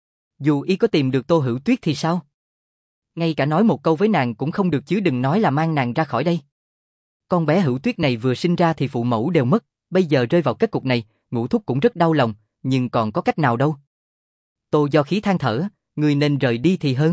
Dù y có tìm được Tô Hữu Tuyết thì sao? Ngay cả nói một câu với nàng cũng không được, chứ đừng nói là mang nàng ra khỏi đây. Con bé Hữu Tuyết này vừa sinh ra thì phụ mẫu đều mất, bây giờ rơi vào kết cục này, Ngũ Thúc cũng rất đau lòng, nhưng còn có cách nào đâu. Tô Do Khí than thở, người nên rời đi thì hơn.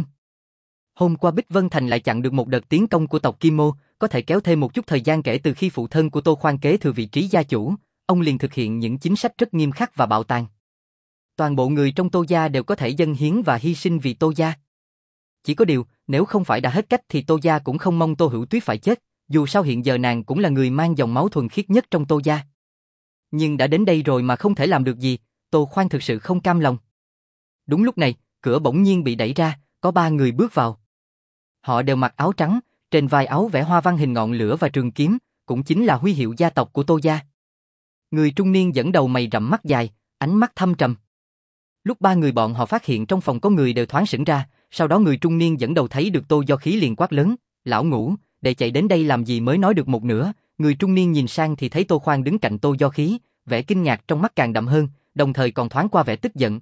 Hôm qua Bích Vân Thành lại chặn được một đợt tiến công của tộc Kim Mô, có thể kéo thêm một chút thời gian. Kể từ khi phụ thân của Tô Khoan kế thừa vị trí gia chủ, ông liền thực hiện những chính sách rất nghiêm khắc và bạo tàn. Toàn bộ người trong Tô gia đều có thể dâng hiến và hy sinh vì Tô gia. Chỉ có điều, nếu không phải đã hết cách thì Tô gia cũng không mong Tô Hữu Tuyết phải chết, dù sao hiện giờ nàng cũng là người mang dòng máu thuần khiết nhất trong Tô gia. Nhưng đã đến đây rồi mà không thể làm được gì, Tô Khoan thực sự không cam lòng. Đúng lúc này, cửa bỗng nhiên bị đẩy ra, có ba người bước vào. Họ đều mặc áo trắng, trên vai áo vẽ hoa văn hình ngọn lửa và trường kiếm, cũng chính là huy hiệu gia tộc của Tô gia. Người trung niên dẫn đầu mày rậm mắt dài, ánh mắt thâm trầm. Lúc ba người bọn họ phát hiện trong phòng có người đều thoáng sững ra, sau đó người trung niên dẫn đầu thấy được Tô Do Khí liền quát lớn, lão Ngũ, để chạy đến đây làm gì? Mới nói được một nửa, người trung niên nhìn sang thì thấy Tô Khoan đứng cạnh Tô Do Khí, vẻ kinh ngạc trong mắt càng đậm hơn, đồng thời còn thoáng qua vẻ tức giận.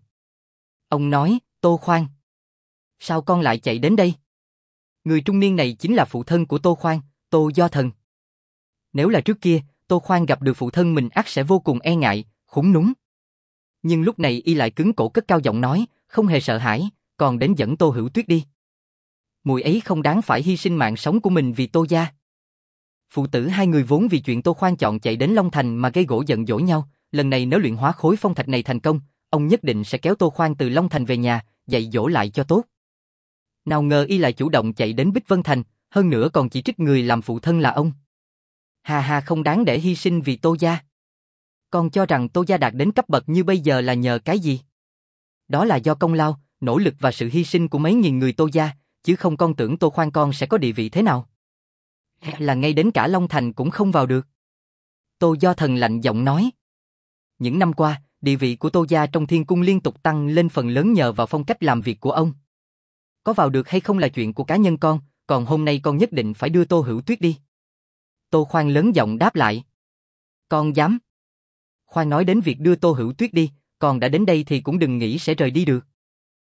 Ông nói, Tô Khoan, sao con lại chạy đến đây? Người trung niên này chính là phụ thân của Tô Khoan, Tô Do Thần. Nếu là trước kia, Tô Khoan gặp được phụ thân mình ắt sẽ vô cùng e ngại, khủng núng. Nhưng lúc này y lại cứng cổ cất cao giọng nói, không hề sợ hãi, còn đến dẫn Tô Hữu Tuyết đi. Mùi ấy không đáng phải hy sinh mạng sống của mình vì Tô gia. Phụ tử hai người vốn vì chuyện Tô Khoan chọn chạy đến Long Thành mà gây gổ giận dỗi nhau, lần này nếu luyện hóa khối phong thạch này thành công, ông nhất định sẽ kéo Tô Khoan từ Long Thành về nhà, dạy dỗ lại cho tốt. Nào ngờ y lại chủ động chạy đến Bích Vân Thành, hơn nữa còn chỉ trích người làm phụ thân là ông. Hà hà, không đáng để hy sinh vì Tô gia. Con cho rằng Tô gia đạt đến cấp bậc như bây giờ là nhờ cái gì? Đó là do công lao, nỗ lực và sự hy sinh của mấy nghìn người Tô gia, chứ không con tưởng Tô Khoan con sẽ có địa vị thế nào. Là ngay đến cả Long Thành cũng không vào được. Tô Do Thần lạnh giọng nói. Những năm qua, địa vị của Tô gia trong Thiên Cung liên tục tăng lên phần lớn nhờ vào phong cách làm việc của ông. Có vào được hay không là chuyện của cá nhân con, còn hôm nay con nhất định phải đưa Tô Hữu Tuyết đi. Tô Khoan lớn giọng đáp lại. Con dám? Khoan nói đến việc đưa Tô Hữu Tuyết đi, còn đã đến đây thì cũng đừng nghĩ sẽ rời đi được.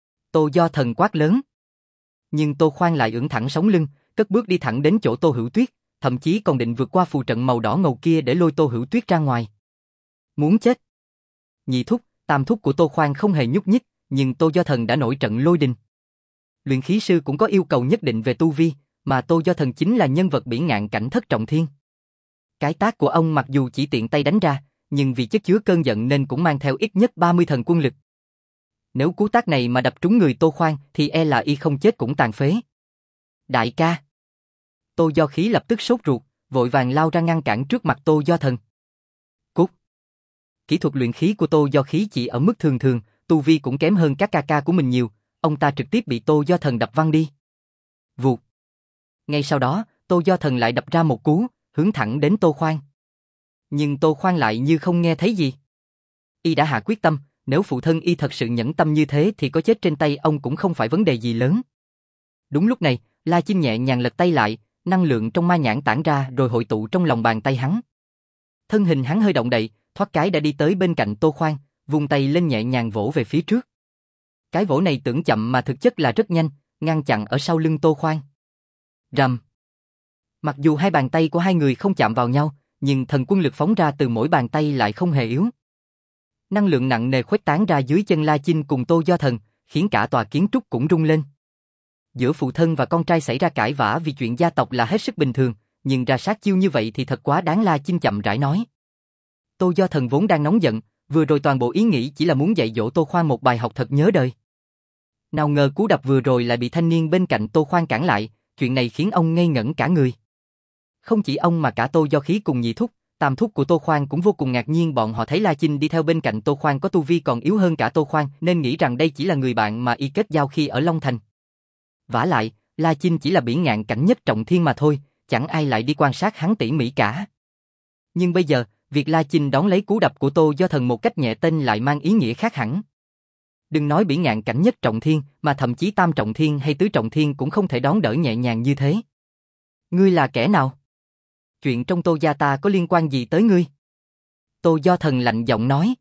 Tô Do Thần quát lớn. Nhưng Tô Khoan lại ưỡn thẳng sống lưng, cất bước đi thẳng đến chỗ Tô Hữu Tuyết, thậm chí còn định vượt qua phù trận màu đỏ ngầu kia để lôi Tô Hữu Tuyết ra ngoài. Muốn chết. Nhị thúc, tam thúc của Tô Khoan không hề nhúc nhích, nhưng Tô Do Thần đã nổi trận lôi đình. Luyện khí sư cũng có yêu cầu nhất định về tu vi, mà Tô Do Thần chính là nhân vật bỉ ngạn cảnh thất trọng thiên. Cái tác của ông mặc dù chỉ tiện tay đánh ra, nhưng vì chất chứa cơn giận nên cũng mang theo ít nhất 30 thần quân lực. Nếu cú tác này mà đập trúng người Tô Khoan thì e là y không chết cũng tàn phế. Đại ca. Tô Do Khí lập tức sốt ruột, vội vàng lao ra ngăn cản trước mặt Tô Do Thần. Cút. Kỹ thuật luyện khí của Tô Do Khí chỉ ở mức thường thường, tu vi cũng kém hơn các ca ca của mình nhiều, ông ta trực tiếp bị Tô Do Thần đập văng đi. Vụt. Ngay sau đó, Tô Do Thần lại đập ra một cú, hướng thẳng đến Tô Khoan. Nhưng Tô Khoan lại như không nghe thấy gì. Y đã hạ quyết tâm, nếu phụ thân y thật sự nhẫn tâm như thế thì có chết trên tay ông cũng không phải vấn đề gì lớn. Đúng lúc này, La Chinh nhẹ nhàng lật tay lại, năng lượng trong ma nhãn tản ra rồi hội tụ trong lòng bàn tay hắn. Thân hình hắn hơi động đậy, thoát cái đã đi tới bên cạnh Tô Khoan, vung tay lên nhẹ nhàng vỗ về phía trước. Cái vỗ này tưởng chậm mà thực chất là rất nhanh, ngăn chặn ở sau lưng Tô Khoan. Rầm. Mặc dù hai bàn tay của hai người không chạm vào nhau, nhưng thần quân lực phóng ra từ mỗi bàn tay lại không hề yếu. Năng lượng nặng nề khuếch tán ra dưới chân La Chinh cùng Tô Do Thần, khiến cả tòa kiến trúc cũng rung lên. Giữa phụ thân và con trai xảy ra cãi vã vì chuyện gia tộc là hết sức bình thường, nhưng ra sát chiêu như vậy thì thật quá đáng. La Chinh chậm rãi nói. Tô Do Thần vốn đang nóng giận, vừa rồi toàn bộ ý nghĩ chỉ là muốn dạy dỗ Tô Khoan một bài học thật nhớ đời. Nào ngờ cú đập vừa rồi lại bị thanh niên bên cạnh Tô Khoan cản lại, chuyện này khiến ông ngây ngẩn cả người. Không chỉ ông mà cả Tô Do Khí cùng nhị thúc, tam thúc của Tô Khoan cũng vô cùng ngạc nhiên, bọn họ thấy La Chinh đi theo bên cạnh Tô Khoan có tu vi còn yếu hơn cả Tô Khoan nên nghĩ rằng đây chỉ là người bạn mà y kết giao khi ở Long Thành. Vả lại, La Chinh chỉ là bỉ ngạn cảnh nhất trọng thiên mà thôi, chẳng ai lại đi quan sát hắn tỉ mỉ cả. Nhưng bây giờ, việc La Chinh đón lấy cú đập của Tô Do Thần một cách nhẹ tên lại mang ý nghĩa khác hẳn. Đừng nói bỉ ngạn cảnh nhất trọng thiên, mà thậm chí tam trọng thiên hay tứ trọng thiên cũng không thể đón đỡ nhẹ nhàng như thế. Ngươi là kẻ nào? Chuyện trong Tô gia ta có liên quan gì tới ngươi? Tô Do Thần lạnh giọng nói.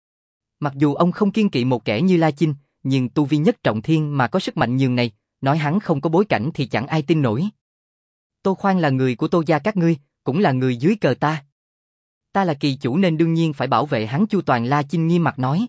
Mặc dù ông không kiêng kỵ một kẻ như La Chinh, nhưng tu vi nhất trọng thiên mà có sức mạnh nhường này, nói hắn không có bối cảnh thì chẳng ai tin nổi. Tô Khoan là người của Tô gia các ngươi, cũng là người dưới cờ ta. Ta là kỳ chủ nên đương nhiên phải bảo vệ hắn chu toàn. La Chinh nghiêm mặt nói.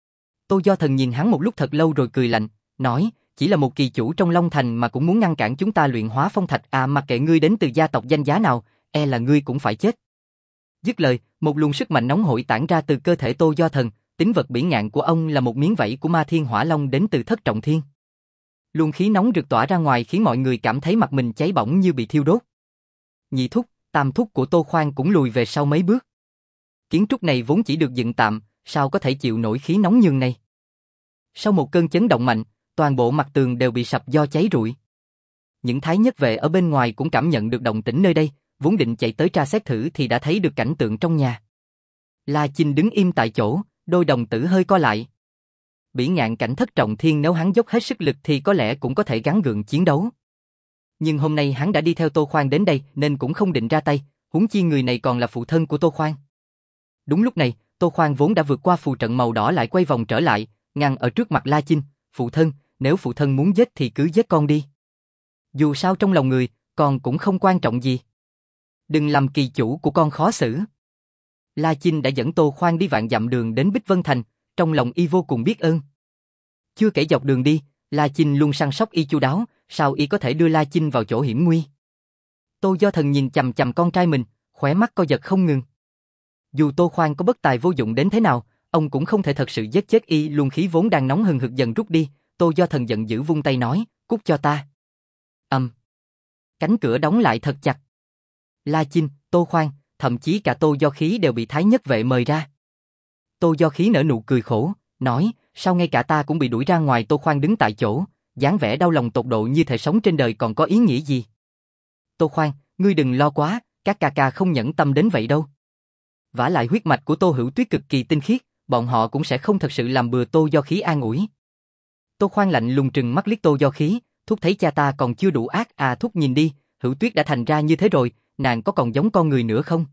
Tô Do Thần nhìn hắn một lúc thật lâu rồi cười lạnh, nói, chỉ là một kỳ chủ trong Long Thành mà cũng muốn ngăn cản chúng ta luyện hóa phong thạch à, mặc kệ ngươi đến từ gia tộc danh giá nào, e là ngươi cũng phải chết. Dứt lời, một luồng sức mạnh nóng hổi tản ra từ cơ thể Tô Do Thần, tính vật bỉ ngạn của ông là một miếng vảy của Ma Thiên Hỏa Long đến từ thất trọng thiên. Luồng khí nóng rực tỏa ra ngoài khiến mọi người cảm thấy mặt mình cháy bỏng như bị thiêu đốt. Nhị thúc, tam thúc của Tô Khoan cũng lùi về sau mấy bước. Kiến trúc này vốn chỉ được dựng tạm, sao có thể chịu nổi khí nóng nhường này? Sau một cơn chấn động mạnh, toàn bộ mặt tường đều bị sập do cháy rụi. Những thái nhất vệ ở bên ngoài cũng cảm nhận được động tĩnh nơi đây, vốn định chạy tới tra xét thử thì đã thấy được cảnh tượng trong nhà. La Chinh đứng im tại chỗ, đôi đồng tử hơi co lại. Bỉ ngạn cảnh thất trọng thiên nếu hắn dốc hết sức lực thì có lẽ cũng có thể gắng gượng chiến đấu. Nhưng hôm nay hắn đã đi theo Tô Khoan đến đây nên cũng không định ra tay, huống chi người này còn là phụ thân của Tô Khoan. Đúng lúc này, Tô Khoan vốn đã vượt qua phù trận màu đỏ lại quay vòng trở lại, ngăn ở trước mặt La Chinh. Phụ thân, nếu phụ thân muốn giết thì cứ giết con đi. Dù sao trong lòng người, con cũng không quan trọng gì. Đừng làm kỳ chủ của con khó xử. La Chinh đã dẫn Tô Khoan đi vạn dặm đường đến Bích Vân Thành, trong lòng y vô cùng biết ơn. Chưa kể dọc đường đi, La Chinh luôn săn sóc y chu đáo, sao y có thể đưa La Chinh vào chỗ hiểm nguy. Tô Do Thần nhìn chằm chằm con trai mình, khóe mắt co giật không ngừng. Dù Tô Khoan có bất tài vô dụng đến thế nào, ông cũng không thể thật sự giết chết y. Luồng khí vốn đang nóng hừng hực dần rút đi, Tô Do Thần giận dữ vung tay nói, cút cho ta. Cánh cửa đóng lại thật chặt. La Chinh, Tô Khoan, thậm chí cả Tô Do Khí đều bị thái nhất vệ mời ra. Tô Do Khí nở nụ cười khổ, nói, sao ngay cả ta cũng bị đuổi ra ngoài. Tô Khoan đứng tại chỗ, dáng vẻ đau lòng tột độ như thể sống trên đời còn có ý nghĩa gì. Tô Khoan, ngươi đừng lo quá, các ca ca không nhẫn tâm đến vậy đâu. Vả lại huyết mạch của Tô Hữu Tuyết cực kỳ tinh khiết, bọn họ cũng sẽ không thật sự làm bừa. Tô Do Khí an ủi. Tô Khoan lạnh lùng trừng mắt liếc Tô Do Khí, thúc thấy cha ta còn chưa đủ ác à? Thúc nhìn đi, Hữu Tuyết đã thành ra như thế rồi, nàng có còn giống con người nữa không?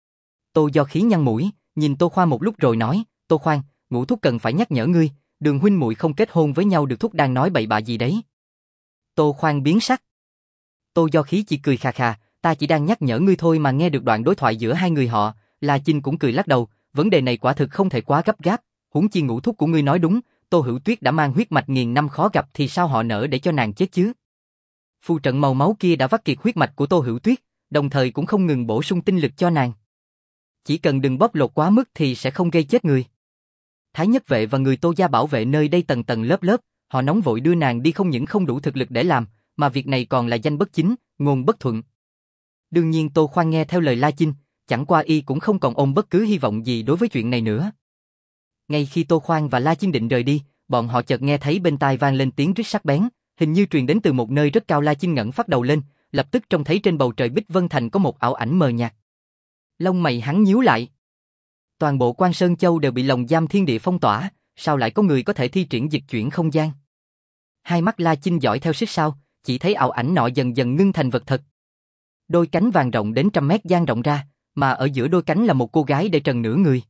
Tô Do Khí nhăn mũi, nhìn Tô Khoan một lúc rồi nói, Tô Khoan, Ngũ thúc cần phải nhắc nhở ngươi, Đường huynh muội không kết hôn với nhau được. Thúc đang nói bậy bạ gì đấy? Tô Khoan biến sắc. Tô Do Khí chỉ cười khà khà, ta chỉ đang nhắc nhở ngươi thôi mà. Nghe được đoạn đối thoại giữa hai người họ, La Chinh cũng cười lắc đầu, vấn đề này quả thực không thể quá gấp gáp, huống chi Ngũ thúc của ngươi nói đúng, Tô Hữu Tuyết đã mang huyết mạch nghìn năm khó gặp thì sao họ nỡ để cho nàng chết chứ? Phù trận màu máu kia đã vắt kiệt huyết mạch của Tô Hữu Tuyết, đồng thời cũng không ngừng bổ sung tinh lực cho nàng. Chỉ cần đừng bóc lột quá mức thì sẽ không gây chết người. Thái nhất vệ và người Tô gia bảo vệ nơi đây tầng tầng lớp lớp, họ nóng vội đưa nàng đi, không những không đủ thực lực để làm, mà việc này còn là danh bất chính, ngôn bất thuận. Đương nhiên Tô Khoan nghe theo lời La Chinh, chẳng qua y cũng không còn ôm bất cứ hy vọng gì đối với chuyện này nữa. Ngay khi Tô Khoan và La Chinh định rời đi, bọn họ chợt nghe thấy bên tai vang lên tiếng rít sắc bén, hình như truyền đến từ một nơi rất cao. La Chinh ngẩng phát đầu lên, lập tức trông thấy trên bầu trời Bích Vân Thành có một ảo ảnh mờ nhạt. Lông mày hắn nhíu lại. Toàn bộ Quan Sơn Châu đều bị lồng giam thiên địa phong tỏa, sao lại có người có thể thi triển dịch chuyển không gian? Hai mắt La Chinh dõi theo xích sao, chỉ thấy ảo ảnh nọ dần dần ngưng thành vật thật. Đôi cánh vàng rộng đến 100 mét dang rộng ra, mà ở giữa đôi cánh là một cô gái để trần nửa người.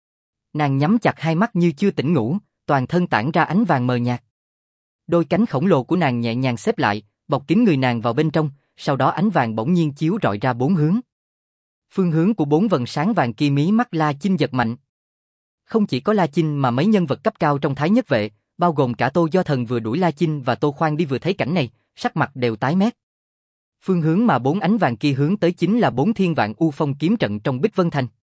Nàng nhắm chặt hai mắt như chưa tỉnh ngủ, toàn thân tản ra ánh vàng mờ nhạt. Đôi cánh khổng lồ của nàng nhẹ nhàng xếp lại, bọc kín người nàng vào bên trong, sau đó ánh vàng bỗng nhiên chiếu rọi ra bốn hướng. Phương hướng của bốn vầng sáng vàng kia mí mắt La Chinh giật mạnh. Không chỉ có La Chinh mà mấy nhân vật cấp cao trong Thái nhất vệ, bao gồm cả Tô Do Thần vừa đuổi La Chinh và Tô Khoan đi vừa thấy cảnh này, sắc mặt đều tái mét. Phương hướng mà bốn ánh vàng kia hướng tới chính là 4 thiên vạn u phong kiếm trận trong Bích Vân Thành.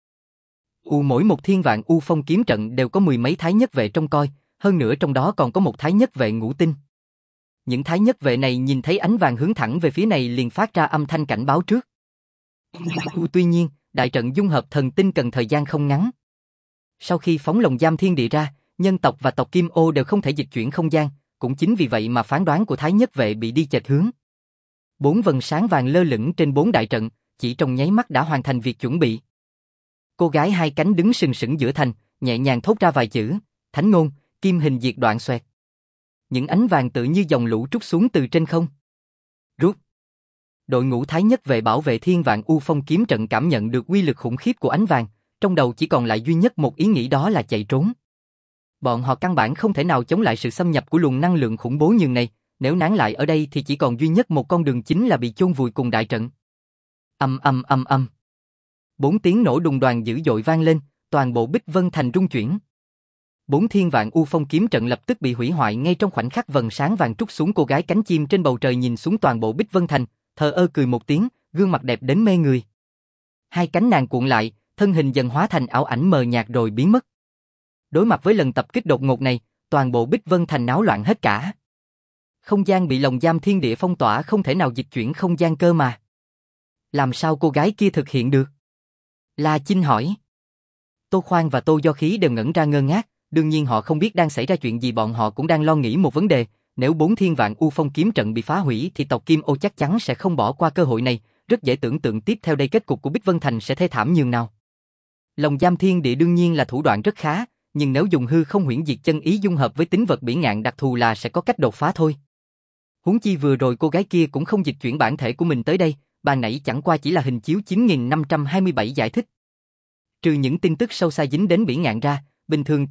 Mỗi một thiên vạn u phong kiếm trận đều có 10 mấy thái nhất vệ trông coi, hơn nữa trong đó còn có một thái nhất vệ ngũ tinh. Những thái nhất vệ này nhìn thấy ánh vàng hướng thẳng về phía này liền phát ra âm thanh cảnh báo trước. Tuy nhiên, đại trận dung hợp thần tinh cần thời gian không ngắn. Sau khi phóng lồng giam thiên địa ra, nhân tộc và tộc Kim Ô đều không thể dịch chuyển không gian, cũng chính vì vậy mà phán đoán của thái nhất vệ bị đi chệch hướng. 4 vầng sáng vàng lơ lửng trên 4 đại trận, chỉ trong nháy mắt đã hoàn thành việc chuẩn bị. Cô gái hai cánh đứng sừng sững giữa thành, nhẹ nhàng thốt ra vài chữ, Thánh ngôn, kim hình diệt đoạn xoẹt. Những ánh vàng tự như dòng lũ trút xuống từ trên không. Rút. Đội ngũ thái nhất vệ bảo vệ thiên vạn u phong kiếm trận cảm nhận được uy lực khủng khiếp của ánh vàng, trong đầu chỉ còn lại duy nhất một ý nghĩ, đó là chạy trốn. Bọn họ căn bản không thể nào chống lại sự xâm nhập của luồng năng lượng khủng bố nhường này, nếu nán lại ở đây thì chỉ còn duy nhất một con đường, chính là bị chôn vùi cùng đại trận. Ầm ầm ầm ầm. 4 tiếng nổ đùng đoàng dữ dội vang lên, toàn bộ Bích Vân Thành rung chuyển. 4 thiên vạn u phong kiếm trận lập tức bị hủy hoại ngay trong khoảnh khắc vầng sáng vàng trút xuống. Cô gái cánh chim trên bầu trời nhìn xuống toàn bộ Bích Vân Thành, thờ ơ cười một tiếng, gương mặt đẹp đến mê người. Hai cánh nàng cuộn lại, thân hình dần hóa thành ảo ảnh mờ nhạt rồi biến mất. Đối mặt với lần tập kích đột ngột này, toàn bộ Bích Vân Thành náo loạn hết cả. Không gian bị lồng giam thiên địa phong tỏa, không thể nào dịch chuyển không gian cơ mà. Làm sao cô gái kia thực hiện được? La Chinh hỏi. Tô Khoan và Tô Do Khí đều ngẩn ra ngơ ngác, đương nhiên họ không biết đang xảy ra chuyện gì. Bọn họ cũng đang lo nghĩ một vấn đề, nếu 4 thiên vạn u phong kiếm trận bị phá hủy thì tộc Kim Ô chắc chắn sẽ không bỏ qua cơ hội này, rất dễ tưởng tượng tiếp theo đây kết cục của Bích Vân Thành sẽ thê thảm nhường nào. Lồng giam thiên địa đương nhiên là thủ đoạn rất khá, nhưng nếu dùng hư không huyễn diệt chân ý dung hợp với tính vật bỉ ngạn đặc thù là sẽ có cách đột phá thôi. Huống chi vừa rồi cô gái kia cũng không dịch chuyển bản thể của mình tới đây, ban nãy chẳng qua chỉ là hình chiếu 9527 giải thích. Trừ những tin tức sâu xa dính đến bỉ ngạn ra, bình thường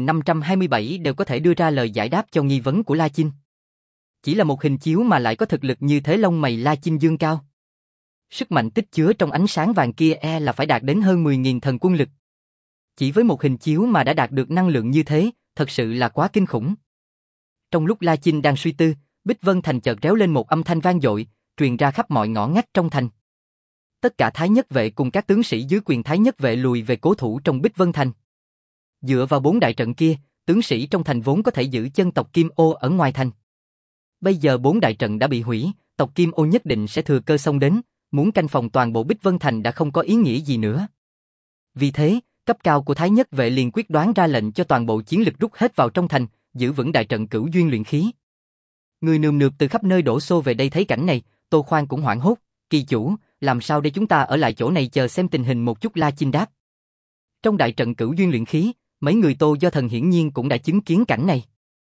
9527 đều có thể đưa ra lời giải đáp cho nghi vấn của La Chinh. Chỉ là một hình chiếu mà lại có thực lực như thế, lông mày La Chinh dương cao. Sức mạnh tích chứa trong ánh sáng vàng kia là phải đạt đến hơn 10.000 thần quân lực. Chỉ với một hình chiếu mà đã đạt được năng lượng như thế, thật sự là quá kinh khủng. Trong lúc La Chinh đang suy tư, Bích Vân Thành chợt réo lên một âm thanh vang dội, truyền ra khắp mọi ngõ ngách trong thành. Tất cả thái nhất vệ cùng các tướng sĩ dưới quyền thái nhất vệ lùi về cố thủ trong Bích Vân Thành. Dựa vào 4 đại trận kia, tướng sĩ trong thành vốn có thể giữ chân tộc Kim Ô ở ngoài thành. Bây giờ 4 đại trận đã bị hủy, tộc Kim Ô nhất định sẽ thừa cơ xông đến, muốn canh phòng toàn bộ Bích Vân Thành đã không có ý nghĩa gì nữa. Vì thế, Cấp cao của Thái Nhất Vệ liền quyết đoán ra lệnh cho toàn bộ chiến lực rút hết vào trong thành, giữ vững đại trận Cửu Duyên luyện khí. Người nườm nượp từ khắp nơi đổ xô về đây thấy cảnh này, Tô Khoan cũng hoảng hốt, kỳ chủ, làm sao để chúng ta ở lại chỗ này chờ xem tình hình một chút, La Chinh đáp. Trong đại trận Cửu Duyên luyện khí, mấy người Tô Do Thần hiển nhiên cũng đã chứng kiến cảnh này.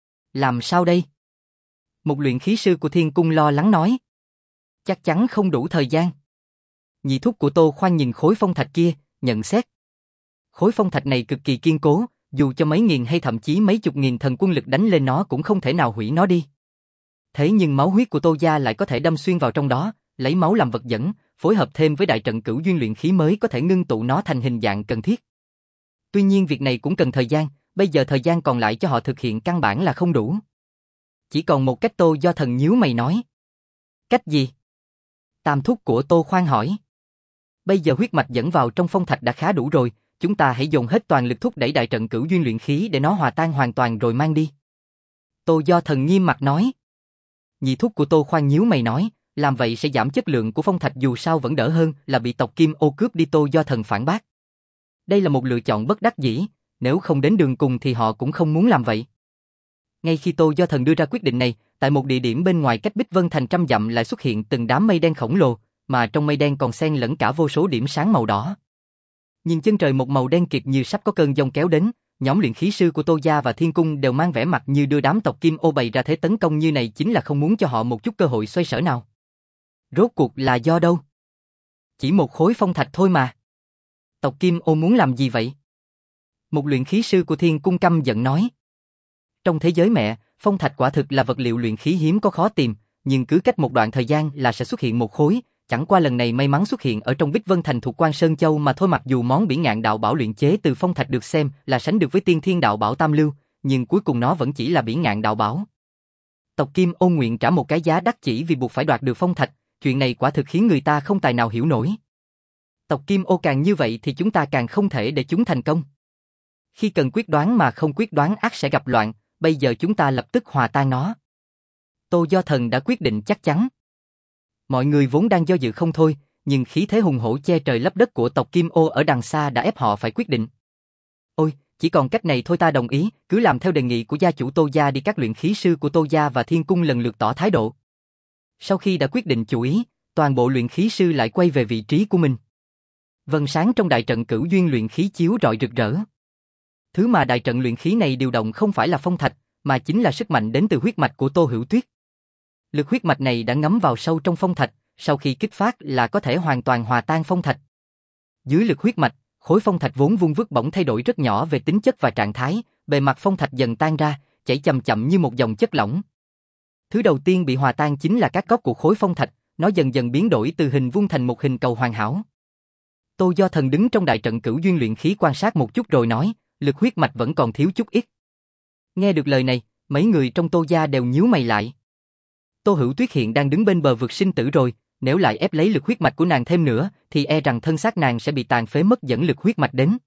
Làm sao đây? Một luyện khí sư của Thiên Cung lo lắng nói. Chắc chắn không đủ thời gian. Nhị thúc của Tô Khoan nhìn khối phong thạch kia, nhận xét. Khối phong thạch này cực kỳ kiên cố, dù cho mấy nghìn hay thậm chí mấy chục nghìn thần quân lực đánh lên nó cũng không thể nào hủy nó đi. Thế nhưng máu huyết của Tô gia lại có thể đâm xuyên vào trong đó, lấy máu làm vật dẫn, phối hợp thêm với đại trận Cửu Duyên luyện khí mới có thể ngưng tụ nó thành hình dạng cần thiết. Tuy nhiên việc này cũng cần thời gian, bây giờ thời gian còn lại cho họ thực hiện căn bản là không đủ. Chỉ còn một cách, Tô Do Thần nhíu mày nói. Cách gì? Tam thúc của Tô Khoan hỏi. Bây giờ huyết mạch dẫn vào trong phong thạch đã khá đủ rồi, chúng ta hãy dồn hết toàn lực thúc đẩy đại trận Cửu Duyên luyện khí để nó hòa tan hoàn toàn rồi mang đi. Tô Do Thần nghiêm mặt nói. Nhị thúc của Tô Khoan nhíu mày nói, làm vậy sẽ giảm chất lượng của phong thạch, dù sao vẫn đỡ hơn là bị tộc Kim Ô cướp đi. Tô Do Thần phản bác. Đây là một lựa chọn bất đắc dĩ, nếu không đến đường cùng thì họ cũng không muốn làm vậy. Ngay khi Tô Do Thần đưa ra quyết định này, tại một địa điểm bên ngoài cách Bích Vân Thành trăm dặm lại xuất hiện từng đám mây đen khổng lồ, mà trong mây đen còn xen lẫn cả vô số điểm sáng màu đỏ. Nhìn chân trời một màu đen kịt như sắp có cơn giông kéo đến, nhóm luyện khí sư của Tô gia và Thiên Cung đều mang vẻ mặt như đưa đám tộc Kim Ô bày ra thế tấn công như này chính là không muốn cho họ một chút cơ hội xoay sở nào. Rốt cuộc là do đâu? Chỉ một khối phong thạch thôi mà. Tộc Kim Ô muốn làm gì vậy? Một luyện khí sư của Thiên Cung căm giận nói. Trong thế giới mẹ, phong thạch quả thực là vật liệu luyện khí hiếm có khó tìm, nhưng cứ cách một đoạn thời gian là sẽ xuất hiện một khối, chẳng qua lần này may mắn xuất hiện ở trong Bích Vân Thành thuộc Quan Sơn Châu mà thôi. Mặc dù món Bỉ Ngạn Đạo Bảo luyện chế từ phong thạch được xem là sánh được với Tiên Thiên Đạo Bảo Tam Lưu, nhưng cuối cùng nó vẫn chỉ là Bỉ Ngạn Đạo Bảo. Tộc Kim Ô nguyện trả một cái giá đắt chỉ vì buộc phải đoạt được phong thạch, chuyện này quả thực khiến người ta không tài nào hiểu nổi. Tộc Kim Ô càng như vậy thì chúng ta càng không thể để chúng thành công. Khi cần quyết đoán mà không quyết đoán ắt sẽ gặp loạn, bây giờ chúng ta lập tức hòa tan nó. Tô Do Thần đã quyết định chắc chắn. Mọi người vốn đang do dự không thôi, nhưng khí thế hùng hổ che trời lấp đất của tộc Kim Ô ở đằng xa đã ép họ phải quyết định. Ôi, chỉ còn cách này thôi, ta đồng ý, cứ làm theo đề nghị của gia chủ Tô gia đi. Các luyện khí sư của Tô gia và Thiên Cung lần lượt tỏ thái độ. Sau khi đã quyết định chủ ý, toàn bộ luyện khí sư lại quay về vị trí của mình. Vầng sáng trong đại trận Cửu Duyên luyện khí chiếu rọi rực rỡ. Thứ mà đại trận luyện khí này điều động không phải là phong thạch, mà chính là sức mạnh đến từ huyết mạch của Tô Hữu Tuyết. Lực huyết mạch này đã ngấm vào sâu trong phong thạch, sau khi kích phát là có thể hoàn toàn hòa tan phong thạch. Dưới lực huyết mạch, khối phong thạch vốn vung vức bỗng thay đổi rất nhỏ về tính chất và trạng thái, bề mặt phong thạch dần tan ra, chảy chậm chậm như một dòng chất lỏng. Thứ đầu tiên bị hòa tan chính là các góc của khối phong thạch, nó dần dần biến đổi từ hình vuông thành một hình cầu hoàn hảo. Tô Do Thần đứng trong đại trận Cửu Duyên luyện khí quan sát một chút rồi nói, lực huyết mạch vẫn còn thiếu chút ít. Nghe được lời này, mấy người trong Tô gia đều nhíu mày lại. Tô Hữu Tuyết hiện đang đứng bên bờ vực sinh tử rồi, nếu lại ép lấy lực huyết mạch của nàng thêm nữa, thì e rằng thân xác nàng sẽ bị tàn phế mất dẫn lực huyết mạch đến.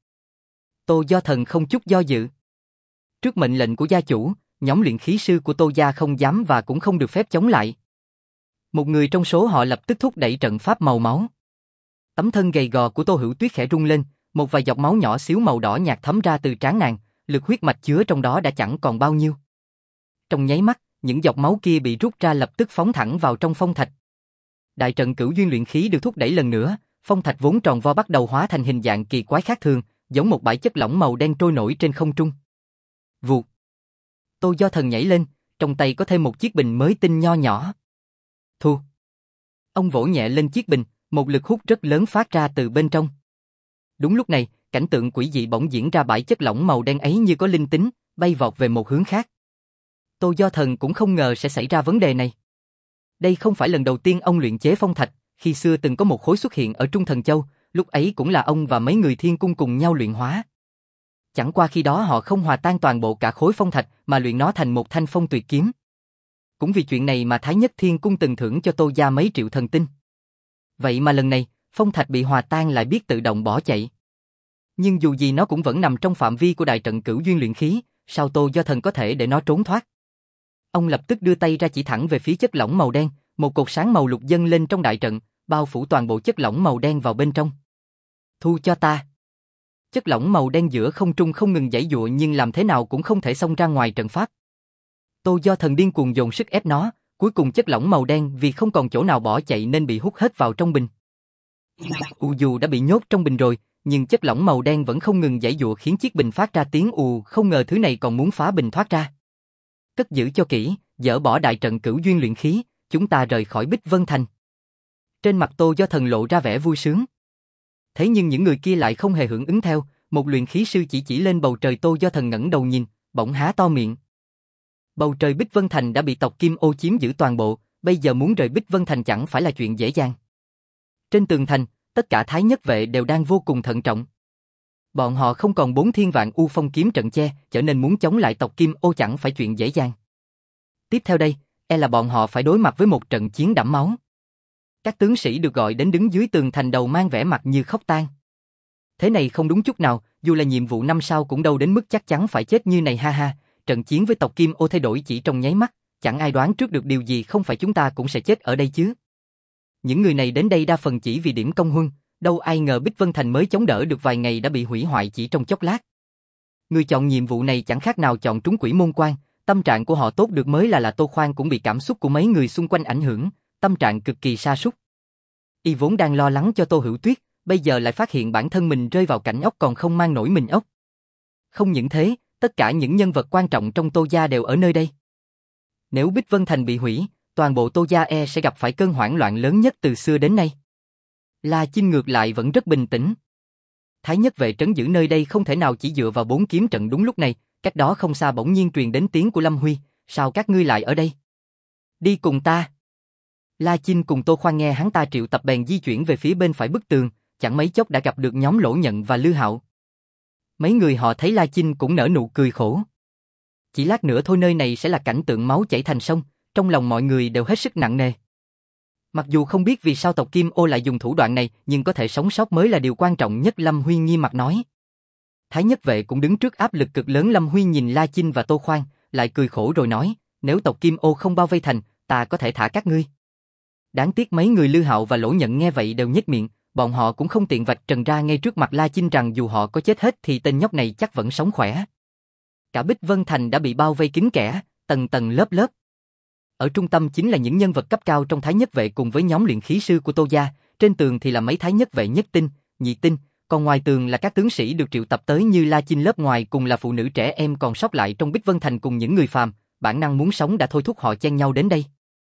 Tô Do Thần không chút do dự. Trước mệnh lệnh của gia chủ, nhóm luyện khí sư của Tô gia không dám và cũng không được phép chống lại. Một người trong số họ lập tức thúc đẩy trận pháp màu máu. Tấm thân gầy gò của Tô Hữu Tuyết khẽ rung lên, một vài giọt máu nhỏ xíu màu đỏ nhạt thấm ra từ trán nàng, lực huyết mạch chứa trong đó đã chẳng còn bao nhiêu. Trong nháy mắt, những giọt máu kia bị rút ra lập tức phóng thẳng vào trong phong thạch. Đại trận Cửu Duyên luyện khí được thúc đẩy lần nữa, phong thạch vốn tròn vo bắt đầu hóa thành hình dạng kỳ quái khác thường, giống một bãi chất lỏng màu đen trôi nổi trên không trung. Vụt. Tô Do Thần nhảy lên, trong tay có thêm một chiếc bình mới tinh nho nhỏ. Thu. Ông vỗ nhẹ lên chiếc bình, một lực hút rất lớn phát ra từ bên trong. Đúng lúc này, cảnh tượng quỷ dị bỗng diễn ra, bãi chất lỏng màu đen ấy như có linh tính, bay vọt về một hướng khác. Tô Do Thần cũng không ngờ sẽ xảy ra vấn đề này. Đây không phải lần đầu tiên ông luyện chế phong thạch, khi xưa từng có một khối xuất hiện ở Trung Thần Châu, lúc ấy cũng là ông và mấy người Thiên Cung cùng nhau luyện hóa. Chẳng qua khi đó họ không hòa tan toàn bộ cả khối phong thạch mà luyện nó thành một thanh phong tuyệt kiếm. Cũng vì chuyện này mà Thái Nhất Thiên Cung từng thưởng cho Tô gia mấy triệu thần tinh. Vậy mà lần này, phong thạch bị hòa tan lại biết tự động bỏ chạy. Nhưng dù gì nó cũng vẫn nằm trong phạm vi của đại trận Cửu Duyên luyện khí, sao Tô Do Thần có thể để nó trốn thoát? Ông lập tức đưa tay ra chỉ thẳng về phía chất lỏng màu đen, một cột sáng màu lục dâng lên trong đại trận, bao phủ toàn bộ chất lỏng màu đen vào bên trong. Thu cho ta. Chất lỏng màu đen giữa không trung không ngừng giãy giụa nhưng làm thế nào cũng không thể xông ra ngoài trận pháp. Tô Do Thần điên cuồng dồn sức ép nó, cuối cùng chất lỏng màu đen vì không còn chỗ nào bỏ chạy nên bị hút hết vào trong bình. Dù đã bị nhốt trong bình rồi, nhưng chất lỏng màu đen vẫn không ngừng giãy giụa khiến chiếc bình phát ra tiếng ù, không ngờ thứ này còn muốn phá bình thoát ra. Cất giữ cho kỹ, dỡ bỏ đại trận cửu duyên luyện khí, chúng ta rời khỏi Bích Vân Thành. Trên mặt Tô Do Thần lộ ra vẻ vui sướng. Thế nhưng những người kia lại không hề hưởng ứng theo, một luyện khí sư chỉ lên bầu trời. Tô Do Thần ngẩng đầu nhìn, bỗng há to miệng. Bầu trời Bích Vân Thành đã bị tộc Kim Ô chiếm giữ toàn bộ, bây giờ muốn rời Bích Vân Thành chẳng phải là chuyện dễ dàng. Trên tường thành, tất cả thái nhất vệ đều đang vô cùng thận trọng. Bọn họ không còn 4000 vạn u phong kiếm trận che, cho nên muốn chống lại tộc Kim Ô chẳng phải chuyện dễ dàng. Tiếp theo đây, là bọn họ phải đối mặt với một trận chiến đẫm máu. Các tướng sĩ được gọi đến đứng dưới tường thành đầu mang vẻ mặt như khóc tang. Thế này không đúng chút nào, dù là nhiệm vụ năm sau cũng đâu đến mức chắc chắn phải chết như này ha ha. Trận chiến với tộc Kim Ô thay đổi chỉ trong nháy mắt, chẳng ai đoán trước được điều gì, không phải chúng ta cũng sẽ chết ở đây chứ. Những người này đến đây đa phần chỉ vì điểm công huân, đâu ai ngờ Bích Vân Thành mới chống đỡ được vài ngày đã bị hủy hoại chỉ trong chốc lát. Người chọn nhiệm vụ này chẳng khác nào chọn trúng quỷ môn quan, tâm trạng của họ tốt được mới là Tô Khoan cũng bị cảm xúc của mấy người xung quanh ảnh hưởng, tâm trạng cực kỳ sa sút. Y vốn đang lo lắng cho Tô Hữu Tuyết, bây giờ lại phát hiện bản thân mình rơi vào cảnh ốc còn không mang nổi mình ốc. Không những thế, tất cả những nhân vật quan trọng trong Tô gia đều ở nơi đây. Nếu Bích Vân Thành bị hủy, toàn bộ Tô gia sẽ gặp phải cơn hoảng loạn lớn nhất từ xưa đến nay. La Chinh ngược lại vẫn rất bình tĩnh. Thái nhất vệ trấn giữ nơi đây không thể nào chỉ dựa vào 4 kiếm trận. Đúng lúc này, cách đó không xa bỗng nhiên truyền đến tiếng của Lâm Huy, sao các ngươi lại ở đây? Đi cùng ta. La Chinh cùng Tô Khoan nghe hắn ta triệu tập bèn di chuyển về phía bên phải bức tường, chẳng mấy chốc đã gặp được nhóm Lỗ Nhận và Lư Hạo. Mấy người họ thấy La Chinh cũng nở nụ cười khổ. Chỉ lát nữa thôi nơi này sẽ là cảnh tượng máu chảy thành sông, trong lòng mọi người đều hết sức nặng nề. Mặc dù không biết vì sao tộc Kim Ô lại dùng thủ đoạn này, nhưng có thể sống sót mới là điều quan trọng nhất. Lâm Huy nghiêm mặt nói. Thái nhất vệ cũng đứng trước áp lực cực lớn. Lâm Huy nhìn La Chinh và Tô Khoan, lại cười khổ rồi nói, nếu tộc Kim Ô không bao vây thành, ta có thể thả các ngươi. Đáng tiếc mấy người Lư Hạo và Lỗ Nhận nghe vậy đều nhếch miệng, bọn họ cũng không tiện vạch trần ra ngay trước mặt La Chinh rằng dù họ có chết hết thì tên nhóc này chắc vẫn sống khỏe. Cả Bích Vân Thành đã bị bao vây kín kẽ, tầng tầng lớp lớp. Ở trung tâm chính là những nhân vật cấp cao trong Thái nhất vệ cùng với nhóm luyện khí sư của Tô gia, trên tường thì là mấy Thái nhất vệ nhất tinh, nhị tinh, còn ngoài tường là các tướng sĩ được triệu tập tới như La Chinh, lớp ngoài cùng là phụ nữ trẻ em còn sót lại trong Bích Vân Thành cùng những người phàm, bản năng muốn sống đã thôi thúc họ chen nhau đến đây.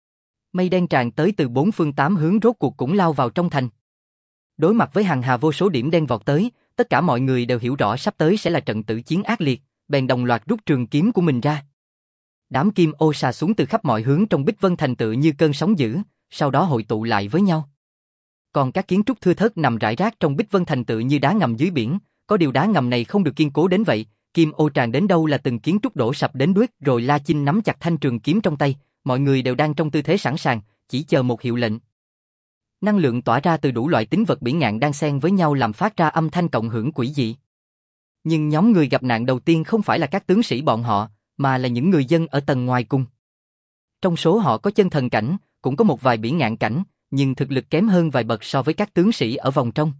Mây đen tràn tới từ 4 phương 8 hướng rốt cuộc cũng lao vào trong thành. Đối mặt với hàng hà vô số điểm đen vọt tới, tất cả mọi người đều hiểu rõ sắp tới sẽ là trận tử chiến ác liệt, bèn đồng loạt rút trường kiếm của mình ra. Đám Kim Ô xà xuống từ khắp mọi hướng trong Bích Vân Thành tựa như cơn sóng dữ, sau đó hội tụ lại với nhau. Còn các kiến trúc thưa thớt nằm rải rác trong Bích Vân Thành tựa như đá ngầm dưới biển, có điều đá ngầm này không được kiên cố đến vậy, Kim Ô tràn đến đâu là từng kiến trúc đổ sập đến đuối. Rồi La Chinh nắm chặt thanh trường kiếm trong tay, mọi người đều đang trong tư thế sẵn sàng, chỉ chờ một hiệu lệnh. Năng lượng tỏa ra từ đủ loại tính vật bỉ ngạn đang xen với nhau làm phát ra âm thanh cộng hưởng quỷ dị. Nhưng nhóm người gặp nạn đầu tiên không phải là các tướng sĩ bọn họ, mà là những người dân ở tầng ngoài cùng. Trong số họ có chân thần cảnh, cũng có một vài bỉ ngạn cảnh, nhưng thực lực kém hơn vài bậc so với các tướng sĩ ở vòng trong.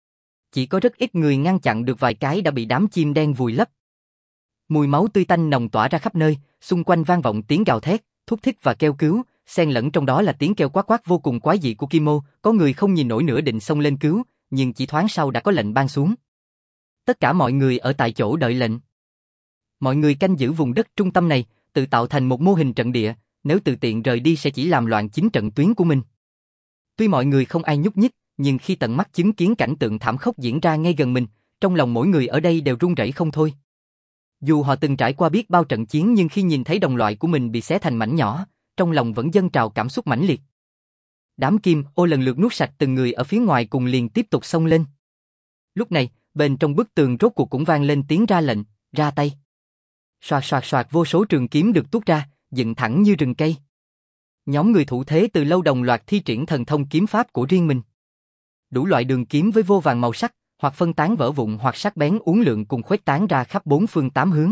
Chỉ có rất ít người ngăn chặn được vài cái đã bị đám chim đen vùi lấp. Mùi máu tươi tanh nồng tỏa ra khắp nơi, xung quanh vang vọng tiếng gào thét, thúc thích và kêu cứu, xen lẫn trong đó là tiếng kêu quát quát vô cùng quái dị của Kim Ô. Có người không nhìn nổi nữa định xông lên cứu, nhưng chỉ thoáng sau đã có lệnh ban xuống. Tất cả mọi người ở tại chỗ đợi lệnh. Mọi người canh giữ vùng đất trung tâm này, tự tạo thành một mô hình trận địa, nếu tự tiện rời đi sẽ chỉ làm loạn chính trận tuyến của mình. Tuy mọi người không ai nhúc nhích, nhưng khi tận mắt chứng kiến cảnh tượng thảm khốc diễn ra ngay gần mình, trong lòng mỗi người ở đây đều run rẩy không thôi. Dù họ từng trải qua biết bao trận chiến nhưng khi nhìn thấy đồng loại của mình bị xé thành mảnh nhỏ, trong lòng vẫn dâng trào cảm xúc mãnh liệt. Đám Kim Ô lần lượt nuốt sạch từng người ở phía ngoài cùng liền tiếp tục xông lên. Lúc này, bên trong bức tường rốt cuộc cũng vang lên tiếng ra lệnh, ra tay. Soạt soạt soạt vô số trường kiếm được tuốt ra, dựng thẳng như rừng cây. Nhóm người thủ thế từ lâu đồng loạt thi triển thần thông kiếm pháp của riêng mình. Đủ loại đường kiếm với vô vàn màu sắc, hoặc phân tán vỡ vụn hoặc sắc bén uốn lượn cùng khuếch tán ra khắp 4 phương 8 hướng.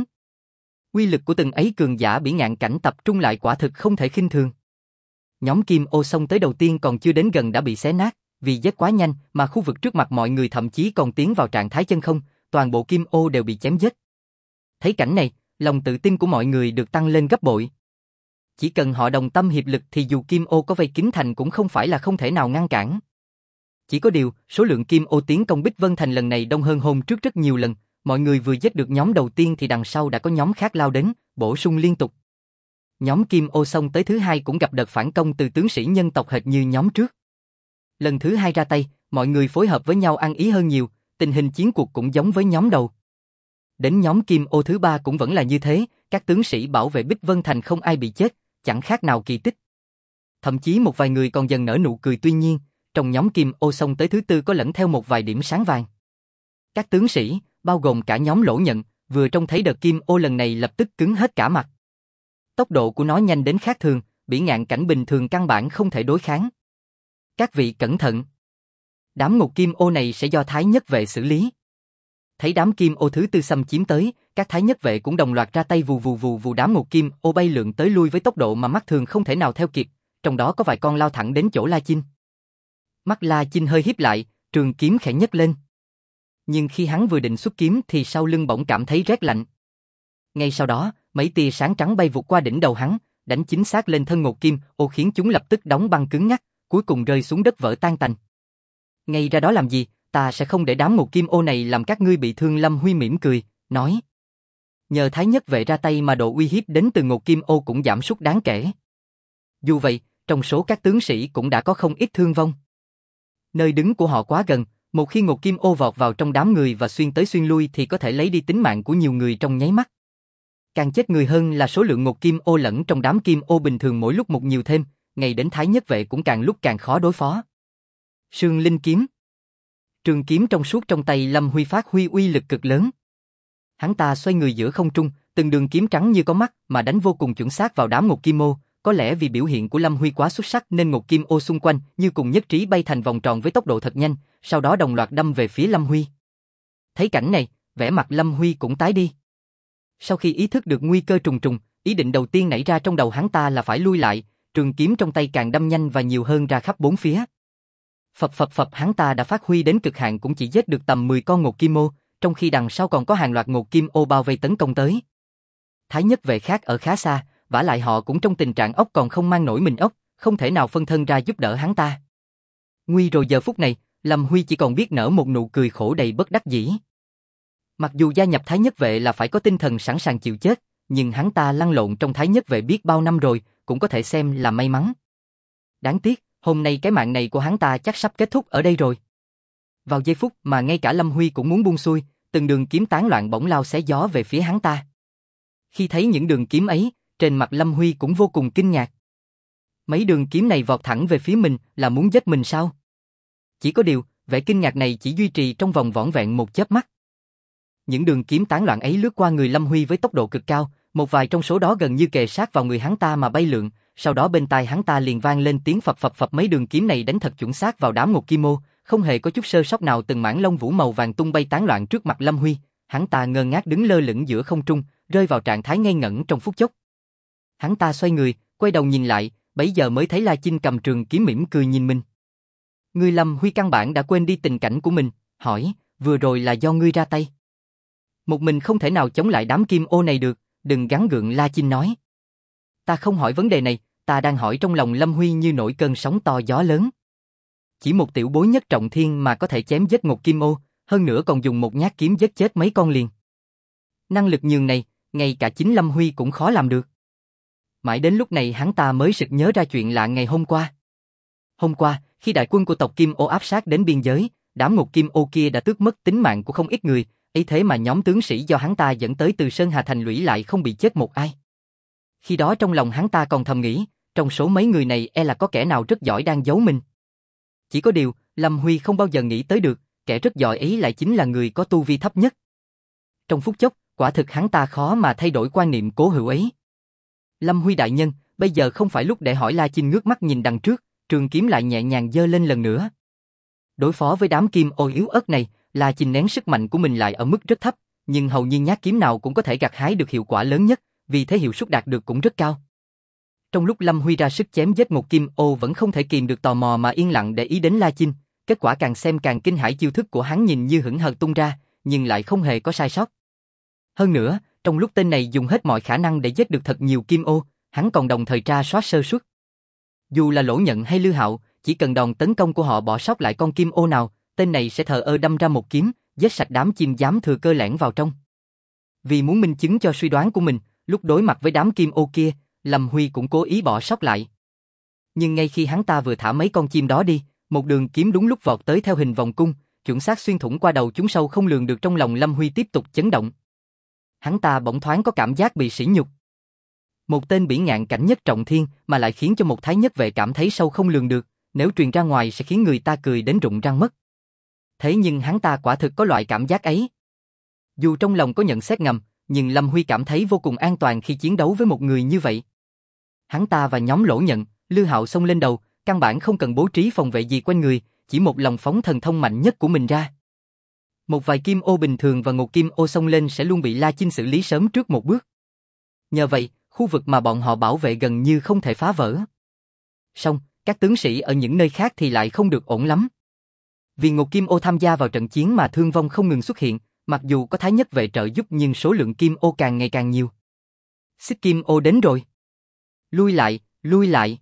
Uy lực của từng ấy cường giả bỉ ngạn cảnh tập trung lại quả thực không thể khinh thường. Nhóm Kim Ô xông tới đầu tiên còn chưa đến gần đã bị xé nát, vì giết quá nhanh mà khu vực trước mặt mọi người thậm chí còn tiến vào trạng thái chân không. toàn bộ kim ô đều bị chém giết. Thấy cảnh này, lòng tự tin của mọi người được tăng lên gấp bội. Chỉ cần họ đồng tâm hiệp lực thì dù kim ô có vây kín thành cũng không phải là không thể nào ngăn cản. Chỉ có điều, số lượng kim ô tiến công Bích Vân Thành lần này đông hơn hôm trước rất nhiều lần, mọi người vừa giết được nhóm đầu tiên thì đằng sau đã có nhóm khác lao đến, bổ sung liên tục. Nhóm kim ô xông tới thứ hai cũng gặp đợt phản công từ tướng sĩ nhân tộc hệt như nhóm trước. Lần thứ hai ra tay, mọi người phối hợp với nhau ăn ý hơn nhiều, tình hình chiến cuộc cũng giống với nhóm đầu. Đến nhóm kim ô thứ ba cũng vẫn là như thế, các tướng sĩ bảo vệ Bích Vân Thành không ai bị chết, chẳng khác nào kỳ tích. Thậm chí một vài người còn dần nở nụ cười, tuy nhiên, trong nhóm kim ô xông tới thứ tư có lẫn theo một vài điểm sáng vàng. Các tướng sĩ, bao gồm cả nhóm Lỗ Nhận, vừa trông thấy đợt kim ô lần này lập tức cứng hết cả mặt. Tốc độ của nó nhanh đến khác thường, bỉ ngạn cảnh bình thường căn bản không thể đối kháng. Các vị cẩn thận. Đám ngục kim ô này sẽ do Thái Nhất Vệ xử lý. Thấy đám kim ô thứ tư xâm chiếm tới, các Thái Nhất Vệ cũng đồng loạt ra tay vù vù vù vù, đám ngục kim ô bay lượn tới lui với tốc độ mà mắt thường không thể nào theo kịp, trong đó có vài con lao thẳng đến chỗ La Chinh. Mắt La Chinh hơi híp lại, trường kiếm khẽ nhấc lên. Nhưng khi hắn vừa định xuất kiếm thì sau lưng bỗng cảm thấy rét lạnh. Ngay sau đó, mấy tia sáng trắng bay vụt qua đỉnh đầu hắn, đánh chính xác lên thân ngục kim ô khiến chúng lập tức đóng băng cứng ngắc, cuối cùng rơi xuống đất vỡ tan tành. Ngay ra đó làm gì, ta sẽ không để đám ngục kim ô này làm các ngươi bị thương. Lâm Huy mỉm cười, nói. Nhờ Thái Nhất Vệ ra tay mà độ uy hiếp đến từ ngục kim ô cũng giảm sút đáng kể. Dù vậy, trong số các tướng sĩ cũng đã có không ít thương vong. Nơi đứng của họ quá gần, một khi ngục kim ô vọt vào trong đám người và xuyên tới xuyên lui thì có thể lấy đi tính mạng của nhiều người trong nháy mắt. Càng chết người hơn là số lượng ngục kim ô lẫn trong đám kim ô bình thường mỗi lúc một nhiều thêm, ngay đến Thái Nhất Vệ cũng càng lúc càng khó đối phó. Sương Linh kiếm. Trường kiếm trong suốt trong tay Lâm Huy phát huy uy lực cực lớn. Hắn ta xoay người giữa không trung, từng đường kiếm trắng như có mắt mà đánh vô cùng chuẩn xác vào đám ngục kim ô. Có lẽ vì biểu hiện của Lâm Huy quá xuất sắc nên ngục kim ô xung quanh như cùng nhất trí bay thành vòng tròn với tốc độ thật nhanh, sau đó đồng loạt đâm về phía Lâm Huy. Thấy cảnh này, vẻ mặt Lâm Huy cũng tái đi. Sau khi ý thức được nguy cơ trùng trùng, ý định đầu tiên nảy ra trong đầu hắn ta là phải lui lại, trường kiếm trong tay càng đâm nhanh và nhiều hơn ra khắp bốn phía. Phập phập phập, hắn ta đã phát huy đến cực hạn cũng chỉ giết được tầm 10 con ngục kim ô, trong khi đằng sau còn có hàng loạt ngục kim ô bao vây tấn công tới. Thái Nhất Vệ khác ở khá xa, vả lại họ cũng trong tình trạng ốc còn không mang nổi mình ốc, không thể nào phân thân ra giúp đỡ hắn ta. Nguy rồi, giờ phút này, Lâm Huy chỉ còn biết nở một nụ cười khổ đầy bất đắc dĩ. Mặc dù gia nhập Thái Nhất Vệ là phải có tinh thần sẵn sàng chịu chết, nhưng hắn ta lăn lộn trong Thái Nhất Vệ biết bao năm rồi, cũng có thể xem là may mắn. Đáng tiếc, hôm nay cái mạng này của hắn ta chắc sắp kết thúc ở đây rồi. Vào giây phút mà ngay cả Lâm Huy cũng muốn buông xuôi, từng đường kiếm tán loạn bỗng lao xé gió về phía hắn ta. Khi thấy những đường kiếm ấy, trên mặt Lâm Huy cũng vô cùng kinh ngạc. Mấy đường kiếm này vọt thẳng về phía mình là muốn giết mình sao? Chỉ có điều, vẻ kinh ngạc này chỉ duy trì trong vòng vỏn vẹn một chớp mắt. Những đường kiếm tán loạn ấy lướt qua người Lâm Huy với tốc độ cực cao, một vài trong số đó gần như kề sát vào người hắn ta mà bay lượn, sau đó bên tai hắn ta liền vang lên tiếng phập phập phập. Mấy đường kiếm này đánh thật chuẩn xác vào đám ngục kim ô, không hề có chút sơ sót nào, từng mảng lông vũ màu vàng tung bay tán loạn trước mặt Lâm Huy, hắn ta ngơ ngác đứng lơ lửng giữa không trung, rơi vào trạng thái ngây ngẩn trong phút chốc. Hắn ta xoay người, quay đầu nhìn lại, bấy giờ mới thấy La Chinh cầm trường kiếm mỉm cười nhìn mình. Ngươi Lâm Huy căn bản đã quên đi tình cảnh của mình, hỏi, vừa rồi là do ngươi ra tay. Một mình không thể nào chống lại đám kim ô này được, đừng gắng gượng. La Chinh nói. Ta không hỏi vấn đề này, ta đang hỏi trong lòng Lâm Huy như nổi cơn sóng to gió lớn. Chỉ một tiểu bối nhất trọng thiên mà có thể chém giết ngục kim ô, hơn nữa còn dùng một nhát kiếm giết chết mấy con liền. Năng lực nhường này, ngay cả chính Lâm Huy cũng khó làm được. Mãi đến lúc này hắn ta mới sực nhớ ra chuyện lạ ngày hôm qua. Hôm qua, khi đại quân của tộc Kim Ô áp sát đến biên giới, đám ngục Kim Ô kia đã tước mất tính mạng của không ít người, ấy thế mà nhóm tướng sĩ do hắn ta dẫn tới từ Sơn Hà Thành lũy lại không bị chết một ai. Khi đó trong lòng hắn ta còn thầm nghĩ, trong số mấy người này e là có kẻ nào rất giỏi đang giấu mình. Chỉ có điều, Lâm Huy không bao giờ nghĩ tới được, kẻ rất giỏi ấy lại chính là người có tu vi thấp nhất. Trong phút chốc, quả thực hắn ta khó mà thay đổi quan niệm cố hữu ấy. Lâm Huy đại nhân, bây giờ không phải lúc để hỏi. La Chinh ngước mắt nhìn đằng trước, trường kiếm lại nhẹ nhàng giơ lên lần nữa. Đối phó với đám kim ô yếu ớt này, La Chinh nén sức mạnh của mình lại ở mức rất thấp, nhưng hầu như nhát kiếm nào cũng có thể gặt hái được hiệu quả lớn nhất, vì thế hiệu suất đạt được cũng rất cao. Trong lúc Lâm Huy ra sức chém giết một kim ô vẫn không thể kìm được tò mò mà yên lặng để ý đến La Chinh, kết quả càng xem càng kinh hãi, chiêu thức của hắn nhìn như hững hờ tung ra, nhưng lại không hề có sai sót. Hơn nữa, trong lúc tên này dùng hết mọi khả năng để giết được thật nhiều kim ô, hắn còn đồng thời tra soát sơ suất. Dù là Lỗ Nhận hay Lư Hạo, chỉ cần đòn tấn công của họ bỏ sót lại con kim ô nào, tên này sẽ thờ ơ đâm ra một kiếm, giết sạch đám chim dám thừa cơ lẻn vào trong. Vì muốn minh chứng cho suy đoán của mình, lúc đối mặt với đám kim ô kia, Lâm Huy cũng cố ý bỏ sót lại. Nhưng ngay khi hắn ta vừa thả mấy con chim đó đi, một đường kiếm đúng lúc vọt tới theo hình vòng cung, chuẩn xác xuyên thủng qua đầu chúng sâu không lường được. Trong lòng Lâm Huy tiếp tục chấn động. Hắn ta bỗng thoáng có cảm giác bị sỉ nhục. Một tên bỉ ngạn cảnh nhất trọng thiên mà lại khiến cho một thái nhất vệ cảm thấy sâu không lường được, nếu truyền ra ngoài sẽ khiến người ta cười đến rụng răng mất. Thế nhưng hắn ta quả thực có loại cảm giác ấy. Dù trong lòng có nhận xét ngầm, nhưng Lâm Huy cảm thấy vô cùng an toàn khi chiến đấu với một người như vậy. Hắn ta và nhóm Lỗ Nhận, Lư Hạo xông lên đầu, căn bản không cần bố trí phòng vệ gì quanh người, chỉ một lòng phóng thần thông mạnh nhất của mình ra. Một vài kim ô bình thường và ngột kim ô xông lên sẽ luôn bị La Chinh xử lý sớm trước một bước. Nhờ vậy, khu vực mà bọn họ bảo vệ gần như không thể phá vỡ. Song, các tướng sĩ ở những nơi khác thì lại không được ổn lắm. Vì ngột kim ô tham gia vào trận chiến mà thương vong không ngừng xuất hiện, mặc dù có thái nhất vệ trợ giúp nhưng số lượng kim ô càng ngày càng nhiều. Xích kim ô đến rồi. Lui lại, lui lại.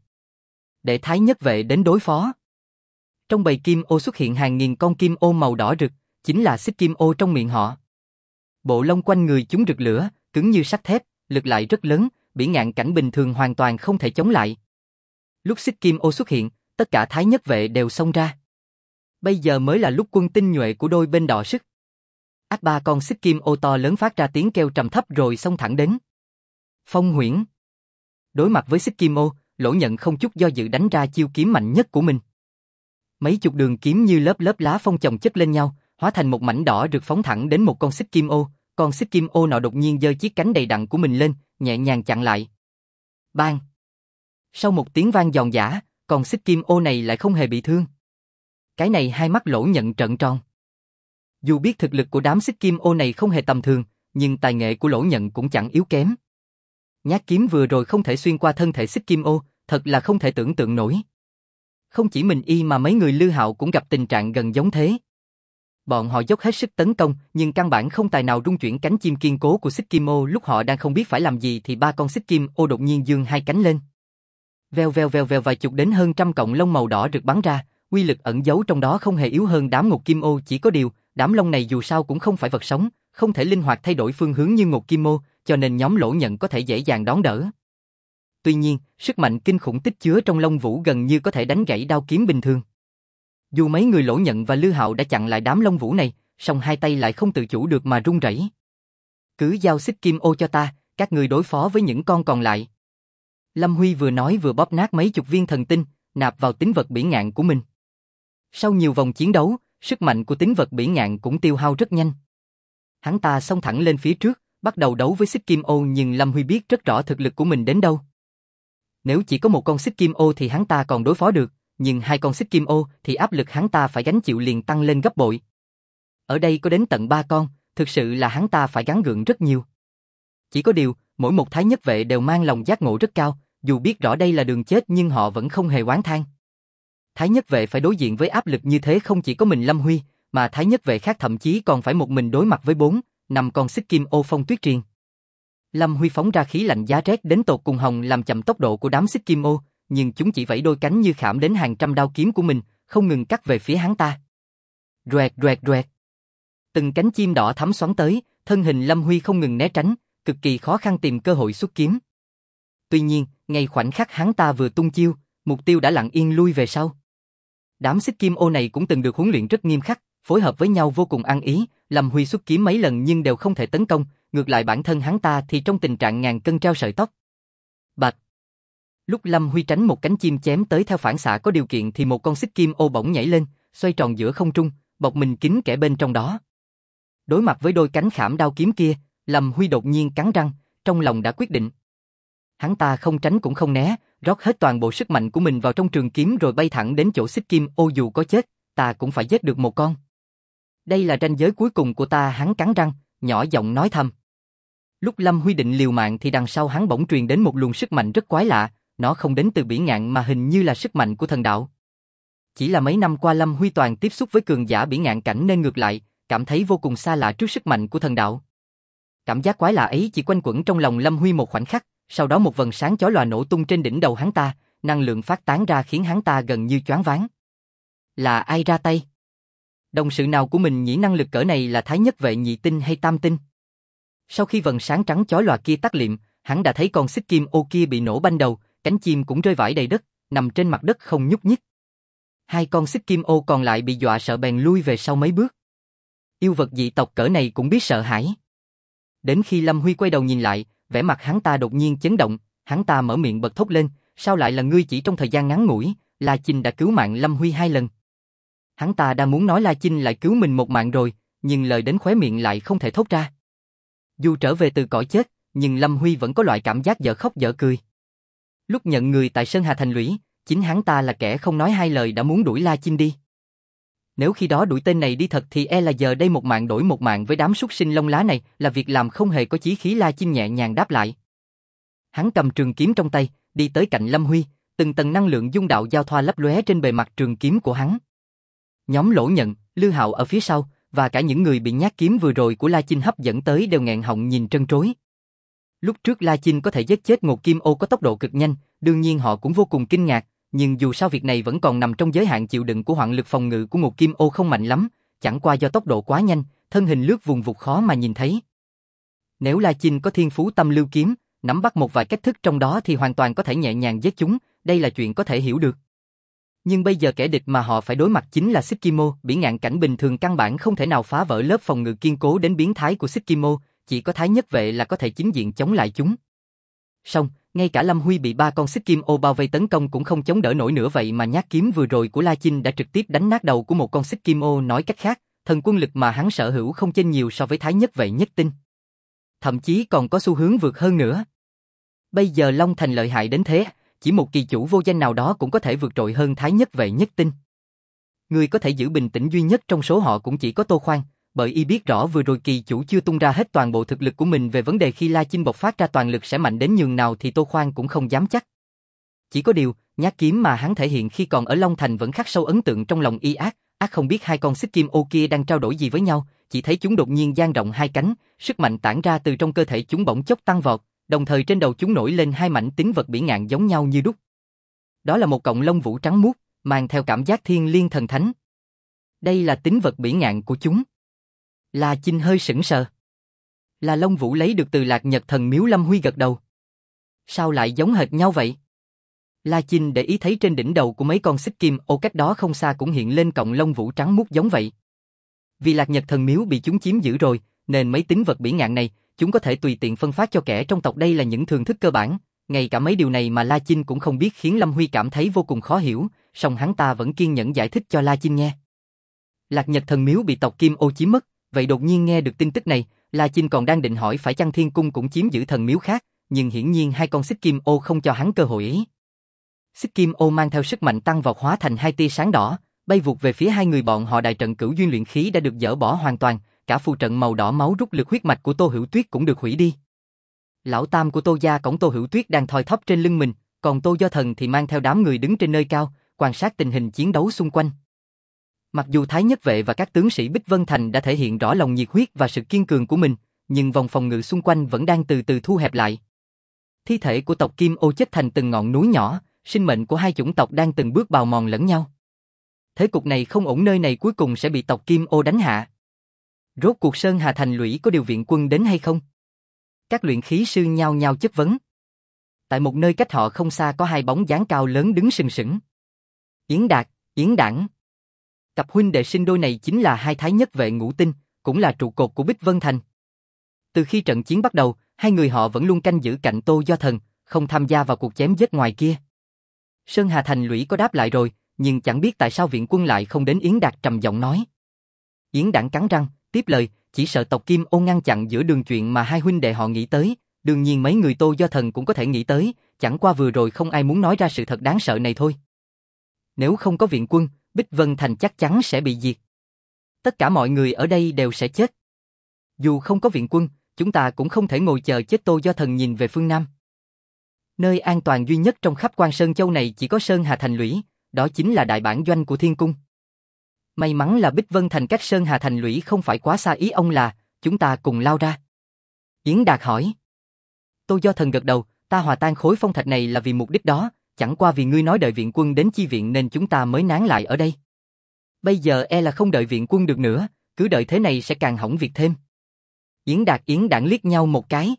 Để thái nhất vệ đến đối phó. Trong bầy kim ô xuất hiện hàng nghìn con kim ô màu đỏ rực, chính là xích kim ô trong miệng họ. Bộ lông quanh người chúng rực lửa, cứng như sắt thép, lực lại rất lớn, bỉ ngạn cảnh bình thường hoàn toàn không thể chống lại. Lúc xích kim ô xuất hiện, tất cả thái nhất vệ đều xông ra. Bây giờ mới là lúc quân tinh nhuệ của đôi bên đọ sức. Ác ba con xích kim ô to lớn phát ra tiếng kêu trầm thấp rồi xông thẳng đến. Phong huyễn. Đối mặt với xích kim ô, Lỗ Nhận không chút do dự đánh ra chiêu kiếm mạnh nhất của mình. Mấy chục đường kiếm như lớp lớp lá phong chồng chất lên nhau, hóa thành một mảnh đỏ rực phóng thẳng đến một con xích kim ô. Con xích kim ô nọ đột nhiên giơ chiếc cánh đầy đặn của mình lên, nhẹ nhàng chặn lại. Bang! Sau một tiếng vang giòn giã, con xích kim ô này lại không hề bị thương. Cái này hai mắt Lỗ Nhận trợn tròn. Dù biết thực lực của đám xích kim ô này không hề tầm thường, nhưng tài nghệ của Lỗ Nhận cũng chẳng yếu kém. Nhát kiếm vừa rồi không thể xuyên qua thân thể xích kim ô, thật là không thể tưởng tượng nổi. Không chỉ mình y mà mấy người Lư Hạo cũng gặp tình trạng gần giống thế. Bọn họ dốc hết sức tấn công, nhưng căn bản không tài nào rung chuyển cánh chim kiên cố của xích kim ô. Lúc họ đang không biết phải làm gì thì ba con xích kim ô đột nhiên giương hai cánh lên. Vèo vèo vèo vèo, vài chục đến hơn trăm cọng lông màu đỏ rực bắn ra, uy lực ẩn giấu trong đó không hề yếu hơn đám ngột kim ô, chỉ có điều, đám lông này dù sao cũng không phải vật sống, không thể linh hoạt thay đổi phương hướng như ngột kim ô, cho nên nhóm Lỗ Nhận có thể dễ dàng đón đỡ. Tuy nhiên, sức mạnh kinh khủng tích chứa trong lông vũ gần như có thể đánh gãy đao kiếm bình thường. Dù mấy người Lỗ Nhận và Lư Hạo đã chặn lại đám lông vũ này, song hai tay lại không tự chủ được mà run rẩy. Cứ giao xích kim ô cho ta, các người đối phó với những con còn lại. Lâm Huy vừa nói vừa bóp nát mấy chục viên thần tinh, nạp vào tín vật bỉ ngạn của mình. Sau nhiều vòng chiến đấu, sức mạnh của tín vật bỉ ngạn cũng tiêu hao rất nhanh. Hắn ta xông thẳng lên phía trước, bắt đầu đấu với xích kim ô, nhưng Lâm Huy biết rất rõ thực lực của mình đến đâu. Nếu chỉ có một con xích kim ô thì hắn ta còn đối phó được, nhưng hai con xích kim ô thì áp lực hắn ta phải gánh chịu liền tăng lên gấp bội. Ở đây có đến tận 3 con, thực sự là hắn ta phải gắng gượng rất nhiều. Chỉ có điều, mỗi một thái nhất vệ đều mang lòng giác ngộ rất cao, dù biết rõ đây là đường chết nhưng họ vẫn không hề oán than. Thái nhất vệ phải đối diện với áp lực như thế không chỉ có mình Lâm Huy, mà thái nhất vệ khác thậm chí còn phải một mình đối mặt với 4-5 con xích kim ô phong tuyết triền. Lâm Huy phóng ra khí lạnh giá rét đến tột cùng hồng làm chậm tốc độ của đám xích kim ô, nhưng chúng chỉ vẫy đôi cánh như khảm đến hàng trăm đao kiếm của mình, không ngừng cắt về phía hắn ta. Roẹt roẹt roẹt. Từng cánh chim đỏ thắm xoắn tới, thân hình Lâm Huy không ngừng né tránh, cực kỳ khó khăn tìm cơ hội xuất kiếm. Tuy nhiên, ngay khoảnh khắc hắn ta vừa tung chiêu, mục tiêu đã lặng yên lui về sau. Đám xích kim ô này cũng từng được huấn luyện rất nghiêm khắc, phối hợp với nhau vô cùng ăn ý, Lâm Huy xuất kiếm mấy lần nhưng đều không thể tấn công, ngược lại bản thân hắn ta thì trong tình trạng ngàn cân treo sợi tóc. Bạch. Lúc Lâm Huy tránh một cánh chim chém tới theo phản xạ có điều kiện thì một con xích kim ô bỗng nhảy lên, xoay tròn giữa không trung, bọc mình kín kẽ bên trong đó. Đối mặt với đôi cánh khảm đao kiếm kia, Lâm Huy đột nhiên cắn răng, trong lòng đã quyết định. Hắn ta không tránh cũng không né, rót hết toàn bộ sức mạnh của mình vào trong trường kiếm rồi bay thẳng đến chỗ xích kim ô, dù có chết, ta cũng phải giết được một con. Đây là ranh giới cuối cùng của ta, hắn cắn răng, nhỏ giọng nói thầm. Lúc Lâm Huy định liều mạng thì đằng sau hắn bỗng truyền đến một luồng sức mạnh rất quái lạ, nó không đến từ bỉ ngạn mà hình như là sức mạnh của thần đạo. Chỉ là mấy năm qua Lâm Huy toàn tiếp xúc với cường giả bỉ ngạn cảnh nên ngược lại, cảm thấy vô cùng xa lạ trước sức mạnh của thần đạo. Cảm giác quái lạ ấy chỉ quanh quẩn trong lòng Lâm Huy một khoảnh khắc, sau đó một vầng sáng chói lòa nổ tung trên đỉnh đầu hắn ta, năng lượng phát tán ra khiến hắn ta gần như choáng váng. Là ai ra tay? Đồng sự nào của mình nhỉ? Năng lực cỡ này là Thái Nhất Vệ nhị tinh hay tam tinh? Sau khi vầng sáng trắng chói lòa kia tắt liệm, hắn đã thấy con xích kim ô kia bị nổ banh đầu, cánh chim cũng rơi vãi đầy đất, nằm trên mặt đất không nhúc nhích. Hai con xích kim ô còn lại bị dọa sợ bèn lui về sau mấy bước. Yêu vật dị tộc cỡ này cũng biết sợ hãi. Đến khi Lâm Huy quay đầu nhìn lại, vẻ mặt hắn ta đột nhiên chấn động, hắn ta mở miệng bật thốt lên, sao lại là ngươi? Chỉ trong thời gian ngắn ngủi, La Chinh đã cứu mạng Lâm Huy 2 lần. Hắn ta đang muốn nói La Chinh lại cứu mình một mạng rồi, nhưng lời đến khóe miệng lại không thể thốt ra. Dù trở về từ cõi chết, nhưng Lâm Huy vẫn có loại cảm giác dở khóc dở cười. Lúc nhận người tại Sơn Hà Thành Lũy, chính hắn ta là kẻ không nói hai lời đã muốn đuổi La Chinh đi. Nếu khi đó đuổi tên này đi thật thì là giờ đây một mạng đổi một mạng với đám súc sinh lông lá này là việc làm không hề có chí khí. La Chinh nhẹ nhàng đáp lại. Hắn cầm trường kiếm trong tay, đi tới cạnh Lâm Huy, từng tầng năng lượng dung đạo giao thoa lấp lóe trên bề mặt trường kiếm của hắn. Nhóm Lỗ Nhận, Lư Hạo ở phía sau, và cả những người bị nhát kiếm vừa rồi của La Chinh hấp dẫn tới đều nghẹn họng nhìn trân trối. Lúc trước La Chinh có thể giết chết Ngột Kim Ô có tốc độ cực nhanh, đương nhiên họ cũng vô cùng kinh ngạc, nhưng dù sao việc này vẫn còn nằm trong giới hạn chịu đựng của hoạn lực phòng ngự của Ngột Kim Ô không mạnh lắm, chẳng qua do tốc độ quá nhanh, thân hình lướt vùng vụt khó mà nhìn thấy. Nếu La Chinh có thiên phú tâm lưu kiếm, nắm bắt một vài cách thức trong đó thì hoàn toàn có thể nhẹ nhàng giết chúng, đây là chuyện có thể hiểu được. Nhưng bây giờ kẻ địch mà họ phải đối mặt chính là Xích Kim Ô, bỉ ngạn cảnh bình thường căn bản không thể nào phá vỡ lớp phòng ngự kiên cố đến biến thái của Xích Kim Ô, chỉ có Thái Nhất Vệ là có thể chính diện chống lại chúng. Song, ngay cả Lâm Huy bị 3 con Xích Kim Ô bao vây tấn công cũng không chống đỡ nổi nữa, vậy mà nhát kiếm vừa rồi của La Chinh đã trực tiếp đánh nát đầu của một con Xích Kim Ô. Nói cách khác, thần quân lực mà hắn sở hữu không chênh nhiều so với Thái Nhất Vệ nhất tinh. Thậm chí còn có xu hướng vượt hơn nữa. Bây giờ Long Thành lợi hại đến thế, chỉ một kỳ chủ vô danh nào đó cũng có thể vượt trội hơn Thái Nhất Vệ nhất tinh. Người có thể giữ bình tĩnh duy nhất trong số họ cũng chỉ có Tô Khoan, bởi y biết rõ vừa rồi kỳ chủ chưa tung ra hết toàn bộ thực lực của mình về vấn đề khi La Chinh bộc phát ra toàn lực sẽ mạnh đến nhường nào thì Tô Khoan cũng không dám chắc. Chỉ có điều, nhát kiếm mà hắn thể hiện khi còn ở Long Thành vẫn khắc sâu ấn tượng trong lòng y. Ác không biết hai con Xích Kim Ô kia đang trao đổi gì với nhau, chỉ thấy chúng đột nhiên dang rộng hai cánh, sức mạnh tản ra từ trong cơ thể chúng bỗng chốc tăng vọt, đồng thời trên đầu chúng nổi lên hai mảnh tín vật bỉ ngạn giống nhau như đúc. Đó là một cọng lông vũ trắng muốt, mang theo cảm giác thiên liêng thần thánh. Đây là tín vật bỉ ngạn của chúng. La Chinh hơi sững sờ. Là lông vũ lấy được từ Lạc Nhật Thần Miếu. Lâm Huy gật đầu. Sao lại giống hệt nhau vậy? La Chinh để ý thấy trên đỉnh đầu của mấy con Xích Kim Ô cách đó không xa cũng hiện lên cọng lông vũ trắng muốt giống vậy. Vì Lạc Nhật Thần Miếu bị chúng chiếm giữ rồi, nên mấy tín vật bỉ ngạn này, chúng có thể tùy tiện phân phát cho kẻ trong tộc. Đây là những thưởng thức cơ bản, ngay cả mấy điều này mà La Chinh cũng không biết khiến Lâm Huy cảm thấy vô cùng khó hiểu, song hắn ta vẫn kiên nhẫn giải thích cho La Chinh nghe. Lạc Nhật Thần Miếu bị tộc Kim Ô chiếm mất, vậy đột nhiên nghe được tin tức này, La Chinh còn đang định hỏi phải chăng Thiên Cung cũng chiếm giữ thần miếu khác, nhưng hiển nhiên hai con Xích Kim Ô không cho hắn cơ hội ấy. Xích Kim Ô mang theo sức mạnh tăng vọt hóa thành hai tia sáng đỏ, bay vụt về phía hai người bọn họ. Đại trận Cửu Duyên luyện khí đã được dỡ bỏ hoàn toàn, cả phù trận màu đỏ máu rút lực huyết mạch của Tô Hữu Tuyết cũng được hủy đi. Lão tam của Tô gia cõng Tô Hữu Tuyết đang thoi thóp trên lưng mình, còn Tô Do Thần thì mang theo đám người đứng trên nơi cao, quan sát tình hình chiến đấu xung quanh. Mặc dù Thái Nhất Vệ và các tướng sĩ Bích Vân Thành đã thể hiện rõ lòng nhiệt huyết và sự kiên cường của mình, nhưng vòng phòng ngự xung quanh vẫn đang từ từ thu hẹp lại. Thi thể của tộc Kim Ô chất thành từng ngọn núi nhỏ, sinh mệnh của hai chủng tộc đang từng bước bào mòn lẫn nhau. Thế cục này không ổn, nơi này cuối cùng sẽ bị tộc Kim Ô đánh hạ. Rốt cuộc Sơn Hà Thành Lũy có điều viện quân đến hay không? Các luyện khí sư nhao nhao chất vấn. Tại một nơi cách họ không xa có hai bóng dáng cao lớn đứng sừng sững. Yến Đạt, Yến Đảng. Cặp huynh đệ sinh đôi này chính là hai Thái Nhất Vệ ngũ tinh, cũng là trụ cột của Bích Vân Thành. Từ khi trận chiến bắt đầu, hai người họ vẫn luôn canh giữ cạnh Tô Do Thần, không tham gia vào cuộc chém giết ngoài kia. Sơn Hà Thành Lũy có đáp lại rồi, nhưng chẳng biết tại sao viện quân lại không đến. Yến Đạt trầm giọng nói. Yến Đảng cắn răng, tiếp lời, chỉ sợ tộc Kim Ô ngăn chặn giữa đường chuyện mà hai huynh đệ họ nghĩ tới, đương nhiên mấy người Tô Do Thần cũng có thể nghĩ tới, chẳng qua vừa rồi không ai muốn nói ra sự thật đáng sợ này thôi. Nếu không có viện quân, Bích Vân Thành chắc chắn sẽ bị diệt. Tất cả mọi người ở đây đều sẽ chết. Dù không có viện quân, chúng ta cũng không thể ngồi chờ chết. Tô Do Thần nhìn về phương Nam. Nơi an toàn duy nhất trong khắp Quan Sơn Châu này chỉ có Sơn Hà Thành Lũy, đó chính là đại bản doanh của Thiên Cung. May mắn là Bích Vân Thành cách Sơn Hà Thành lũy không phải quá xa, ý ông là chúng ta cùng lao ra. Yến Đạt hỏi. Tô Do Thần gật đầu, ta hòa tan khối phong thạch này là vì mục đích đó, chẳng qua vì ngươi nói đợi viện quân đến chi viện nên chúng ta mới nán lại ở đây. Bây giờ e là không đợi viện quân được nữa, cứ đợi thế này sẽ càng hỏng việc thêm. Yến Đạt Yến Đảng liếc nhau một cái.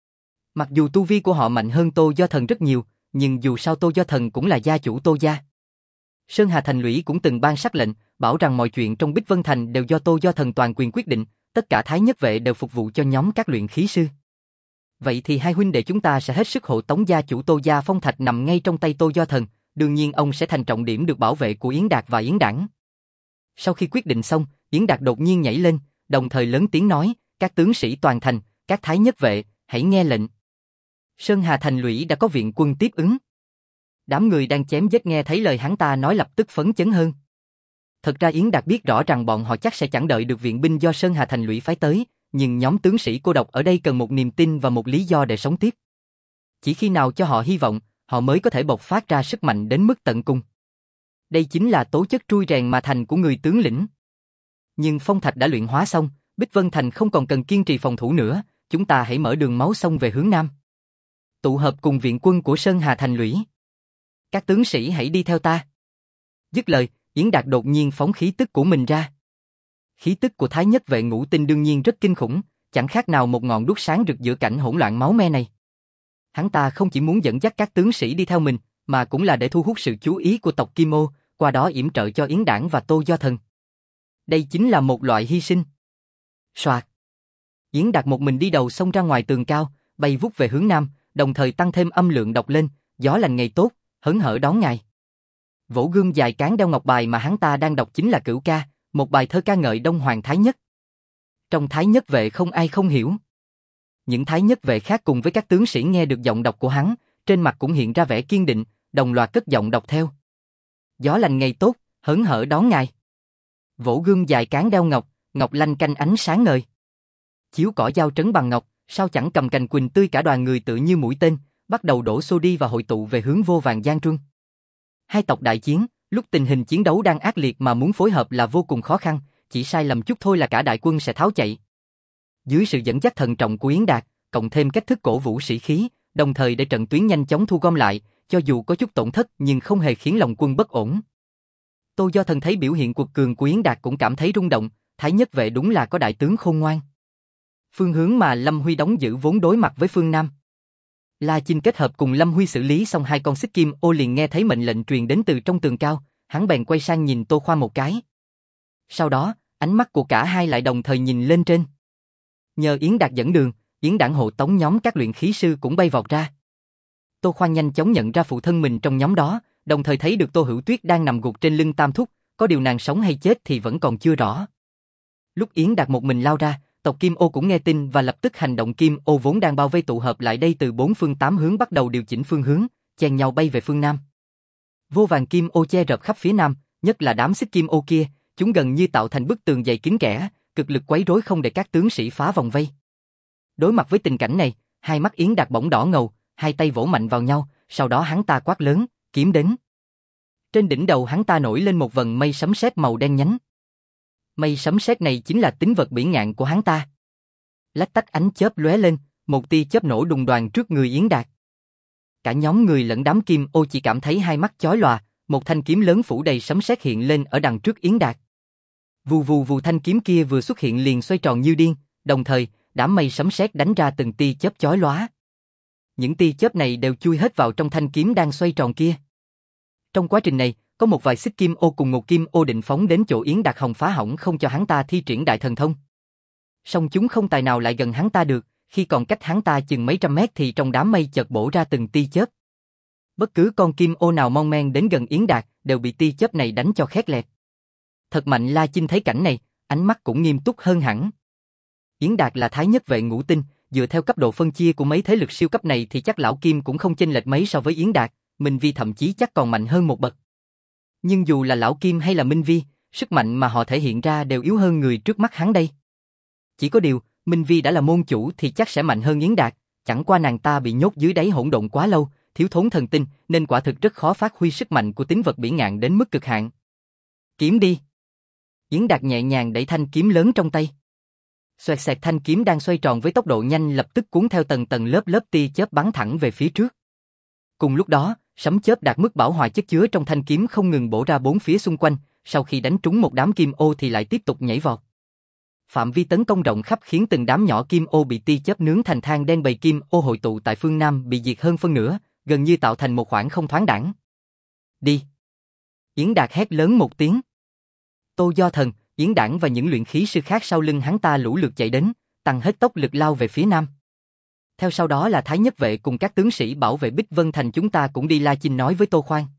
Mặc dù tu vi của họ mạnh hơn Tô Do Thần rất nhiều, nhưng dù sao Tô Do Thần cũng là gia chủ Tô gia. Sơn Hà Thành lũy cũng từng ban sắc lệnh, bảo rằng mọi chuyện trong Bích Vân Thành đều do Tô Do Thần toàn quyền quyết định, tất cả thái nhất vệ đều phục vụ cho nhóm các luyện khí sư. Vậy thì hai huynh đệ chúng ta sẽ hết sức hộ tống gia chủ Tô gia phong thạch nằm ngay trong tay Tô Do Thần, đương nhiên ông sẽ thành trọng điểm được bảo vệ của Yến Đạt và Yến Đảng. Sau khi quyết định xong, Yến Đạt đột nhiên nhảy lên, đồng thời lớn tiếng nói, các tướng sĩ toàn thành, các thái nhất vệ, hãy nghe lệnh. Sơn Hà Thành lũy đã có viện quân tiếp ứng. Đám người đang chém giết nghe thấy lời hắn ta nói lập tức phấn chấn hơn. Thật ra Yến Đạt biết rõ rằng bọn họ chắc sẽ chẳng đợi được viện binh do Sơn Hà Thành lũy phái tới, nhưng nhóm tướng sĩ cô độc ở đây cần một niềm tin và một lý do để sống tiếp. Chỉ khi nào cho họ hy vọng, họ mới có thể bộc phát ra sức mạnh đến mức tận cùng. Đây chính là tố chất trui rèn mà thành của người tướng lĩnh. Nhưng phong thạch đã luyện hóa xong, Bích Vân Thành không còn cần kiên trì phòng thủ nữa, chúng ta hãy mở đường máu sông về hướng nam. Tụ hợp cùng viện quân của Sơn Hà Thành lũy. Các tướng sĩ hãy đi theo ta. Dứt lời, Yến Đạt đột nhiên phóng khí tức của mình ra. Khí tức của Thái Nhất Vệ Ngũ Tinh đương nhiên rất kinh khủng, chẳng khác nào một ngọn đuốc sáng rực giữa cảnh hỗn loạn máu me này. Hắn ta không chỉ muốn dẫn dắt các tướng sĩ đi theo mình, mà cũng là để thu hút sự chú ý của tộc Kim Ô, qua đó yểm trợ cho Yến Đảng và Tô Do Thần. Đây chính là một loại hy sinh. Soạt. Yến Đạt một mình đi đầu xông ra ngoài tường cao, bay vút về hướng nam, đồng thời tăng thêm âm lượng đọc lên, gió lành ngày tốt, hớn hở đón ngày. Vỗ gươm dài cán đeo ngọc bài mà hắn ta đang đọc chính là Cửu Ca, một bài thơ ca ngợi Đông Hoàng Thái Nhất. Trong Thái Nhất Vệ không ai không hiểu. Những Thái Nhất Vệ khác cùng với các tướng sĩ nghe được giọng đọc của hắn, trên mặt cũng hiện ra vẻ kiên định, đồng loạt cất giọng đọc theo. Gió lành ngày tốt, hớn hở đón ngày. Vỗ gươm dài cán đeo ngọc, ngọc lanh canh ánh sáng ngời. Chiếu cỏ dao trấn bằng ngọc, sao chẳng cầm cành quỳnh tươi, cả đoàn người tự như mũi tên, bắt đầu đổ xô đi và hội tụ về hướng Vô Vàng Giang Truân. Hai tộc đại chiến, lúc tình hình chiến đấu đang ác liệt mà muốn phối hợp là vô cùng khó khăn, chỉ sai lầm chút thôi là cả đại quân sẽ tháo chạy. Dưới sự dẫn dắt thận trọng của Yến Đạt, cộng thêm cách thức cổ vũ sĩ khí, đồng thời để trận tuyến nhanh chóng thu gom lại, cho dù có chút tổn thất nhưng không hề khiến lòng quân bất ổn. Tô Do Thần thấy biểu hiện quật cường của Yến Đạt cũng cảm thấy rung động, Thái Nhất Vệ đúng là có đại tướng khôn ngoan. Phương hướng mà Lâm Huy đóng giữ vốn đối mặt với phương Nam. La Chinh kết hợp cùng Lâm Huy xử lý xong hai con xích kim ô liền nghe thấy mệnh lệnh truyền đến từ trong tường cao, hắn bèn quay sang nhìn Tô Khoa một cái. Sau đó, ánh mắt của cả hai lại đồng thời nhìn lên trên. Nhờ Yến Đạt dẫn đường, Yến Đảng hộ tống nhóm các luyện khí sư cũng bay vọt ra. Tô Khoa nhanh chóng nhận ra phụ thân mình trong nhóm đó, đồng thời thấy được Tô Hữu Tuyết đang nằm gục trên lưng Tam Thúc, có điều nàng sống hay chết thì vẫn còn chưa rõ. Lúc Yến Đạt một mình lao ra, tộc Kim Ô cũng nghe tin và lập tức hành động. Kim Ô vốn đang bao vây tụ hợp lại đây từ bốn phương tám hướng bắt đầu điều chỉnh phương hướng, chen nhau bay về phương Nam. Vô vàng Kim Ô che rợp khắp phía Nam, nhất là đám xích Kim Ô kia, chúng gần như tạo thành bức tường dày kín kẽ, cực lực quấy rối không để các tướng sĩ phá vòng vây. Đối mặt với tình cảnh này, hai mắt Yến Đạt bỗng đỏ ngầu, hai tay vỗ mạnh vào nhau, sau đó hắn ta quát lớn, kiếm đến. Trên đỉnh đầu hắn ta nổi lên một vầng mây sấm sét màu đen nhánh. Mây sấm sét này chính là tính vật bỉ ngạn của hắn ta. Lách tách ánh chớp lóe lên, một tia chớp nổ đùng đoàng trước người Yến Đạt. Cả nhóm người lẫn đám Kim Ô chỉ cảm thấy hai mắt chói lòa, một thanh kiếm lớn phủ đầy sấm sét hiện lên ở đằng trước Yến Đạt. Vù vù vù, thanh kiếm kia vừa xuất hiện liền xoay tròn như điên, đồng thời, đám mây sấm sét đánh ra từng tia chớp chói lóa. Những tia chớp này đều chui hết vào trong thanh kiếm đang xoay tròn kia. Trong quá trình này, có một vài xích Kim Ô cùng Ngục Kim Ô định phóng đến chỗ Yến Đạt hòng phá hỏng không cho hắn ta thi triển đại thần thông. Song chúng không tài nào lại gần hắn ta được, khi còn cách hắn ta chừng mấy trăm mét thì trong đám mây chợt bổ ra từng tia chớp. Bất cứ con Kim Ô nào mon men đến gần Yến Đạt đều bị tia chớp này đánh cho khét lẹt. Thật mạnh. La Chinh thấy cảnh này, ánh mắt cũng nghiêm túc hơn hẳn. Yến Đạt là Thái Nhất Vệ Ngũ Tinh, dựa theo cấp độ phân chia của mấy thế lực siêu cấp này thì chắc lão Kim cũng không chênh lệch mấy so với Yến Đạt, Minh Vi thậm chí chắc còn mạnh hơn một bậc. Nhưng dù là lão Kim hay là Minh Vi, sức mạnh mà họ thể hiện ra đều yếu hơn người trước mắt hắn đây. Chỉ có điều, Minh Vi đã là môn chủ thì chắc sẽ mạnh hơn Yến Đạt, chẳng qua nàng ta bị nhốt dưới đáy hỗn độn quá lâu, thiếu thốn thần tinh nên quả thực rất khó phát huy sức mạnh của tính vật bỉ ngạn đến mức cực hạn. Kiếm đi! Yến Đạt nhẹ nhàng đẩy thanh kiếm lớn trong tay. Xoẹt xẹt, thanh kiếm đang xoay tròn với tốc độ nhanh lập tức cuốn theo tầng tầng lớp lớp tia chớp bắn thẳng về phía trước. Cùng lúc đó, sấm chớp đạt mức bão hòa chất chứa trong thanh kiếm không ngừng bổ ra bốn phía xung quanh, sau khi đánh trúng một đám kim ô thì lại tiếp tục nhảy vọt. Phạm vi tấn công rộng khắp khiến từng đám nhỏ kim ô bị tia chớp nướng thành than đen, bầy kim ô hội tụ tại phương Nam bị diệt hơn phân nửa, gần như tạo thành một khoảng không thoáng đãng. Đi! Yến Đạt hét lớn một tiếng. Tô Do Thần, Yến Đảng và những luyện khí sư khác sau lưng hắn ta lũ lượt chạy đến, tăng hết tốc lực lao về phía nam. Theo sau đó là Thái Nhất Vệ cùng các tướng sĩ bảo vệ Bích Vân Thành. Chúng ta cũng đi. La Chinh nói với Tô Khoan.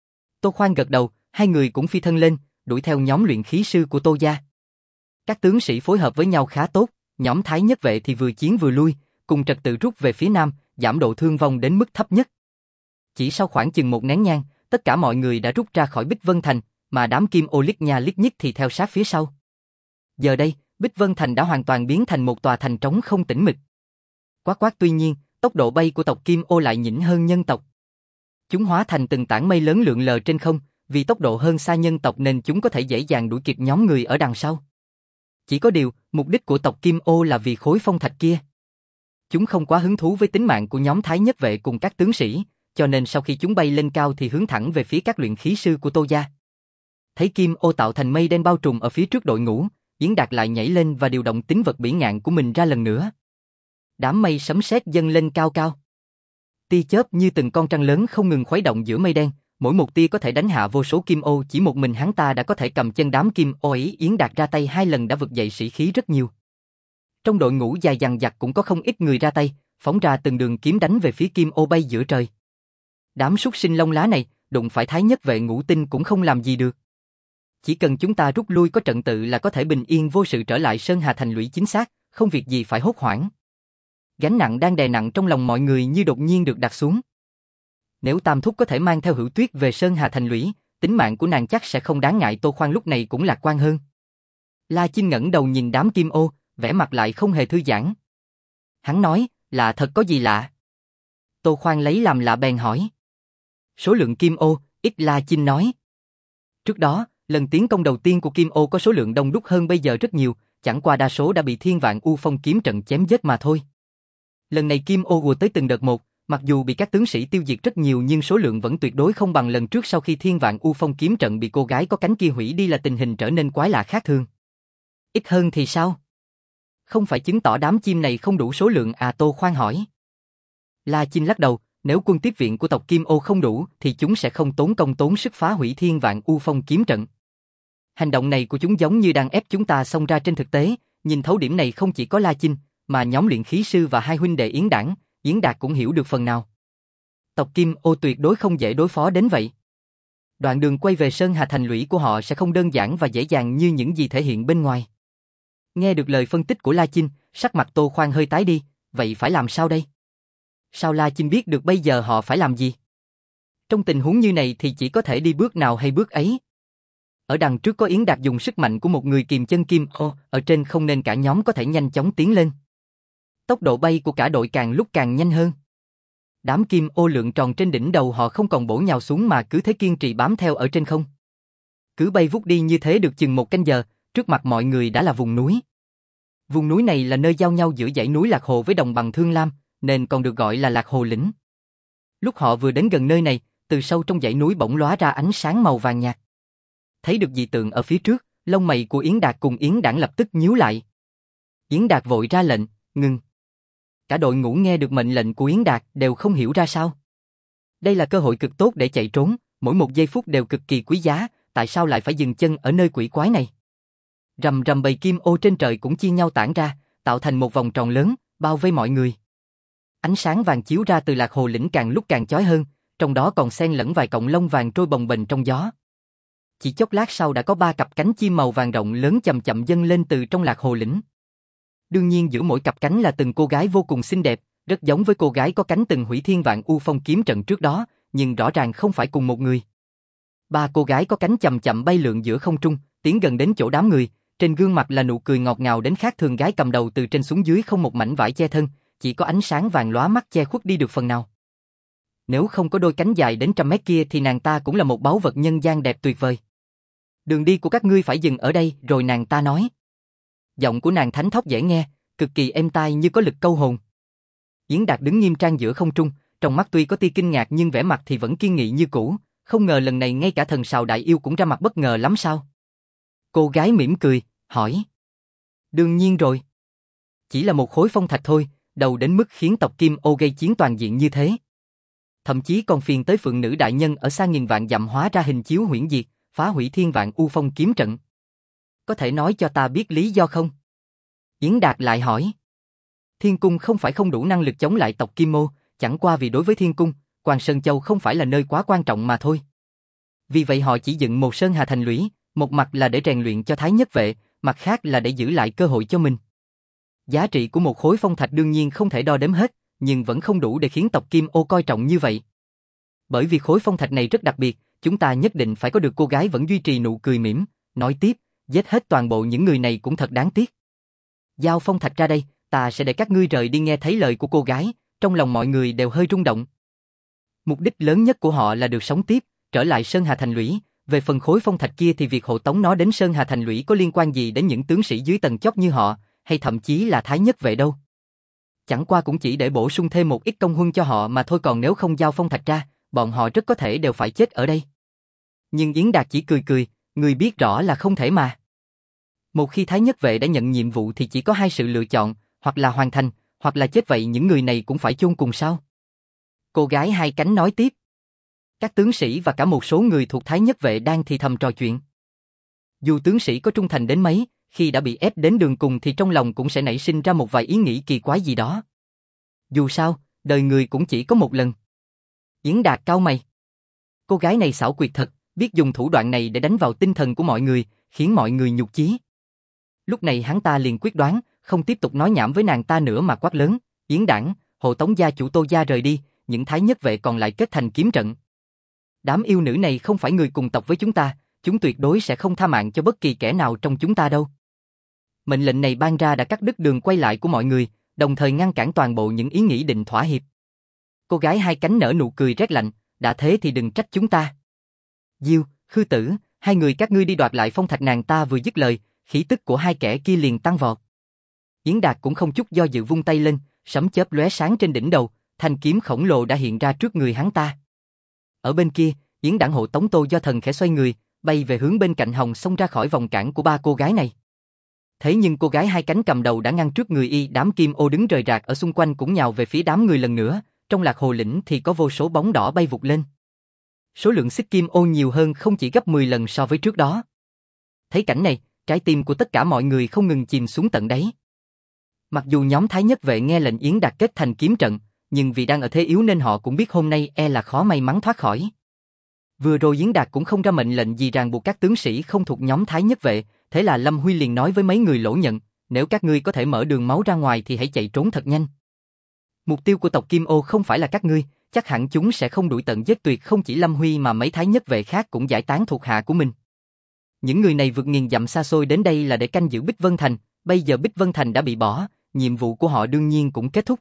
Tô Khoan gật đầu, hai người cũng phi thân lên, đuổi theo nhóm luyện khí sư của Tô gia. Các tướng sĩ phối hợp với nhau khá tốt, nhóm Thái Nhất Vệ thì vừa chiến vừa lui, cùng trật tự rút về phía nam, giảm độ thương vong đến mức thấp nhất. Chỉ sau khoảng chừng một nén nhang, tất cả mọi người đã rút ra khỏi Bích Vân Thành, mà đám kim ô liếc nha liếc nhích thì theo sát phía sau. Giờ đây, Bích Vân Thành đã hoàn toàn biến thành một tòa thành trống không tĩnh mịch. Quát quát, tuy nhiên, tốc độ bay của tộc kim ô lại nhỉnh hơn nhân tộc. Chúng hóa thành từng tảng mây lớn lượn lờ trên không, vì tốc độ hơn xa nhân tộc nên chúng có thể dễ dàng đuổi kịp nhóm người ở đằng sau. Chỉ có điều, mục đích của tộc kim ô là vì khối phong thạch kia. Chúng không quá hứng thú với tính mạng của nhóm Thái Nhất Vệ cùng các tướng sĩ, cho nên sau khi chúng bay lên cao thì hướng thẳng về phía các luyện khí sư của Tô gia. Thấy kim ô tạo thành mây đen bao trùm ở phía trước đội ngũ, Yến Đạt lại nhảy lên và điều động tín vật bỉ ngạn của mình ra lần nữa. Đám mây sấm sét dâng lên cao cao. Tia chớp như từng con trăng lớn không ngừng khuấy động giữa mây đen, mỗi một tia có thể đánh hạ vô số kim ô. Chỉ một mình hắn ta đã có thể cầm chân đám kim ô ấy. Yến Đạt ra tay 2 lần đã vực dậy sĩ khí rất nhiều. Trong đội ngũ dài dằng dặc cũng có không ít người ra tay, phóng ra từng đường kiếm đánh về phía kim ô bay giữa trời. Đám súc sinh lông lá này, đụng phải Thái Nhất Vệ ngũ tinh cũng không làm gì được. Chỉ cần chúng ta rút lui có trận tự là có thể bình yên vô sự trở lại Sơn Hà Thành Lũy. Chính xác, không việc gì phải hốt hoảng. Gánh nặng đang đè nặng trong lòng mọi người như đột nhiên được đặt xuống. Nếu Tam Thúc có thể mang theo Hữu Tuyết về Sơn Hà Thành Lũy, tính mạng của nàng chắc sẽ không đáng ngại. Tô Khoan lúc này cũng lạc quan hơn. La Chinh ngẩng đầu nhìn đám kim ô, vẻ mặt lại không hề thư giãn. Hắn nói, lạ thật, có gì lạ? Tô Khoan lấy làm lạ bèn hỏi. Số lượng kim ô, ít. La Chinh nói. Trước đó, lần tiến công đầu tiên của kim ô có số lượng đông đúc hơn bây giờ rất nhiều, chẳng qua đa số đã bị Thiên Vạn U Phong kiếm trận chém giết mà thôi. Lần này kim ô ùa tới từng đợt một, mặc dù bị các tướng sĩ tiêu diệt rất nhiều nhưng số lượng vẫn tuyệt đối không bằng lần trước. Sau khi Thiên Vạn U Phong kiếm trận bị cô gái có cánh kia hủy đi là tình hình trở nên quái lạ khác thường. Ít hơn thì sao? Không phải chứng tỏ đám chim này không đủ số lượng à? Tô Khoan hỏi. La Chinh lắc đầu, nếu quân tiếp viện của tộc kim ô không đủ thì chúng sẽ không tốn công tốn sức phá hủy Thiên Vạn U Phong kiếm trận. Hành động này của chúng giống như đang ép chúng ta xông ra. Trên thực tế, nhìn thấu điểm này không chỉ có La Chinh, mà nhóm luyện khí sư và hai huynh đệ Yến Đảng, Yến Đạt cũng hiểu được phần nào. Tộc kim ô tuyệt đối không dễ đối phó đến vậy. Đoạn đường quay về Sơn Hà Thành Lũy của họ sẽ không đơn giản và dễ dàng như những gì thể hiện bên ngoài. Nghe được lời phân tích của La Chinh, sắc mặt Tô Khoan hơi tái đi, vậy phải làm sao đây? Sao La Chinh biết được bây giờ họ phải làm gì? Trong tình huống như này thì chỉ có thể đi bước nào hay bước ấy. Ở đằng trước có Yến Đạt dùng sức mạnh của một người kìm chân kim ô ở trên không nên cả nhóm có thể nhanh chóng tiến lên. Tốc độ bay của cả đội càng lúc càng nhanh hơn. Đám kim ô lượn tròn trên đỉnh đầu họ không còn bổ nhào xuống mà cứ thế kiên trì bám theo ở trên không. Cứ bay vút đi như thế được chừng 1 canh giờ, trước mặt mọi người đã là vùng núi. Vùng núi này là nơi giao nhau giữa dãy núi Lạc Hồ với đồng bằng Thương Lam, nên còn được gọi là Lạc Hồ lĩnh. Lúc họ vừa đến gần nơi này, từ sâu trong dãy núi bỗng lóa ra ánh sáng màu vàng nhạt. Thấy được dị tượng ở phía trước, lông mày của Yến Đạt cùng Yến Đảng lập tức nhíu lại. Yến Đạt vội ra lệnh, ngừng. Cả đội ngũ nghe được mệnh lệnh của Yến Đạt đều không hiểu ra sao. Đây là cơ hội cực tốt để chạy trốn, mỗi một giây phút đều cực kỳ quý giá, tại sao lại phải dừng chân ở nơi quỷ quái này? Rầm rầm, bầy kim ô trên trời cũng chia nhau tản ra, tạo thành một vòng tròn lớn, bao vây mọi người. Ánh sáng vàng chiếu ra từ Lạc Hồ lĩnh càng lúc càng chói hơn, trong đó còn xen lẫn vài cọng lông vàng trôi bồng bềnh trong gió. Chỉ chốc lát sau đã có 3 cặp cánh chim màu vàng rộng lớn chậm chậm dâng lên từ trong Lạc Hồ lĩnh. Đương nhiên giữa mỗi cặp cánh là từng cô gái vô cùng xinh đẹp, rất giống với cô gái có cánh từng hủy Thiên Vạn U Phong kiếm trận trước đó, nhưng rõ ràng không phải cùng một người. 3 cô gái có cánh chậm chậm bay lượn giữa không trung, tiến gần đến chỗ đám người, trên gương mặt là nụ cười ngọt ngào đến khác thường. Gái cầm đầu từ trên xuống dưới không một mảnh vải che thân, chỉ có ánh sáng vàng lóa mắt che khuất đi được phần nào. Nếu không có đôi cánh dài đến 100 mét kia thì nàng ta cũng là một báu vật nhân gian đẹp tuyệt vời. Đường đi của các ngươi phải dừng ở đây, rồi nàng ta nói. Giọng của nàng thánh thót dễ nghe, cực kỳ êm tai như có lực câu hồn. Yến Đạt đứng nghiêm trang giữa không trung, trong mắt tuy có tia kinh ngạc nhưng vẻ mặt thì vẫn kiên nghị như cũ, không ngờ lần này ngay cả thần sào đại yêu cũng ra mặt bất ngờ lắm sao? Cô gái mỉm cười, hỏi. Đương nhiên rồi. Chỉ là một khối phong thạch thôi, đầu đến mức khiến tộc Kim Ô gây chiến toàn diện như thế. Thậm chí còn phiền tới phượng nữ đại nhân ở xa nghìn vạn dặm hóa ra hình chiếu huyễn diệt, phá hủy thiên vạn u phong kiếm trận. Có thể nói cho ta biết lý do không? Yến Đạt lại hỏi. Thiên cung không phải không đủ năng lực chống lại tộc Kim Ô, chẳng qua vì đối với thiên cung, Quan Sơn Châu không phải là nơi quá quan trọng mà thôi. Vì vậy họ chỉ dựng một sơn hà thành lũy, một mặt là để rèn luyện cho Thái Nhất Vệ, mặt khác là để giữ lại cơ hội cho mình. Giá trị của một khối phong thạch đương nhiên không thể đo đếm hết, nhưng vẫn không đủ để khiến tộc Kim Ô coi trọng như vậy. Bởi vì khối phong thạch này rất đặc biệt, chúng ta nhất định phải có được. Cô gái vẫn duy trì nụ cười mỉm, nói tiếp, giết hết toàn bộ những người này cũng thật đáng tiếc. Giao phong thạch ra đây, ta sẽ để các ngươi rời đi. Nghe thấy lời của cô gái, trong lòng mọi người đều hơi rung động. Mục đích lớn nhất của họ là được sống tiếp, trở lại Sơn Hà Thành Lũy. Về phần khối phong thạch kia thì việc hộ tống nó đến Sơn Hà Thành Lũy có liên quan gì đến những tướng sĩ dưới tầng chót như họ, hay thậm chí là Thái Nhất Vệ đâu. Chẳng qua cũng chỉ để bổ sung thêm một ít công huân cho họ mà thôi, còn nếu không giao phong thạch ra, bọn họ rất có thể đều phải chết ở đây. Nhưng Yến Đạt chỉ cười cười, người biết rõ là không thể mà. Một khi Thái Nhất Vệ đã nhận nhiệm vụ thì chỉ có hai sự lựa chọn, hoặc là hoàn thành, hoặc là chết. Vậy những người này cũng phải chôn cùng sao? Cô gái hai cánh nói tiếp. Các tướng sĩ và cả một số người thuộc Thái Nhất Vệ đang thì thầm trò chuyện. Dù tướng sĩ có trung thành đến mấy, khi đã bị ép đến đường cùng thì trong lòng cũng sẽ nảy sinh ra một vài ý nghĩ kỳ quái gì đó. Dù sao, đời người cũng chỉ có một lần. Yến Đạt cau mày. Cô gái này xảo quyệt thật, biết dùng thủ đoạn này để đánh vào tinh thần của mọi người, khiến mọi người nhục chí. Lúc này hắn ta liền quyết đoán, không tiếp tục nói nhảm với nàng ta nữa mà quát lớn, Yến Đảng, hộ tống gia chủ Tô gia rời đi, những Thái Nhất Vệ còn lại kết thành kiếm trận. Đám yêu nữ này không phải người cùng tộc với chúng tuyệt đối sẽ không tha mạng cho bất kỳ kẻ nào trong chúng ta đâu. Mệnh lệnh này ban ra đã cắt đứt đường quay lại của mọi người, đồng thời ngăn cản toàn bộ những ý nghĩ định thỏa hiệp. Cô gái hai cánh nở nụ cười rét lạnh, đã thế thì đừng trách chúng ta. Diêu, Khư Tử, hai người các ngươi đi đoạt lại phong thạch. Nàng ta vừa dứt lời, khí tức của hai kẻ kia liền tăng vọt. Yến Đạt cũng không chút do dự vung tay lên, sấm chớp lóe sáng trên đỉnh đầu, thanh kiếm khổng lồ đã hiện ra trước người hắn ta. Ở bên kia, Yến Đảng hộ tống Tô Do Thần khẽ xoay người, bay về hướng bên cạnh hồng xông ra khỏi vòng cản của ba cô gái này. Thế nhưng cô gái hai cánh cầm đầu đã ngăn trước người y, đám Kim Ô đứng rời rạc ở xung quanh cũng nhào về phía đám người lần nữa, trong Lạc Hồ Lĩnh thì có vô số bóng đỏ bay vụt lên. Số lượng xích Kim Ô nhiều hơn không chỉ gấp 10 lần so với trước đó. Thấy cảnh này, trái tim của tất cả mọi người không ngừng chìm xuống tận đáy. Mặc dù nhóm Thái Nhất Vệ nghe lệnh Yến Đạt kết thành kiếm trận, nhưng vì đang ở thế yếu nên họ cũng biết hôm nay e là khó may mắn thoát khỏi. Vừa rồi Yến Đạt cũng không ra mệnh lệnh gì ràng buộc các tướng sĩ không thuộc nhóm Thái Nhất Vệ, thế là Lâm Huy liền nói với mấy người lỗ nhận, nếu các ngươi có thể mở đường máu ra ngoài thì hãy chạy trốn thật nhanh. Mục tiêu của tộc Kim Ô không phải là các ngươi, chắc hẳn chúng sẽ không đuổi tận giết tuyệt. Không chỉ Lâm Huy mà mấy Thái Nhất Vệ khác cũng giải tán thuộc hạ của mình. Những người này vượt nghìn dặm xa xôi đến đây là để canh giữ Bích Vân Thành, bây giờ Bích Vân Thành đã bị bỏ, nhiệm vụ của họ đương nhiên cũng kết thúc.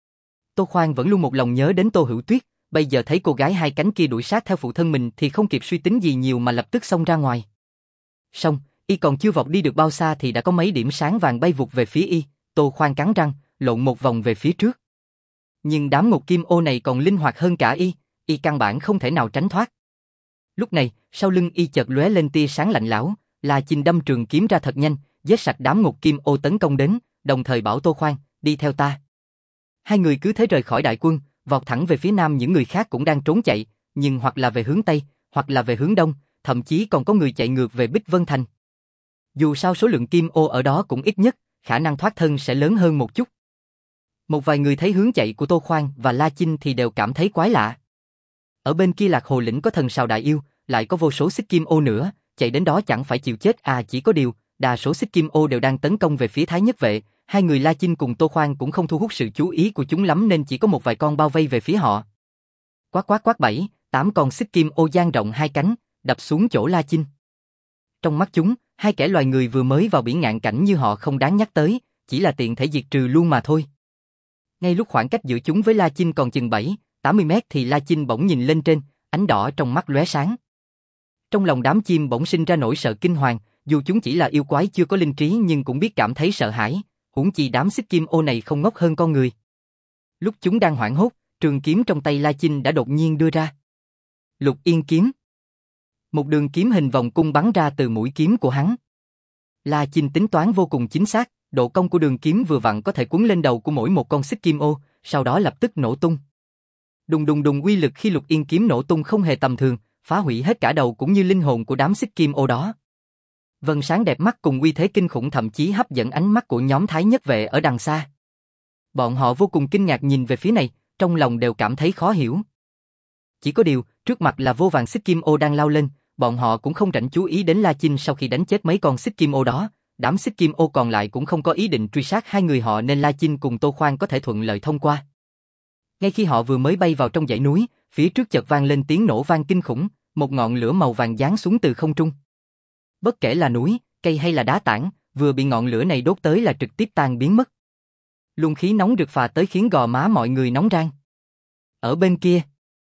Tô Khoan vẫn luôn một lòng nhớ đến Tô Hữu Tuyết, bây giờ thấy cô gái hai cánh kia đuổi sát theo phụ thân mình thì không kịp suy tính gì nhiều mà lập tức xông ra ngoài. Xong, y còn chưa vọt đi được bao xa thì đã có mấy điểm sáng vàng bay vụt về phía y. Tô Khoan cắn răng, lộn một vòng về phía trước. Nhưng đám Ngục Kim Ô này còn linh hoạt hơn cả y căn bản không thể nào tránh thoát. Lúc này, sau lưng y chợt lóe lên tia sáng lạnh lẽo, La Chinh đâm trường kiếm ra thật nhanh, giết sạch đám Ngục Kim Ô tấn công đến, đồng thời bảo Tô Khoan, đi theo ta. Hai người cứ thế rời khỏi đại quân, vọt thẳng về phía nam. Những người khác cũng đang trốn chạy, nhưng hoặc là về hướng tây, hoặc là về hướng đông, thậm chí còn có người chạy ngược về Bích Vân Thành. Dù sao số lượng Kim Ô ở đó cũng ít nhất, khả năng thoát thân sẽ lớn hơn một chút. Một vài người thấy hướng chạy của Tô Khoan và La Chinh thì đều cảm thấy quái lạ. Ở bên kia Lạc Hồ Lĩnh có thần sào đại yêu, lại có vô số xích Kim Ô nữa, chạy đến đó chẳng phải chịu chết à? Chỉ có điều, đa số xích Kim Ô đều đang tấn công về phía Thái Nhất Vệ. Hai người La Chinh cùng Tô Khoan cũng không thu hút sự chú ý của chúng lắm nên chỉ có một vài con bao vây về phía họ. Quát quát quát, 7, 8 con xích Kim Ô dang rộng hai cánh, đập xuống chỗ La Chinh. Trong mắt chúng, hai kẻ loài người vừa mới vào biển ngạn cảnh như họ không đáng nhắc tới, chỉ là tiện thể diệt trừ luôn mà thôi. Ngay lúc khoảng cách giữa chúng với La Chinh còn chừng 7, 80 mét thì La Chinh bỗng nhìn lên trên, ánh đỏ trong mắt lóe sáng. Trong lòng đám chim bỗng sinh ra nỗi sợ kinh hoàng, dù chúng chỉ là yêu quái chưa có linh trí nhưng cũng biết cảm thấy sợ hãi, huống chi đám xích kim ô này không ngốc hơn con người. Lúc chúng đang hoảng hốt, trường kiếm trong tay La Chinh đã đột nhiên đưa ra. Lục Yên kiếm. Một đường kiếm hình vòng cung bắn ra từ mũi kiếm của hắn. La Chinh tính toán vô cùng chính xác, độ cong của đường kiếm vừa vặn có thể quấn lên đầu của mỗi một con xích kim ô, sau đó lập tức nổ tung. Đùng đùng đùng, uy lực khi Lục Yên kiếm nổ tung không hề tầm thường, phá hủy hết cả đầu cũng như linh hồn của đám xích kim ô đó. Vầng sáng đẹp mắt cùng uy thế kinh khủng thậm chí hấp dẫn ánh mắt của nhóm Thái Nhất Vệ ở đằng xa. Bọn họ vô cùng kinh ngạc nhìn về phía này, trong lòng đều cảm thấy khó hiểu. Chỉ có điều, trước mặt là vô vàn xích kim ô đang lao lên, bọn họ cũng không rảnh chú ý đến La Chinh sau khi đánh chết mấy con xích kim ô đó. Đám xích kim ô còn lại cũng không có ý định truy sát hai người họ nên La Chinh cùng Tô Khoan có thể thuận lợi thông qua. Ngay khi họ vừa mới bay vào trong dãy núi, phía trước chợt vang lên tiếng nổ vang kinh khủng, một ngọn lửa màu vàng giáng xuống từ không trung. Bất kể là núi, cây hay là đá tảng, vừa bị ngọn lửa này đốt tới là trực tiếp tan biến mất. Luồng khí nóng rực phà tới khiến gò má mọi người nóng rang. Ở bên kia,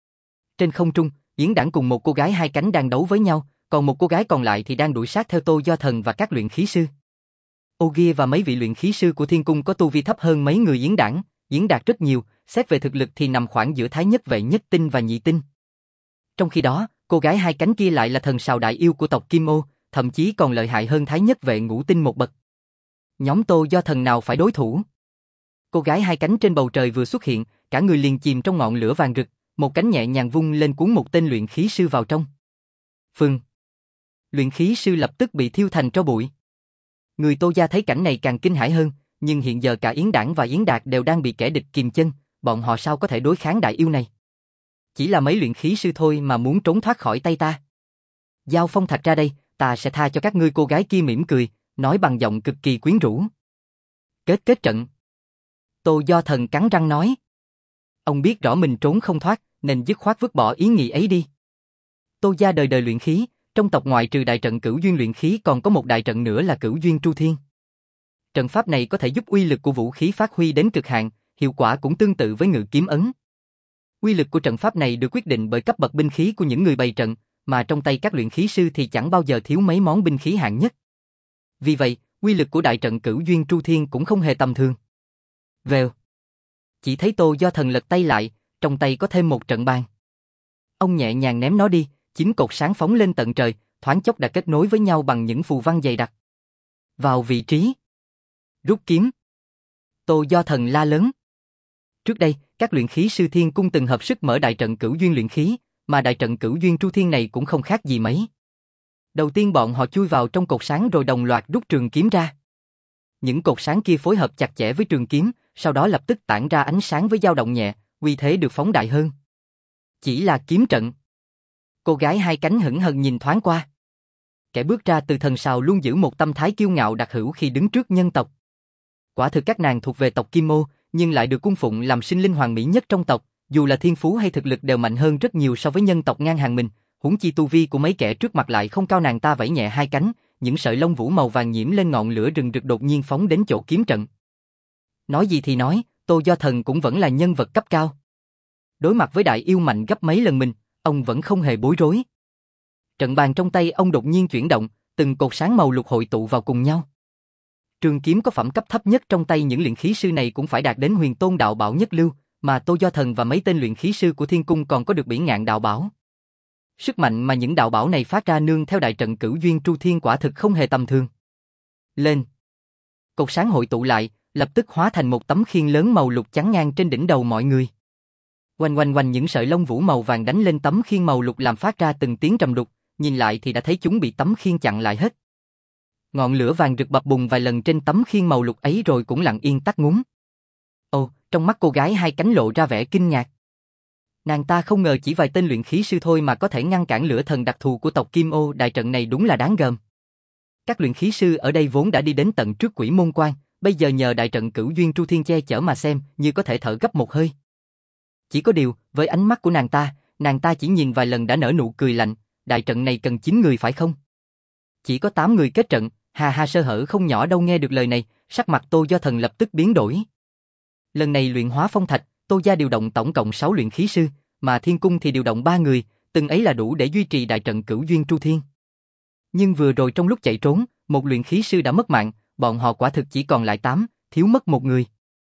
trên không trung, Yến Đảng cùng một cô gái hai cánh đang đấu với nhau, còn một cô gái còn lại thì đang đuổi sát theo Tô Do Thần và các luyện khí sư. Ogier và mấy vị luyện khí sư của Thiên Cung có tu vi thấp hơn mấy người Yến Đảng, Yến Đạt rất nhiều, xét về thực lực thì nằm khoảng giữa Thái Nhất Vệ nhất tinh và nhị tinh. Trong khi đó, cô gái hai cánh kia lại là thần sào đại yêu của tộc Kim Ô, thậm chí còn lợi hại hơn Thái Nhất Vệ ngũ tinh một bậc. Nhóm Tô Do Thần nào phải đối thủ? Cô gái hai cánh trên bầu trời vừa xuất hiện, cả người liền chìm trong ngọn lửa vàng rực, một cánh nhẹ nhàng vung lên cuốn một tên luyện khí sư vào trong. Phừng! Luyện khí sư lập tức bị thiêu thành tro bụi. Người Tô gia thấy cảnh này càng kinh hãi hơn, nhưng hiện giờ cả Yến Đảng và Yến Đạt đều đang bị kẻ địch kìm chân, bọn họ sao có thể đối kháng đại yêu này? Chỉ là mấy luyện khí sư thôi mà muốn trốn thoát khỏi tay ta. Giao phong thạch ra đây, ta sẽ tha cho các ngươi. Cô gái kia mỉm cười, nói bằng giọng cực kỳ quyến rũ. Kết trận. Tô Do Thần cắn răng nói. Ông biết rõ mình trốn không thoát, nên dứt khoát vứt bỏ ý nghĩ ấy đi. Tô gia đời đời luyện khí, trong tộc ngoại trừ đại trận Cửu Duyên luyện khí còn có một đại trận nữa là Cửu Duyên Tru Thiên. Trận pháp này có thể giúp uy lực của vũ khí phát huy đến cực hạn, hiệu quả cũng tương tự với Ngự Kiếm Ấn. Uy lực của trận pháp này được quyết định bởi cấp bậc binh khí của những người bày trận, mà trong tay các luyện khí sư thì chẳng bao giờ thiếu mấy món binh khí hạng nhất. Vì vậy, uy lực của đại trận Cửu Duyên Tru Thiên cũng không hề tầm thường. Vèo. Chỉ thấy Tô Do Thần lật tay lại, trong tay có thêm một trận bàn. Ông nhẹ nhàng ném nó đi, 9 cột sáng phóng lên tận trời, thoáng chốc đã kết nối với nhau bằng những phù văn dày đặc. Vào vị trí. Rút kiếm. Tô Do Thần la lớn. Trước đây, các luyện khí sư Thiên Cung từng hợp sức mở đại trận Cửu Duyên luyện khí, mà đại trận Cửu Duyên Tru Thiên này cũng không khác gì mấy. Đầu tiên bọn họ chui vào trong cột sáng rồi đồng loạt rút trường kiếm ra. Những cột sáng kia phối hợp chặt chẽ với trường kiếm, sau đó lập tức tản ra ánh sáng với dao động nhẹ, uy thế được phóng đại hơn. Chỉ là kiếm trận. Cô gái hai cánh hững hờ nhìn thoáng qua. Kẻ bước ra từ thần sào luôn giữ một tâm thái kiêu ngạo đặc hữu khi đứng trước nhân tộc. Quả thực các nàng thuộc về tộc Kim Ô, nhưng lại được cung phụng làm sinh linh hoàng mỹ nhất trong tộc, dù là thiên phú hay thực lực đều mạnh hơn rất nhiều so với nhân tộc ngang hàng mình, huống chi tu vi của mấy kẻ trước mặt lại không cao. Nàng ta vẫy nhẹ hai cánh, những sợi lông vũ màu vàng nhiễm lên ngọn lửa rừng rực đột nhiên phóng đến chỗ kiếm trận. Nói gì thì nói, Tô Do Thần cũng vẫn là nhân vật cấp cao. Đối mặt với đại yêu mạnh gấp mấy lần mình, ông vẫn không hề bối rối. Trận bàn trong tay ông đột nhiên chuyển động, từng cột sáng màu lục hội tụ vào cùng nhau. Trường kiếm có phẩm cấp thấp nhất trong tay những luyện khí sư này cũng phải đạt đến huyền tôn đạo bảo nhất lưu, mà Tô Do Thần và mấy tên luyện khí sư của Thiên Cung còn có được bỉ ngạn đạo bảo. Sức mạnh mà những đạo bảo này phát ra nương theo đại trận Cửu Duyên Tru Thiên quả thực không hề tầm thường. Lên. Cột sáng hội tụ lại, lập tức hóa thành một tấm khiên lớn màu lục chắn ngang trên đỉnh đầu mọi người. Oanh oanh oanh, những sợi lông vũ màu vàng đánh lên tấm khiên màu lục làm phát ra từng tiếng trầm đục, nhìn lại thì đã thấy chúng bị tấm khiên chặn lại hết. Ngọn lửa vàng rực bập bùng vài lần trên tấm khiên màu lục ấy rồi cũng lặng yên tắt ngúm. Ồ, trong mắt cô gái hai cánh lộ ra vẻ kinh ngạc. Nàng ta không ngờ chỉ vài tên luyện khí sư thôi mà có thể ngăn cản lửa thần đặc thù của tộc Kim Ô, đại trận này đúng là đáng gờm. Các luyện khí sư ở đây vốn đã đi đến tận trước Quỷ Môn Quan, bây giờ nhờ đại trận Cửu Duyên Tru Thiên che chở mà xem, như có thể thở gấp một hơi. Chỉ có điều, với ánh mắt của nàng ta chỉ nhìn vài lần đã nở nụ cười lạnh, đại trận này cần 9 người phải không? Chỉ có 8 người kết trận, hà hà, sơ hở không nhỏ đâu. Nghe được lời này, sắc mặt Tô Do Thần lập tức biến đổi. Lần này luyện hóa phong thạch, Tô gia điều động tổng cộng 6 luyện khí sư, mà Thiên Cung thì điều động 3 người, từng ấy là đủ để duy trì đại trận Cửu Duyên Tru Thiên. Nhưng vừa rồi trong lúc chạy trốn, một luyện khí sư đã mất mạng, bọn họ quả thực chỉ còn lại 8, thiếu mất một người.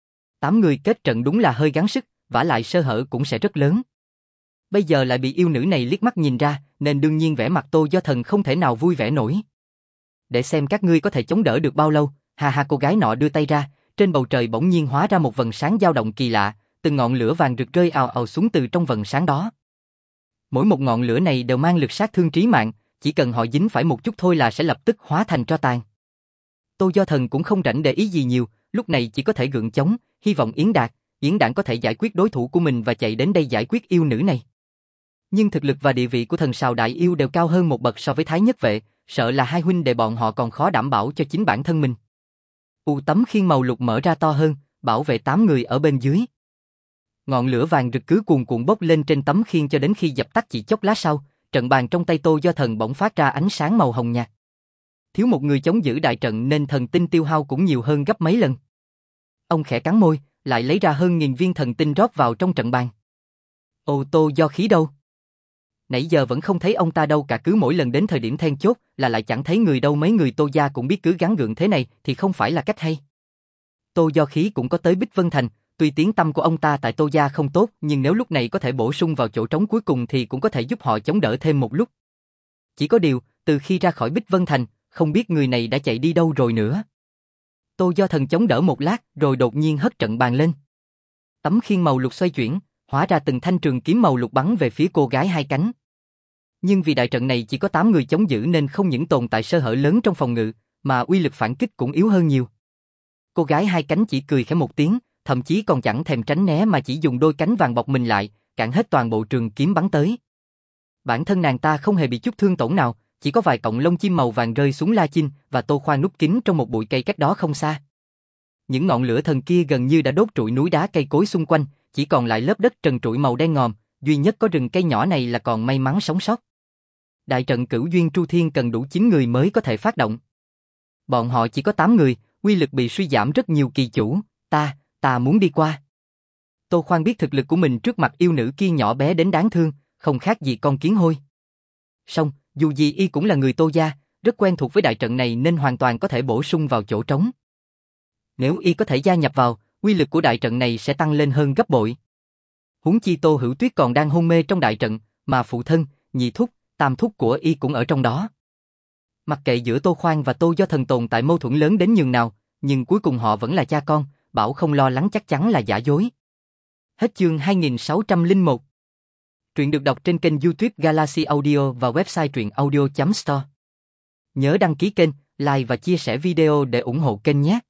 8 người kết trận đúng là hơi gắng sức, vả lại sơ hở cũng sẽ rất lớn. Bây giờ lại bị yêu nữ này liếc mắt nhìn ra, nên đương nhiên vẻ mặt Tô Do Thần không thể nào vui vẻ nổi. Để xem các ngươi có thể chống đỡ được bao lâu, hà hà, cô gái nọ đưa tay ra, trên bầu trời bỗng nhiên hóa ra một vầng sáng dao động kỳ lạ, từng ngọn lửa vàng rực rơi ào ào xuống từ trong vầng sáng đó. Mỗi một ngọn lửa này đều mang lực sát thương trí mạng, chỉ cần họ dính phải một chút thôi là sẽ lập tức hóa thành tro tàn. Tô Do Thần cũng không rảnh để ý gì nhiều, lúc này chỉ có thể gượng chống, hy vọng Yến Đản có thể giải quyết đối thủ của mình và chạy đến đây giải quyết yêu nữ này. Nhưng thực lực và địa vị của thần Sào Đại Yêu đều cao hơn một bậc so với Thái Nhất Vệ, sợ là hai huynh đệ bọn họ còn khó đảm bảo cho chính bản thân mình. Tấm khiên màu lục mở ra to hơn, bảo vệ 8 người ở bên dưới. Ngọn lửa vàng rực cứ cuồn cuộn bốc lên trên tấm khiên cho đến khi dập tắt chỉ chốc lát sau, trận bàn trong tay Tô Do Thần bỗng phát ra ánh sáng màu hồng nhạt. Thiếu một người chống giữ đại trận nên thần tinh tiêu hao cũng nhiều hơn gấp mấy lần. Ông khẽ cắn môi, lại lấy ra hơn 1000 viên thần tinh rót vào trong trận bàn. Tô Do Khí đâu? Nãy giờ vẫn không thấy ông ta đâu cả, cứ mỗi lần đến thời điểm then chốt là lại chẳng thấy người đâu, mấy người Tô gia cũng biết cứ gắng gượng thế này thì không phải là cách hay. Tô Do Khí cũng có tới Bích Vân Thành, tuy tiếng tăm của ông ta tại Tô gia không tốt, nhưng nếu lúc này có thể bổ sung vào chỗ trống cuối cùng thì cũng có thể giúp họ chống đỡ thêm một lúc. Chỉ có điều, từ khi ra khỏi Bích Vân Thành, không biết người này đã chạy đi đâu rồi nữa. Tô Do Thần chống đỡ một lát rồi đột nhiên hất trận bàn lên. Tấm khiên màu lục xoay chuyển, hóa ra từng thanh trường kiếm màu lục bắn về phía cô gái hai cánh. Nhưng vì đại trận này chỉ có 8 người chống giữ nên không những tồn tại sơ hở lớn trong phòng ngự, mà uy lực phản kích cũng yếu hơn nhiều. Cô gái hai cánh chỉ cười khẽ một tiếng, thậm chí còn chẳng thèm tránh né mà chỉ dùng đôi cánh vàng bọc mình lại, cản hết toàn bộ trường kiếm bắn tới. Bản thân nàng ta không hề bị chút thương tổn nào, chỉ có vài cọng lông chim màu vàng rơi xuống La Chinh và Tô Khoan núp kín trong một bụi cây cách đó không xa. Những ngọn lửa thần kia gần như đã đốt trụi núi đá cây cối xung quanh, chỉ còn lại lớp đất trần trụi màu đen ngòm, duy nhất có rừng cây nhỏ này là còn may mắn sống sót. Đại trận Cửu Duyên Tru Thiên cần đủ 9 người mới có thể phát động. Bọn họ chỉ có 8 người, uy lực bị suy giảm rất nhiều. Kỳ chủ, ta muốn đi qua. Tô Khoan biết thực lực của mình trước mặt yêu nữ kia nhỏ bé đến đáng thương, không khác gì con kiến hôi. Song, dù gì y cũng là người Tô gia, rất quen thuộc với đại trận này nên hoàn toàn có thể bổ sung vào chỗ trống. Nếu y có thể gia nhập vào, uy lực của đại trận này sẽ tăng lên hơn gấp bội. Huống chi Tô Hữu Tuyết còn đang hôn mê trong đại trận, mà phụ thân, nhị thúc, tam thúc của y cũng ở trong đó. Mặc kệ giữa Tô Khoan và Tô Do Thần tồn tại mâu thuẫn lớn đến nhường nào, nhưng cuối cùng họ vẫn là cha con, bảo không lo lắng chắc chắn là giả dối. Hết chương 2601. Truyện được đọc trên kênh YouTube Galaxy Audio và website truyệnaudio.store. Nhớ đăng ký kênh, like và chia sẻ video để ủng hộ kênh nhé.